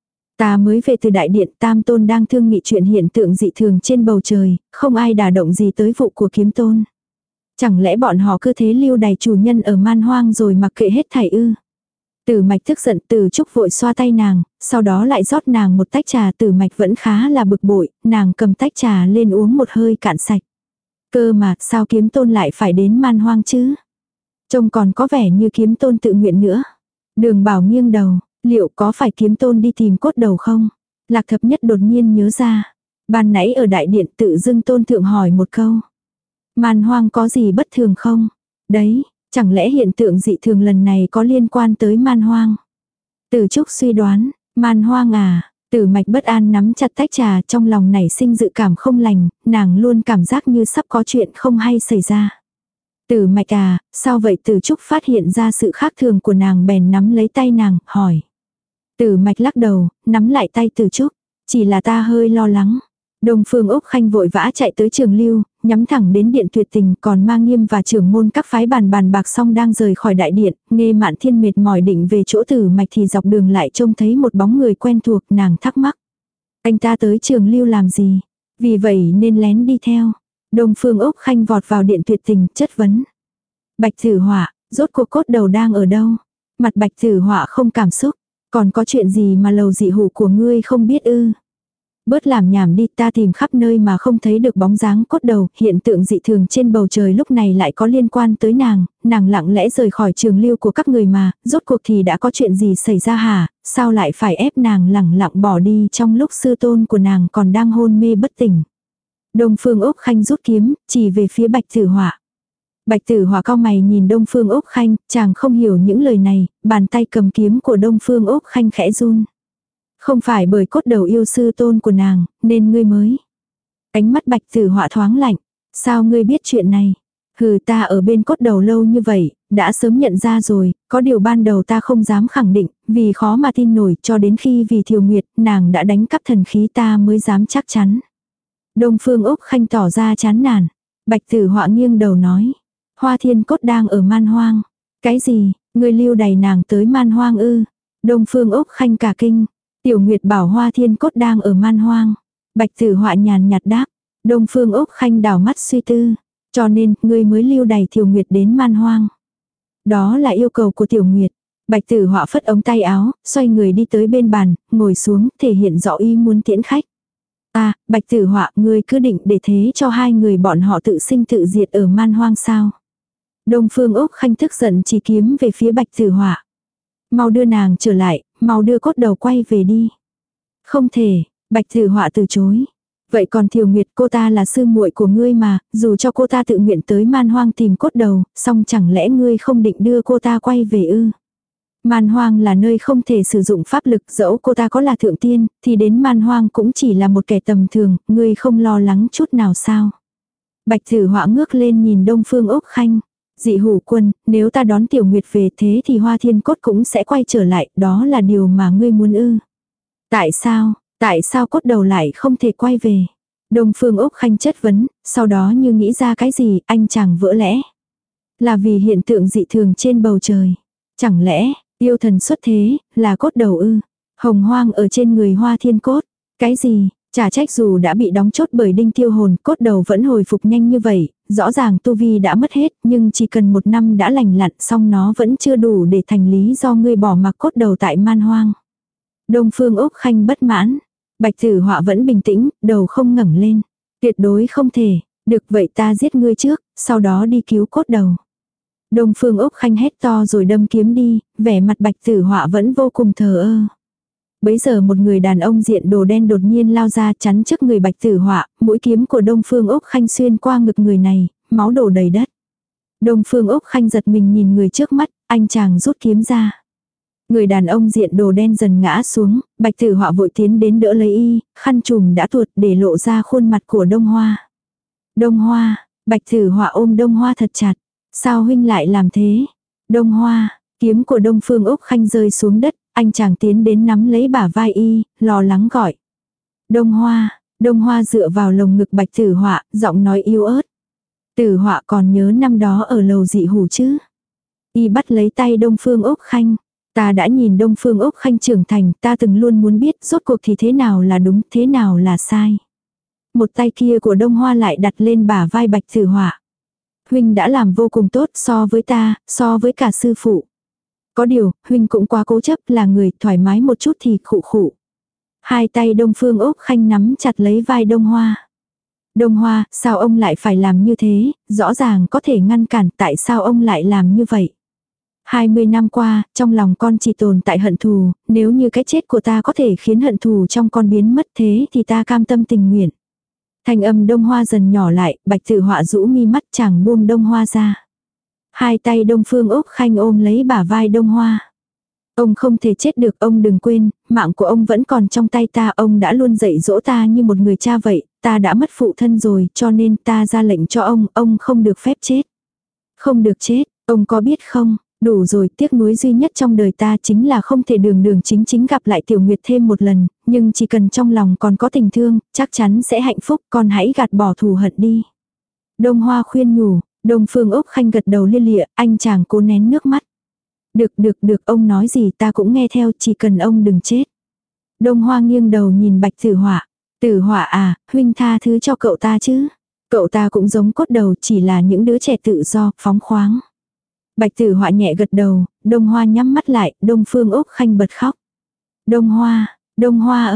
Ta mới về từ đại điện, Tam Tôn đang thương nghị chuyện hiện tượng dị thường trên bầu trời, không ai đả động gì tới vụ của Kiếm Tôn. Chẳng lẽ bọn họ cứ thế lưu đày chủ nhân ở man hoang rồi mặc kệ hết thảy ư? Tử Mạch tức giận, Tử Trúc vội xoa tay nàng, sau đó lại rót nàng một tách trà. Tử Mạch vẫn khá là bực bội, nàng cầm tách trà lên uống một hơi cạn sạch. Cơ mà, sao Kiếm Tôn lại phải đến man hoang chứ? Trông còn có vẻ như Kiếm Tôn tự nguyện nữa. Đường Bảo nghiêng đầu, liệu có phải Kiếm Tôn đi tìm cốt đầu không? Lạc Thập Nhất đột nhiên nhớ ra. Ban nãy ở đại điện tự dưng Tôn thượng hỏi một câu. Man hoang có gì bất thường không? Đấy, chẳng lẽ hiện tượng dị thường lần này có liên quan tới man hoang? Tử Trúc suy đoán, man hoang à? Tử Mạch bất an nắm chặt tách trà, trong lòng nảy sinh dự cảm không lành, nàng luôn cảm giác như sắp có chuyện không hay xảy ra. Tử Mạch à, sao vậy? Tử Trúc phát hiện ra sự khác thường của nàng bèn nắm lấy tay nàng, hỏi. Tử Mạch lắc đầu, nắm lại tay Tử Trúc. Chỉ là ta hơi lo lắng. Đông Phương Úc Khanh vội vã chạy tới Trường Lưu, nhắm thẳng đến điện tuyệt tình, còn Ma Nghiêm và trưởng môn các phái bàn bàn bạc xong đang rời khỏi đại điện, Nghe Mạn Thiên mệt mỏi định về chỗ Tử Mạch thì dọc đường lại trông thấy một bóng người quen thuộc, nàng thắc mắc. Anh ta tới Trường Lưu làm gì? Vì vậy nên lén đi theo. Đông Phương Úc Khanh vọt vào điện tuyệt tình, chất vấn. Bạch Tử Họa, rốt cuộc cốt đầu đang ở đâu? Mặt Bạch Tử Họa không cảm xúc. Còn có chuyện gì mà lầu dị hủ của ngươi không biết ư? Bớt làm nhảm đi, ta tìm khắp nơi mà không thấy được bóng dáng cốt đầu, hiện tượng dị thường trên bầu trời lúc này lại có liên quan tới nàng, nàng lặng lẽ rời khỏi trường lưu của các người mà, rốt cuộc thì đã có chuyện gì xảy ra hả, sao lại phải ép nàng lẳng lặng bỏ đi trong lúc sư tôn của nàng còn đang hôn mê bất tỉnh. Đông Phương Úc Khanh rút kiếm, chỉ về phía Bạch Tử Họa. Bạch Tử Họa cau mày nhìn Đông Phương Úc Khanh, chàng không hiểu những lời này, bàn tay cầm kiếm của Đông Phương Úc Khanh khẽ run. Không phải bởi cốt đầu yêu sư tôn của nàng, nên ngươi mới. Ánh mắt Bạch Tử Họa thoáng lạnh. Sao ngươi biết chuyện này? Hừ, ta ở bên cốt đầu lâu như vậy, đã sớm nhận ra rồi, có điều ban đầu ta không dám khẳng định, vì khó mà tin nổi cho đến khi vì Thiều Nguyệt, nàng đã đánh cắp thần khí ta mới dám chắc chắn. Đông Phương Úc Khanh tỏ ra chán nản. Bạch Tử Họa nghiêng đầu nói. Hoa Thiên Cốt đang ở Man Hoang. Cái gì, ngươi lưu đày nàng tới Man Hoang ư? Đông Phương Úc Khanh cả kinh. Tiểu Nguyệt bảo Hoa Thiên Cốt đang ở Man Hoang. Bạch Tử Họa nhàn nhạt đáp. Đông Phương Úc Khanh đảo mắt suy tư. Cho nên, ngươi mới lưu đày Tiểu Nguyệt đến Man Hoang. Đó là yêu cầu của Tiểu Nguyệt. Bạch Tử Họa phất ống tay áo, xoay người đi tới bên bàn, ngồi xuống, thể hiện rõ ý muốn tiễn khách. À, Bạch Tử Họa, ngươi cứ định để thế cho hai người bọn họ tự sinh tự diệt ở Man Hoang sao? Đông Phương Úc Khanh tức giận chỉ kiếm về phía Bạch Tử Họa. Mau đưa nàng trở lại, mau đưa cốt đầu quay về đi. Không thể, Bạch Tử Họa từ chối. Vậy còn Thiều Nguyệt, cô ta là sư muội của ngươi mà, dù cho cô ta tự nguyện tới Man Hoang tìm cốt đầu, song chẳng lẽ ngươi không định đưa cô ta quay về ư? Man Hoang là nơi không thể sử dụng pháp lực, dẫu cô ta có là thượng tiên, thì đến Man Hoang cũng chỉ là một kẻ tầm thường, ngươi không lo lắng chút nào sao? Bạch Tử Họa ngước lên nhìn Đông Phương Úc Khanh. Dị Hủ Quân, nếu ta đón Tiểu Nguyệt về thế thì Hoa Thiên Cốt cũng sẽ quay trở lại, đó là điều mà ngươi muốn ư? Tại sao, tại sao cốt đầu lại không thể quay về? Đông Phương Úc Khanh chất vấn, sau đó như nghĩ ra cái gì, anh chàng vỡ lẽ. Là vì hiện tượng dị thường trên bầu trời. Chẳng lẽ, yêu thần xuất thế, là cốt đầu ư? Hồng hoang ở trên người Hoa Thiên Cốt. Cái gì? Chả trách dù đã bị đóng chốt bởi đinh tiêu hồn, cốt đầu vẫn hồi phục nhanh như vậy, rõ ràng tu vi đã mất hết, nhưng chỉ cần một năm đã lành lặn xong nó vẫn chưa đủ để thành lý do ngươi bỏ mặc cốt đầu tại Man Hoang. Đông Phương Úc Khanh bất mãn. Bạch Tử Họa vẫn bình tĩnh, đầu không ngẩng lên. Tuyệt đối không thể, được vậy ta giết ngươi trước, sau đó đi cứu cốt đầu. Đông Phương Úc Khanh hét to rồi đâm kiếm đi, vẻ mặt Bạch Tử Họa vẫn vô cùng thờ ơ. Bấy giờ một người đàn ông diện đồ đen đột nhiên lao ra chắn trước người Bạch Tử Họa, mũi kiếm của Đông Phương Úc Khanh xuyên qua ngực người này, máu đổ đầy đất. Đông Phương Úc Khanh giật mình nhìn người trước mắt, anh chàng rút kiếm ra. Người đàn ông diện đồ đen dần ngã xuống, Bạch Tử Họa vội tiến đến đỡ lấy y, khăn trùm đã tuột để lộ ra khuôn mặt của Đông Hoa. Đông Hoa, Bạch Tử Họa ôm Đông Hoa thật chặt. Sao huynh lại làm thế? Đông Hoa, kiếm của Đông Phương Úc Khanh rơi xuống đất, anh chàng tiến đến nắm lấy bả vai y, lo lắng gọi. Đông Hoa, Đông Hoa dựa vào lồng ngực Bạch Tử Họa, giọng nói yếu ớt. Tử Họa còn nhớ năm đó ở lầu Dị Hủ chứ? Y bắt lấy tay Đông Phương Úc Khanh. Ta đã nhìn Đông Phương Úc Khanh trưởng thành, ta từng luôn muốn biết rốt cuộc thì thế nào là đúng, thế nào là sai. Một tay kia của Đông Hoa lại đặt lên bả vai Bạch Tử Họa. Huynh đã làm vô cùng tốt so với ta, so với cả sư phụ. Có điều, huynh cũng quá cố chấp, là người thoải mái một chút thì khụ khụ. Hai tay Đông Phương Úc Khanh nắm chặt lấy vai Đông Hoa. Đông Hoa, sao ông lại phải làm như thế, rõ ràng có thể ngăn cản, tại sao ông lại làm như vậy? Hai mươi năm qua, trong lòng con chỉ tồn tại hận thù, nếu như cái chết của ta có thể khiến hận thù trong con biến mất thế thì ta cam tâm tình nguyện. Thanh âm Đông Hoa dần nhỏ lại, Bạch Tử Họa rũ mi mắt chàng buông Đông Hoa ra. Hai tay Đông Phương Úc Khanh ôm lấy bả vai Đông Hoa. Ông không thể chết được, ông đừng quên, mạng của ông vẫn còn trong tay ta, ông đã luôn dạy dỗ ta như một người cha vậy, ta đã mất phụ thân rồi, cho nên ta ra lệnh cho ông, ông không được phép chết. Không được chết, ông có biết không? Đủ rồi, tiếc nuối duy nhất trong đời ta chính là không thể đường đường chính chính gặp lại Tiểu Nguyệt thêm một lần, nhưng chỉ cần trong lòng còn có tình thương, chắc chắn sẽ hạnh phúc, con hãy gạt bỏ thù hận đi. Đông Hoa khuyên nhủ, Đông Phương Úc Khanh gật đầu lia lịa, anh chàng cố nén nước mắt. Được được được, ông nói gì ta cũng nghe theo, chỉ cần ông đừng chết. Đông Hoa nghiêng đầu nhìn Bạch Tử Họa. Tử Họa à, huynh tha thứ cho cậu ta chứ. Cậu ta cũng giống cốt đầu, chỉ là những đứa trẻ tự do, phóng khoáng. Bạch Tử Họa nhẹ gật đầu, Đông Hoa nhắm mắt lại, Đông Phương Úc Khanh bật khóc. Đông Hoa, Đông Hoa ơi,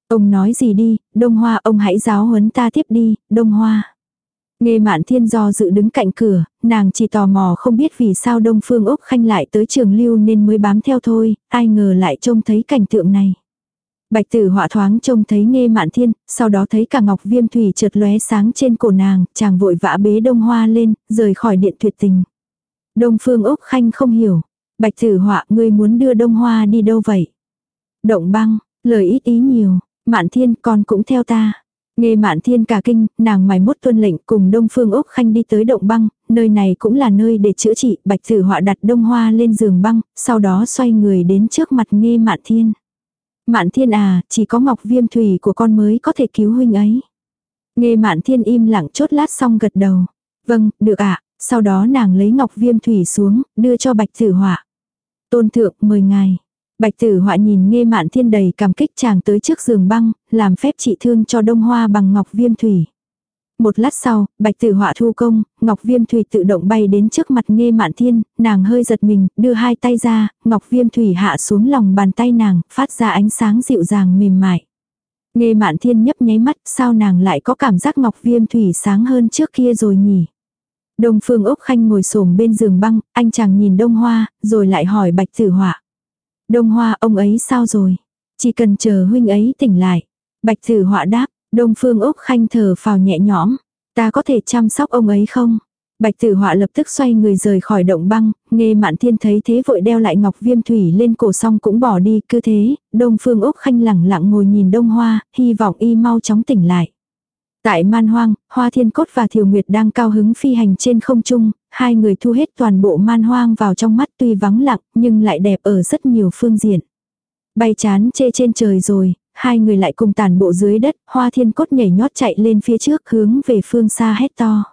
Ông nói gì đi, Đông Hoa, ông hãy giáo huấn ta tiếp đi, Đông Hoa. Nghe Mạn Thiên do dự đứng cạnh cửa, nàng chỉ tò mò không biết vì sao Đông Phương Úc Khanh lại tới Trường Lưu nên mới bám theo thôi, ai ngờ lại trông thấy cảnh tượng này. Bạch Tử Họa thoáng trông thấy Nghe Mạn Thiên, sau đó thấy cả ngọc viêm thủy chợt lóe sáng trên cổ nàng, chàng vội vã bế Đông Hoa lên, rời khỏi điện tuyệt tình. Đông Phương Úc Khanh không hiểu, Bạch Tử Họa, ngươi muốn đưa Đông Hoa đi đâu vậy? Động Băng, lời ít ý nhiều, Mạn Thiên, con cũng theo ta. Nghe Mạn Thiên cả kinh, nàng mày mốt tuân lệnh cùng Đông Phương Úc Khanh đi tới Động Băng, nơi này cũng là nơi để chữa trị. Bạch Tử Họa đặt Đông Hoa lên giường băng, sau đó xoay người đến trước mặt Nghe Mạn Thiên. Mạn Thiên à, chỉ có ngọc viêm thủy của con mới có thể cứu huynh ấy. Nghe Mạn Thiên im lặng chốt lát xong gật đầu. Vâng, được ạ. Sau đó nàng lấy ngọc viêm thủy xuống, đưa cho Bạch Tử Họa. Tôn thượng, mời ngài. Bạch Tử Họa nhìn Nghe Mạn Thiên đầy cảm kích, chàng tới trước giường băng, làm phép trị thương cho Đông Hoa bằng ngọc viêm thủy. Một lát sau, Bạch Tử Họa thu công, ngọc viêm thủy tự động bay đến trước mặt Nghe Mạn Thiên, nàng hơi giật mình, đưa hai tay ra, ngọc viêm thủy hạ xuống lòng bàn tay nàng, phát ra ánh sáng dịu dàng mềm mại. Nghe Mạn Thiên nhấp nháy mắt, sao nàng lại có cảm giác ngọc viêm thủy sáng hơn trước kia rồi nhỉ? Đông Phương Úc Khanh ngồi xổm bên giường băng, anh chàng nhìn Đông Hoa, rồi lại hỏi Bạch Tử Họa. Đông Hoa, ông ấy sao rồi? Chỉ cần chờ huynh ấy tỉnh lại. Bạch Tử Họa đáp. Đông Phương Úc Khanh thở phào nhẹ nhõm. Ta có thể chăm sóc ông ấy không? Bạch Tử Họa lập tức xoay người rời khỏi Động Băng. Nghe Mạn Thiên thấy thế vội đeo lại ngọc viêm thủy lên cổ xong cũng bỏ đi. Cứ thế, Đông Phương Úc Khanh lẳng lặng ngồi nhìn Đông Hoa, hy vọng y mau chóng tỉnh lại. Tại Man Hoang, Hoa Thiên Cốt và Thiều Nguyệt đang cao hứng phi hành trên không trung, hai người thu hết toàn bộ Man Hoang vào trong mắt, tuy vắng lặng nhưng lại đẹp ở rất nhiều phương diện. Bay chán chê trên trời rồi, hai người lại cùng tản bộ dưới đất, Hoa Thiên Cốt nhảy nhót chạy lên phía trước hướng về phương xa hét to.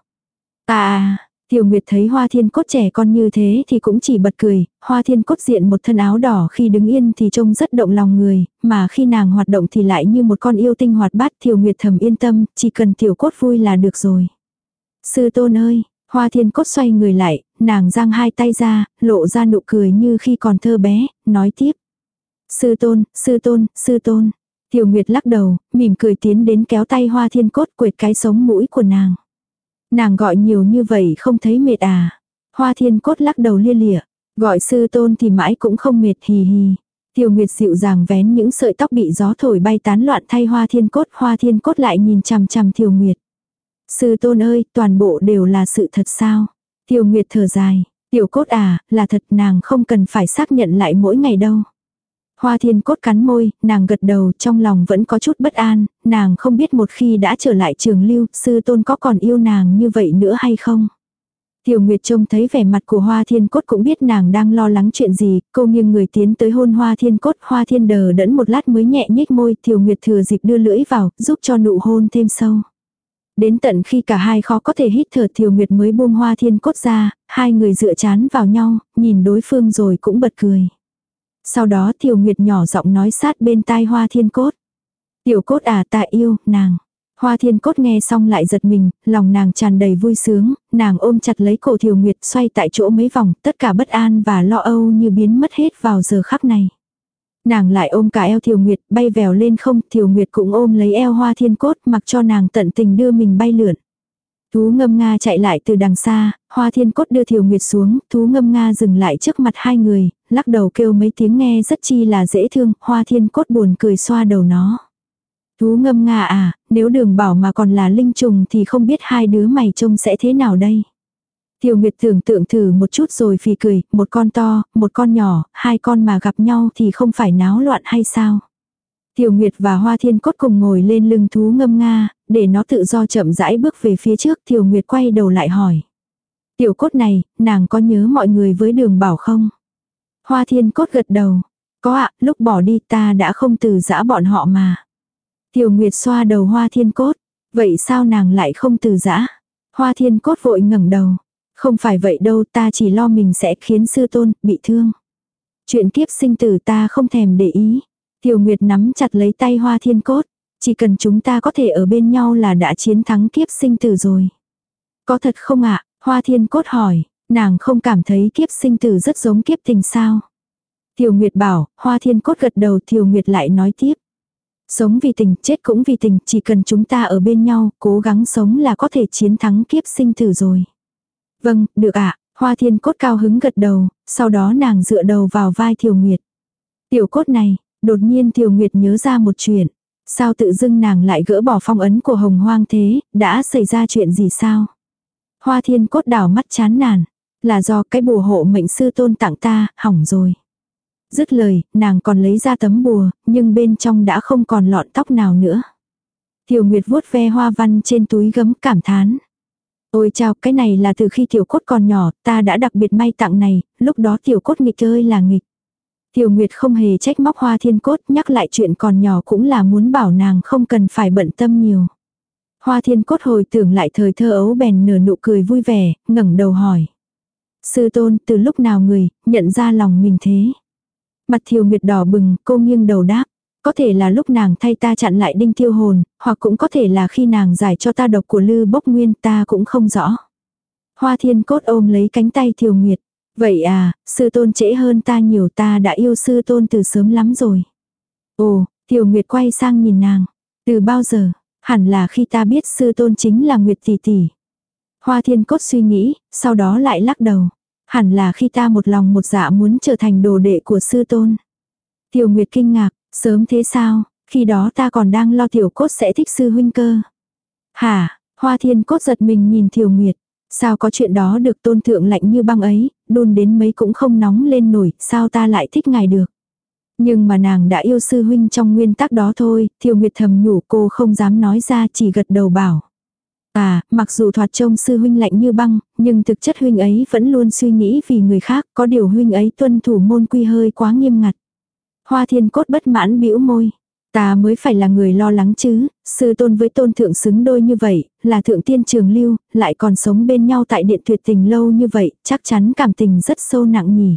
À, Thiều Nguyệt thấy Hoa Thiên Cốt trẻ con như thế thì cũng chỉ bật cười. Hoa Thiên Cốt diện một thân áo đỏ khi đứng yên thì trông rất động lòng người, mà khi nàng hoạt động thì lại như một con yêu tinh hoạt bát. Thiều Nguyệt thầm yên tâm, chỉ cần Tiểu Cốt vui là được rồi. Sư tôn ơi, Hoa Thiên Cốt xoay người lại, nàng giang hai tay ra, lộ ra nụ cười như khi còn thơ bé, nói tiếp. Sư tôn, sư tôn, sư tôn. Thiều Nguyệt lắc đầu, mỉm cười tiến đến kéo tay Hoa Thiên Cốt quệt cái sống mũi của nàng. Nàng gọi nhiều như vậy không thấy mệt à? Hoa Thiên Cốt lắc đầu lia lịa. Gọi sư tôn thì mãi cũng không mệt, hì hì. Thiều Nguyệt dịu dàng vén những sợi tóc bị gió thổi bay tán loạn thay Hoa Thiên Cốt. Hoa Thiên Cốt lại nhìn chằm chằm Thiều Nguyệt. Sư tôn ơi, toàn bộ đều là sự thật sao? Thiều Nguyệt thở dài. Tiểu Cốt à, là thật, nàng không cần phải xác nhận lại mỗi ngày đâu. Hoa Thiên Cốt cắn môi, nàng gật đầu, trong lòng vẫn có chút bất an, nàng không biết một khi đã trở lại Trường Lưu, sư tôn có còn yêu nàng như vậy nữa hay không. Tiểu Nguyệt trông thấy vẻ mặt của Hoa Thiên Cốt cũng biết nàng đang lo lắng chuyện gì, cô nghiêng người tiến tới hôn Hoa Thiên Cốt. Hoa Thiên đờ đẫn một lát mới nhẹ nhếch môi, Tiểu Nguyệt thừa dịp đưa lưỡi vào, giúp cho nụ hôn thêm sâu. Đến tận khi cả hai khó có thể hít thở, Tiểu Nguyệt mới buông Hoa Thiên Cốt ra, hai người dựa chán vào nhau, nhìn đối phương rồi cũng bật cười. Sau đó Tiểu Nguyệt nhỏ giọng nói sát bên tai Hoa Thiên Cốt. Tiểu Cốt à, ta yêu, nàng. Hoa Thiên Cốt nghe xong lại giật mình, lòng nàng tràn đầy vui sướng, nàng ôm chặt lấy cổ Tiểu Nguyệt xoay tại chỗ mấy vòng, tất cả bất an và lo âu như biến mất hết vào giờ khắc này. Nàng lại ôm cả eo Tiểu Nguyệt, bay vèo lên không, Tiểu Nguyệt cũng ôm lấy eo Hoa Thiên Cốt, mặc cho nàng tận tình đưa mình bay lượn. Thú ngâm nga chạy lại từ đằng xa, Hoa Thiên Cốt đưa Thiều Nguyệt xuống, thú ngâm nga dừng lại trước mặt hai người, lắc đầu kêu mấy tiếng nghe rất chi là dễ thương, Hoa Thiên Cốt buồn cười xoa đầu nó. Thú ngâm nga à, nếu Đường Bảo mà còn là linh trùng thì không biết hai đứa mày trông sẽ thế nào đây. Thiều Nguyệt tưởng tượng thử một chút rồi phì cười, một con to, một con nhỏ, hai con mà gặp nhau thì không phải náo loạn hay sao. Thiều Nguyệt và Hoa Thiên Cốt cùng ngồi lên lưng thú ngâm nga, để nó tự do chậm rãi bước về phía trước. Thiều Nguyệt quay đầu lại hỏi. Tiểu Cốt này, nàng có nhớ mọi người với Đường Bảo không? Hoa Thiên Cốt gật đầu. Có ạ, lúc bỏ đi ta đã không từ giã bọn họ mà. Thiều Nguyệt xoa đầu Hoa Thiên Cốt. Vậy sao nàng lại không từ giã? Hoa Thiên Cốt vội ngẩng đầu. Không phải vậy đâu, ta chỉ lo mình sẽ khiến sư tôn bị thương. Chuyện kiếp sinh tử ta không thèm để ý. Thiều Nguyệt nắm chặt lấy tay Hoa Thiên Cốt. Chỉ cần chúng ta có thể ở bên nhau là đã chiến thắng kiếp sinh tử rồi. Có thật không ạ? Hoa Thiên Cốt hỏi. Nàng không cảm thấy kiếp sinh tử rất giống kiếp tình sao? Thiều Nguyệt bảo. Hoa Thiên Cốt gật đầu. Thiều Nguyệt lại nói tiếp. Sống vì tình, chết cũng vì tình, chỉ cần chúng ta ở bên nhau, cố gắng sống là có thể chiến thắng kiếp sinh tử rồi. Vâng, được ạ. Hoa Thiên Cốt cao hứng gật đầu, sau đó nàng dựa đầu vào vai Thiều Nguyệt. Tiểu Cốt này, đột nhiên Thiều Nguyệt nhớ ra một chuyện. Sao tự dưng nàng lại gỡ bỏ phong ấn của Hồng Hoang thế, đã xảy ra chuyện gì sao? Hoa Thiên Cốt đảo mắt chán nản, là do cái bùa hộ mệnh sư tôn tặng ta, hỏng rồi. Dứt lời, nàng còn lấy ra tấm bùa, nhưng bên trong đã không còn lọn tóc nào nữa. Thiều Nguyệt vuốt ve hoa văn trên túi gấm cảm thán. Ôi chao, cái này là từ khi Tiểu Cốt còn nhỏ, ta đã đặc biệt may tặng này, lúc đó Tiểu Cốt nghịch ơi là nghịch. Thiều Nguyệt không hề trách móc Hoa Thiên Cốt, nhắc lại chuyện còn nhỏ cũng là muốn bảo nàng không cần phải bận tâm nhiều. Hoa Thiên Cốt hồi tưởng lại thời thơ ấu bèn nở nụ cười vui vẻ, ngẩng đầu hỏi. Sư tôn, từ lúc nào người, nhận ra lòng mình thế? Mặt Thiều Nguyệt đỏ bừng, cô nghiêng đầu đáp. Có thể là lúc nàng thay ta chặn lại đinh tiêu hồn, hoặc cũng có thể là khi nàng giải cho ta độc của Lư Bốc Nguyên, ta cũng không rõ. Hoa Thiên Cốt ôm lấy cánh tay Thiều Nguyệt. Vậy à, sư tôn trễ hơn ta nhiều, ta đã yêu sư tôn từ sớm lắm rồi. Ồ, Thiều Nguyệt quay sang nhìn nàng. Từ bao giờ? Hẳn là khi ta biết sư tôn chính là Nguyệt tỷ tỷ. Hoa Thiên Cốt suy nghĩ, sau đó lại lắc đầu. Hẳn là khi ta một lòng một dạ muốn trở thành đồ đệ của sư tôn. Thiều Nguyệt kinh ngạc, sớm thế sao, khi đó ta còn đang lo Tiểu Cốt sẽ thích sư huynh cơ. Hả, Hoa Thiên Cốt giật mình nhìn Thiều Nguyệt. Sao có chuyện đó được, tôn thượng lạnh như băng ấy, đun đến mấy cũng không nóng lên nổi, sao ta lại thích ngài được. Nhưng mà nàng đã yêu sư huynh trong nguyên tắc đó thôi, Thiều Nguyệt thầm nhủ, cô không dám nói ra, chỉ gật đầu bảo. À, mặc dù thoạt trông sư huynh lạnh như băng, nhưng thực chất huynh ấy vẫn luôn suy nghĩ vì người khác, có điều huynh ấy tuân thủ môn quy hơi quá nghiêm ngặt. Hoa Thiên Cốt bất mãn bĩu môi. Ta mới phải là người lo lắng chứ, sư tôn với tôn thượng xứng đôi như vậy, là thượng tiên trường lưu, lại còn sống bên nhau tại điện tuyệt tình lâu như vậy, chắc chắn cảm tình rất sâu nặng nhỉ.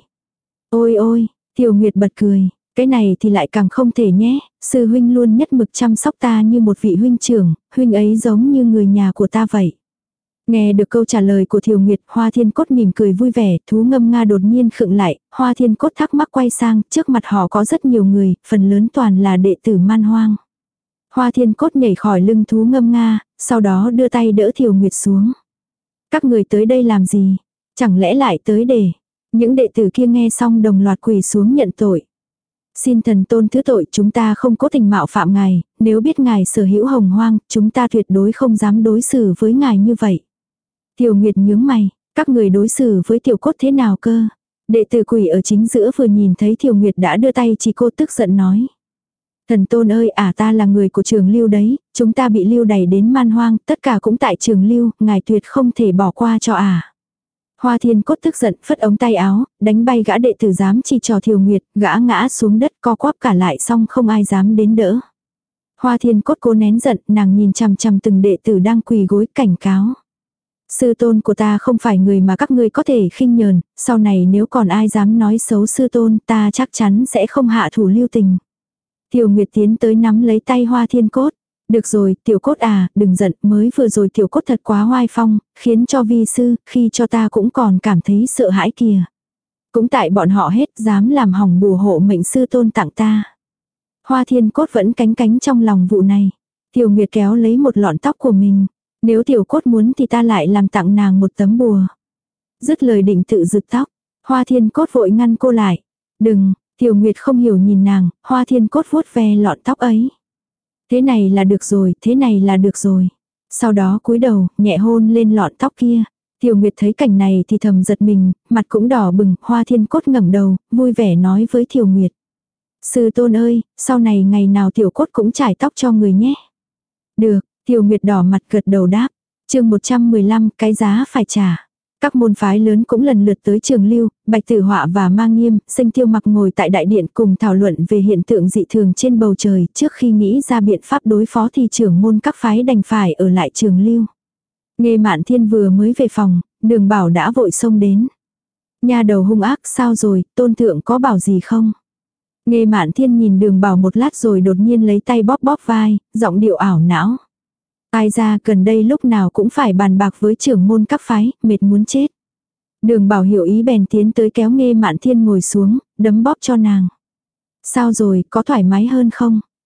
Ôi ôi, Thiều Nguyệt bật cười, cái này thì lại càng không thể nhé, sư huynh luôn nhất mực chăm sóc ta như một vị huynh trưởng, huynh ấy giống như người nhà của ta vậy. Nghe được câu trả lời của Thiều Nguyệt, Hoa Thiên Cốt mỉm cười vui vẻ, thú ngâm nga đột nhiên khựng lại, Hoa Thiên Cốt thắc mắc quay sang, trước mặt họ có rất nhiều người, phần lớn toàn là đệ tử Man Hoang. Hoa Thiên Cốt nhảy khỏi lưng thú ngâm nga, sau đó đưa tay đỡ Thiều Nguyệt xuống. Các người tới đây làm gì? Chẳng lẽ lại tới để... Những đệ tử kia nghe xong đồng loạt quỳ xuống nhận tội. Xin thần tôn thứ tội, chúng ta không cố tình mạo phạm ngài, nếu biết ngài sở hữu hồng hoang, chúng ta tuyệt đối không dám đối xử với ngài như vậy. Thiều Nguyệt nhướng mày, các người đối xử với Tiểu Cốt thế nào cơ? Đệ tử quỷ ở chính giữa vừa nhìn thấy Thiều Nguyệt đã đưa tay chỉ cô tức giận nói. Thần tôn ơi, à ta là người của trường lưu đấy, chúng ta bị lưu đày đến Man Hoang, tất cả cũng tại trường lưu, ngài tuyệt không thể bỏ qua cho à. Hoa Thiên Cốt tức giận, phất ống tay áo, đánh bay gã đệ tử dám chỉ trò Thiều Nguyệt, gã ngã xuống đất co quắp cả lại xong không ai dám đến đỡ. Hoa Thiên Cốt cố nén giận, nàng nhìn chằm chằm từng đệ tử đang quỳ gối cảnh cáo. Sư tôn của ta không phải người mà các ngươi có thể khinh nhờn, sau này nếu còn ai dám nói xấu sư tôn ta chắc chắn sẽ không hạ thủ lưu tình. Thiều Nguyệt tiến tới nắm lấy tay Hoa Thiên Cốt. Được rồi, Tiểu Cốt à, đừng giận, mới vừa rồi Tiểu Cốt thật quá hoai phong, khiến cho vi sư, khi cho ta cũng còn cảm thấy sợ hãi kìa. Cũng tại bọn họ hết dám làm hỏng bùa hộ mệnh sư tôn tặng ta. Hoa Thiên Cốt vẫn cánh cánh trong lòng vụ này. Thiều Nguyệt kéo lấy một lọn tóc của mình. Nếu Tiểu Cốt muốn thì ta lại làm tặng nàng một tấm bùa. Dứt lời định tự giật tóc. Hoa Thiên Cốt vội ngăn cô lại. Đừng, Thiều Nguyệt không hiểu nhìn nàng, Hoa Thiên Cốt vuốt ve lọn tóc ấy. Thế này là được rồi, thế này là được rồi. Sau đó cúi đầu, nhẹ hôn lên lọn tóc kia. Thiều Nguyệt thấy cảnh này thì thầm giật mình, mặt cũng đỏ bừng, Hoa Thiên Cốt ngẩng đầu, vui vẻ nói với Thiều Nguyệt. Sư tôn ơi, sau này ngày nào Tiểu Cốt cũng chải tóc cho người nhé. Được, Thiều Nguyệt đỏ mặt gật đầu đáp. Chương một trăm mười lăm, cái giá phải trả. Các môn phái lớn cũng lần lượt tới Trường Lưu, Bạch Tử Họa và Ma Nghiêm, Sinh Tiêu Mặc ngồi tại đại điện cùng thảo luận về hiện tượng dị thường trên bầu trời, trước khi nghĩ ra biện pháp đối phó thì trưởng môn các phái đành phải ở lại Trường Lưu. Nghê Mạn Thiên vừa mới về phòng, Đường Bảo đã vội xông đến. Nhà đầu hung ác, sao rồi, tôn thượng có bảo gì không? Nghê Mạn Thiên nhìn Đường Bảo một lát rồi đột nhiên lấy tay bóp bóp vai, giọng điệu ảo não. Ai ra gần đây lúc nào cũng phải bàn bạc với trưởng môn các phái, mệt muốn chết. Đường Bảo hiểu ý bèn tiến tới kéo Nghê Mạn Thiên ngồi xuống, đấm bóp cho nàng. Sao rồi, có thoải mái hơn không?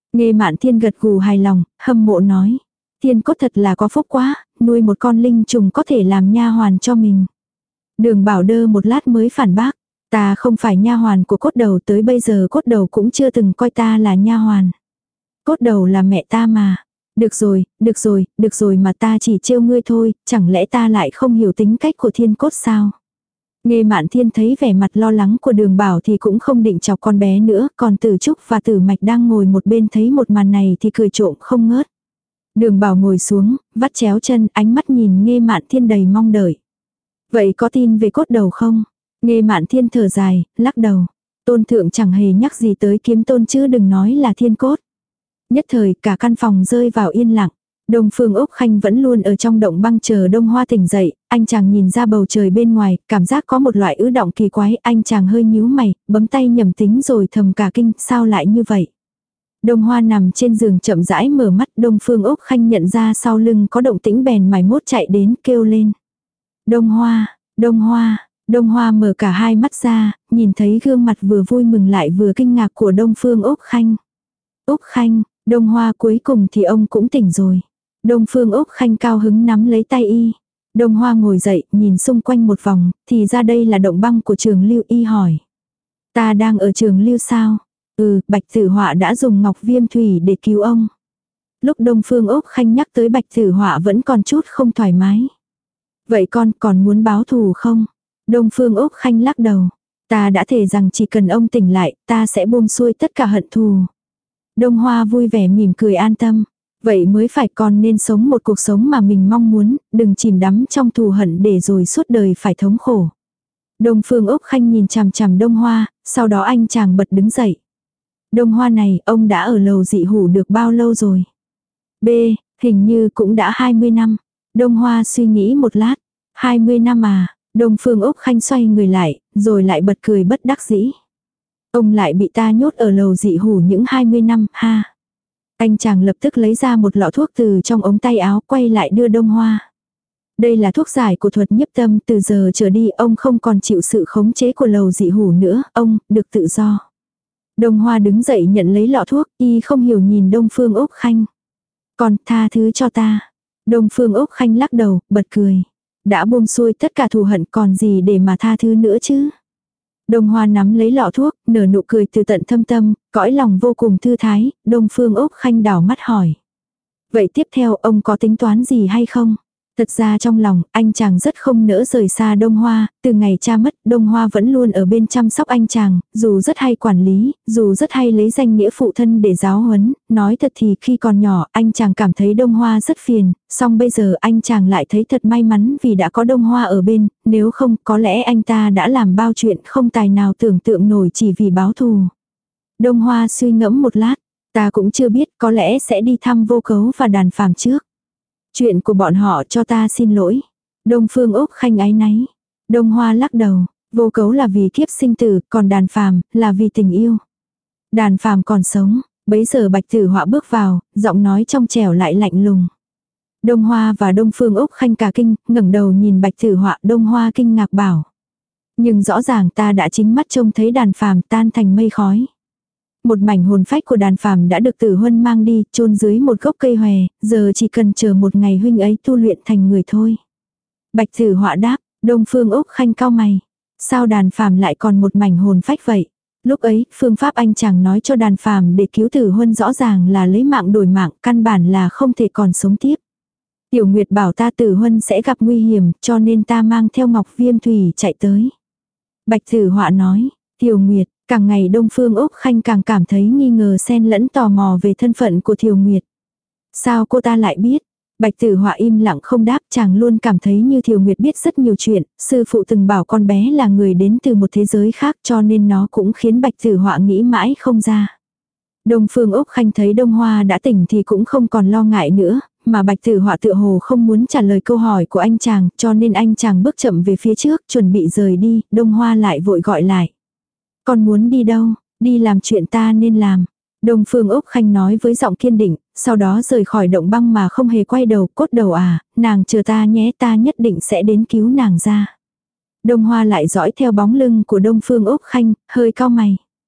Nghe Mạn Thiên gật gù hài lòng, hâm mộ nói. Thiên cốt thật là có phúc quá, nuôi một con linh trùng có thể làm nha hoàn cho mình. Đường Bảo đơ một lát mới phản bác. Ta không phải nha hoàn của cốt đầu, tới bây giờ cốt đầu cũng chưa từng coi ta là nha hoàn. Cốt đầu là mẹ ta mà. Được rồi, được rồi, được rồi mà ta chỉ trêu ngươi thôi, chẳng lẽ ta lại không hiểu tính cách của Thiên cốt sao? Nghe Mạn Thiên thấy vẻ mặt lo lắng của Đường Bảo thì cũng không định chọc con bé nữa, còn Tử Trúc và Tử Mạch đang ngồi một bên thấy một màn này thì cười trộm không ngớt. Đường Bảo ngồi xuống, vắt chéo chân, ánh mắt nhìn Nghe Mạn Thiên đầy mong đợi. Vậy có tin về cốt đầu không? Nghe Mạn Thiên thở dài, lắc đầu. Tôn thượng chẳng hề nhắc gì tới kiếm tôn chứ đừng nói là Thiên cốt. Nhất thời cả căn phòng rơi vào yên lặng. Đông Phương Úc Khanh vẫn luôn ở trong động băng chờ Đông Hoa tỉnh dậy, anh chàng nhìn ra bầu trời bên ngoài, cảm giác có một loại ứ động kỳ quái, anh chàng hơi nhíu mày, bấm tay nhầm tính rồi thầm cả kinh, sao lại như vậy? Đông Hoa nằm trên giường chậm rãi mở mắt, Đông Phương Úc Khanh nhận ra sau lưng có động tĩnh bèn mải mốt chạy đến kêu lên. Đông Hoa, Đông Hoa, Đông Hoa mở cả hai mắt ra, nhìn thấy gương mặt vừa vui mừng lại vừa kinh ngạc của Đông Phương Úc Khanh. Úc Khanh, Đông Hoa cuối cùng thì ông cũng tỉnh rồi. Đông Phương Úc Khanh cao hứng nắm lấy tay y. Đông Hoa ngồi dậy, nhìn xung quanh một vòng, thì ra đây là động băng của Trường Lưu. Y hỏi. Ta đang ở Trường Lưu sao? Ừ, Bạch Tử Họa đã dùng ngọc viêm thủy để cứu ông. Lúc Đông Phương Úc Khanh nhắc tới Bạch Tử Họa vẫn còn chút không thoải mái. Vậy con còn muốn báo thù không? Đông Phương Úc Khanh lắc đầu. Ta đã thề rằng chỉ cần ông tỉnh lại, ta sẽ buông xuôi tất cả hận thù. Đông Hoa vui vẻ mỉm cười an tâm. Vậy mới phải, con nên sống một cuộc sống mà mình mong muốn, đừng chìm đắm trong thù hận để rồi suốt đời phải thống khổ. Đông Phương Úc Khanh nhìn chằm chằm Đông Hoa, sau đó anh chàng bật đứng dậy. Đông Hoa này, ông đã ở lầu dị hủ được bao lâu rồi? B, hình như cũng đã hai mươi năm. Đông Hoa suy nghĩ một lát. hai mươi năm à? Đông Phương Úc Khanh xoay người lại, rồi lại bật cười bất đắc dĩ. Ông lại bị ta nhốt ở lầu dị hủ những hai mươi năm, ha. Anh chàng lập tức lấy ra một lọ thuốc từ trong ống tay áo, quay lại đưa Đông Hoa. Đây là thuốc giải của thuật nhiếp tâm, từ giờ trở đi ông không còn chịu sự khống chế của lầu dị hủ nữa, ông được tự do. Đông Hoa đứng dậy nhận lấy lọ thuốc, y không hiểu nhìn Đông Phương Úc Khanh. Còn tha thứ cho ta. Đông Phương Úc Khanh lắc đầu, bật cười. Đã buông xuôi tất cả thù hận còn gì để mà tha thứ nữa chứ. Đông Hoa nắm lấy lọ thuốc, nở nụ cười từ tận thâm tâm, cõi lòng vô cùng thư thái. Đông Phương Úc Khanh đảo mắt hỏi. Vậy tiếp theo ông có tính toán gì hay không? Thật ra trong lòng, anh chàng rất không nỡ rời xa Đông Hoa, từ ngày cha mất, Đông Hoa vẫn luôn ở bên chăm sóc anh chàng, dù rất hay quản lý, dù rất hay lấy danh nghĩa phụ thân để giáo huấn, nói thật thì khi còn nhỏ, anh chàng cảm thấy Đông Hoa rất phiền, song bây giờ anh chàng lại thấy thật may mắn vì đã có Đông Hoa ở bên, nếu không, có lẽ anh ta đã làm bao chuyện không tài nào tưởng tượng nổi chỉ vì báo thù. Đông Hoa suy ngẫm một lát, ta cũng chưa biết, có lẽ sẽ đi thăm Vô Cấu và Đàn Phàm trước. Chuyện của bọn họ cho ta xin lỗi. Đông Phương Úc Khanh áy náy. Đông Hoa lắc đầu. Vô Cấu là vì kiếp sinh tử, còn Đàn Phàm là vì tình yêu. Đàn Phàm còn sống. Bấy giờ Bạch Tử Họa bước vào, giọng nói trong trẻo lại lạnh lùng. Đông Hoa và Đông Phương Úc Khanh cả kinh, ngẩng đầu nhìn Bạch Tử Họa. Đông Hoa kinh ngạc bảo. Nhưng rõ ràng ta đã chính mắt trông thấy Đàn Phàm tan thành mây khói. Một mảnh hồn phách của Đàn Phàm đã được Tử Huân mang đi, chôn dưới một gốc cây hòe, giờ chỉ cần chờ một ngày huynh ấy tu luyện thành người thôi. Bạch Tử Họa đáp, Đông Phương Úc Khanh cau mày. Sao Đàn Phàm lại còn một mảnh hồn phách vậy? Lúc ấy, phương pháp anh chàng nói cho Đàn Phàm để cứu Tử Huân rõ ràng là lấy mạng đổi mạng, căn bản là không thể còn sống tiếp. Tiểu Nguyệt bảo ta Tử Huân sẽ gặp nguy hiểm, cho nên ta mang theo ngọc viêm thủy chạy tới. Bạch Tử Họa nói, Tiểu Nguyệt. Càng ngày Đông Phương Úc Khanh càng cảm thấy nghi ngờ xen lẫn tò mò về thân phận của Thiều Nguyệt. Sao cô ta lại biết? Bạch Tử Họa im lặng không đáp, chàng luôn cảm thấy như Thiều Nguyệt biết rất nhiều chuyện, sư phụ từng bảo con bé là người đến từ một thế giới khác cho nên nó cũng khiến Bạch Tử Họa nghĩ mãi không ra. Đông Phương Úc Khanh thấy Đông Hoa đã tỉnh thì cũng không còn lo ngại nữa, mà Bạch Tử Họa tựa hồ không muốn trả lời câu hỏi của anh chàng, cho nên anh chàng bước chậm về phía trước, chuẩn bị rời đi, Đông Hoa lại vội gọi lại. Con muốn đi đâu? Đi làm chuyện ta nên làm. Đông Phương Úc Khanh nói với giọng kiên định, sau đó rời khỏi động băng mà không hề quay đầu. Cốt đầu à, nàng chờ ta nhé, ta nhất định sẽ đến cứu nàng ra. Đông Hoa lại dõi theo bóng lưng của Đông Phương Úc Khanh, hơi cau mày.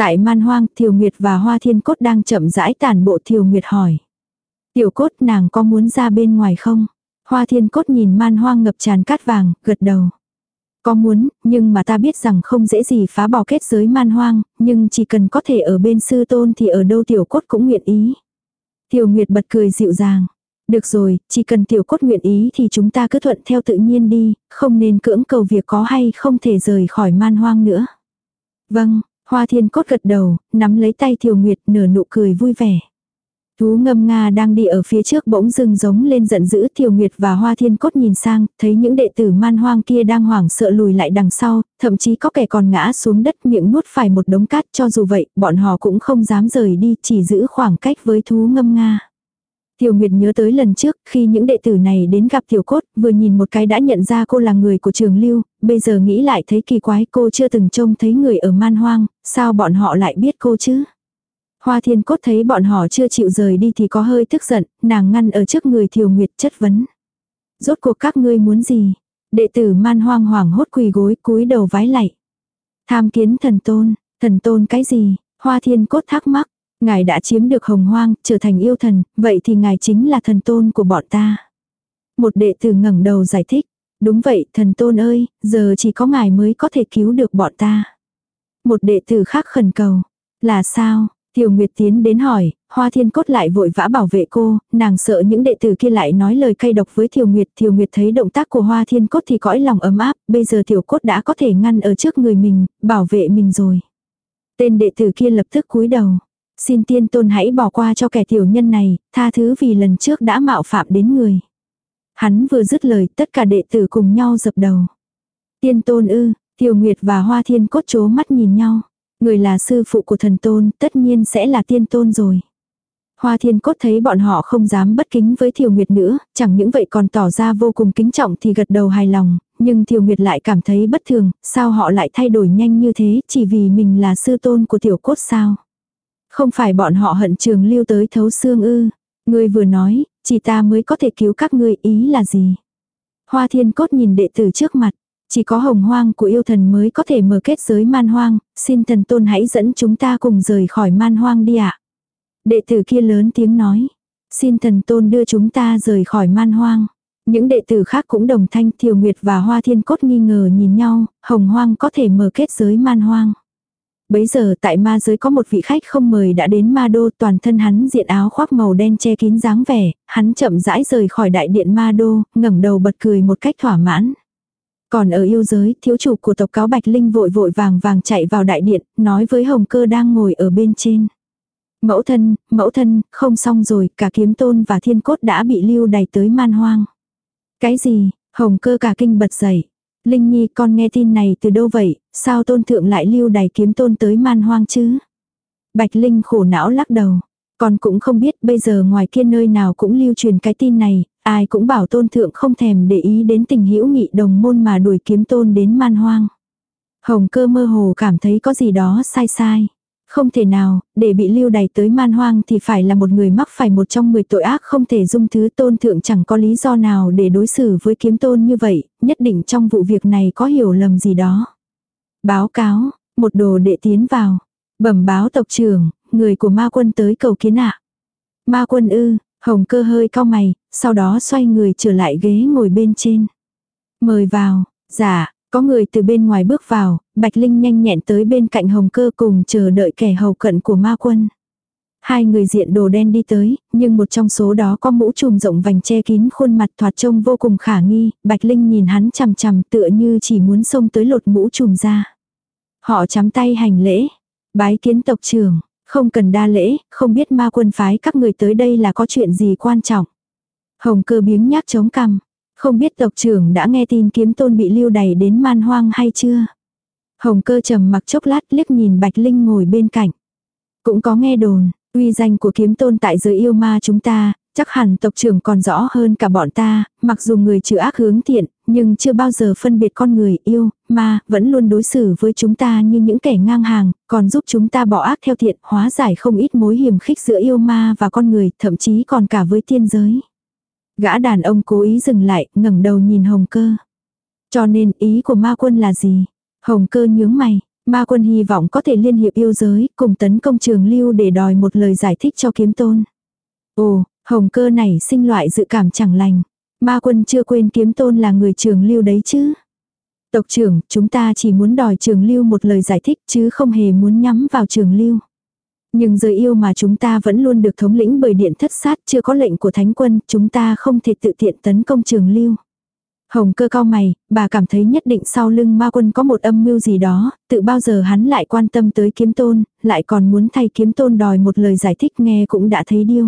Tại man hoang, Thiều Nguyệt và Hoa Thiên Cốt đang chậm rãi tản bộ. Thiều Nguyệt hỏi. Tiểu Cốt, nàng có muốn ra bên ngoài không? Hoa Thiên Cốt nhìn man hoang ngập tràn cát vàng, gật đầu. Có muốn, nhưng mà ta biết rằng không dễ gì phá bỏ kết giới man hoang, nhưng chỉ cần có thể ở bên sư tôn thì ở đâu Tiểu Cốt cũng nguyện ý. Thiều Nguyệt bật cười dịu dàng. Được rồi, chỉ cần Tiểu Cốt nguyện ý thì chúng ta cứ thuận theo tự nhiên đi, không nên cưỡng cầu việc có hay không thể rời khỏi man hoang nữa. Vâng, Hoa Thiên Cốt gật đầu, nắm lấy tay Thiều Nguyệt nở nụ cười vui vẻ. Thú ngâm Nga đang đi ở phía trước bỗng dưng giống lên giận dữ. Thiều Nguyệt và Hoa Thiên Cốt nhìn sang, thấy những đệ tử man hoang kia đang hoảng sợ lùi lại đằng sau, thậm chí có kẻ còn ngã xuống đất miệng nuốt phải một đống cát. Cho dù vậy, bọn họ cũng không dám rời đi, chỉ giữ khoảng cách với thú ngâm Nga. Thiều Nguyệt nhớ tới lần trước, khi những đệ tử này đến gặp Tiểu Cốt, vừa nhìn một cái đã nhận ra cô là người của Trường Lưu, bây giờ nghĩ lại thấy kỳ quái, cô chưa từng trông thấy người ở man hoang, sao bọn họ lại biết cô chứ? Hoa Thiên Cốt thấy bọn họ chưa chịu rời đi thì có hơi tức giận, nàng ngăn ở trước người Thiều Nguyệt chất vấn. Rốt cuộc các ngươi muốn gì? Đệ tử man hoang hoảng hốt quỳ gối cúi đầu vái lạy. Tham kiến thần tôn, thần tôn cái gì? Hoa Thiên Cốt thắc mắc. Ngài đã chiếm được hồng hoang, trở thành yêu thần, vậy thì ngài chính là thần tôn của bọn ta. Một đệ tử ngẩng đầu giải thích. Đúng vậy, thần tôn ơi, giờ chỉ có ngài mới có thể cứu được bọn ta. Một đệ tử khác khẩn cầu. Là sao? Thiều Nguyệt tiến đến hỏi, Hoa Thiên Cốt lại vội vã bảo vệ cô, nàng sợ những đệ tử kia lại nói lời cay độc với Thiều Nguyệt. Thiều Nguyệt thấy động tác của Hoa Thiên Cốt thì cõi lòng ấm áp, bây giờ Tiểu Cốt đã có thể ngăn ở trước người mình, bảo vệ mình rồi. Tên đệ tử kia lập tức cúi đầu. Xin tiên tôn hãy bỏ qua cho kẻ tiểu nhân này, tha thứ vì lần trước đã mạo phạm đến người. Hắn vừa dứt lời, tất cả đệ tử cùng nhau dập đầu. Tiên tôn ư? Thiều Nguyệt và Hoa Thiên Cốt chố mắt nhìn nhau. Người là sư phụ của thần tôn, tất nhiên sẽ là tiên tôn rồi. Hoa Thiên Cốt thấy bọn họ không dám bất kính với Thiều Nguyệt nữa, chẳng những vậy còn tỏ ra vô cùng kính trọng thì gật đầu hài lòng, nhưng Thiều Nguyệt lại cảm thấy bất thường, sao họ lại thay đổi nhanh như thế, chỉ vì mình là sư tôn của Tiểu Cốt sao? Không phải bọn họ hận Trường Lưu tới thấu xương ư? Ngươi vừa nói, chỉ ta mới có thể cứu các ngươi, ý là gì? Hoa Thiên Cốt nhìn đệ tử trước mặt, chỉ có hồng hoang của yêu thần mới có thể mở kết giới man hoang, xin thần tôn hãy dẫn chúng ta cùng rời khỏi man hoang đi ạ. Đệ tử kia lớn tiếng nói, xin thần tôn đưa chúng ta rời khỏi man hoang. Những đệ tử khác cũng đồng thanh. Thiều Nguyệt và Hoa Thiên Cốt nghi ngờ nhìn nhau, hồng hoang có thể mở kết giới man hoang. Bấy giờ tại ma giới có một vị khách không mời đã đến ma đô, toàn thân hắn diện áo khoác màu đen che kín dáng vẻ, hắn chậm rãi rời khỏi đại điện ma đô, ngẩng đầu bật cười một cách thỏa mãn. Còn ở yêu giới, thiếu chủ của tộc Cáo Bạch Linh vội vội vàng vàng chạy vào đại điện, nói với Hồng Cơ đang ngồi ở bên trên. Mẫu thân, mẫu thân, không xong rồi, cả Kiếm Tôn và Thiên Cốt đã bị lưu đày tới man hoang. Cái gì? Hồng Cơ cả kinh bật dậy. Linh Nhi, con nghe tin này từ đâu vậy, sao tôn thượng lại lưu đày Kiếm Tôn tới man hoang chứ? Bạch Linh khổ não lắc đầu. Con cũng không biết, bây giờ ngoài kia nơi nào cũng lưu truyền cái tin này, ai cũng bảo tôn thượng không thèm để ý đến tình hữu nghị đồng môn mà đuổi Kiếm Tôn đến man hoang. Hồng Cơ mơ hồ cảm thấy có gì đó sai sai. Không thể nào, để bị lưu đày tới man hoang thì phải là một người mắc phải một trong mười tội ác không thể dung thứ. Tôn thượng chẳng có lý do nào để đối xử với Kiếm Tôn như vậy, nhất định trong vụ việc này có hiểu lầm gì đó. Báo cáo, một đồ đệ tiến vào. Bẩm báo tộc trưởng, người của ma quân tới cầu kiến ạ. Ma quân ư? Hồng Cơ hơi cau mày, sau đó xoay người trở lại ghế ngồi bên trên. Mời vào. Dạ. Có người từ bên ngoài bước vào, Bạch Linh nhanh nhẹn tới bên cạnh Hồng Cơ cùng chờ đợi kẻ hầu cận của ma quân. Hai người diện đồ đen đi tới, nhưng một trong số đó có mũ trùm rộng vành che kín khuôn mặt thoạt trông vô cùng khả nghi. Bạch Linh nhìn hắn chằm chằm tựa như chỉ muốn xông tới lột mũ trùm ra. Họ chắm tay hành lễ. Bái kiến tộc trưởng, không cần đa lễ, không biết ma quân phái các người tới đây là có chuyện gì quan trọng. Hồng Cơ biếng nhác chống cằm. Không biết tộc trưởng đã nghe tin Kiếm Tôn bị lưu đày đến man hoang hay chưa? Hồng Cơ trầm mặc chốc lát liếc nhìn Bạch Linh ngồi bên cạnh. Cũng có nghe đồn, uy danh của Kiếm Tôn tại giới yêu ma chúng ta, chắc hẳn tộc trưởng còn rõ hơn cả bọn ta, mặc dù người trừ ác hướng thiện, nhưng chưa bao giờ phân biệt con người yêu, ma, vẫn luôn đối xử với chúng ta như những kẻ ngang hàng, còn giúp chúng ta bỏ ác theo thiện, hóa giải không ít mối hiềm khích giữa yêu ma và con người, thậm chí còn cả với tiên giới. Gã đàn ông cố ý dừng lại, ngẩng đầu nhìn Hồng Cơ. Cho nên ý của ma quân là gì? Hồng Cơ nhướng mày. Ma Quân hy vọng có thể liên hiệp yêu giới, cùng tấn công Trường Lưu để đòi một lời giải thích cho Kiếm Tôn. Ồ, Hồng Cơ này sinh loại dự cảm chẳng lành. Ma Quân chưa quên Kiếm Tôn là người Trường Lưu đấy chứ. Tộc trưởng, chúng ta chỉ muốn đòi Trường Lưu một lời giải thích chứ không hề muốn nhắm vào Trường Lưu. Nhưng giới yêu mà chúng ta vẫn luôn được thống lĩnh bởi Điện Thất Sát, chưa có lệnh của Thánh Quân, chúng ta không thể tự tiện tấn công Trường Lưu. Hồng Cơ cau mày, bà cảm thấy nhất định sau lưng Ma Quân có một âm mưu gì đó, tự bao giờ hắn lại quan tâm tới Kiếm Tôn, lại còn muốn thay Kiếm Tôn đòi một lời giải thích, nghe cũng đã thấy điêu.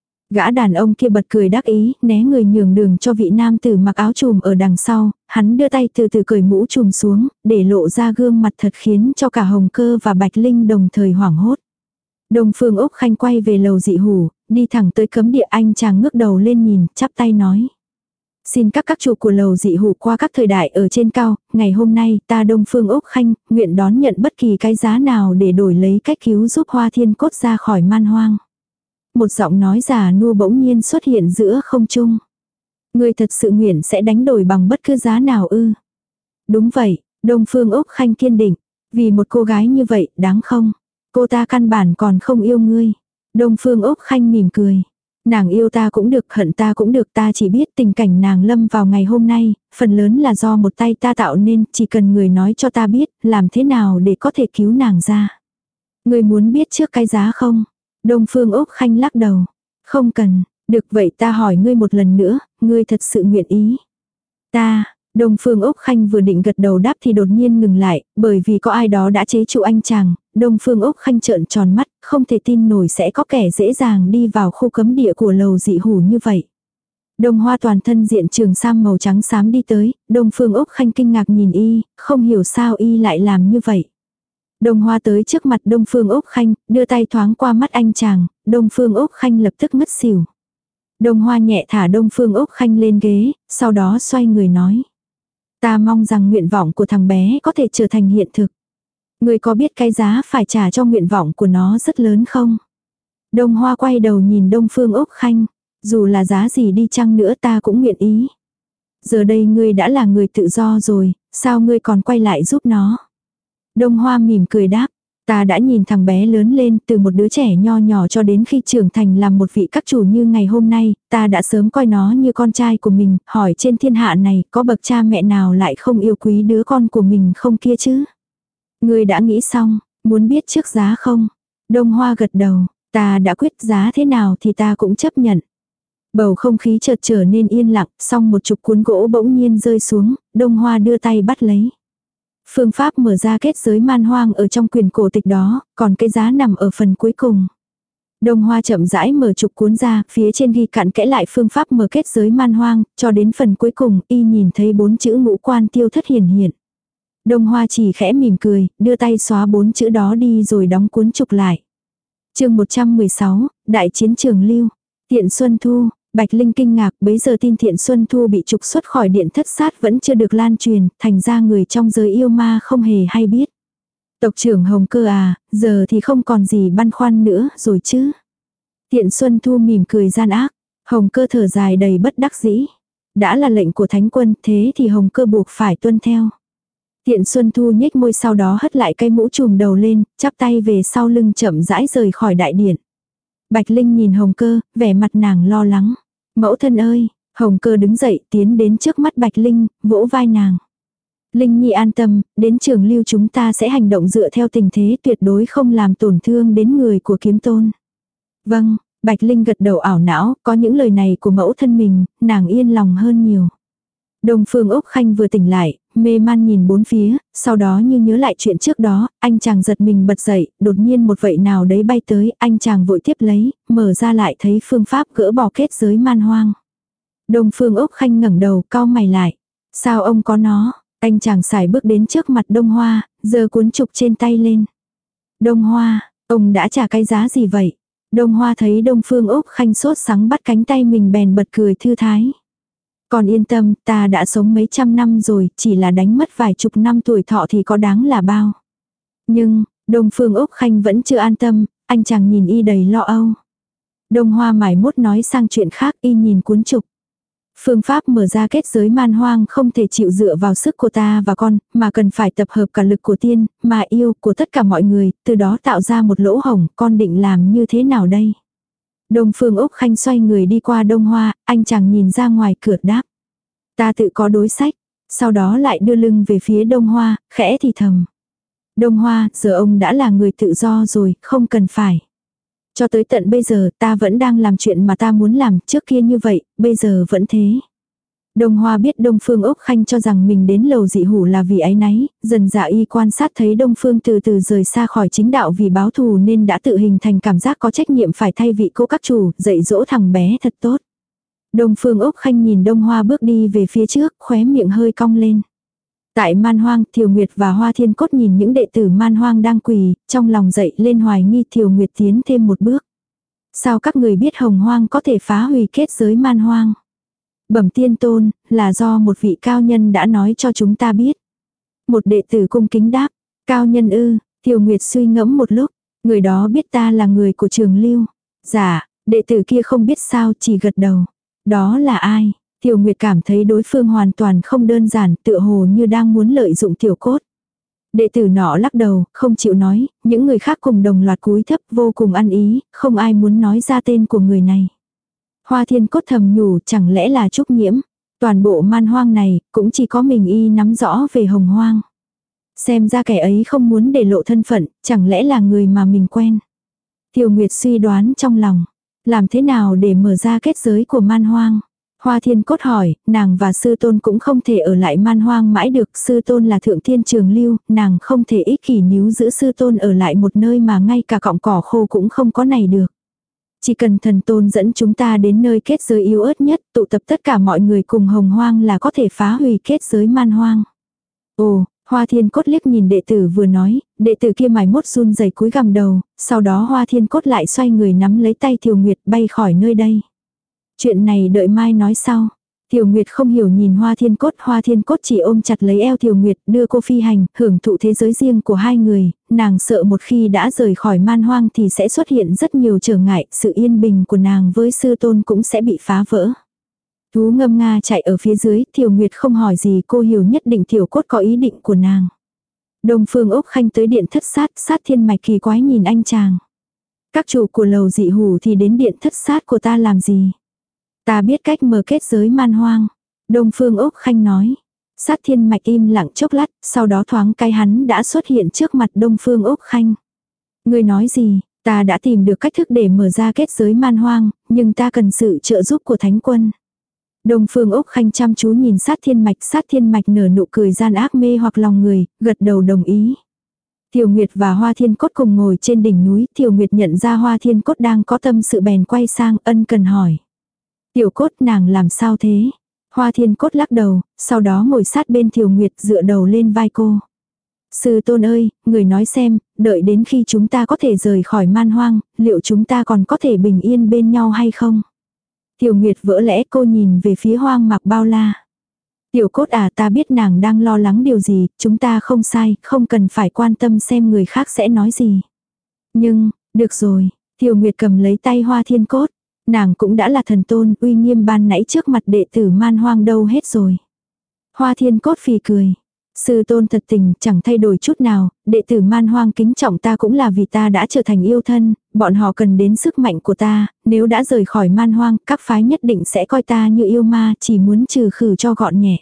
Gã đàn ông kia bật cười đắc ý, né người nhường đường cho vị nam tử mặc áo trùm ở đằng sau, hắn đưa tay từ từ cởi mũ trùm xuống, để lộ ra gương mặt thật khiến cho cả Hồng Cơ và Bạch Linh đồng thời hoảng hốt. Đông Phương Úc Khanh quay về lầu dị hủ, đi thẳng tới cấm địa, anh chàng ngước đầu lên nhìn, chắp tay nói. Xin các các chủ của lầu dị hủ qua các thời đại ở trên cao, ngày hôm nay ta Đông Phương Úc Khanh nguyện đón nhận bất kỳ cái giá nào để đổi lấy cách cứu giúp Hoa Thiên Cốt ra khỏi man hoang. Một giọng nói già nua bỗng nhiên xuất hiện giữa không trung. Người thật sự nguyện sẽ đánh đổi bằng bất cứ giá nào ư? Đúng vậy, Đông Phương Úc Khanh kiên định. Vì một cô gái như vậy, đáng không? Cô ta căn bản còn không yêu ngươi. Đông Phương Úc Khanh mỉm cười. Nàng yêu ta cũng được, hận ta cũng được, ta chỉ biết tình cảnh nàng lâm vào ngày hôm nay, phần lớn là do một tay ta tạo nên, chỉ cần người nói cho ta biết, làm thế nào để có thể cứu nàng ra. Ngươi muốn biết trước cái giá không? Đông Phương Úc Khanh lắc đầu. Không cần, được vậy ta hỏi ngươi một lần nữa, ngươi thật sự nguyện ý. Ta, Đông Phương Úc Khanh vừa định gật đầu đáp thì đột nhiên ngừng lại, bởi vì có ai đó đã chế trụ anh chàng. Đông Phương Úc Khanh trợn tròn mắt, không thể tin nổi sẽ có kẻ dễ dàng đi vào khu cấm địa của lầu dị hủ như vậy. Đông Hoa toàn thân diện trường sam màu trắng xám đi tới, Đông Phương Úc Khanh kinh ngạc nhìn y, không hiểu sao y lại làm như vậy. Đông Hoa tới trước mặt Đông Phương Úc Khanh, đưa tay thoáng qua mắt anh chàng, Đông Phương Úc Khanh lập tức ngất xỉu. Đông Hoa nhẹ thả Đông Phương Úc Khanh lên ghế, sau đó xoay người nói. Ta mong rằng nguyện vọng của thằng bé có thể trở thành hiện thực. Người có biết cái giá phải trả cho nguyện vọng của nó rất lớn không? Đông Hoa quay đầu nhìn Đông Phương Úc Khanh. Dù là giá gì đi chăng nữa ta cũng nguyện ý. Giờ đây ngươi đã là người tự do rồi, sao ngươi còn quay lại giúp nó? Đông Hoa mỉm cười đáp. Ta đã nhìn thằng bé lớn lên từ một đứa trẻ nho nhỏ cho đến khi trưởng thành làm một vị các chủ như ngày hôm nay, ta đã sớm coi nó như con trai của mình, hỏi trên thiên hạ này có bậc cha mẹ nào lại không yêu quý đứa con của mình không kia chứ? Ngươi đã nghĩ xong, muốn biết trước giá không? Đông Hoa gật đầu, ta đã quyết giá thế nào thì ta cũng chấp nhận. Bầu không khí chợt trở nên yên lặng, xong một chục cuốn gỗ bỗng nhiên rơi xuống, Đông Hoa đưa tay bắt lấy. Phương pháp mở ra kết giới man hoang ở trong quyền cổ tịch đó, còn cái giá nằm ở phần cuối cùng. Đông Hoa chậm rãi mở chục cuốn ra, phía trên ghi cặn kẽ lại phương pháp mở kết giới man hoang, cho đến phần cuối cùng, y nhìn thấy bốn chữ ngũ quan tiêu thất hiển hiện. Đông Hoa chỉ khẽ mỉm cười, đưa tay xóa bốn chữ đó đi rồi đóng cuốn trục lại. Chương một trăm mười sáu, Đại chiến Trường Lưu. Tiện Xuân Thu, Bạch Linh kinh ngạc, bấy giờ tin Thiện Xuân Thu bị trục xuất khỏi Điện Thất Sát vẫn chưa được lan truyền, thành ra người trong giới yêu ma không hề hay biết. Tộc trưởng Hồng Cơ à, giờ thì không còn gì băn khoăn nữa rồi chứ. Thiện Xuân Thu mỉm cười gian ác, Hồng Cơ thở dài đầy bất đắc dĩ. Đã là lệnh của Thánh Quân, thế thì Hồng Cơ buộc phải tuân theo. Thiện Xuân Thu nhếch môi sau đó hất lại cây mũ trùm đầu lên, chắp tay về sau lưng chậm rãi rời khỏi đại điện. Bạch Linh nhìn Hồng Cơ, vẻ mặt nàng lo lắng. Mẫu thân ơi, Hồng Cơ đứng dậy tiến đến trước mắt Bạch Linh, vỗ vai nàng. Linh Nhi an tâm, đến Trường Lưu chúng ta sẽ hành động dựa theo tình thế, tuyệt đối không làm tổn thương đến người của Kiếm Tôn. Vâng, Bạch Linh gật đầu ảo não, có những lời này của mẫu thân mình, nàng yên lòng hơn nhiều. Đông Phương Úc Khanh vừa tỉnh lại, mê man nhìn bốn phía, sau đó như nhớ lại chuyện trước đó, anh chàng giật mình bật dậy, đột nhiên một vậy nào đấy bay tới, anh chàng vội tiếp lấy, mở ra lại thấy phương pháp gỡ bỏ kết giới man hoang. Đông Phương Úc Khanh ngẩng đầu, cau mày lại. Sao ông có nó? Anh chàng xài bước đến trước mặt Đông Hoa, giơ cuốn trục trên tay lên. Đông Hoa, ông đã trả cái giá gì vậy? Đông Hoa thấy Đông Phương Úc Khanh sốt sắng bắt cánh tay mình bèn bật cười thư thái. Còn yên tâm, ta đã sống mấy trăm năm rồi, chỉ là đánh mất vài chục năm tuổi thọ thì có đáng là bao. Nhưng, Đông Phương Úc Khanh vẫn chưa an tâm, anh chàng nhìn y đầy lo âu. Đông Hoa mải mốt nói sang chuyện khác, y nhìn cuốn trục. Phương pháp mở ra kết giới man hoang không thể chịu dựa vào sức của ta và con, mà cần phải tập hợp cả lực của tiên, mà yêu của tất cả mọi người, từ đó tạo ra một lỗ hổng, con định làm như thế nào đây? Đông Phương Úc Khanh xoay người đi qua Đông Hoa, anh chàng nhìn ra ngoài cửa đáp. Ta tự có đối sách, sau đó lại đưa lưng về phía Đông Hoa, khẽ thì thầm. Đông Hoa, giờ ông đã là người tự do rồi, không cần phải. Cho tới tận bây giờ ta vẫn đang làm chuyện mà ta muốn làm, trước kia như vậy, bây giờ vẫn thế. Đông Hoa biết Đông Phương Úc Khanh cho rằng mình đến lầu dị hủ là vì áy náy, dần dà y quan sát thấy Đông Phương từ từ rời xa khỏi chính đạo vì báo thù nên đã tự hình thành cảm giác có trách nhiệm phải thay vị cô các chủ, dạy dỗ thằng bé thật tốt. Đông Phương Úc Khanh nhìn Đông Hoa bước đi về phía trước, khóe miệng hơi cong lên. Tại Man Hoang, Thiều Nguyệt và Hoa Thiên Cốt nhìn những đệ tử Man Hoang đang quỳ, trong lòng dậy lên hoài nghi Thiều Nguyệt tiến thêm một bước. Sao các người biết Hồng Hoang có thể phá hủy kết giới Man Hoang? Bẩm tiên tôn, là do một vị cao nhân đã nói cho chúng ta biết. Một đệ tử cung kính đáp, cao nhân ư, Thiều Nguyệt suy ngẫm một lúc, người đó biết ta là người của Trường Lưu. Dạ, đệ tử kia không biết sao chỉ gật đầu. Đó là ai? Thiều Nguyệt cảm thấy đối phương hoàn toàn không đơn giản, tựa hồ như đang muốn lợi dụng Tiểu Cốt. Đệ tử nọ lắc đầu, không chịu nói, những người khác cùng đồng loạt cúi thấp vô cùng ăn ý, không ai muốn nói ra tên của người này. Hoa Thiên Cốt thầm nhủ, chẳng lẽ là Trúc Nhiễm? Toàn bộ Man Hoang này, cũng chỉ có mình y nắm rõ về Hồng Hoang. Xem ra kẻ ấy không muốn để lộ thân phận, chẳng lẽ là người mà mình quen. Thiều Nguyệt suy đoán trong lòng, làm thế nào để mở ra kết giới của Man Hoang? Hoa Thiên Cốt hỏi, nàng và sư tôn cũng không thể ở lại Man Hoang mãi được, sư tôn là thượng thiên Trường Lưu, nàng không thể ích kỷ níu giữ sư tôn ở lại một nơi mà ngay cả cọng cỏ khô cũng không có này được. Chỉ cần thần tôn dẫn chúng ta đến nơi kết giới yếu ớt nhất, tụ tập tất cả mọi người cùng Hồng Hoang là có thể phá hủy kết giới Man Hoang. Ồ, Hoa Thiên Cốt liếc nhìn đệ tử vừa nói, đệ tử kia mải mốt run rẩy cúi gằm đầu, sau đó Hoa Thiên Cốt lại xoay người nắm lấy tay Thiều Nguyệt bay khỏi nơi đây. Chuyện này đợi mai nói sau. Thiều Nguyệt không hiểu nhìn Hoa Thiên Cốt, Hoa Thiên Cốt chỉ ôm chặt lấy eo Thiều Nguyệt, đưa cô phi hành, hưởng thụ thế giới riêng của hai người, nàng sợ một khi đã rời khỏi Man Hoang thì sẽ xuất hiện rất nhiều trở ngại, sự yên bình của nàng với sư tôn cũng sẽ bị phá vỡ. Thú ngâm nga chạy ở phía dưới, Thiều Nguyệt không hỏi gì, cô hiểu nhất định Tiểu Cốt có ý định của nàng. Đông Phương Úc Khanh tới điện thất sát, sát thiên mạch kỳ quái nhìn anh chàng. Các chủ của lầu dị hủ thì đến điện thất sát của ta làm gì? Ta biết cách mở kết giới Man Hoang. Đông Phương Úc Khanh nói. Sát thiên mạch im lặng chốc lát, sau đó thoáng cái hắn đã xuất hiện trước mặt Đông Phương Úc Khanh. Người nói gì, ta đã tìm được cách thức để mở ra kết giới Man Hoang, nhưng ta cần sự trợ giúp của Thánh Quân. Đông Phương Úc Khanh chăm chú nhìn sát thiên mạch, sát thiên mạch nở nụ cười gian ác mê hoặc lòng người, gật đầu đồng ý. Thiều Nguyệt và Hoa Thiên Cốt cùng ngồi trên đỉnh núi, Thiều Nguyệt nhận ra Hoa Thiên Cốt đang có tâm sự bèn quay sang ân cần hỏi. Tiểu Cốt nàng làm sao thế? Hoa Thiên Cốt lắc đầu, sau đó ngồi sát bên Thiều Nguyệt dựa đầu lên vai cô. Sư tôn ơi, người nói xem, đợi đến khi chúng ta có thể rời khỏi Man Hoang, liệu chúng ta còn có thể bình yên bên nhau hay không? Thiều Nguyệt vỡ lẽ cô nhìn về phía Hoang Mạc Bao La. Tiểu Cốt à, ta biết nàng đang lo lắng điều gì, chúng ta không sai, không cần phải quan tâm xem người khác sẽ nói gì. Nhưng, được rồi, Thiều Nguyệt cầm lấy tay Hoa Thiên Cốt. Nàng cũng đã là thần tôn, uy nghiêm ban nãy trước mặt đệ tử Man Hoang đâu hết rồi. Hoa Thiên Cốt phì cười. Sư tôn thật tình, chẳng thay đổi chút nào, đệ tử Man Hoang kính trọng ta cũng là vì ta đã trở thành yêu thân, bọn họ cần đến sức mạnh của ta, nếu đã rời khỏi Man Hoang, các phái nhất định sẽ coi ta như yêu ma, chỉ muốn trừ khử cho gọn nhẹ.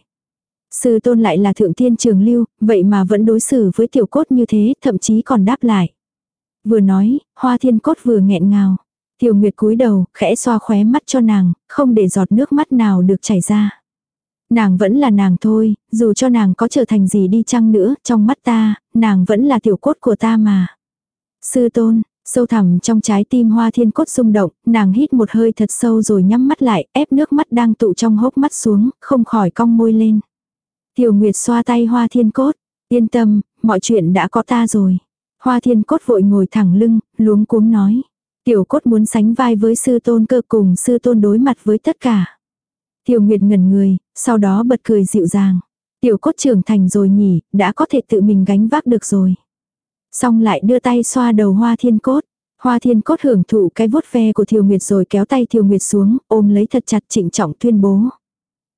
Sư tôn lại là thượng thiên Trường Lưu, vậy mà vẫn đối xử với Tiểu Cốt như thế, thậm chí còn đáp lại. Vừa nói, Hoa Thiên Cốt vừa nghẹn ngào. Thiều Nguyệt cúi đầu, khẽ xoa khóe mắt cho nàng, không để giọt nước mắt nào được chảy ra. Nàng vẫn là nàng thôi, dù cho nàng có trở thành gì đi chăng nữa, trong mắt ta, nàng vẫn là Tiểu Cốt của ta mà. Sư tôn, sâu thẳm trong trái tim Hoa Thiên Cốt rung động, nàng hít một hơi thật sâu rồi nhắm mắt lại, ép nước mắt đang tụ trong hốc mắt xuống, không khỏi cong môi lên. Thiều Nguyệt xoa tay Hoa Thiên Cốt, yên tâm, mọi chuyện đã có ta rồi. Hoa Thiên Cốt vội ngồi thẳng lưng, luống cuống nói. Tiểu Cốt muốn sánh vai với sư tôn cơ cùng sư tôn đối mặt với tất cả. Thiều Nguyệt ngẩn người, sau đó bật cười dịu dàng. Tiểu Cốt trưởng thành rồi nhỉ, đã có thể tự mình gánh vác được rồi. Xong lại đưa tay xoa đầu Hoa Thiên Cốt. Hoa Thiên Cốt hưởng thụ cái vuốt ve của Thiều Nguyệt rồi kéo tay Thiều Nguyệt xuống, ôm lấy thật chặt trịnh trọng tuyên bố.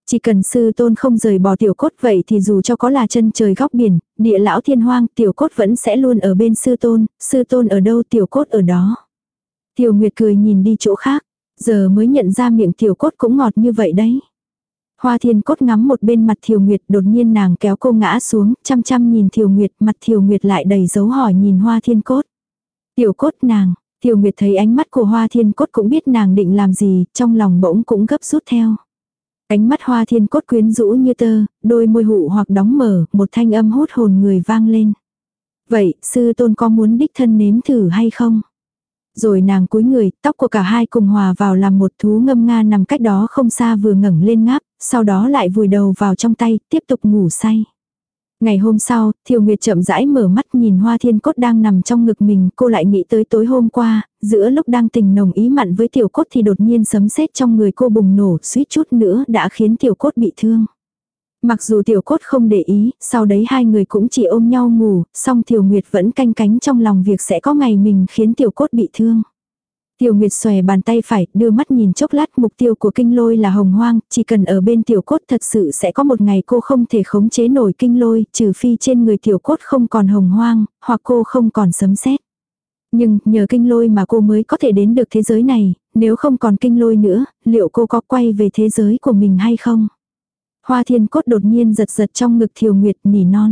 Chỉ cần sư tôn không rời bỏ tiểu cốt vậy thì dù cho có là chân trời góc biển, địa lão thiên hoang, tiểu cốt vẫn sẽ luôn ở bên sư tôn, sư tôn ở đâu tiểu cốt ở đó. Tiểu Nguyệt cười nhìn đi chỗ khác, giờ mới nhận ra miệng tiểu cốt cũng ngọt như vậy đấy. Hoa Thiên Cốt ngắm một bên mặt Thiều Nguyệt, đột nhiên nàng kéo cô ngã xuống, chăm chăm nhìn Thiều Nguyệt, mặt Thiều Nguyệt lại đầy dấu hỏi nhìn Hoa Thiên Cốt. Tiểu Cốt nàng, Thiều Nguyệt thấy ánh mắt của Hoa Thiên Cốt cũng biết nàng định làm gì, trong lòng bỗng cũng gấp rút theo. Ánh mắt Hoa Thiên Cốt quyến rũ như tơ, đôi môi hụ hoặc đóng mở, một thanh âm hút hồn người vang lên. Vậy, sư tôn có muốn đích thân nếm thử hay không? Rồi nàng cúi người, tóc của cả hai cùng hòa vào làm một thú ngâm nga nằm cách đó không xa vừa ngẩng lên ngáp, sau đó lại vùi đầu vào trong tay, tiếp tục ngủ say. Ngày hôm sau, Thiều Nguyệt chậm rãi mở mắt nhìn Hoa Thiên Cốt đang nằm trong ngực mình, cô lại nghĩ tới tối hôm qua, giữa lúc đang tình nồng ý mặn với Tiểu Cốt thì đột nhiên sấm sét trong người cô bùng nổ, suýt chút nữa đã khiến Tiểu Cốt bị thương. Mặc dù Tiểu Cốt không để ý, sau đấy hai người cũng chỉ ôm nhau ngủ, song Thiều Nguyệt vẫn canh cánh trong lòng việc sẽ có ngày mình khiến Tiểu Cốt bị thương. Tiểu Nguyệt xòe bàn tay phải, đưa mắt nhìn chốc lát, mục tiêu của kinh lôi là hồng hoang, chỉ cần ở bên Tiểu Cốt thật sự sẽ có một ngày cô không thể khống chế nổi kinh lôi, trừ phi trên người Tiểu Cốt không còn hồng hoang, hoặc cô không còn sấm sét. Nhưng, nhờ kinh lôi mà cô mới có thể đến được thế giới này, nếu không còn kinh lôi nữa, liệu cô có quay về thế giới của mình hay không? Hoa Thiên Cốt đột nhiên giật giật trong ngực Thiều Nguyệt nỉ non.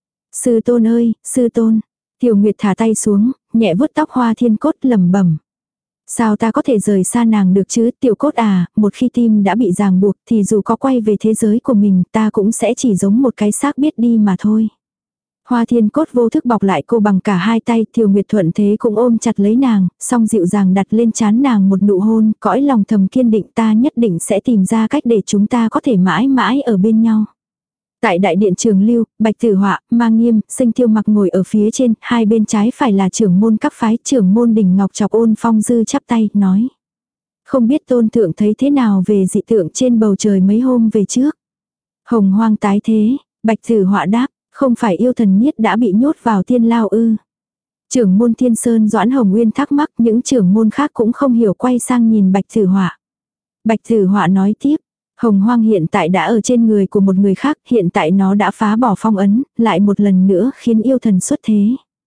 Sư tôn ơi, sư tôn. Thiều Nguyệt thả tay xuống, nhẹ vuốt tóc Hoa Thiên Cốt lẩm bẩm. Sao ta có thể rời xa nàng được chứ, Tiểu Cốt à, một khi tim đã bị ràng buộc thì dù có quay về thế giới của mình ta cũng sẽ chỉ giống một cái xác biết đi mà thôi. Hoa Thiên Cốt vô thức bọc lại cô bằng cả hai tay, Thiều Nguyệt thuận thế cũng ôm chặt lấy nàng, song dịu dàng đặt lên trán nàng một nụ hôn, cõi lòng thầm kiên định ta nhất định sẽ tìm ra cách để chúng ta có thể mãi mãi ở bên nhau. Tại đại điện Trường Lưu, Bạch Tử Họa, Mang Nghiêm, Sinh Tiêu Mặc ngồi ở phía trên, hai bên trái phải là trưởng môn các phái, trưởng môn Đình Ngọc Chọc Ôn Phong Dư chắp tay, nói. Không biết tôn thượng thấy thế nào về dị tượng trên bầu trời mấy hôm về trước. Hồng hoang tái thế, Bạch Tử Họa đáp, không phải yêu thần niết đã bị nhốt vào tiên lao ư. Trưởng môn Thiên Sơn Doãn Hồng Nguyên thắc mắc, những trưởng môn khác cũng không hiểu, quay sang nhìn Bạch Tử Họa. Bạch Tử Họa nói tiếp. Hồng hoang hiện tại đã ở trên người của một người khác, hiện tại nó đã phá bỏ phong ấn, lại một lần nữa khiến yêu thần xuất thế.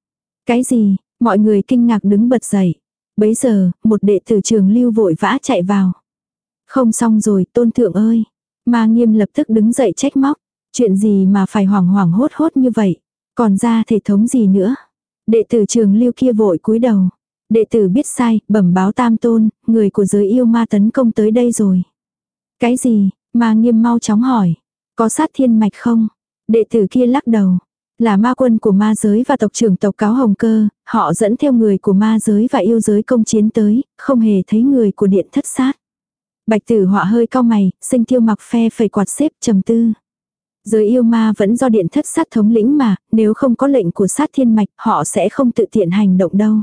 Cái gì? Mọi người kinh ngạc đứng bật dậy. Bấy giờ, một đệ tử Trường Lưu vội vã chạy vào. Không xong rồi, tôn thượng ơi. Ma Nghiêm lập tức đứng dậy trách móc. Chuyện gì mà phải hoảng hoảng hốt hốt như vậy? Còn ra thể thống gì nữa? Đệ tử Trường Lưu kia vội cúi đầu. Đệ tử biết sai, bẩm báo tam tôn, người của giới yêu ma tấn công tới đây rồi. Cái gì? Ma Nghiêm mau chóng hỏi. Có sát thiên mạch không? Đệ tử kia lắc đầu. Là ma quân của ma giới và tộc trưởng tộc Cáo Hồng Cơ, họ dẫn theo người của ma giới và yêu giới công chiến tới, không hề thấy người của điện thất sát. Bạch Tử Họa hơi cau mày, Sinh Tiêu Mặc phe phẩy quạt xếp trầm tư. Giới yêu ma vẫn do điện thất sát thống lĩnh mà, nếu không có lệnh của sát thiên mạch họ sẽ không tự tiện hành động đâu.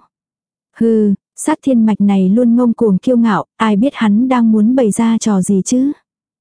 Hừ, sát thiên mạch này luôn ngông cuồng kiêu ngạo, ai biết hắn đang muốn bày ra trò gì chứ.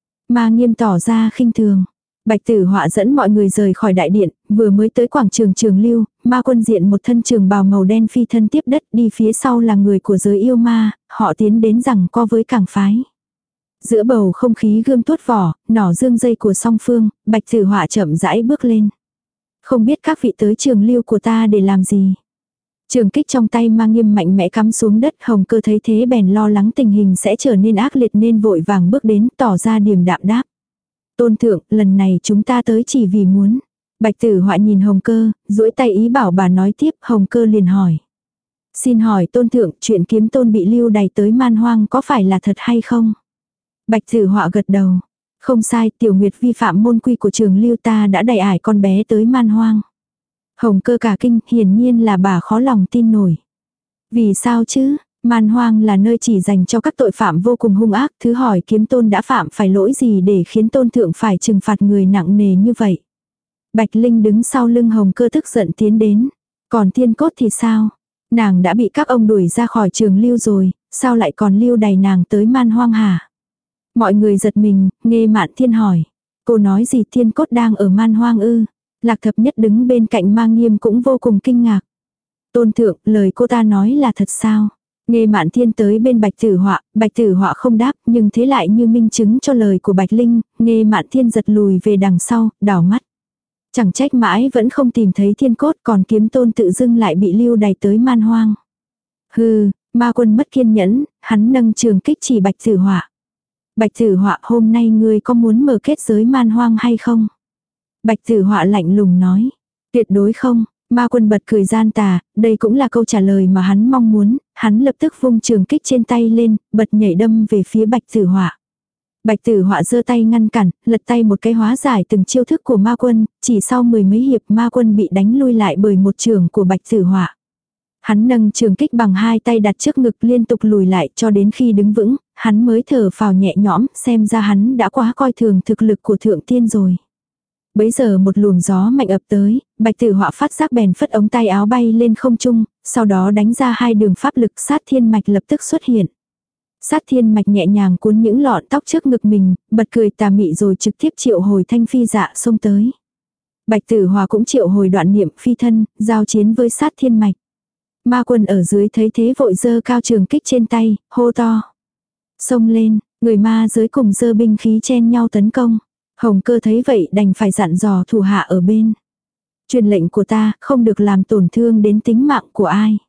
Ma Nghiêm tỏ ra khinh thường. Bạch Tử Họa dẫn mọi người rời khỏi đại điện, vừa mới tới quảng trường Trường Lưu, ma quân diện một thân trường bào màu đen phi thân tiếp đất, đi phía sau là người của giới yêu ma, họ tiến đến giằng co với cảng phái. Giữa bầu không khí gươm tuốt vỏ, nỏ dương dây của song phương, Bạch Tử Họa chậm rãi bước lên. Không biết các vị tới Trường Lưu của ta để làm gì. Trường kích trong tay Ma Nghiêm mạnh mẽ cắm xuống đất, Hồng Cơ thấy thế bèn lo lắng tình hình sẽ trở nên ác liệt nên vội vàng bước đến, tỏ ra điềm đạm đáp. Tôn thượng, lần này chúng ta tới chỉ vì muốn. Bạch Tử Họa nhìn Hồng Cơ, duỗi tay ý bảo bà nói tiếp, Hồng Cơ liền hỏi. Xin hỏi tôn thượng, chuyện kiếm tôn bị lưu đày tới man hoang có phải là thật hay không? Bạch Tử Họa gật đầu. Không sai, Tiểu Nguyệt vi phạm môn quy của Trường Lưu, ta đã đày ải con bé tới man hoang. Hồng Cơ cả kinh, hiển nhiên là bà khó lòng tin nổi. Vì sao chứ? Man hoang là nơi chỉ dành cho các tội phạm vô cùng hung ác, thứ hỏi kiếm tôn đã phạm phải lỗi gì để khiến tôn thượng phải trừng phạt người nặng nề như vậy. Bạch Linh đứng sau lưng Hồng Cơ tức giận tiến đến. Còn Thiên Cốt thì sao? Nàng đã bị các ông đuổi ra khỏi Trường Lưu rồi, sao lại còn lưu đày nàng tới man hoang hả? Mọi người giật mình, Nghê Mạn Thiên hỏi. Cô nói gì, Thiên Cốt đang ở man hoang ư? Lạc Thập Nhất đứng bên cạnh Ma Nghiêm cũng vô cùng kinh ngạc. Tôn thượng, lời cô ta nói là thật sao? Nghe Mạn Thiên tới bên Bạch Tử Họa, Bạch Tử Họa không đáp, nhưng thế lại như minh chứng cho lời của Bạch Linh, Nghe Mạn Thiên giật lùi về đằng sau, đảo mắt. Chẳng trách mãi vẫn không tìm thấy Thiên Cốt, còn Kiếm Tôn tự dưng lại bị lưu đày tới Man Hoang. Hừ, Ma Quân mất kiên nhẫn, hắn nâng trường kích chỉ Bạch Tử Họa. Bạch Tử Họa, hôm nay ngươi có muốn mở kết giới Man Hoang hay không? Bạch Tử Họa lạnh lùng nói. Tuyệt đối không. Ma Quân bật cười gian tà, đây cũng là câu trả lời mà hắn mong muốn, hắn lập tức vung trường kích trên tay lên, bật nhảy đâm về phía Bạch Tử Họa. Bạch Tử Họa giơ tay ngăn cản, lật tay một cái hóa giải từng chiêu thức của Ma Quân, chỉ sau mười mấy hiệp Ma Quân bị đánh lui lại bởi một trường của Bạch Tử Họa. Hắn nâng trường kích bằng hai tay đặt trước ngực liên tục lùi lại cho đến khi đứng vững, hắn mới thở phào nhẹ nhõm, xem ra hắn đã quá coi thường thực lực của Thượng Tiên rồi. Bấy giờ một luồng gió mạnh ập tới, Bạch Tử Họa phát giác bèn phất ống tay áo bay lên không trung, sau đó đánh ra hai đường pháp lực, sát thiên mạch lập tức xuất hiện. Sát thiên mạch nhẹ nhàng cuốn những lọn tóc trước ngực mình, bật cười tà mị rồi trực tiếp triệu hồi thanh phi dạ xông tới. Bạch Tử Họa cũng triệu hồi đoạn niệm phi thân, giao chiến với sát thiên mạch. Ma Quân ở dưới thấy thế vội giơ cao trường kích trên tay, hô to. Xông lên, người ma giới cùng giơ binh khí chen nhau tấn công. Hồng Cơ thấy vậy đành phải dặn dò thủ hạ ở bên. Truyền lệnh của ta, không được làm tổn thương đến tính mạng của ai.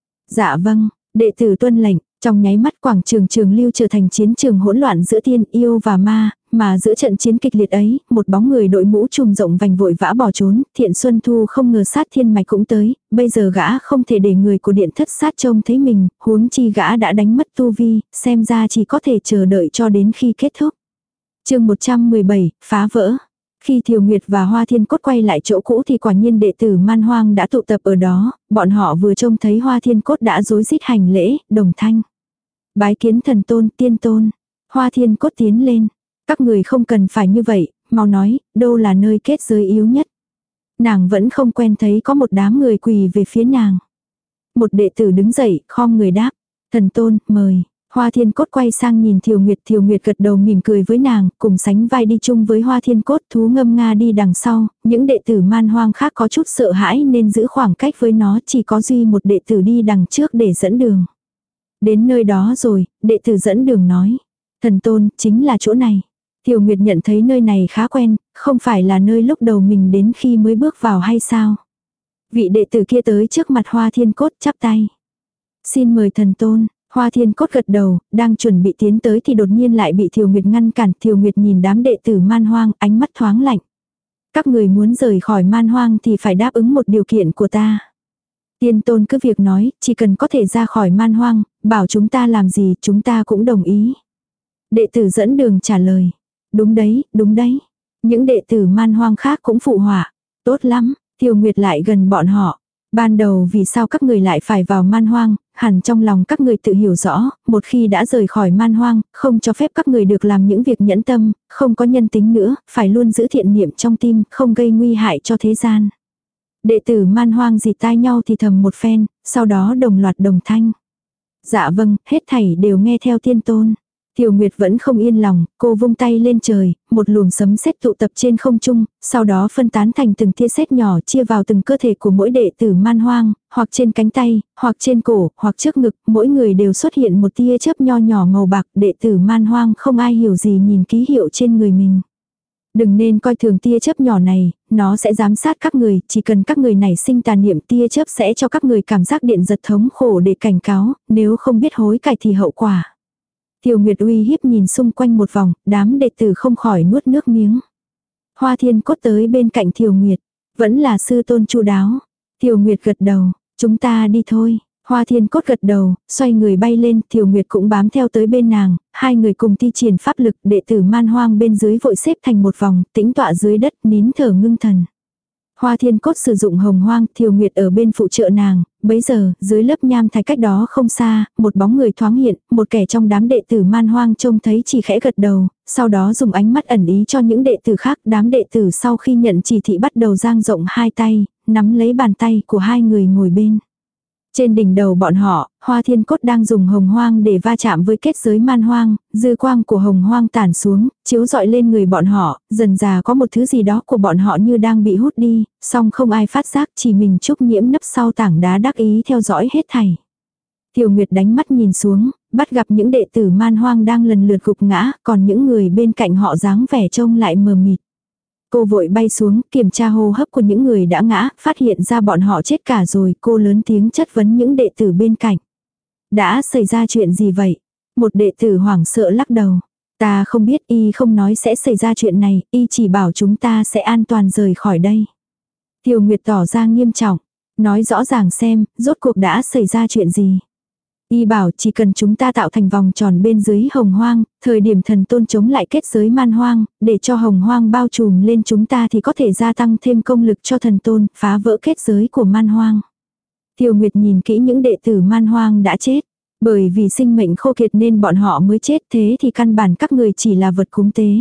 Dạ vâng, đệ tử tuân lệnh. Trong nháy mắt quảng trường Trường Lưu trở thành chiến trường hỗn loạn giữa tiên yêu và ma, mà giữa trận chiến kịch liệt ấy, một bóng người đội mũ trùm rộng vành vội vã bỏ trốn, Thiện Xuân Thu không ngờ sát thiên mạch cũng tới, bây giờ gã không thể để người của điện thất sát trông thấy mình, huống chi gã đã đánh mất tu vi, xem ra chỉ có thể chờ đợi cho đến khi kết thúc. Chương một trăm mười bảy, phá vỡ. Khi Thiều Nguyệt và Hoa Thiên Cốt quay lại chỗ cũ thì quả nhiên đệ tử Man Hoang đã tụ tập ở đó, bọn họ vừa trông thấy Hoa Thiên Cốt đã rối rít hành lễ, đồng thanh. Bái kiến thần tôn, tiên tôn. Hoa Thiên Cốt tiến lên. Các người không cần phải như vậy, mau nói, đâu là nơi kết giới yếu nhất. Nàng vẫn không quen thấy có một đám người quỳ về phía nàng. Một đệ tử đứng dậy, khom người đáp. Thần tôn, mời. Hoa Thiên Cốt quay sang nhìn Thiều Nguyệt, Thiều Nguyệt gật đầu mỉm cười với nàng, cùng sánh vai đi chung với Hoa Thiên Cốt, thú ngâm nga đi đằng sau, những đệ tử Man Hoang khác có chút sợ hãi nên giữ khoảng cách với nó, chỉ có duy một đệ tử đi đằng trước để dẫn đường. Đến nơi đó rồi, đệ tử dẫn đường nói, thần tôn, chính là chỗ này. Thiều Nguyệt nhận thấy nơi này khá quen, không phải là nơi lúc đầu mình đến khi mới bước vào hay sao? Vị đệ tử kia tới trước mặt Hoa Thiên Cốt chắp tay. Xin mời thần tôn. Hoa Thiên Cốt gật đầu, đang chuẩn bị tiến tới thì đột nhiên lại bị Thiều Nguyệt ngăn cản. Thiều Nguyệt nhìn đám đệ tử Man Hoang, ánh mắt thoáng lạnh. Các người muốn rời khỏi Man Hoang thì phải đáp ứng một điều kiện của ta. Tiên tôn cứ việc nói, chỉ cần có thể ra khỏi Man Hoang, bảo chúng ta làm gì chúng ta cũng đồng ý. Đệ tử dẫn đường trả lời. Đúng đấy, đúng đấy. Những đệ tử Man Hoang khác cũng phụ họa. Tốt lắm, Thiều Nguyệt lại gần bọn họ. Ban đầu vì sao các người lại phải vào Man Hoang, hẳn trong lòng các người tự hiểu rõ, một khi đã rời khỏi Man Hoang, không cho phép các người được làm những việc nhẫn tâm, không có nhân tính nữa, phải luôn giữ thiện niệm trong tim, không gây nguy hại cho thế gian. Đệ tử Man Hoang dì tai nhau thì thầm một phen, sau đó đồng loạt đồng thanh. Dạ vâng, hết thảy đều nghe theo tiên tôn. Thiều Nguyệt vẫn không yên lòng, cô vung tay lên trời, một luồng sấm sét tụ tập trên không trung, sau đó phân tán thành từng tia sét nhỏ chia vào từng cơ thể của mỗi đệ tử Man Hoang, hoặc trên cánh tay, hoặc trên cổ, hoặc trước ngực, mỗi người đều xuất hiện một tia chớp nho nhỏ màu bạc, đệ tử Man Hoang không ai hiểu gì nhìn ký hiệu trên người mình. Đừng nên coi thường tia chớp nhỏ này, nó sẽ giám sát các người, chỉ cần các người nảy sinh tà niệm tia chớp sẽ cho các người cảm giác điện giật thống khổ để cảnh cáo, nếu không biết hối cải thì hậu quả. Thiều Nguyệt uy hiếp nhìn xung quanh một vòng, đám đệ tử không khỏi nuốt nước miếng. Hoa Thiên Cốt tới bên cạnh Thiều Nguyệt, vẫn là sư tôn chu đáo. Thiều Nguyệt gật đầu, chúng ta đi thôi. Hoa Thiên Cốt gật đầu, xoay người bay lên, Thiều Nguyệt cũng bám theo tới bên nàng, hai người cùng thi triển pháp lực, đệ tử Man Hoang bên dưới vội xếp thành một vòng, tĩnh tọa dưới đất, nín thở ngưng thần. Hoa Thiên Cốt sử dụng hồng hoang, Thiều Nguyệt ở bên phụ trợ nàng, bấy giờ, dưới lớp nham thạch cách đó không xa, một bóng người thoáng hiện, một kẻ trong đám đệ tử Man Hoang trông thấy chỉ khẽ gật đầu, sau đó dùng ánh mắt ẩn ý cho những đệ tử khác, đám đệ tử sau khi nhận chỉ thị bắt đầu dang rộng hai tay, nắm lấy bàn tay của hai người ngồi bên. Trên đỉnh đầu bọn họ, Hoa Thiên Cốt đang dùng hồng hoang để va chạm với kết giới Man Hoang, dư quang của hồng hoang tản xuống, chiếu rọi lên người bọn họ, dần dà có một thứ gì đó của bọn họ như đang bị hút đi, song không ai phát giác, chỉ mình Trúc Nhiễm nấp sau tảng đá đắc ý theo dõi hết thảy. Tiểu Nguyệt đánh mắt nhìn xuống, bắt gặp những đệ tử Man Hoang đang lần lượt gục ngã, còn những người bên cạnh họ dáng vẻ trông lại mờ mịt. Cô vội bay xuống, kiểm tra hô hấp của những người đã ngã, phát hiện ra bọn họ chết cả rồi, cô lớn tiếng chất vấn những đệ tử bên cạnh. Đã xảy ra chuyện gì vậy? Một đệ tử hoảng sợ lắc đầu. Ta không biết, y không nói sẽ xảy ra chuyện này, y chỉ bảo chúng ta sẽ an toàn rời khỏi đây. Tiểu Nguyệt tỏ ra nghiêm trọng, nói rõ ràng xem, rốt cuộc đã xảy ra chuyện gì. Y bảo chỉ cần chúng ta tạo thành vòng tròn bên dưới hồng hoang, thời điểm thần tôn chống lại kết giới man hoang, để cho hồng hoang bao trùm lên chúng ta thì có thể gia tăng thêm công lực cho thần tôn, phá vỡ kết giới của man hoang. Tiểu Nguyệt nhìn kỹ những đệ tử man hoang đã chết. Bởi vì sinh mệnh khô kiệt nên bọn họ mới chết, thế thì căn bản các người chỉ là vật cúng tế.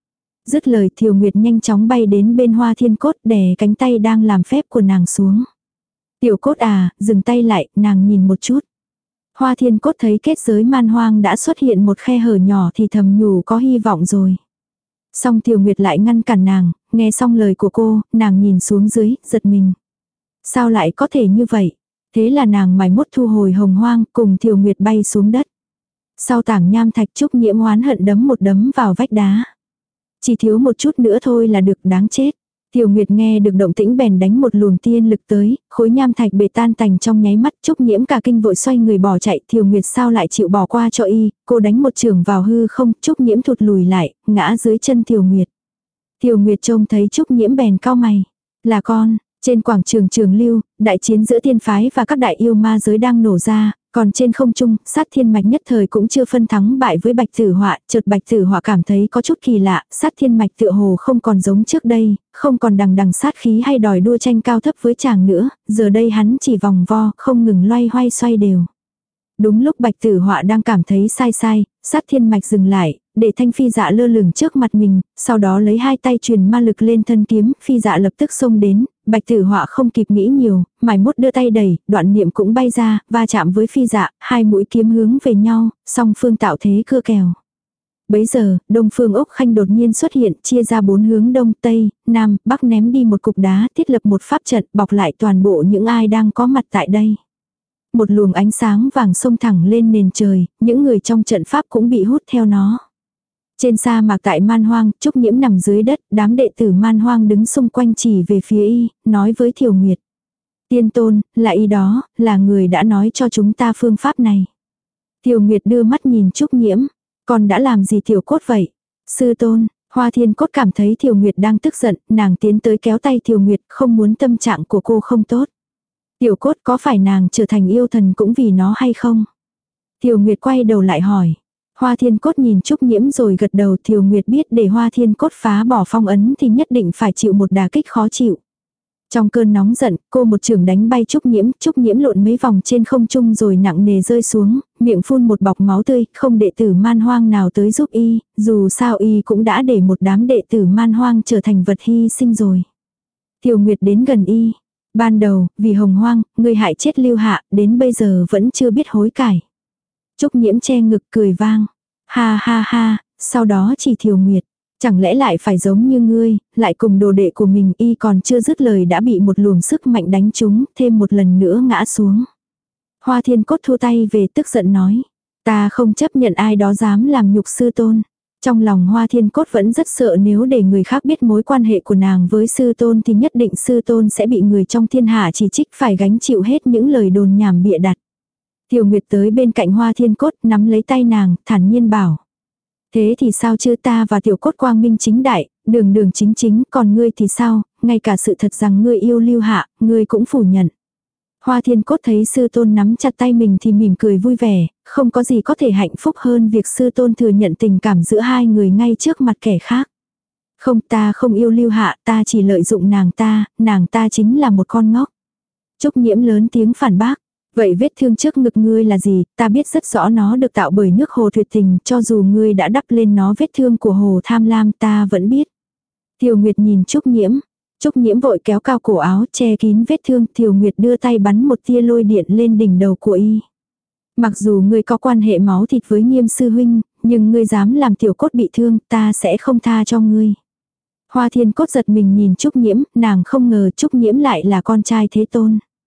Dứt lời Thiều Nguyệt nhanh chóng bay đến bên Hoa Thiên Cốt đè cánh tay đang làm phép của nàng xuống. Tiểu Cốt à, dừng tay lại, nàng nhìn một chút. Hoa Thiên Cốt thấy kết giới man hoang đã xuất hiện một khe hở nhỏ thì thầm nhủ có hy vọng rồi. Xong Thiều Nguyệt lại ngăn cản nàng, nghe xong lời của cô, nàng nhìn xuống dưới, giật mình. Sao lại có thể như vậy? Thế là nàng mải mốt thu hồi hồng hoang cùng Thiều Nguyệt bay xuống đất. Sau tảng nham thạch Trúc Nhiễm oán hận đấm một đấm vào vách đá. Chỉ thiếu một chút nữa thôi là được, đáng chết. Thiều Nguyệt nghe được động tĩnh bèn đánh một luồng tiên lực tới, khối nham thạch bể tan tành trong nháy mắt. Trúc Nhiễm cả kinh vội xoay người bỏ chạy, Thiều Nguyệt sao lại chịu bỏ qua cho y, cô đánh một chưởng vào hư không, Trúc Nhiễm thụt lùi lại, ngã dưới chân Thiều Nguyệt. Thiều Nguyệt trông thấy Trúc Nhiễm bèn cau mày, là con. Trên quảng trường Trường Lưu, đại chiến giữa tiên phái và các đại yêu ma giới đang nổ ra, còn trên không trung, Sát Thiên Mạch nhất thời cũng chưa phân thắng bại với Bạch Tử Họa, chợt Bạch Tử Họa cảm thấy có chút kỳ lạ, Sát Thiên Mạch tựa hồ không còn giống trước đây, không còn đằng đằng sát khí hay đòi đua tranh cao thấp với chàng nữa, giờ đây hắn chỉ vòng vo, không ngừng loay hoay xoay đều. Đúng lúc Bạch Tử Họa đang cảm thấy sai sai, Sát Thiên Mạch dừng lại, để Thanh Phi Dạ lơ lửng trước mặt mình, sau đó lấy hai tay truyền ma lực lên thân kiếm, Phi Dạ lập tức xông đến, Bạch Tử Họa không kịp nghĩ nhiều, mải mốt đưa tay đẩy, đoạn niệm cũng bay ra, va chạm với Phi Dạ, hai mũi kiếm hướng về nhau, song phương tạo thế cưa kèo. Bấy giờ, Đông Phương Ốc Khanh đột nhiên xuất hiện, chia ra bốn hướng đông, tây, nam, bắc ném đi một cục đá, thiết lập một pháp trận, bọc lại toàn bộ những ai đang có mặt tại đây. Một luồng ánh sáng vàng xông thẳng lên nền trời, những người trong trận pháp cũng bị hút theo nó. Trên sa mạc tại Man Hoang, Trúc Nhiễm nằm dưới đất, đám đệ tử Man Hoang đứng xung quanh chỉ về phía y, nói với Thiều Nguyệt. Tiên tôn, là y đó, là người đã nói cho chúng ta phương pháp này. Thiều Nguyệt đưa mắt nhìn Trúc Nhiễm, con đã làm gì Tiểu Cốt vậy? Sư tôn, Hoa Thiên Cốt cảm thấy Thiều Nguyệt đang tức giận, nàng tiến tới kéo tay Thiều Nguyệt, không muốn tâm trạng của cô không tốt. Tiểu Cốt có phải nàng trở thành yêu thần cũng vì nó hay không? Thiều Nguyệt quay đầu lại hỏi. Hoa Thiên Cốt nhìn Trúc Nhiễm rồi gật đầu. Thiều Nguyệt biết để Hoa Thiên Cốt phá bỏ phong ấn thì nhất định phải chịu một đả kích khó chịu. Trong cơn nóng giận, cô một chưởng đánh bay Trúc Nhiễm, Trúc Nhiễm lộn mấy vòng trên không trung rồi nặng nề rơi xuống, miệng phun một bọc máu tươi, không đệ tử Man Hoang nào tới giúp y, dù sao y cũng đã để một đám đệ tử Man Hoang trở thành vật hy sinh rồi. Thiều Nguyệt đến gần y. Ban đầu, vì hồng hoang, ngươi hại chết Lưu Hạ, đến bây giờ vẫn chưa biết hối cải. Trúc Nhiễm che ngực cười vang. Ha ha ha, sau đó chỉ Thiều Nguyệt. Chẳng lẽ lại phải giống như ngươi, lại cùng đồ đệ của mình, y còn chưa dứt lời đã bị một luồng sức mạnh đánh trúng, thêm một lần nữa ngã xuống. Hoa Thiên Cốt thu tay về tức giận nói. Ta không chấp nhận ai đó dám làm nhục sư tôn. Trong lòng Hoa Thiên Cốt vẫn rất sợ nếu để người khác biết mối quan hệ của nàng với sư tôn thì nhất định sư tôn sẽ bị người trong thiên hạ chỉ trích, phải gánh chịu hết những lời đồn nhảm bịa đặt. Tiểu Nguyệt tới bên cạnh Hoa Thiên Cốt, nắm lấy tay nàng, thản nhiên bảo. Thế thì sao chứ, ta và Tiểu Cốt quang minh chính đại, đường đường chính chính, còn ngươi thì sao, ngay cả sự thật rằng ngươi yêu Lưu Hạ, ngươi cũng phủ nhận. Hoa Thiên Cốt thấy sư tôn nắm chặt tay mình thì mỉm cười vui vẻ, không có gì có thể hạnh phúc hơn việc sư tôn thừa nhận tình cảm giữa hai người ngay trước mặt kẻ khác. Không, ta không yêu Lưu Hạ, ta chỉ lợi dụng nàng ta, nàng ta chính là một con ngốc. Trúc Nhiễm lớn tiếng phản bác. Vậy vết thương trước ngực ngươi là gì, ta biết rất rõ nó được tạo bởi nước hồ tuyệt tình, cho dù ngươi đã đắp lên nó vết thương của hồ tham lam ta vẫn biết. Thiều Nguyệt nhìn Trúc Nhiễm. Trúc Nhiễm vội kéo cao cổ áo che kín vết thương, Thiều Nguyệt đưa tay bắn một tia lôi điện lên đỉnh đầu của y. Mặc dù ngươi có quan hệ máu thịt với Nghiêm sư huynh, nhưng ngươi dám làm Tiểu Cốt bị thương, ta sẽ không tha cho ngươi. Hoa Thiên Cốt giật mình nhìn Trúc Nhiễm, nàng không ngờ Trúc Nhiễm lại là con trai Thế Tôn.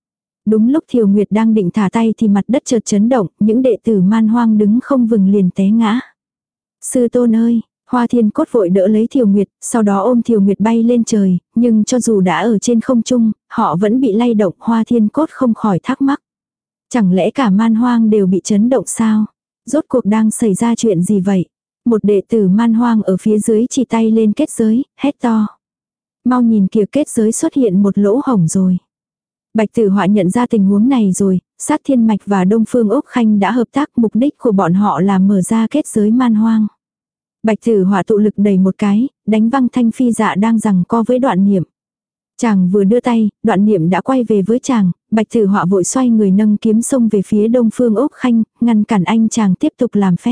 Đúng lúc Thiều Nguyệt đang định thả tay thì mặt đất chợt chấn động, những đệ tử Man Hoang đứng không vừng liền té ngã. Sư tôn ơi, Hoa Thiên Cốt vội đỡ lấy Thiều Nguyệt, sau đó ôm Thiều Nguyệt bay lên trời, nhưng cho dù đã ở trên không trung, họ vẫn bị lay động. Hoa Thiên Cốt không khỏi thắc mắc. Chẳng lẽ cả Man Hoang đều bị chấn động sao? Rốt cuộc đang xảy ra chuyện gì vậy? Một đệ tử Man Hoang ở phía dưới chỉ tay lên kết giới, hét to. Mau nhìn kìa, kết giới xuất hiện một lỗ hổng rồi. Bạch Tử Họa nhận ra tình huống này rồi, Sát Thiên Mạch và Đông Phương Úc Khanh đã hợp tác, mục đích của bọn họ là mở ra kết giới Man Hoang. Bạch Tử Họa tụ lực đẩy một cái, đánh văng Thanh Phi Dạ đang giằng co với Đoạn Niệm. Chàng vừa đưa tay, Đoạn Niệm đã quay về với chàng, Bạch Tử Họa vội xoay người nâng kiếm xông về phía Đông Phương Úc Khanh, ngăn cản anh chàng tiếp tục làm phép.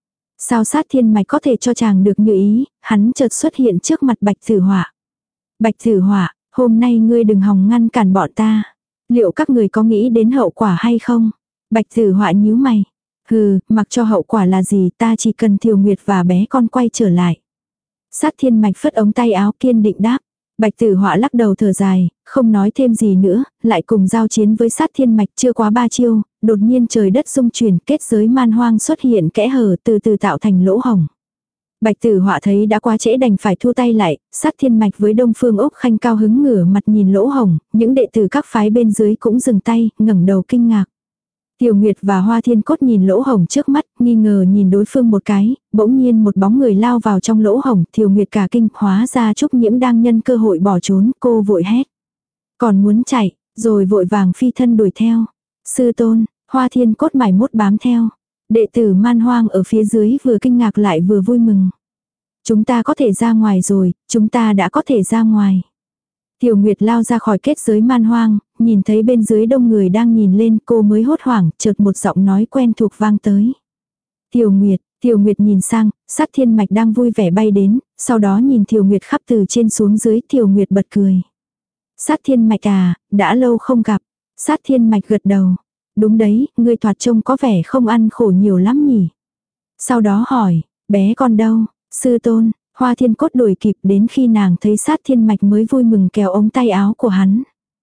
Sao Sát Thiên Mạch có thể cho chàng được như ý, hắn chợt xuất hiện trước mặt Bạch Tử Họa. Bạch Tử Họa, hôm nay ngươi đừng hòng ngăn cản bọn ta. Liệu các người có nghĩ đến hậu quả hay không? Bạch Tử Họa nhíu mày. Hừ, mặc cho hậu quả là gì, ta chỉ cần Thiều Nguyệt và bé con quay trở lại. Sát Thiên Mạch phất ống tay áo kiên định đáp. Bạch Tử Họa lắc đầu thở dài, không nói thêm gì nữa, lại cùng giao chiến với Sát Thiên Mạch chưa quá ba chiêu, đột nhiên trời đất rung chuyển, kết giới Man Hoang xuất hiện kẽ hở từ từ tạo thành lỗ hổng. Bạch Tử Họa thấy đã quá trễ đành phải thu tay lại, Sát Thiên Mạch với Đông Phương Úc Khanh cao hứng ngửa mặt nhìn lỗ hổng, những đệ tử các phái bên dưới cũng dừng tay, ngẩng đầu kinh ngạc. Tiểu Nguyệt và Hoa Thiên Cốt nhìn lỗ hổng trước mắt, nghi ngờ nhìn đối phương một cái, bỗng nhiên một bóng người lao vào trong lỗ hổng, Tiểu Nguyệt cả kinh, hóa ra Trúc Nhiễm đang nhân cơ hội bỏ trốn, cô vội hét. Còn muốn chạy, rồi vội vàng phi thân đuổi theo. Sư tôn, Hoa Thiên Cốt mải mốt bám theo. Đệ tử Man Hoang ở phía dưới vừa kinh ngạc lại vừa vui mừng. Chúng ta có thể ra ngoài rồi, chúng ta đã có thể ra ngoài. Tiểu Nguyệt lao ra khỏi kết giới Man Hoang, nhìn thấy bên dưới đông người đang nhìn lên, cô mới hốt hoảng, chợt một giọng nói quen thuộc vang tới. Tiểu Nguyệt, Tiểu Nguyệt nhìn sang, Sát Thiên Mạch đang vui vẻ bay đến, sau đó nhìn Tiểu Nguyệt khắp từ trên xuống dưới, Tiểu Nguyệt bật cười. Sát Thiên Mạch à, đã lâu không gặp. Sát Thiên Mạch gật đầu. Đúng đấy, ngươi thoạt trông có vẻ không ăn khổ nhiều lắm nhỉ. Sau đó hỏi, bé con đâu, sư tôn. Hoa Thiên Cốt đuổi kịp, đến khi nàng thấy Sát Thiên Mạch mới vui mừng kéo ống tay áo của hắn.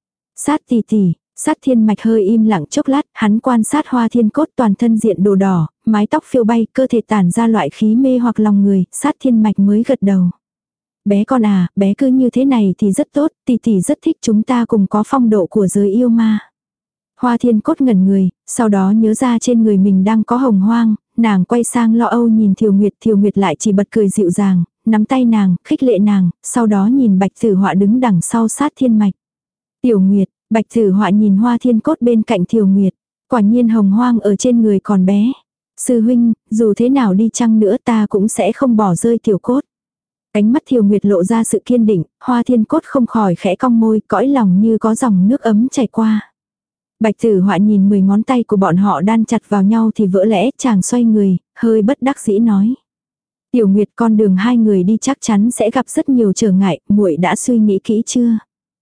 Sát tỷ tỷ. Sát Thiên Mạch hơi im lặng chốc lát, hắn quan sát Hoa Thiên Cốt, toàn thân diện đồ đỏ, mái tóc phiêu bay, cơ thể tản ra loại khí mê hoặc lòng người, Sát Thiên Mạch mới gật đầu. Bé con à, bé cứ như thế này thì rất tốt, tỷ tỷ rất thích, chúng ta cùng có phong độ của giới yêu ma. Hoa Thiên Cốt ngẩn người, sau đó nhớ ra trên người mình đang có hồng hoang, nàng quay sang lo âu nhìn Thiều Nguyệt, Thiều Nguyệt lại chỉ bật cười dịu dàng, nắm tay nàng, khích lệ nàng, sau đó nhìn Bạch Tử Họa đứng đằng sau Sát Thiên Mạch. Tiểu Nguyệt, Bạch Tử Họa nhìn Hoa Thiên Cốt bên cạnh Thiều Nguyệt, quả nhiên hồng hoang ở trên người còn bé. Sư huynh, dù thế nào đi chăng nữa ta cũng sẽ không bỏ rơi Tiểu Cốt. Ánh mắt Thiều Nguyệt lộ ra sự kiên định, Hoa Thiên Cốt không khỏi khẽ cong môi, cõi lòng như có dòng nước ấm chảy qua. Bạch Tử Họa nhìn mười ngón tay của bọn họ đan chặt vào nhau thì vỡ lẽ, chàng xoay người, hơi bất đắc dĩ nói. Tiểu Nguyệt, con đường hai người đi chắc chắn sẽ gặp rất nhiều trở ngại, muội đã suy nghĩ kỹ chưa?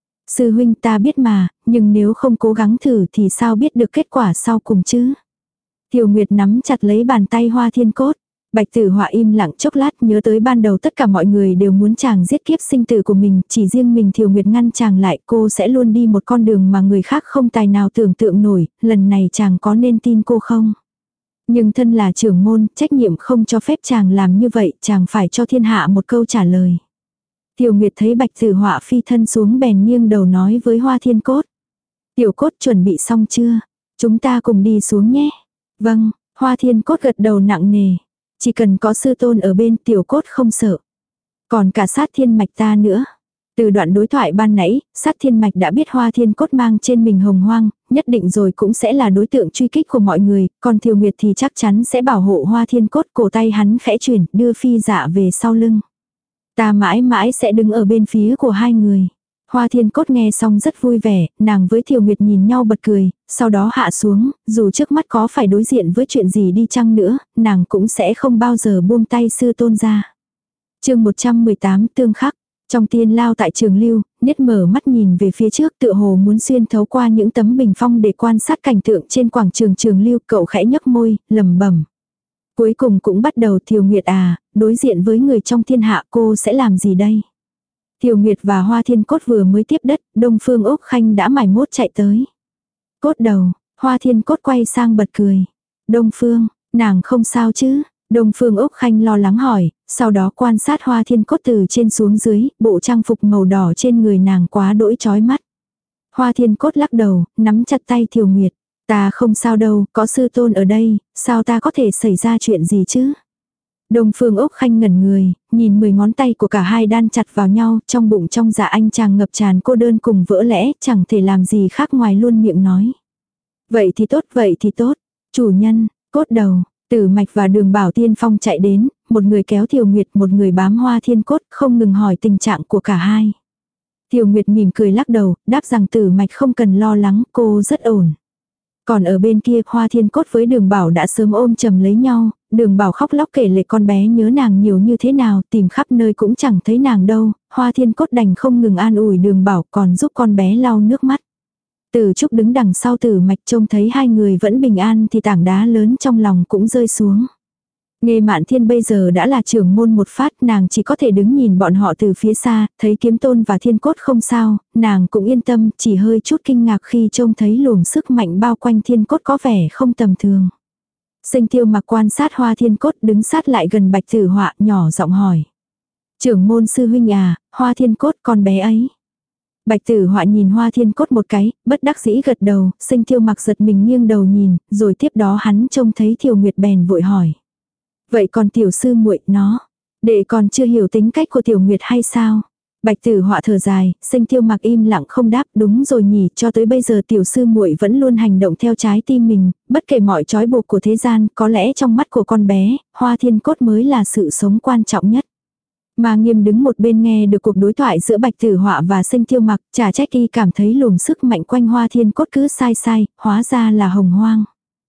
Sư huynh, ta biết mà, nhưng nếu không cố gắng thử thì sao biết được kết quả sau cùng chứ? Tiểu Nguyệt nắm chặt lấy bàn tay Hoa Thiên Cốt. Bạch Tử Họa im lặng chốc lát, nhớ tới ban đầu tất cả mọi người đều muốn chàng giết kiếp sinh tử của mình, chỉ riêng mình Thiều Nguyệt ngăn chàng lại, cô sẽ luôn đi một con đường mà người khác không tài nào tưởng tượng nổi, lần này chàng có nên tin cô không? Nhưng thân là trưởng môn, trách nhiệm không cho phép chàng làm như vậy, chàng phải cho thiên hạ một câu trả lời. Thiều Nguyệt thấy Bạch Tử Họa phi thân xuống bèn nghiêng đầu nói với Hoa Thiên Cốt. Tiểu Cốt chuẩn bị xong chưa? Chúng ta cùng đi xuống nhé. Vâng, Hoa Thiên Cốt gật đầu nặng nề. Chỉ cần có sư tôn ở bên, Tiểu Cốt không sợ. Còn cả Sát Thiên Mạch ta nữa. Từ đoạn đối thoại ban nãy, Sát Thiên Mạch đã biết Hoa Thiên Cốt mang trên mình hồng hoang, nhất định rồi cũng sẽ là đối tượng truy kích của mọi người, còn Thiều Nguyệt thì chắc chắn sẽ bảo hộ Hoa Thiên Cốt, cổ tay hắn khẽ chuyển, đưa Phi Dạ về sau lưng. Ta mãi mãi sẽ đứng ở bên phía của hai người. Hoa Thiên Cốt nghe xong rất vui vẻ, nàng với Thiều Nguyệt nhìn nhau bật cười, sau đó hạ xuống, dù trước mắt có phải đối diện với chuyện gì đi chăng nữa, nàng cũng sẽ không bao giờ buông tay sư tôn ra. Chương một trăm mười tám tương khắc. Trong tiên lao tại Trường Lưu, Niết mở mắt nhìn về phía trước, tựa hồ muốn xuyên thấu qua những tấm bình phong để quan sát cảnh tượng trên quảng trường Trường Lưu, cậu khẽ nhếch môi, lẩm bẩm. Cuối cùng cũng bắt đầu. Thiều Nguyệt à, đối diện với người trong thiên hạ cô sẽ làm gì đây? Thiều Nguyệt và Hoa Thiên Cốt vừa mới tiếp đất, Đông Phương Úc Khanh đã mải mốt chạy tới. Cốt đầu, Hoa Thiên Cốt quay sang bật cười. Đông Phương, nàng không sao chứ? Đông Phương Úc Khanh lo lắng hỏi, sau đó quan sát Hoa Thiên Cốt từ trên xuống dưới, bộ trang phục màu đỏ trên người nàng quá đỗi chói mắt. Hoa Thiên Cốt lắc đầu, nắm chặt tay Thiều Nguyệt. Ta không sao đâu, có sư tôn ở đây, sao ta có thể xảy ra chuyện gì chứ? Đông Phương Úc Khanh ngẩn người, nhìn mười ngón tay của cả hai đan chặt vào nhau, trong bụng trong dạ anh chàng ngập tràn cô đơn cùng vỡ lẽ, chẳng thể làm gì khác ngoài luôn miệng nói. Vậy thì tốt, vậy thì tốt. Chủ nhân, Cốt đầu, Tử Mạch và Đường Bảo Tiên Phong chạy đến, một người kéo Thiều Nguyệt, một người bám Hoa Thiên Cốt, không ngừng hỏi tình trạng của cả hai. Thiều Nguyệt mỉm cười lắc đầu, đáp rằng Tử Mạch không cần lo lắng, cô rất ổn. Còn ở bên kia, Hoa Thiên Cốt với Đường Bảo đã sớm ôm chầm lấy nhau, Đường Bảo khóc lóc kể lể con bé nhớ nàng nhiều như thế nào, tìm khắp nơi cũng chẳng thấy nàng đâu, Hoa Thiên Cốt đành không ngừng an ủi Đường Bảo còn giúp con bé lau nước mắt. Từ Trúc đứng đằng sau Tử Mạch trông thấy hai người vẫn bình an thì tảng đá lớn trong lòng cũng rơi xuống. Nghê Mạn Thiên bây giờ đã là trưởng môn một phát, nàng chỉ có thể đứng nhìn bọn họ từ phía xa, thấy Kiếm Tôn và Thiên Cốt không sao, nàng cũng yên tâm, chỉ hơi chút kinh ngạc khi trông thấy luồng sức mạnh bao quanh Thiên Cốt có vẻ không tầm thường. Sinh Tiêu Mặc quan sát Hoa Thiên Cốt đứng sát lại gần Bạch Tử Họa, nhỏ giọng hỏi. Trưởng môn sư huynh à, Hoa Thiên Cốt con bé ấy. Bạch Tử Họa nhìn Hoa Thiên Cốt một cái, bất đắc dĩ gật đầu, Sinh Tiêu Mặc giật mình nghiêng đầu nhìn, rồi tiếp đó hắn trông thấy Thiều Nguyệt bèn vội hỏi. Vậy còn tiểu sư muội nó, đệ còn chưa hiểu tính cách của Tiểu Nguyệt hay sao? Bạch Tử Họa thở dài, Sinh Tiêu Mặc im lặng không đáp, đúng rồi nhỉ, cho tới bây giờ tiểu sư muội vẫn luôn hành động theo trái tim mình, bất kể mọi trói buộc của thế gian, có lẽ trong mắt của con bé, Hoa Thiên Cốt mới là sự sống quan trọng nhất. Mà Nghiêm đứng một bên nghe được cuộc đối thoại giữa Bạch Tử Họa và Sinh Tiêu Mặc, chả trách y cảm thấy luồng sức mạnh quanh Hoa Thiên Cốt cứ sai sai, hóa ra là hồng hoang.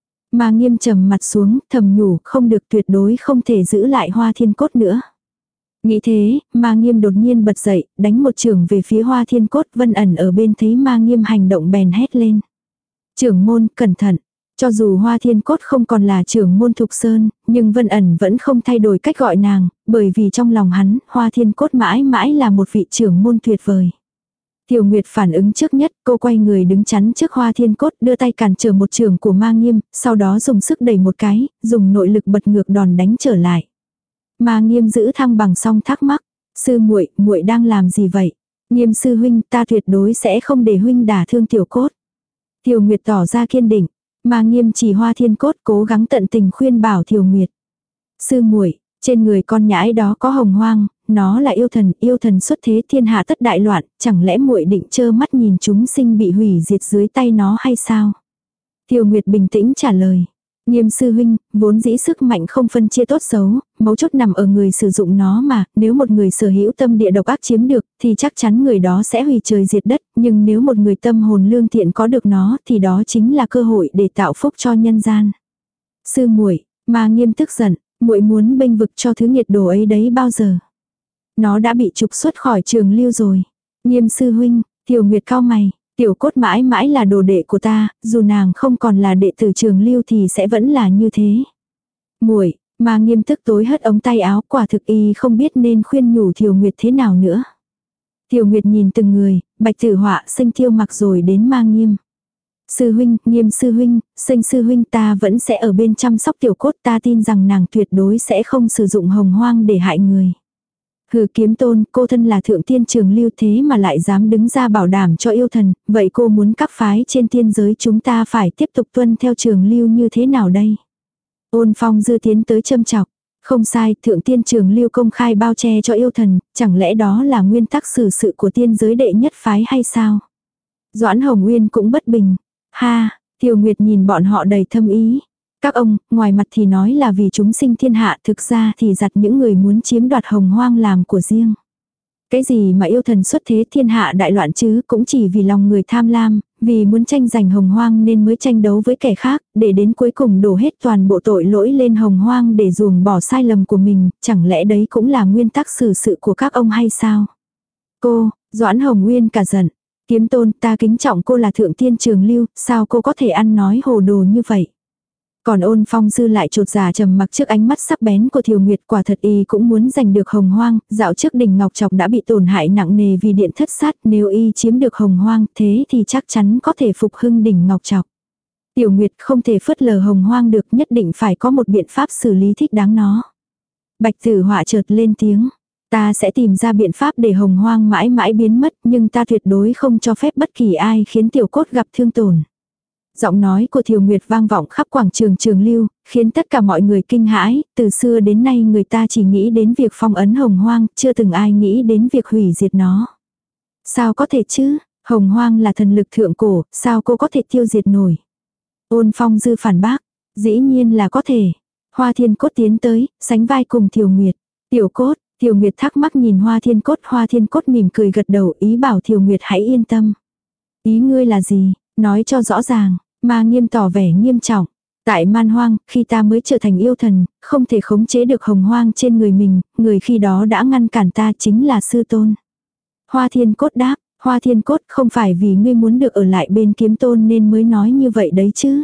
Mà Nghiêm trầm mặt xuống, thầm nhủ, không được, tuyệt đối không thể giữ lại Hoa Thiên Cốt nữa. Nghĩ thế, Ma Nghiêm đột nhiên bật dậy, đánh một chưởng về phía Hoa Thiên Cốt. Vân Ẩn ở bên thấy Ma Nghiêm hành động bèn hét lên. Trưởng môn, cẩn thận. Cho dù Hoa Thiên Cốt không còn là trưởng môn Thục Sơn, nhưng Vân Ẩn vẫn không thay đổi cách gọi nàng, bởi vì trong lòng hắn, Hoa Thiên Cốt mãi mãi là một vị trưởng môn tuyệt vời. Tiểu Nguyệt phản ứng trước nhất, cô quay người đứng chắn trước Hoa Thiên Cốt, đưa tay cản trở một chưởng của Ma Nghiêm, sau đó dùng sức đẩy một cái, dùng nội lực bật ngược đòn đánh trở lại. Ma Nghiêm giữ thăng bằng xong thắc mắc, sư muội, muội đang làm gì vậy? Nghiêm sư huynh, ta tuyệt đối sẽ không để huynh đả thương Tiểu Cốt. Tiểu Nguyệt tỏ ra kiên định, Ma Nghiêm chỉ Hoa Thiên Cốt cố gắng tận tình khuyên bảo Tiểu Nguyệt. Sư muội, trên người con nhãi đó có hồng hoang, nó là yêu thần, yêu thần xuất thế thiên hạ tất đại loạn, chẳng lẽ muội định trơ mắt nhìn chúng sinh bị hủy diệt dưới tay nó hay sao? Tiểu Nguyệt bình tĩnh trả lời. Nghiêm sư huynh, vốn dĩ sức mạnh không phân chia tốt xấu, mấu chốt nằm ở người sử dụng nó mà, nếu một người sở hữu tâm địa độc ác chiếm được, thì chắc chắn người đó sẽ hủy trời diệt đất, nhưng nếu một người tâm hồn lương thiện có được nó, thì đó chính là cơ hội để tạo phúc cho nhân gian. Sư muội, Ma Nghiêm tức giận, muội muốn bênh vực cho thứ nghiệt đồ ấy đấy bao giờ? Nó đã bị trục xuất khỏi Trường Lưu rồi. Nghiêm sư huynh, Tiểu Nguyệt cau mày. Tiểu Cốt mãi mãi là đồ đệ của ta, dù nàng không còn là đệ tử Trường Lưu thì sẽ vẫn là như thế. Muội, Ma Nghiêm tức tối hất ống tay áo, quả thực y không biết nên khuyên nhủ Tiểu Nguyệt thế nào nữa. Tiểu Nguyệt nhìn từng người, Bạch Tử Họa, Sinh Tiêu Mặc rồi đến Ma Nghiêm. Sư huynh, Nghiêm sư huynh, Sinh sư huynh, ta vẫn sẽ ở bên chăm sóc Tiểu Cốt, ta tin rằng nàng tuyệt đối sẽ không sử dụng hồng hoang để hại người. Hừ, Kiếm Tôn, cô thân là thượng tiên Trường Lưu thế mà lại dám đứng ra bảo đảm cho yêu thần, vậy cô muốn các phái trên tiên giới chúng ta phải tiếp tục tuân theo Trường Lưu như thế nào đây? Ôn Phong Dư tiến tới châm chọc. Không sai, thượng tiên Trường Lưu công khai bao che cho yêu thần, chẳng lẽ đó là nguyên tắc xử sự của tiên giới đệ nhất phái hay sao? Doãn Hồng Uyên cũng bất bình. Ha, Tiểu Nguyệt nhìn bọn họ đầy thâm ý. Các ông, ngoài mặt thì nói là vì chúng sinh thiên hạ, thực ra thì giặt những người muốn chiếm đoạt hồng hoang làm của riêng. Cái gì mà yêu thần xuất thế thiên hạ đại loạn chứ, cũng chỉ vì lòng người tham lam, vì muốn tranh giành hồng hoang nên mới tranh đấu với kẻ khác, để đến cuối cùng đổ hết toàn bộ tội lỗi lên hồng hoang để ruồng bỏ sai lầm của mình, chẳng lẽ đấy cũng là nguyên tắc xử sự của các ông hay sao? Cô, Doãn Hồng Nguyên cả giận. Kiếm Tôn, ta kính trọng cô là thượng tiên Trường Lưu, sao cô có thể ăn nói hồ đồ như vậy? Còn Ôn Phong Dư lại chột dạ trầm mặc trước ánh mắt sắc bén của Thiều Nguyệt, quả thật y cũng muốn giành được Hồng Hoang, dạo trước đỉnh Ngọc Trọc đã bị tổn hại nặng nề vì điện thất sát, nếu y chiếm được Hồng Hoang thế thì chắc chắn có thể phục hưng đỉnh Ngọc Trọc. Tiểu Nguyệt không thể phớt lờ Hồng Hoang được, nhất định phải có một biện pháp xử lý thích đáng nó. Bạch Tử Họa chợt lên tiếng, ta sẽ tìm ra biện pháp để Hồng Hoang mãi mãi biến mất, nhưng ta tuyệt đối không cho phép bất kỳ ai khiến Tiểu Cốt gặp thương tổn. Giọng nói của Thiều Nguyệt vang vọng khắp quảng trường Trường Lưu, khiến tất cả mọi người kinh hãi, từ xưa đến nay người ta chỉ nghĩ đến việc phong ấn Hồng Hoang, chưa từng ai nghĩ đến việc hủy diệt nó. Sao có thể chứ, Hồng Hoang là thần lực thượng cổ, sao cô có thể tiêu diệt nổi? Ôn Phong Dư phản bác, dĩ nhiên là có thể. Hoa Thiên Cốt tiến tới, sánh vai cùng Thiều Nguyệt. Tiểu Cốt, Thiều Nguyệt thắc mắc nhìn Hoa Thiên Cốt, Hoa Thiên Cốt mỉm cười gật đầu, ý bảo Thiều Nguyệt hãy yên tâm. Ý ngươi là gì, nói cho rõ ràng. Ma Nghiêm tỏ vẻ nghiêm trọng. Tại Man Hoang, khi ta mới trở thành yêu thần, không thể khống chế được Hồng Hoang trên người mình, người khi đó đã ngăn cản ta chính là sư tôn. Hoa Thiên Cốt đáp, Hoa Thiên Cốt, không phải vì ngươi muốn được ở lại bên Kiếm Tôn nên mới nói như vậy đấy chứ.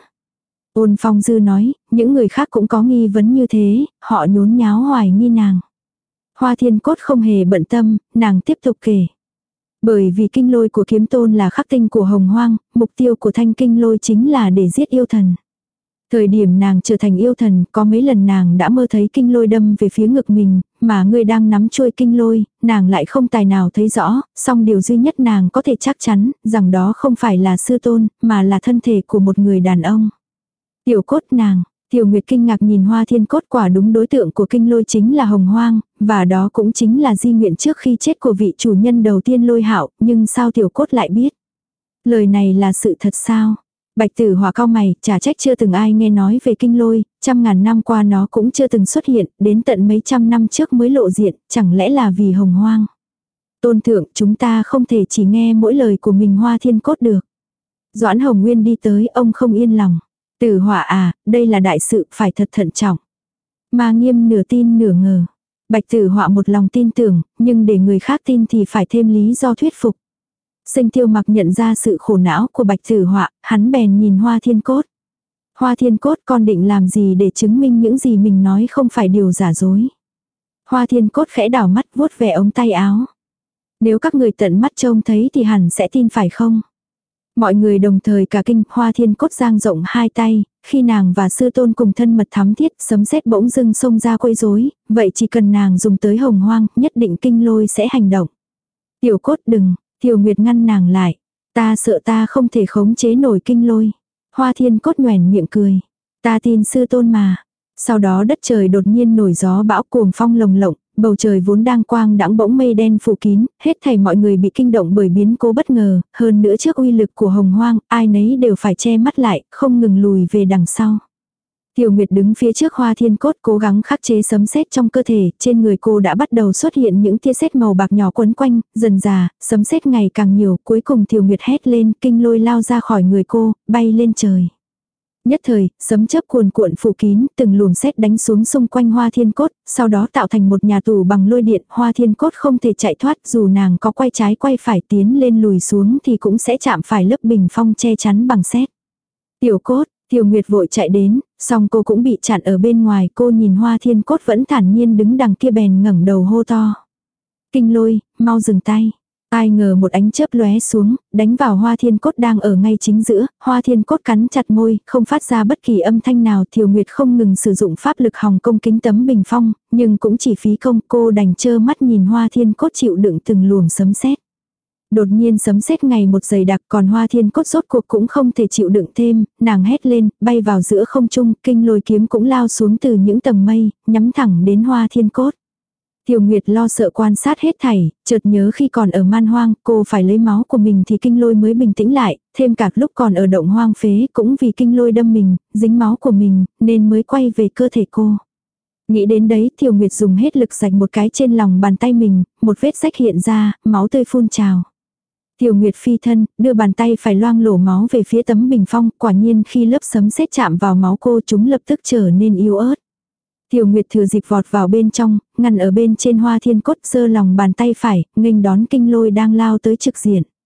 Ôn Phong Dư nói, những người khác cũng có nghi vấn như thế, họ nhốn nháo hoài nghi nàng. Hoa Thiên Cốt không hề bận tâm, nàng tiếp tục kể. Bởi vì kinh lôi của Kiếm Tôn là khắc tinh của Hồng Hoang, mục tiêu của thanh kinh lôi chính là để giết yêu thần. Thời điểm nàng trở thành yêu thần, có mấy lần nàng đã mơ thấy kinh lôi đâm về phía ngực mình, mà người đang nắm chuôi kinh lôi, nàng lại không tài nào thấy rõ, song điều duy nhất nàng có thể chắc chắn, rằng đó không phải là sư tôn, mà là thân thể của một người đàn ông. Tiểu Cốt nàng, Tiểu Nguyệt kinh ngạc nhìn Hoa Thiên Cốt, quả đúng đối tượng của kinh lôi chính là Hồng Hoang, và đó cũng chính là di nguyện trước khi chết của vị chủ nhân đầu tiên Lôi Hạo, nhưng sao Tiểu Cốt lại biết? Lời này là sự thật sao? Bạch Tử Họa cau mày, chả trách chưa từng ai nghe nói về kinh lôi, trăm ngàn năm qua nó cũng chưa từng xuất hiện, đến tận mấy trăm năm trước mới lộ diện, chẳng lẽ là vì Hồng Hoang? Tôn thượng, chúng ta không thể chỉ nghe mỗi lời của mình Hoa Thiên Cốt được. Doãn Hồng Nguyên đi tới, ông không yên lòng. Tử Họa à, đây là đại sự, phải thật thận trọng. Ma Nghiêm nửa tin nửa ngờ. Bạch Tử Họa một lòng tin tưởng, nhưng để người khác tin thì phải thêm lý do thuyết phục. Sinh Tiêu Mặc nhận ra sự khổ não của Bạch Tử Họa, hắn bèn nhìn Hoa Thiên Cốt. Hoa Thiên Cốt, con định làm gì để chứng minh những gì mình nói không phải điều giả dối? Hoa Thiên Cốt khẽ đảo mắt vuốt ve ống tay áo. Nếu các người tận mắt trông thấy thì hẳn sẽ tin phải không? Mọi người đồng thời cả kinh, Hoa Thiên Cốt dang rộng hai tay, khi nàng và sư tôn cùng thân mật thắm thiết, sấm sét bỗng dưng xông ra quấy rối, vậy chỉ cần nàng dùng tới Hồng Hoang, nhất định kinh lôi sẽ hành động. Tiểu Cốt đừng, Thiều Nguyệt ngăn nàng lại, ta sợ ta không thể khống chế nổi kinh lôi. Hoa Thiên Cốt nhoẻn miệng cười, ta tin sư tôn mà. Sau đó đất trời đột nhiên nổi gió bão cuồng phong lồng lộng, bầu trời vốn đang quang đãng bỗng mây đen phủ kín, hết thảy mọi người bị kinh động bởi biến cố bất ngờ, hơn nữa trước uy lực của Hồng Hoang, ai nấy đều phải che mắt lại, không ngừng lùi về đằng sau. Tiểu Nguyệt đứng phía trước Hoa Thiên Cốt cố gắng khắc chế sấm sét trong cơ thể, trên người cô đã bắt đầu xuất hiện những tia sét màu bạc nhỏ quấn quanh, dần dà, sấm sét ngày càng nhiều, cuối cùng Tiểu Nguyệt hét lên, kinh lôi lao ra khỏi người cô, bay lên trời. Nhất thời, sấm chớp cuồn cuộn phủ kín, từng luồng sét đánh xuống xung quanh Hoa Thiên Cốt, sau đó tạo thành một nhà tù bằng lôi điện, Hoa Thiên Cốt không thể chạy thoát, dù nàng có quay trái quay phải tiến lên lùi xuống thì cũng sẽ chạm phải lớp bình phong che chắn bằng sét. Tiểu Cốt, Tiểu Nguyệt vội chạy đến, song cô cũng bị chặn ở bên ngoài, cô nhìn Hoa Thiên Cốt vẫn thản nhiên đứng đằng kia bèn ngẩng đầu hô to. Kinh lôi, mau dừng tay. Ai ngờ một ánh chớp lóe xuống, đánh vào Hoa Thiên Cốt đang ở ngay chính giữa, Hoa Thiên Cốt cắn chặt môi, không phát ra bất kỳ âm thanh nào. Thiều Nguyệt không ngừng sử dụng pháp lực hòng công kính tấm bình phong, nhưng cũng chỉ phí công, cô đành trơ mắt nhìn Hoa Thiên Cốt chịu đựng từng luồng sấm sét. Đột nhiên sấm sét ngày một dày đặc, còn Hoa Thiên Cốt rốt cuộc cũng không thể chịu đựng thêm, nàng hét lên, bay vào giữa không trung, kinh lôi kiếm cũng lao xuống từ những tầng mây, nhắm thẳng đến Hoa Thiên Cốt. Tiểu Nguyệt lo sợ quan sát hết thảy, chợt nhớ khi còn ở Man Hoang, cô phải lấy máu của mình thì kinh lôi mới bình tĩnh lại, thêm cả lúc còn ở động hoang phế cũng vì kinh lôi đâm mình, dính máu của mình, nên mới quay về cơ thể cô. Nghĩ đến đấy, Tiểu Nguyệt dùng hết lực rạch một cái trên lòng bàn tay mình, một vết rách hiện ra, máu tươi phun trào. Tiểu Nguyệt phi thân, đưa bàn tay phải loang lổ máu về phía tấm bình phong, quả nhiên khi lớp sấm sét chạm vào máu cô chúng lập tức trở nên yếu ớt. Tiểu Nguyệt thừa dịp vọt vào bên trong, ngăn ở bên trên Hoa Thiên Cốt, giơ lòng bàn tay phải, nghênh đón kinh lôi đang lao tới trực diện.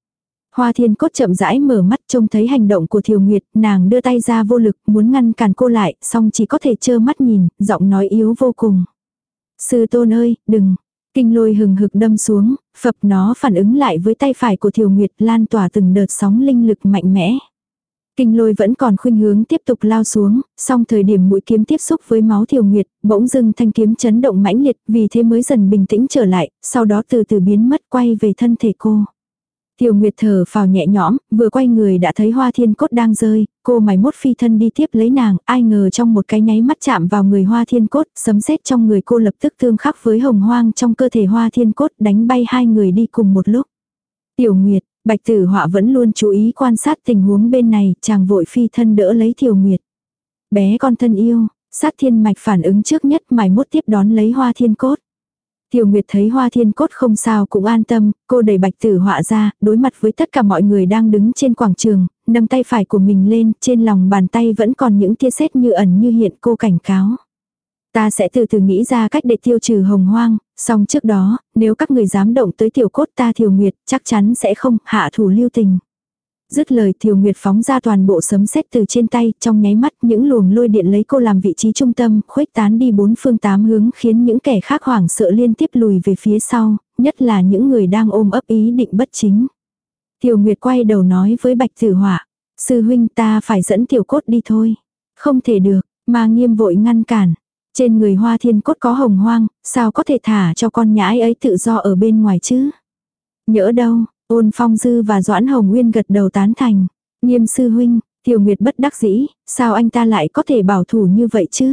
Hoa Thiên Cốt chậm rãi mở mắt trông thấy hành động của Thiều Nguyệt, nàng đưa tay ra vô lực muốn ngăn cản cô lại, song chỉ có thể trơ mắt nhìn, giọng nói yếu vô cùng. Sư tôn ơi, đừng. Kinh lôi hừng hực đâm xuống, phập nó phản ứng lại với tay phải của Thiều Nguyệt lan tỏa từng đợt sóng linh lực mạnh mẽ. Kinh lôi vẫn còn khuynh hướng tiếp tục lao xuống, song thời điểm mũi kiếm tiếp xúc với máu Thiều Nguyệt, bỗng dưng thanh kiếm chấn động mãnh liệt, vì thế mới dần bình tĩnh trở lại, sau đó từ từ biến mất quay về thân thể cô. Thiều Nguyệt thở phào nhẹ nhõm, vừa quay người đã thấy Hoa Thiên Cốt đang rơi, cô mày mốt phi thân đi tiếp lấy nàng, ai ngờ trong một cái nháy mắt chạm vào người Hoa Thiên Cốt, sấm sét trong người cô lập tức tương khắc với hồng hoang trong cơ thể Hoa Thiên Cốt đánh bay hai người đi cùng một lúc. Tiểu Nguyệt, Bạch Tử Họa vẫn luôn chú ý quan sát tình huống bên này, chàng vội phi thân đỡ lấy Thiều Nguyệt. Bé con thân yêu, Sát Thiên Mạch phản ứng trước nhất mày mốt tiếp đón lấy Hoa Thiên Cốt. Thiều Nguyệt thấy Hoa Thiên Cốt không sao cũng an tâm, cô đẩy Bạch Tử Họa ra, đối mặt với tất cả mọi người đang đứng trên quảng trường, nâng tay phải của mình lên, trên lòng bàn tay vẫn còn những tia sét như ẩn như hiện, cô cảnh cáo. Ta sẽ từ từ nghĩ ra cách để tiêu trừ hồng hoang, song trước đó, nếu các người dám động tới tiểu cốt ta Thiều Nguyệt, chắc chắn sẽ không hạ thủ lưu tình. Dứt lời Thiều Nguyệt phóng ra toàn bộ sấm sét từ trên tay, trong nháy mắt những luồng lôi điện lấy cô làm vị trí trung tâm, khuếch tán đi bốn phương tám hướng khiến những kẻ khác hoảng sợ liên tiếp lùi về phía sau, nhất là những người đang ôm ấp ý định bất chính. Thiều Nguyệt quay đầu nói với Bạch Tử Họa, sư huynh ta phải dẫn tiểu cốt đi thôi. Không thể được, mà Nghiêm vội ngăn cản. Trên người Hoa Thiên Cốt có hồng hoang, sao có thể thả cho con nhãi ấy tự do ở bên ngoài chứ? Nhỡ đâu, Ôn Phong Dư và Doãn Hồng Nguyên gật đầu tán thành. Nghiêm sư huynh, Thiều Nguyệt bất đắc dĩ, sao anh ta lại có thể bảo thủ như vậy chứ?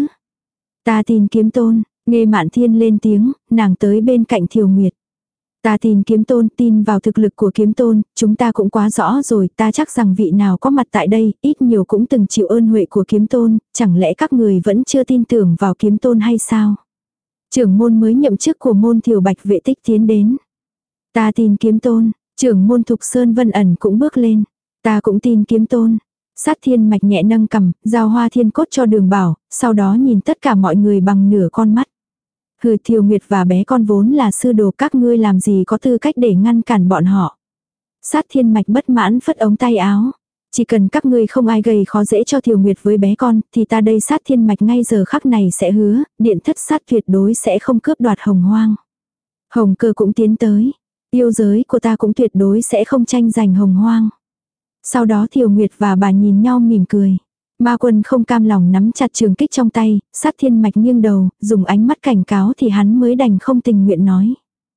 Ta tin Kiếm Tôn, Nghê Mạn Thiên lên tiếng, nàng tới bên cạnh Thiều Nguyệt. Ta tin Kiếm Tôn, tin vào thực lực của Kiếm Tôn, chúng ta cũng quá rõ rồi, ta chắc rằng vị nào có mặt tại đây, ít nhiều cũng từng chịu ơn huệ của Kiếm Tôn, chẳng lẽ các người vẫn chưa tin tưởng vào Kiếm Tôn hay sao? Trưởng môn mới nhậm chức của môn Thiều Bạch Vệ Tích tiến đến. Ta tin Kiếm Tôn, trưởng môn Thục Sơn Vân Ẩn cũng bước lên. Ta cũng tin Kiếm Tôn. Sát Thiên Mạch nhẹ nâng cằm, giao Hoa Thiên Cốt cho Đường Bảo, sau đó nhìn tất cả mọi người bằng nửa con mắt. Hừ, Thiều Nguyệt và bé con vốn là sư đồ, các ngươi làm gì có tư cách để ngăn cản bọn họ. Sát Thiên Mạch bất mãn phất ống tay áo. Chỉ cần các ngươi không ai gây khó dễ cho Thiều Nguyệt với bé con, thì ta đây Sát Thiên Mạch ngay giờ khắc này sẽ hứa, điện thất sát tuyệt đối sẽ không cướp đoạt hồng hoang. Hồng Cơ cũng tiến tới. Yêu giới của ta cũng tuyệt đối sẽ không tranh giành hồng hoang. Sau đó Thiều Nguyệt và bà nhìn nhau mỉm cười. Ma Quân không cam lòng nắm chặt trường kích trong tay, Sát Thiên Mạch nghiêng đầu, dùng ánh mắt cảnh cáo thì hắn mới đành không tình nguyện nói.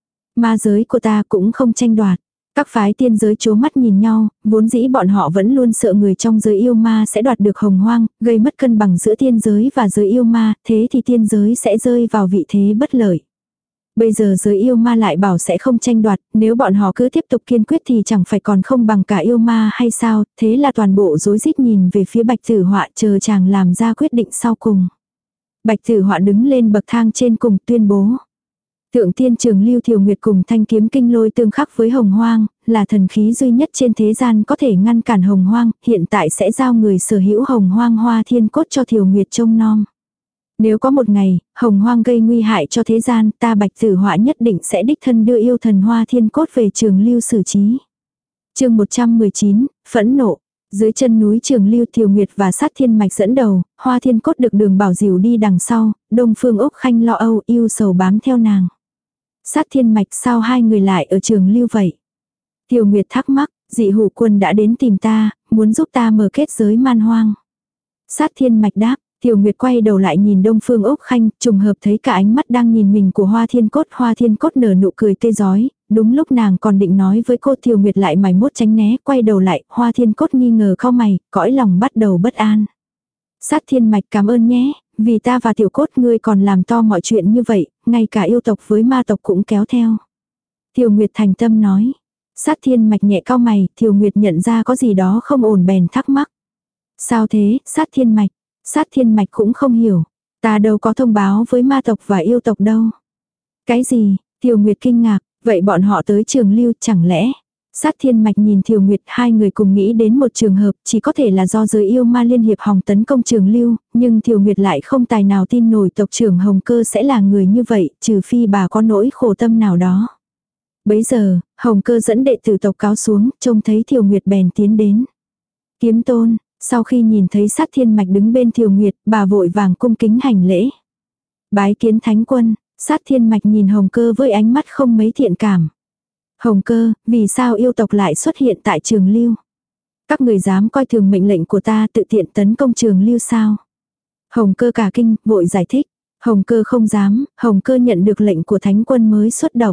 Ma giới của ta cũng không tranh đoạt. Các phái tiên giới chố mắt nhìn nhau, vốn dĩ bọn họ vẫn luôn sợ người trong giới yêu ma sẽ đoạt được hồng hoang, gây mất cân bằng giữa tiên giới và giới yêu ma, thế thì tiên giới sẽ rơi vào vị thế bất lợi. Bây giờ giới yêu ma lại bảo sẽ không tranh đoạt, nếu bọn họ cứ tiếp tục kiên quyết thì chẳng phải còn không bằng cả yêu ma hay sao, thế là toàn bộ rối rít nhìn về phía Bạch Tử Họa chờ chàng làm ra quyết định sau cùng. Bạch Tử Họa đứng lên bậc thang trên cùng tuyên bố. Thượng tiên Trường Lưu Thiều Nguyệt cùng thanh kiếm kinh lôi tương khắc với hồng hoang, là thần khí duy nhất trên thế gian có thể ngăn cản hồng hoang, hiện tại sẽ giao người sở hữu hồng hoang Hoa Thiên Cốt cho Thiều Nguyệt trông nom. Nếu có một ngày, hồng hoang gây nguy hại cho thế gian, ta Bạch Tử Họa nhất định sẽ đích thân đưa yêu thần Hoa Thiên Cốt về Trường Lưu xử trí. Chương một trăm mười chín, phẫn nộ. Dưới chân núi Trường Lưu, Thiều Nguyệt và Sát Thiên Mạch dẫn đầu, Hoa Thiên Cốt được Đường Bảo dìu đi đằng sau, Đông Phương Úc Khanh lo âu yêu sầu bám theo nàng. Sát Thiên Mạch, sao hai người lại ở Trường Lưu vậy? Thiều Nguyệt thắc mắc, Dị Hủ Quân đã đến tìm ta, muốn giúp ta mở kết giới man hoang. Sát Thiên Mạch đáp. Thiều Nguyệt quay đầu lại nhìn Đông Phương Úc Khanh, trùng hợp thấy cả ánh mắt đang nhìn mình của Hoa Thiên Cốt. Hoa Thiên Cốt nở nụ cười tê rói, đúng lúc nàng còn định nói với cô, Thiều Nguyệt lại mày mốt tránh né, quay đầu lại, Hoa Thiên Cốt nghi ngờ cau mày, cõi lòng bắt đầu bất an. Sát Thiên Mạch, cảm ơn nhé, vì ta và Tiểu Cốt ngươi còn làm to mọi chuyện như vậy, ngay cả yêu tộc với ma tộc cũng kéo theo. Thiều Nguyệt thành tâm nói. Sát Thiên Mạch nhẹ cau mày, Thiều Nguyệt nhận ra có gì đó không ổn bèn thắc mắc. Sao thế, Sát Thiên Mạch? Sát Thiên Mạch cũng không hiểu. Ta đâu có thông báo với ma tộc và yêu tộc đâu. Cái gì? Thiều Nguyệt kinh ngạc. Vậy bọn họ tới Trường Lưu chẳng lẽ? Sát Thiên Mạch nhìn Thiều Nguyệt, hai người cùng nghĩ đến một trường hợp, chỉ có thể là do giới yêu ma liên hiệp hòng tấn công Trường Lưu, nhưng Thiều Nguyệt lại không tài nào tin nổi tộc trưởng Hồng Cơ sẽ là người như vậy, trừ phi bà có nỗi khổ tâm nào đó. Bấy giờ, Hồng Cơ dẫn đệ tử tộc cáo xuống, trông thấy Thiều Nguyệt bèn tiến đến. Kiếm tôn, sau khi nhìn thấy Sát Thiên Mạch đứng bên Thiều Nguyệt, bà vội vàng cung kính hành lễ. Bái kiến thánh quân, Sát Thiên Mạch nhìn Hồng Cơ với ánh mắt không mấy thiện cảm. Hồng Cơ, vì sao yêu tộc lại xuất hiện tại Trường Lưu? Các người dám coi thường mệnh lệnh của ta tự tiện tấn công Trường Lưu sao? Hồng Cơ cả kinh, vội giải thích. Hồng Cơ không dám, Hồng Cơ nhận được lệnh của thánh quân mới xuất động.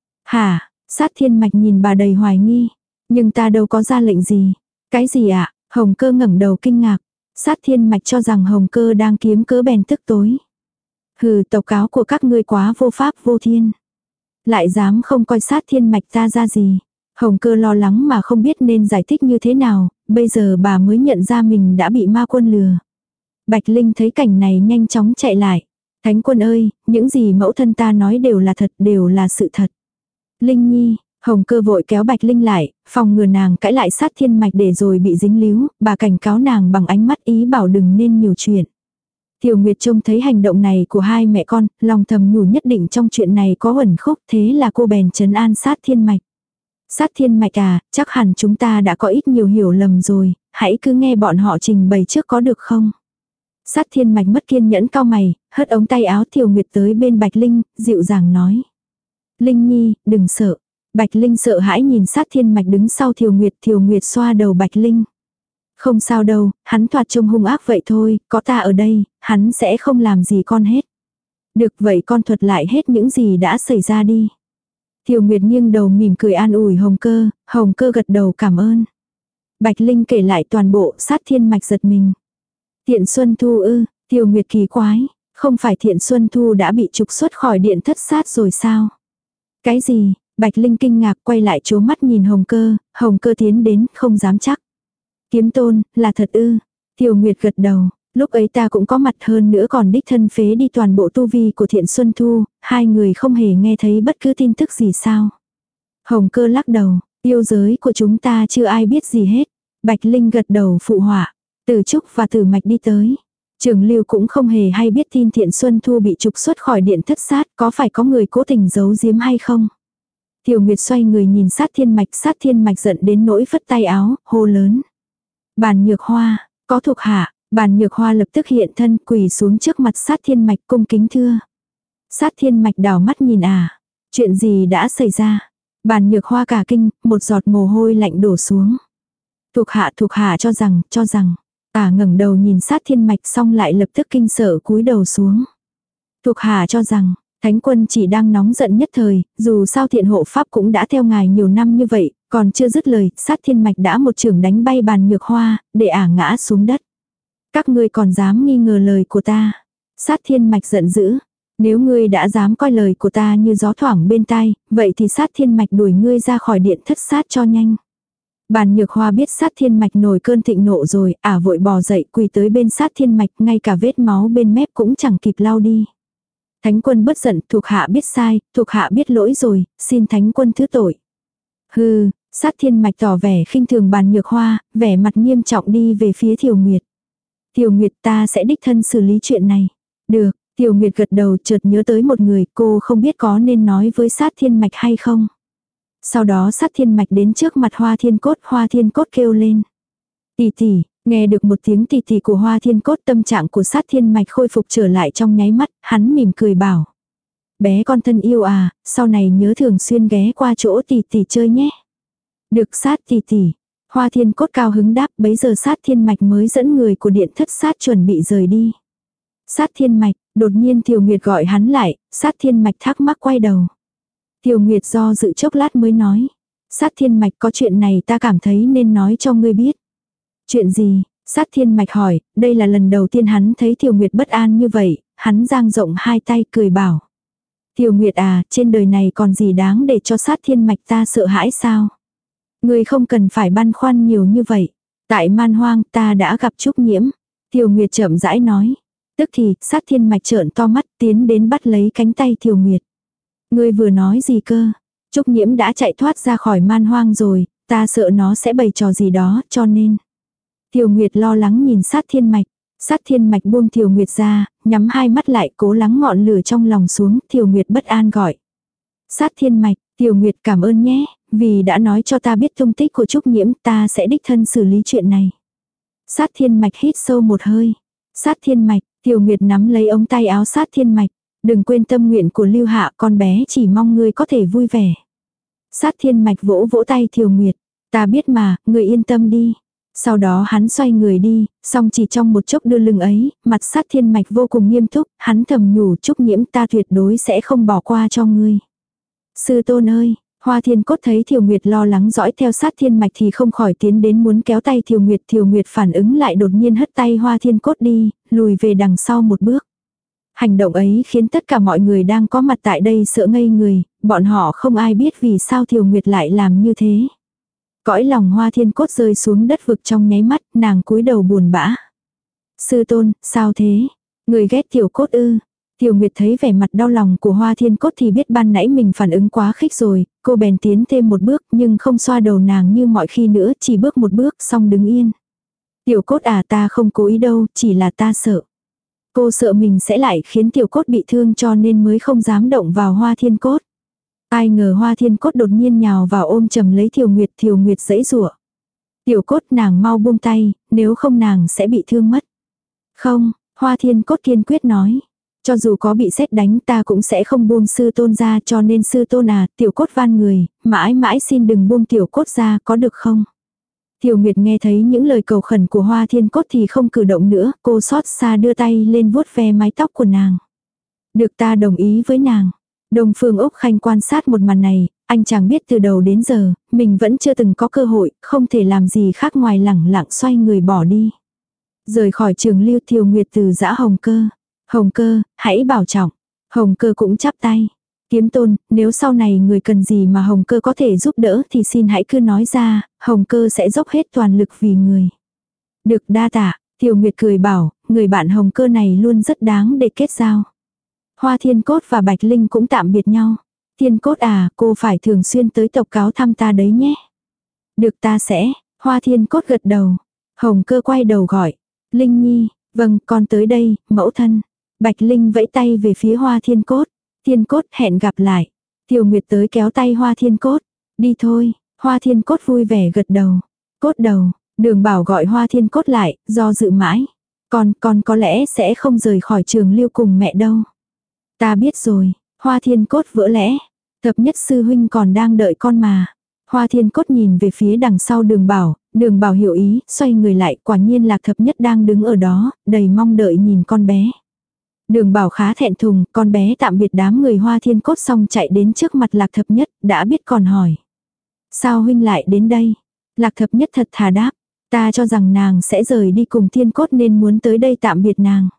Hả, Sát Thiên Mạch nhìn bà đầy hoài nghi. Nhưng ta đâu có ra lệnh gì. Cái gì ạ? À? Hồng Cơ ngẩng đầu kinh ngạc. Sát Thiên Mạch cho rằng Hồng Cơ đang kiếm cớ bèn tức tối. Hừ, tộc cáo của các ngươi quá vô pháp vô thiên. Lại dám không coi Sát Thiên Mạch ta ra gì. Hồng Cơ lo lắng mà không biết nên giải thích như thế nào, bây giờ bà mới nhận ra mình đã bị ma quân lừa. Bạch Linh thấy cảnh này nhanh chóng chạy lại. Thánh quân ơi, những gì mẫu thân ta nói đều là thật, đều là sự thật. Linh Nhi, Hồng Cơ vội kéo Bạch Linh lại, phòng ngừa nàng cãi lại Sát Thiên Mạch để rồi bị dính líu, bà cảnh cáo nàng bằng ánh mắt ý bảo đừng nên nhiều chuyện. Tiểu Nguyệt trông thấy hành động này của hai mẹ con, lòng thầm nhủ nhất định trong chuyện này có uẩn khúc, thế là cô bèn trấn an Sát Thiên Mạch. Sát Thiên Mạch à, chắc hẳn chúng ta đã có ít nhiều hiểu lầm rồi, hãy cứ nghe bọn họ trình bày trước có được không? Sát Thiên Mạch mất kiên nhẫn cau mày, hất ống tay áo Tiểu Nguyệt tới bên Bạch Linh, dịu dàng nói. Linh Nhi, đừng sợ. Bạch Linh sợ hãi nhìn Sát Thiên Mạch đứng sau Tiểu Nguyệt, Tiểu Nguyệt xoa đầu Bạch Linh. Không sao đâu, hắn thoạt trông hung ác vậy thôi, có ta ở đây, hắn sẽ không làm gì con hết. Được vậy con thuật lại hết những gì đã xảy ra đi. Tiểu Nguyệt nghiêng đầu mỉm cười an ủi Hồng Cơ, Hồng Cơ gật đầu cảm ơn. Bạch Linh kể lại toàn bộ, Sát Thiên Mạch giật mình. Thiện Xuân Thu ư, Tiểu Nguyệt kỳ quái, không phải Thiện Xuân Thu đã bị trục xuất khỏi điện thất sát rồi sao? Cái gì? Bạch Linh kinh ngạc quay lại chố mắt nhìn Hồng Cơ, Hồng Cơ tiến đến, không dám chắc. Kiếm tôn, là thật ư? Tiểu Nguyệt gật đầu, lúc ấy ta cũng có mặt hơn nữa còn đích thân phế đi toàn bộ tu vi của Thiện Xuân Thu, hai người không hề nghe thấy bất cứ tin tức gì sao? Hồng Cơ lắc đầu, yêu giới của chúng ta chưa ai biết gì hết. Bạch Linh gật đầu phụ họa, Tử Trúc và Tử Mạch đi tới. Trường Lưu cũng không hề hay biết tin Thiện Xuân Thu bị trục xuất khỏi điện thất sát, có phải có người cố tình giấu giếm hay không? Tiểu Nguyệt xoay người nhìn Sát Thiên Mạch, Sát Thiên Mạch giận đến nỗi phất tay áo, hô lớn. Bàn Nhược Hoa, có thuộc hạ, Bàn Nhược Hoa lập tức hiện thân quỳ xuống trước mặt Sát Thiên Mạch cung kính thưa. Sát Thiên Mạch đảo mắt nhìn à, chuyện gì đã xảy ra? Bàn Nhược Hoa cả kinh, một giọt mồ hôi lạnh đổ xuống. Thuộc hạ thuộc hạ cho rằng, cho rằng, à ngẩng đầu nhìn Sát Thiên Mạch xong lại lập tức kinh sợ cúi đầu xuống. Thuộc hạ cho rằng, Thánh quân chỉ đang nóng giận nhất thời, dù sao Thiện Hộ Pháp cũng đã theo ngài nhiều năm như vậy, còn chưa dứt lời, Sát Thiên Mạch đã một chưởng đánh bay Bàn Nhược Hoa, để ả ngã xuống đất. Các ngươi còn dám nghi ngờ lời của ta? Sát Thiên Mạch giận dữ. Nếu ngươi đã dám coi lời của ta như gió thoảng bên tai, vậy thì Sát Thiên Mạch đuổi ngươi ra khỏi điện thất sát cho nhanh. Bàn Nhược Hoa biết Sát Thiên Mạch nổi cơn thịnh nộ rồi, ả vội bò dậy quỳ tới bên Sát Thiên Mạch, ngay cả vết máu bên mép cũng chẳng kịp lau đi. Thánh quân bất giận, thuộc hạ biết sai, thuộc hạ biết lỗi rồi, xin thánh quân thứ tội. Hừ, Sát Thiên Mạch tỏ vẻ khinh thường Bàn Nhược Hoa, vẻ mặt nghiêm trọng đi về phía Tiểu Nguyệt. Tiểu Nguyệt, ta sẽ đích thân xử lý chuyện này. Được, Tiểu Nguyệt gật đầu, chợt nhớ tới một người, cô không biết có nên nói với Sát Thiên Mạch hay không. Sau đó Sát Thiên Mạch đến trước mặt Hoa Thiên Cốt, Hoa Thiên Cốt kêu lên. Tỷ tỷ. Nghe được một tiếng tì tì của Hoa Thiên Cốt, tâm trạng của Sát Thiên Mạch khôi phục trở lại trong nháy mắt, hắn mỉm cười bảo. Bé con thân yêu à, sau này nhớ thường xuyên ghé qua chỗ tỷ tỷ chơi nhé. Được Sát tỷ tỷ. Hoa Thiên Cốt cao hứng đáp, bấy giờ Sát Thiên Mạch mới dẫn người của điện thất sát chuẩn bị rời đi. Sát Thiên Mạch, đột nhiên Tiểu Nguyệt gọi hắn lại, Sát Thiên Mạch thắc mắc quay đầu. Tiểu Nguyệt do dự chốc lát mới nói. Sát Thiên Mạch, có chuyện này ta cảm thấy nên nói cho ngươi biết. Chuyện gì? Sát Thiên Mạch hỏi, đây là lần đầu tiên hắn thấy Tiểu Nguyệt bất an như vậy, hắn dang rộng hai tay cười bảo. Tiểu Nguyệt à, trên đời này còn gì đáng để cho Sát Thiên Mạch ta sợ hãi sao? Ngươi không cần phải băn khoăn nhiều như vậy. Tại Man Hoang ta đã gặp Trúc Nhiễm. Tiểu Nguyệt chậm rãi nói. Tức thì, Sát Thiên Mạch trợn to mắt tiến đến bắt lấy cánh tay Tiểu Nguyệt. Ngươi vừa nói gì cơ? Trúc Nhiễm đã chạy thoát ra khỏi Man Hoang rồi, ta sợ nó sẽ bày trò gì đó, cho nên. Tiểu Nguyệt lo lắng nhìn Sát Thiên Mạch. Sát Thiên Mạch buông Tiểu Nguyệt ra, nhắm hai mắt lại cố lắng ngọn lửa trong lòng xuống. Tiểu Nguyệt bất an gọi. Sát Thiên Mạch, Tiểu Nguyệt cảm ơn nhé, vì đã nói cho ta biết tung tích của Trúc Nhiễm, ta sẽ đích thân xử lý chuyện này. Sát Thiên Mạch hít sâu một hơi. Sát Thiên Mạch, Tiểu Nguyệt nắm lấy ống tay áo Sát Thiên Mạch. Đừng quên tâm nguyện của Lưu Hạ, con bé chỉ mong ngươi có thể vui vẻ. Sát Thiên Mạch vỗ vỗ tay Tiểu Nguyệt. Ta biết mà, ngươi yên tâm đi. Sau đó hắn xoay người đi, song chỉ trong một chốc đưa lưng ấy, mặt Sát Thiên Mạch vô cùng nghiêm túc, hắn thầm nhủ Trúc Nhiễm ta tuyệt đối sẽ không bỏ qua cho ngươi. Sư tôn ơi, Hoa Thiên Cốt thấy Thiều Nguyệt lo lắng dõi theo Sát Thiên Mạch thì không khỏi tiến đến muốn kéo tay Thiều Nguyệt. Thiều Nguyệt phản ứng lại đột nhiên hất tay Hoa Thiên Cốt đi, lùi về đằng sau một bước. Hành động ấy khiến tất cả mọi người đang có mặt tại đây sợ ngây người, bọn họ không ai biết vì sao Thiều Nguyệt lại làm như thế. Cõi lòng Hoa Thiên Cốt rơi xuống đất vực trong nháy mắt, nàng cúi đầu buồn bã. Sư tôn, sao thế? Người ghét Tiểu Cốt ư? Tiểu Nguyệt thấy vẻ mặt đau lòng của Hoa Thiên Cốt thì biết ban nãy mình phản ứng quá khích rồi, cô bèn tiến thêm một bước nhưng không xoa đầu nàng như mọi khi nữa, chỉ bước một bước xong đứng yên. Tiểu Cốt à, ta không cố ý đâu, chỉ là ta sợ. Cô sợ mình sẽ lại khiến Tiểu Cốt bị thương cho nên mới không dám động vào Hoa Thiên Cốt. Ai ngờ Hoa Thiên Cốt đột nhiên nhào vào ôm chầm lấy Thiều Nguyệt, Thiều Nguyệt giãy giụa. Tiểu Cốt, nàng mau buông tay, nếu không nàng sẽ bị thương mất. Không, Hoa Thiên Cốt kiên quyết nói. Cho dù có bị sét đánh ta cũng sẽ không buông sư tôn ra, cho nên sư tôn à, Tiểu Cốt van người, mãi mãi xin đừng buông Tiểu Cốt ra, có được không? Tiểu Nguyệt nghe thấy những lời cầu khẩn của Hoa Thiên Cốt thì không cử động nữa, cô xót xa đưa tay lên vuốt ve mái tóc của nàng. Được, ta đồng ý với nàng. Đông Phương Úc Khanh quan sát một màn này, anh chẳng biết từ đầu đến giờ, mình vẫn chưa từng có cơ hội, không thể làm gì khác ngoài lẳng lặng xoay người bỏ đi. Rời khỏi Trường Lưu, Thiều Nguyệt từ giã Hồng Cơ. Hồng Cơ, hãy bảo trọng. Hồng Cơ cũng chắp tay. Kiếm Tôn, nếu sau này người cần gì mà Hồng Cơ có thể giúp đỡ thì xin hãy cứ nói ra, Hồng Cơ sẽ dốc hết toàn lực vì người. Được, đa tạ. Thiều Nguyệt cười bảo, người bạn Hồng Cơ này luôn rất đáng để kết giao. Hoa Thiên Cốt và Bạch Linh cũng tạm biệt nhau. Thiên Cốt à, cô phải thường xuyên tới tộc cáo thăm ta đấy nhé. Được, ta sẽ. Hoa Thiên Cốt gật đầu. Hồng Cơ quay đầu gọi. Linh Nhi, vâng, con tới đây, mẫu thân. Bạch Linh vẫy tay về phía Hoa Thiên Cốt. Thiên Cốt, hẹn gặp lại. Tiểu Nguyệt tới kéo tay Hoa Thiên Cốt. Đi thôi. Hoa Thiên Cốt vui vẻ gật đầu. Cốt đầu, Đường Bảo gọi Hoa Thiên Cốt lại, do dự mãi. Con, con có lẽ sẽ không rời khỏi Trường Lưu cùng mẹ đâu. Ta biết rồi. Hoa Thiên Cốt vỡ lẽ. Thập nhất sư huynh còn đang đợi con mà. Hoa Thiên Cốt nhìn về phía đằng sau Đường Bảo. Đường Bảo hiểu ý, xoay người lại, quả nhiên Lạc Thập Nhất đang đứng ở đó, đầy mong đợi nhìn con bé. Đường Bảo khá thẹn thùng, con bé tạm biệt đám người Hoa Thiên Cốt xong chạy đến trước mặt Lạc Thập Nhất, đã biết còn hỏi. Sao huynh lại đến đây? Lạc Thập Nhất thật thà đáp, ta cho rằng nàng sẽ rời đi cùng Thiên Cốt nên muốn tới đây tạm biệt nàng.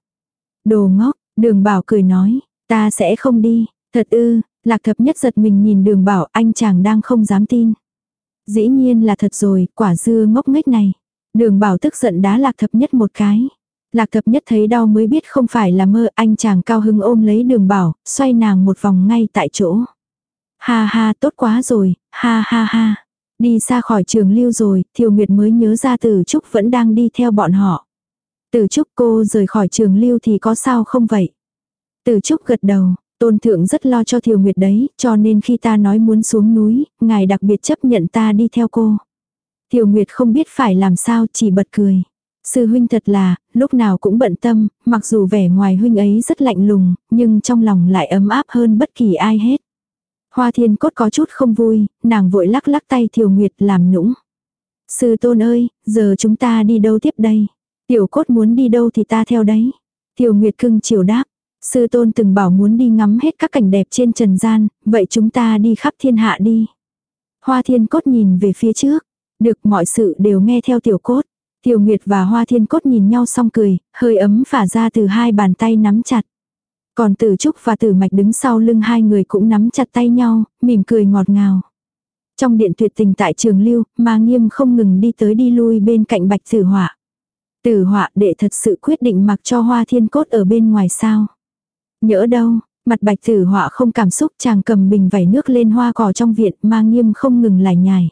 Đồ ngốc, Đường Bảo cười nói, ta sẽ không đi, thật ư. Lạc Thập Nhất giật mình nhìn Đường Bảo, anh chàng đang không dám tin. Dĩ nhiên là thật rồi, quả dưa ngốc nghếch này. Đường Bảo tức giận đá Lạc Thập Nhất một cái. Lạc Thập Nhất thấy đau mới biết không phải là mơ, anh chàng cao hứng ôm lấy Đường Bảo, xoay nàng một vòng ngay tại chỗ. Ha ha, tốt quá rồi, ha ha ha. Đi xa khỏi Trường Lưu rồi, Thiều Nguyệt mới nhớ ra Tử Trúc vẫn đang đi theo bọn họ. Tử Trúc, cô rời khỏi Trường Lưu thì có sao không vậy? Tử Trúc gật đầu, Tôn Thượng rất lo cho Thiều Nguyệt đấy, cho nên khi ta nói muốn xuống núi, ngài đặc biệt chấp nhận ta đi theo cô. Thiều Nguyệt không biết phải làm sao, chỉ bật cười. Sư huynh thật là, lúc nào cũng bận tâm, mặc dù vẻ ngoài huynh ấy rất lạnh lùng, nhưng trong lòng lại ấm áp hơn bất kỳ ai hết. Hoa Thiên Cốt có chút không vui, nàng vội lắc lắc tay Thiều Nguyệt làm nũng. Sư tôn ơi, giờ chúng ta đi đâu tiếp đây? Tiểu Cốt muốn đi đâu thì ta theo đấy. Thiều Nguyệt cưng chiều đáp. Sư tôn từng bảo muốn đi ngắm hết các cảnh đẹp trên trần gian, vậy chúng ta đi khắp thiên hạ đi. Hoa Thiên Cốt nhìn về phía trước. Được, mọi sự đều nghe theo Tiểu Cốt. Thiều Nguyệt và Hoa Thiên Cốt nhìn nhau xong cười, hơi ấm phả ra từ hai bàn tay nắm chặt. Còn Tử Trúc và Tử Mạch đứng sau lưng hai người cũng nắm chặt tay nhau, mỉm cười ngọt ngào. Trong điện tuyệt tình tại Trường Lưu, Ma Nghiêm không ngừng đi tới đi lui bên cạnh Bạch Tử Họa. Tử Họa, đệ thật sự quyết định mặc cho Hoa Thiên Cốt ở bên ngoài sao? Nhỡ đâu, mặt Bạch Tử Họa không cảm xúc, chàng cầm bình vẩy nước lên hoa cỏ trong viện, Ma Nghiêm không ngừng lải nhải.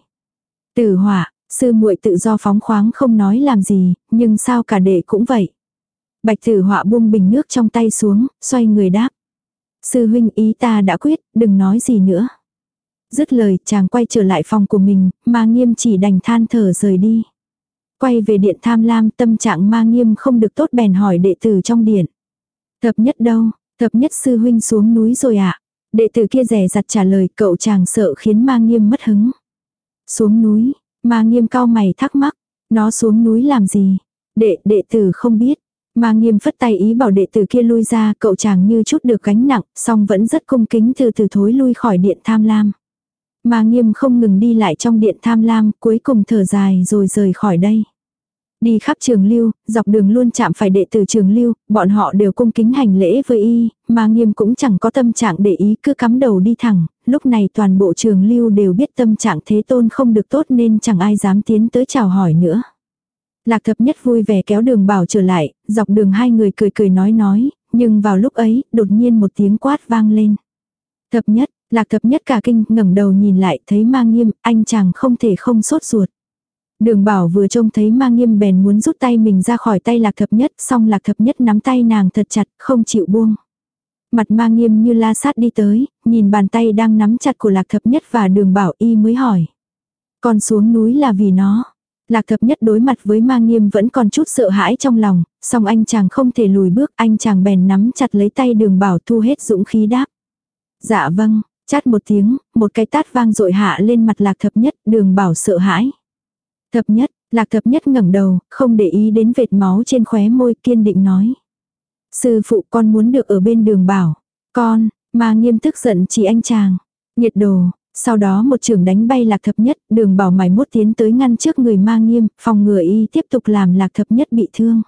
Tử Họa, sư muội tự do phóng khoáng không nói làm gì, nhưng sao cả đệ cũng vậy. Bạch Tử Họa buông bình nước trong tay xuống, xoay người đáp. Sư huynh, ý ta đã quyết, đừng nói gì nữa. Dứt lời chàng quay trở lại phòng của mình, Ma Nghiêm chỉ đành than thở rời đi. Quay về điện Tham Lam, tâm trạng Ma Nghiêm không được tốt bèn hỏi đệ tử trong điện. Thập nhất đâu? Thập nhất sư huynh xuống núi rồi ạ. À? Đệ tử kia rẻ rặt trả lời, cậu chàng sợ khiến Ma Nghiêm mất hứng. Xuống núi, Ma Nghiêm cau mày thắc mắc. Nó xuống núi làm gì? Đệ, đệ tử không biết. Ma Nghiêm phất tay ý bảo đệ tử kia lui ra, cậu chàng như chút được gánh nặng, song vẫn rất cung kính từ từ thối lui khỏi điện Tham Lam. Ma Nghiêm không ngừng đi lại trong điện Tham Lam, cuối cùng thở dài rồi rời khỏi đây. Đi khắp Trường Lưu, dọc đường luôn chạm phải đệ tử Trường Lưu, bọn họ đều cung kính hành lễ với y, Ma Nghiêm cũng chẳng có tâm trạng để ý, cứ cắm đầu đi thẳng. Lúc này toàn bộ Trường Lưu đều biết tâm trạng Thế Tôn không được tốt nên chẳng ai dám tiến tới chào hỏi nữa. Lạc Thập Nhất vui vẻ kéo Đường Bảo trở lại, dọc đường hai người cười cười nói nói, nhưng vào lúc ấy, đột nhiên một tiếng quát vang lên. Thập Nhất, Lạc Thập Nhất cả kinh, ngẩng đầu nhìn lại, thấy Ma Nghiêm, anh chàng không thể không sốt ruột. Đường Bảo vừa trông thấy Ma Nghiêm bèn muốn rút tay mình ra khỏi tay Lạc Thập Nhất, song Lạc Thập Nhất nắm tay nàng thật chặt, không chịu buông. Mặt Ma Nghiêm như la sát đi tới, nhìn bàn tay đang nắm chặt của Lạc Thập Nhất và Đường Bảo y mới hỏi. Con xuống núi là vì nó. Lạc Thập Nhất đối mặt với Ma Nghiêm vẫn còn chút sợ hãi trong lòng, song anh chàng không thể lùi bước, anh chàng bèn nắm chặt lấy tay Đường Bảo thu hết dũng khí đáp. Dạ vâng, chát một tiếng, một cái tát vang dội hạ lên mặt Lạc Thập Nhất, Đường Bảo sợ hãi. Thập Nhất, Lạc Thập Nhất ngẩng đầu, không để ý đến vệt máu trên khóe môi, kiên định nói. Sư phụ, con muốn được ở bên Đường Bảo. Con, Ma Nghiêm tức giận chỉ anh chàng. Nhiệt đồ, sau đó một chưởng đánh bay Lạc Thập Nhất, Đường Bảo mải mốt tiến tới ngăn trước người Ma Nghiêm, phòng ngừa y tiếp tục làm Lạc Thập Nhất bị thương.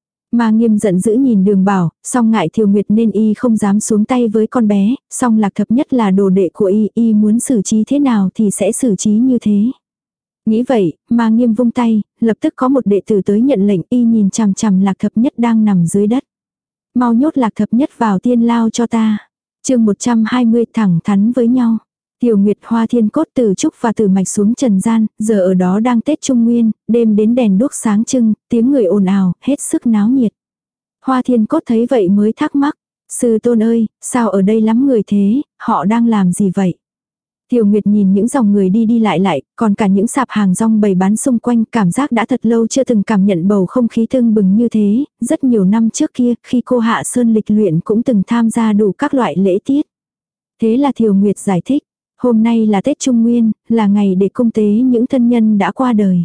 Ma Nghiêm giận dữ nhìn Đường Bảo, song ngại Thiều Nguyệt nên y không dám xuống tay với con bé, song Lạc Thập Nhất là đồ đệ của y, y muốn xử trí thế nào thì sẽ xử trí như thế. Nghĩ vậy, Ma Nghiêm vung tay, lập tức có một đệ tử tới nhận lệnh, y nhìn chằm chằm Lạc Thập Nhất đang nằm dưới đất. Mau nhốt Lạc Thập Nhất vào tiên lao cho ta. Chương một trăm hai mươi thẳng thắn với nhau. Tiểu Nguyệt, Hoa Thiên Cốt, Tử Trúc và Tử Mạch xuống trần gian, giờ ở đó đang Tết Trung Nguyên, đêm đến đèn đuốc sáng trưng, tiếng người ồn ào, hết sức náo nhiệt. Hoa Thiên Cốt thấy vậy mới thắc mắc, sư tôn ơi, sao ở đây lắm người thế, họ đang làm gì vậy? Tiểu Nguyệt nhìn những dòng người đi đi lại lại, còn cả những sạp hàng rong bày bán xung quanh, cảm giác đã thật lâu chưa từng cảm nhận bầu không khí tưng bừng như thế, rất nhiều năm trước kia, khi cô Hạ Sơn lịch luyện cũng từng tham gia đủ các loại lễ tiết. Thế là Tiểu Nguyệt giải thích, hôm nay là Tết Trung Nguyên, là ngày để cung tế những thân nhân đã qua đời.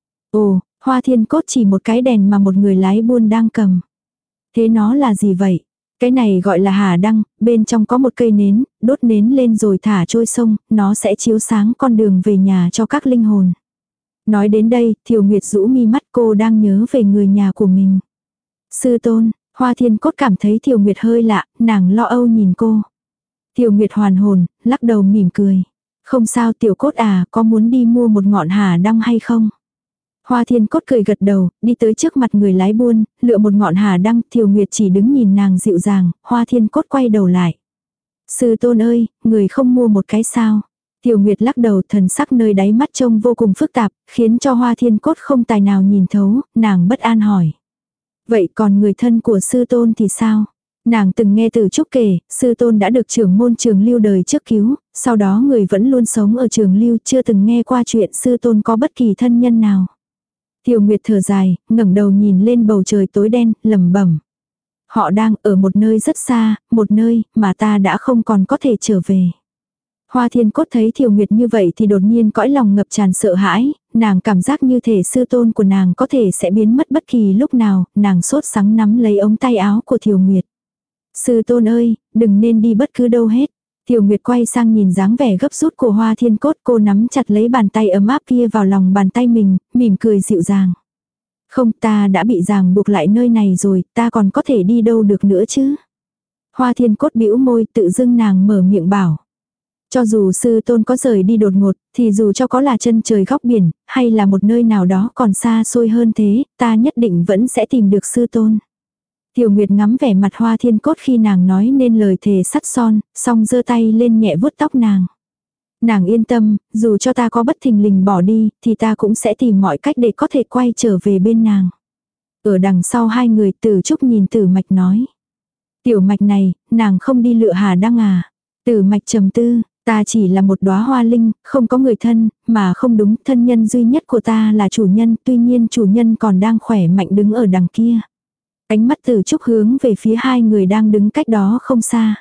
Ồ, Hoa Thiên Cốt chỉ một cái đèn mà một người lái buôn đang cầm. Thế nó là gì vậy? Cái này gọi là hà đăng, bên trong có một cây nến, đốt nến lên rồi thả trôi sông, nó sẽ chiếu sáng con đường về nhà cho các linh hồn. Nói đến đây, Thiều Nguyệt rũ mi mắt, cô đang nhớ về người nhà của mình. Sư tôn, Hoa Thiên Cốt cảm thấy Thiều Nguyệt hơi lạ, nàng lo âu nhìn cô. Thiều Nguyệt hoàn hồn, lắc đầu mỉm cười. Không sao Tiểu Cốt à, có muốn đi mua một ngọn hà đăng hay không? Hoa Thiên Cốt cười gật đầu, đi tới trước mặt người lái buôn, lựa một ngọn hà đăng, Thiều Nguyệt chỉ đứng nhìn nàng dịu dàng, Hoa Thiên Cốt quay đầu lại. Sư tôn ơi, người không mua một cái sao? Thiều Nguyệt lắc đầu, thần sắc nơi đáy mắt trông vô cùng phức tạp, khiến cho Hoa Thiên Cốt không tài nào nhìn thấu, nàng bất an hỏi. Vậy còn người thân của sư tôn thì sao? Nàng từng nghe Tử Trúc kể, sư tôn đã được trưởng môn Trường Lưu đời trước cứu, sau đó người vẫn luôn sống ở Trường Lưu, chưa từng nghe qua chuyện sư tôn có bất kỳ thân nhân nào. Tiểu Nguyệt thở dài, ngẩng đầu nhìn lên bầu trời tối đen, lẩm bẩm. Họ đang ở một nơi rất xa, một nơi mà ta đã không còn có thể trở về. Hoa Thiên Cốt thấy Tiểu Nguyệt như vậy thì đột nhiên cõi lòng ngập tràn sợ hãi, nàng cảm giác như thể sư tôn của nàng có thể sẽ biến mất bất kỳ lúc nào, nàng sốt sắng nắm lấy ống tay áo của Tiểu Nguyệt. Sư tôn ơi, đừng nên đi bất cứ đâu hết. Tiểu Nguyệt quay sang nhìn dáng vẻ gấp rút của Hoa Thiên Cốt, cô nắm chặt lấy bàn tay ấm áp kia vào lòng bàn tay mình, mỉm cười dịu dàng. Không, ta đã bị ràng buộc lại nơi này rồi, ta còn có thể đi đâu được nữa chứ? Hoa Thiên Cốt bĩu môi, tự dưng nàng mở miệng bảo. Cho dù sư tôn có rời đi đột ngột, thì dù cho có là chân trời góc biển, hay là một nơi nào đó còn xa xôi hơn thế, ta nhất định vẫn sẽ tìm được sư tôn. Tiểu Nguyệt ngắm vẻ mặt Hoa Thiên Cốt khi nàng nói nên lời thề sắt son, xong giơ tay lên nhẹ vuốt tóc nàng. Nàng yên tâm, dù cho ta có bất thình lình bỏ đi, thì ta cũng sẽ tìm mọi cách để có thể quay trở về bên nàng. Ở đằng sau hai người, Tử Trúc nhìn Tử Mạch nói. Tiểu Mạch này, nàng không đi lựa hà đăng à? Tử Mạch trầm tư, Ta chỉ là một đóa hoa linh, không có người thân, mà không đúng, thân nhân duy nhất của ta là chủ nhân, tuy nhiên chủ nhân còn đang khỏe mạnh đứng ở đằng kia. Ánh mắt Tử Trúc hướng về phía hai người đang đứng cách đó không xa.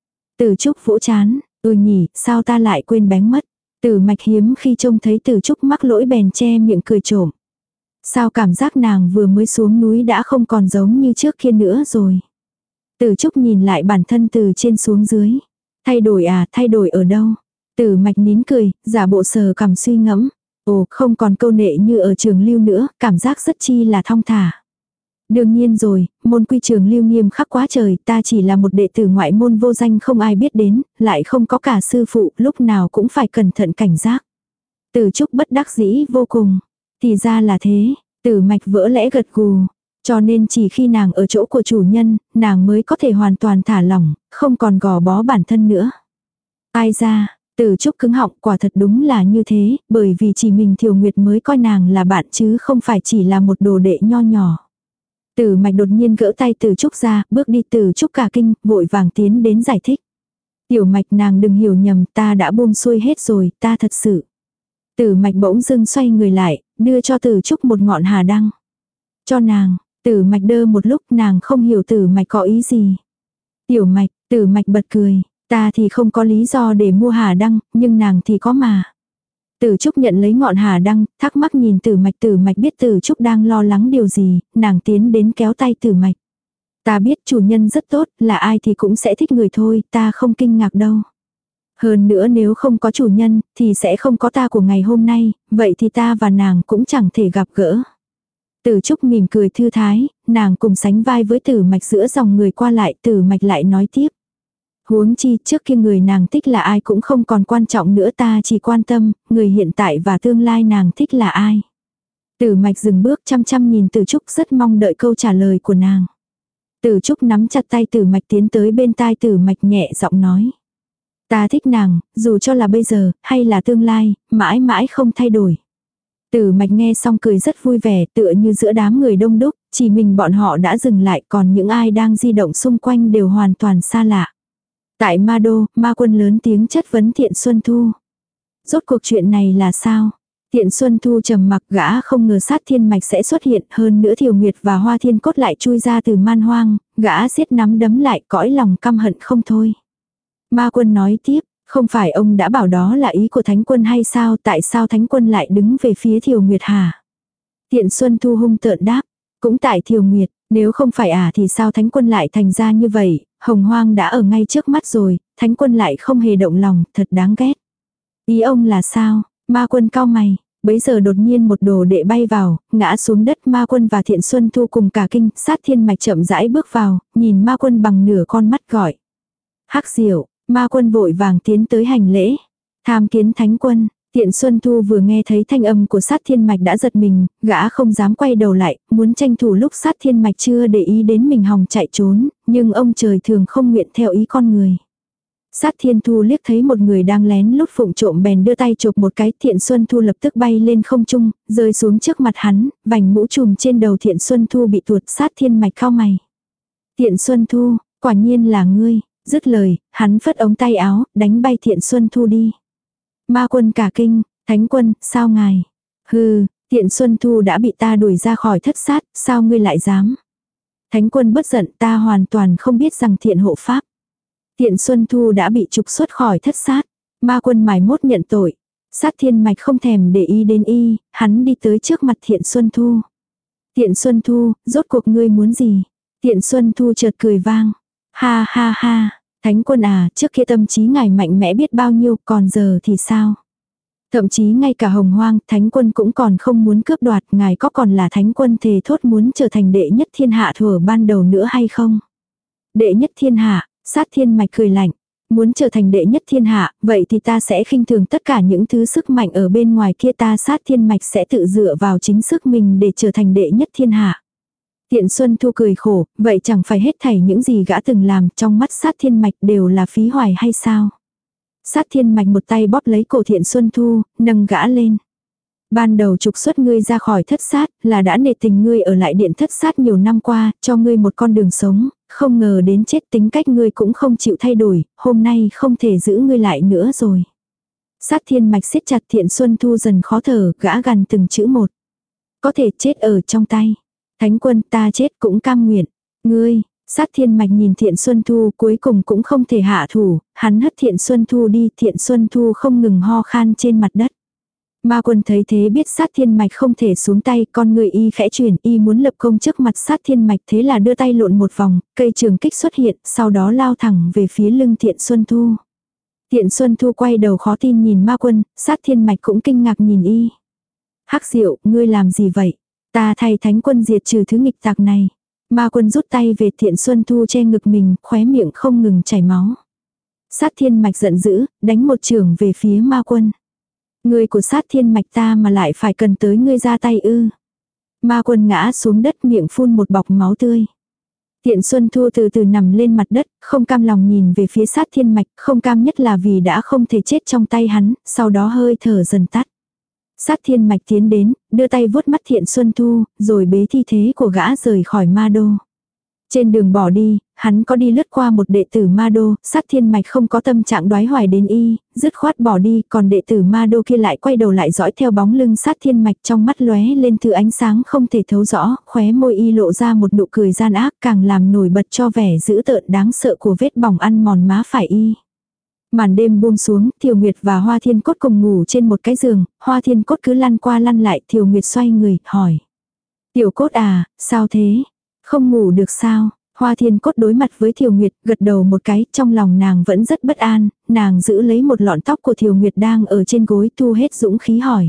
Tử Trúc vỗ chán, ừ nhỉ, sao ta lại quên bén mất. Tử Mạch hiếm khi trông thấy Tử Trúc mắc lỗi bèn che miệng cười trộm. Sao cảm giác nàng vừa mới xuống núi đã không còn giống như trước kia nữa rồi. Tử Trúc nhìn lại bản thân từ trên xuống dưới. Thay đổi à, thay đổi ở đâu? Tử Mạch nín cười, giả bộ sờ cằm suy ngẫm. Ồ, không còn câu nệ như ở trường lưu nữa, cảm giác rất chi là thong thả. Đương nhiên rồi, môn quy trường lưu nghiêm khắc quá trời, ta chỉ là một đệ tử ngoại môn vô danh không ai biết đến, lại không có cả sư phụ, lúc nào cũng phải cẩn thận cảnh giác. Tử Trúc bất đắc dĩ vô cùng. Thì ra là thế, Tử Mạch vỡ lẽ gật gù. Cho nên chỉ khi nàng ở chỗ của chủ nhân, nàng mới có thể hoàn toàn thả lỏng, không còn gò bó bản thân nữa. Ai ra, Tử Trúc cứng họng, quả thật đúng là như thế, bởi vì chỉ mình Thiều Nguyệt mới coi nàng là bạn chứ không phải chỉ là một đồ đệ nho nhỏ. Tử Mạch đột nhiên gỡ tay Tử Trúc ra, bước đi Tử Trúc cả kinh, vội vàng tiến đến giải thích. Tiểu Mạch nàng đừng hiểu nhầm, ta đã buông xuôi hết rồi, ta thật sự. Tử Mạch bỗng dưng xoay người lại, đưa cho Tử Trúc một ngọn hà đăng. Cho nàng, Tử Mạch đơ một lúc, nàng không hiểu Tử Mạch có ý gì. Tiểu Mạch, Tử Mạch bật cười, ta thì không có lý do để mua hà đăng, nhưng nàng thì có mà. Tử Trúc nhận lấy ngọn hà đăng, thắc mắc nhìn Tử Mạch. Tử Mạch biết Tử Trúc đang lo lắng điều gì, nàng tiến đến kéo tay Tử Mạch. Ta biết chủ nhân rất tốt, là ai thì cũng sẽ thích người thôi, ta không kinh ngạc đâu. Hơn nữa nếu không có chủ nhân, thì sẽ không có ta của ngày hôm nay, vậy thì ta và nàng cũng chẳng thể gặp gỡ. Tử Trúc mỉm cười thư thái, nàng cùng sánh vai với Tử Mạch giữa dòng người qua lại. Tử Mạch lại nói tiếp. Huống chi trước kia người nàng thích là ai cũng không còn quan trọng nữa, ta chỉ quan tâm, người hiện tại và tương lai nàng thích là ai. Tử Mạch dừng bước chăm chăm nhìn Tử Trúc, rất mong đợi câu trả lời của nàng. Tử Trúc nắm chặt tay Tử Mạch tiến tới bên tai Tử Mạch nhẹ giọng nói. Ta thích nàng, dù cho là bây giờ, hay là tương lai, mãi mãi không thay đổi. Tử Mạch nghe xong cười rất vui vẻ, tựa như giữa đám người đông đúc, chỉ mình bọn họ đã dừng lại, còn những ai đang di động xung quanh đều hoàn toàn xa lạ. Tại Ma Đô, Ma Quân lớn tiếng chất vấn Thiện Xuân Thu. Rốt cuộc chuyện này là sao? Thiện Xuân Thu trầm mặc, gã không ngờ Sát Thiên Mạch sẽ xuất hiện, hơn nữa Thiều Nguyệt và Hoa Thiên Cốt lại chui ra từ man hoang, gã siết nắm đấm lại, cõi lòng căm hận không thôi. Ma Quân nói tiếp, không phải ông đã bảo đó là ý của Thánh Quân hay sao, tại sao Thánh Quân lại đứng về phía Thiều Nguyệt hả? Thiện Xuân Thu hung tợn đáp, cũng tại Thiều Nguyệt, nếu không phải à thì sao Thánh Quân lại thành ra như vậy, Hồng Hoang đã ở ngay trước mắt rồi, Thánh Quân lại không hề động lòng, thật đáng ghét. Ý ông là sao? Ma Quân cau mày, bấy giờ đột nhiên một đồ đệ bay vào, ngã xuống đất. Ma Quân và Thiện Xuân Thu cùng cả kinh, Sát Thiên Mạch chậm rãi bước vào, nhìn Ma Quân bằng nửa con mắt gọi. Hắc Diệu. Ma Quân vội vàng tiến tới hành lễ. Tham kiến Thánh Quân. Thiện Xuân Thu vừa nghe thấy thanh âm của Sát Thiên Mạch đã giật mình, gã không dám quay đầu lại, muốn tranh thủ lúc Sát Thiên Mạch chưa để ý đến mình hòng chạy trốn, nhưng ông trời thường không nguyện theo ý con người. Sát Thiên Thu liếc thấy một người đang lén lút phụng trộm bèn đưa tay chộp một cái. Thiện Xuân Thu lập tức bay lên không trung, rơi xuống trước mặt hắn, vành mũ trùm trên đầu Thiện Xuân Thu bị tuột. Sát Thiên Mạch cau mày. Thiện Xuân Thu, quả nhiên là ngươi. Dứt lời, hắn phất ống tay áo, đánh bay Thiện Xuân Thu đi. Ma Quân cả kinh, Thánh Quân, sao ngài? Hừ, Thiện Xuân Thu đã bị ta đuổi ra khỏi thất sát, sao ngươi lại dám? Thánh Quân bất giận, ta hoàn toàn không biết rằng Thiện hộ pháp. Thiện Xuân Thu đã bị trục xuất khỏi thất sát. Ma Quân mải mốt nhận tội. Sát Thiên Mạch không thèm để ý đến y, hắn đi tới trước mặt Thiện Xuân Thu. Thiện Xuân Thu, rốt cuộc ngươi muốn gì? Thiện Xuân Thu chợt cười vang. Ha ha ha, Thánh Quân à, trước kia tâm trí ngài mạnh mẽ biết bao nhiêu, còn giờ thì sao? Thậm chí ngay cả Hồng Hoang, Thánh Quân cũng còn không muốn cướp đoạt, ngài có còn là Thánh Quân thề thốt muốn trở thành đệ nhất thiên hạ thuở ban đầu nữa hay không? Đệ nhất thiên hạ, Sát Thiên Mạch cười lạnh. Muốn trở thành đệ nhất thiên hạ, vậy thì ta sẽ khinh thường tất cả những thứ sức mạnh ở bên ngoài kia, ta Sát Thiên Mạch sẽ tự dựa vào chính sức mình để trở thành đệ nhất thiên hạ. Thiện Xuân Thu cười khổ, vậy chẳng phải hết thảy những gì gã từng làm trong mắt Sát Thiên Mạch đều là phí hoài hay sao? Sát Thiên Mạch một tay bóp lấy cổ Thiện Xuân Thu, nâng gã lên. Ban đầu trục xuất ngươi ra khỏi thất sát là đã nể tình ngươi ở lại điện thất sát nhiều năm qua, cho ngươi một con đường sống, không ngờ đến chết tính cách ngươi cũng không chịu thay đổi, hôm nay không thể giữ ngươi lại nữa rồi. Sát thiên mạch siết chặt Thiện Xuân Thu dần khó thở, gã gằn từng chữ một. Có thể chết ở trong tay. Thánh quân ta chết cũng cam nguyện. Ngươi, sát thiên mạch nhìn Thiện Xuân Thu cuối cùng cũng không thể hạ thủ, hắn hất Thiện Xuân Thu đi, Thiện Xuân Thu không ngừng ho khan trên mặt đất. Ma quân thấy thế biết sát thiên mạch không thể xuống tay, con người y khẽ chuyển, y muốn lập công trước mặt sát thiên mạch, thế là đưa tay lộn một vòng, cây trường kích xuất hiện, sau đó lao thẳng về phía lưng Thiện Xuân Thu. Thiện Xuân Thu quay đầu khó tin nhìn ma quân, sát thiên mạch cũng kinh ngạc nhìn y. Hắc Diệu, ngươi làm gì vậy? Ta thay thánh quân diệt trừ thứ nghịch tặc này. Ma quân rút tay về Thiện Xuân Thu che ngực mình, khóe miệng không ngừng chảy máu. Sát thiên mạch giận dữ, đánh một chưởng về phía ma quân. Ngươi của sát thiên mạch ta mà lại phải cần tới ngươi ra tay ư. Ma quân ngã xuống đất miệng phun một bọc máu tươi. Thiện Xuân Thu từ từ nằm lên mặt đất, không cam lòng nhìn về phía sát thiên mạch, không cam nhất là vì đã không thể chết trong tay hắn, sau đó hơi thở dần tắt. Sát thiên mạch tiến đến, đưa tay vuốt mắt Thiện Xuân Thu, rồi bế thi thế của gã rời khỏi ma đô. Trên đường bỏ đi, hắn có đi lướt qua một đệ tử ma đô, sát thiên mạch không có tâm trạng đoái hoài đến y, dứt khoát bỏ đi, còn đệ tử ma đô kia lại quay đầu lại dõi theo bóng lưng sát thiên mạch, trong mắt lóe lên thứ ánh sáng không thể thấu rõ, khóe môi y lộ ra một nụ cười gian ác, càng làm nổi bật cho vẻ dữ tợn đáng sợ của vết bỏng ăn mòn má phải y. Màn đêm buông xuống, Thiều Nguyệt và Hoa Thiên Cốt cùng ngủ trên một cái giường, Hoa Thiên Cốt cứ lăn qua lăn lại, Thiều Nguyệt xoay người, hỏi. Tiểu Cốt à, sao thế? Không ngủ được sao? Hoa Thiên Cốt đối mặt với Thiều Nguyệt, gật đầu một cái, trong lòng nàng vẫn rất bất an, nàng giữ lấy một lọn tóc của Thiều Nguyệt đang ở trên gối, thu hết dũng khí hỏi.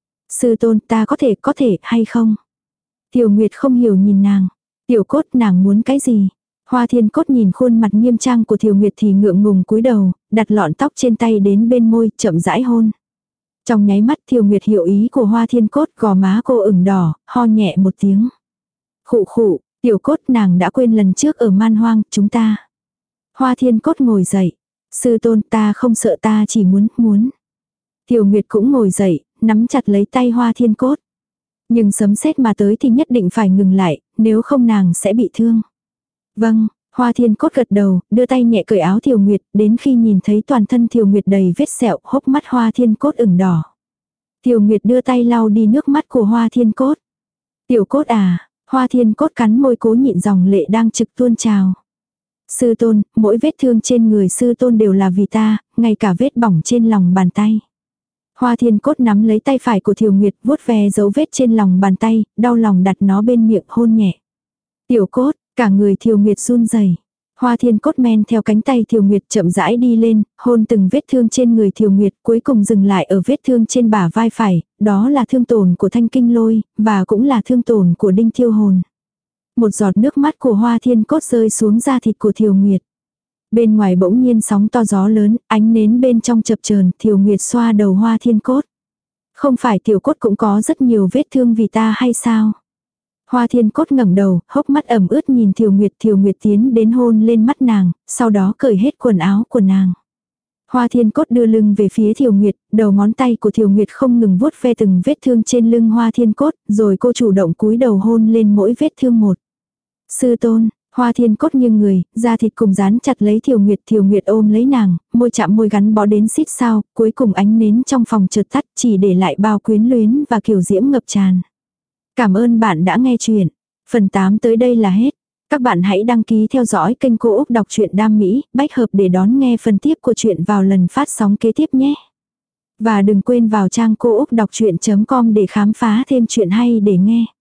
Sư tôn, ta có thể, có thể, hay không? Thiều Nguyệt không hiểu nhìn nàng. Tiểu Cốt, nàng muốn cái gì? Hoa Thiên Cốt nhìn khuôn mặt nghiêm trang của Thiều Nguyệt thì ngượng ngùng cúi đầu, đặt lọn tóc trên tay đến bên môi, chậm rãi hôn. Trong nháy mắt Thiều Nguyệt hiểu ý của Hoa Thiên Cốt, gò má cô ửng đỏ, ho nhẹ một tiếng. Khụ khụ, Tiểu Cốt, nàng đã quên lần trước ở man hoang, chúng ta. Hoa Thiên Cốt ngồi dậy. Sư tôn, ta không sợ, ta chỉ muốn, muốn. Thiều Nguyệt cũng ngồi dậy, nắm chặt lấy tay Hoa Thiên Cốt. Nhưng sấm sét mà tới thì nhất định phải ngừng lại, nếu không nàng sẽ bị thương. Vâng, Hoa Thiên Cốt gật đầu, đưa tay nhẹ cởi áo Thiều Nguyệt, đến khi nhìn thấy toàn thân Thiều Nguyệt đầy vết sẹo, hốc mắt Hoa Thiên Cốt ửng đỏ. Thiều Nguyệt đưa tay lau đi nước mắt của Hoa Thiên Cốt. Tiểu Cốt à, Hoa Thiên Cốt cắn môi cố nhịn dòng lệ đang trực tuôn trào. Sư tôn, mỗi vết thương trên người sư tôn đều là vì ta, ngay cả vết bỏng trên lòng bàn tay. Hoa Thiên Cốt nắm lấy tay phải của Thiều Nguyệt, vuốt ve dấu vết trên lòng bàn tay, đau lòng đặt nó bên miệng hôn nhẹ. Tiểu Cốt, cả người Thiều Nguyệt run rẩy. Hoa Thiên Cốt men theo cánh tay Thiều Nguyệt chậm rãi đi lên, hôn từng vết thương trên người Thiều Nguyệt, cuối cùng dừng lại ở vết thương trên bả vai phải, đó là thương tổn của Thanh Kinh Lôi, và cũng là thương tổn của Đinh Thiêu Hồn. Một giọt nước mắt của Hoa Thiên Cốt rơi xuống da thịt của Thiều Nguyệt. Bên ngoài bỗng nhiên sóng to gió lớn, ánh nến bên trong chập chờn, Thiều Nguyệt xoa đầu Hoa Thiên Cốt. Không phải Tiểu Cốt cũng có rất nhiều vết thương vì ta hay sao? Hoa Thiên Cốt ngẩng đầu, hốc mắt ẩm ướt nhìn Thiều Nguyệt, Thiều Nguyệt tiến đến hôn lên mắt nàng, sau đó cởi hết quần áo của nàng. Hoa Thiên Cốt đưa lưng về phía Thiều Nguyệt, đầu ngón tay của Thiều Nguyệt không ngừng vuốt ve từng vết thương trên lưng Hoa Thiên Cốt, rồi cô chủ động cúi đầu hôn lên mỗi vết thương một. Sư tôn, Hoa Thiên Cốt nghiêng người, da thịt cùng dán chặt lấy Thiều Nguyệt, Thiều Nguyệt ôm lấy nàng, môi chạm môi gắn bó đến xít sao, cuối cùng ánh nến trong phòng chợt tắt, chỉ để lại bao quyến luyến và kiều diễm ngập tràn. Cảm ơn bạn đã nghe chuyện. Phần tám tới đây là hết. Các bạn hãy đăng ký theo dõi kênh Cô Úc Đọc truyện Đam Mỹ, bách hợp để đón nghe phần tiếp của chuyện vào lần phát sóng kế tiếp nhé. Và đừng quên vào trang cô úc đọc chuyện chấm com để khám phá thêm chuyện hay để nghe.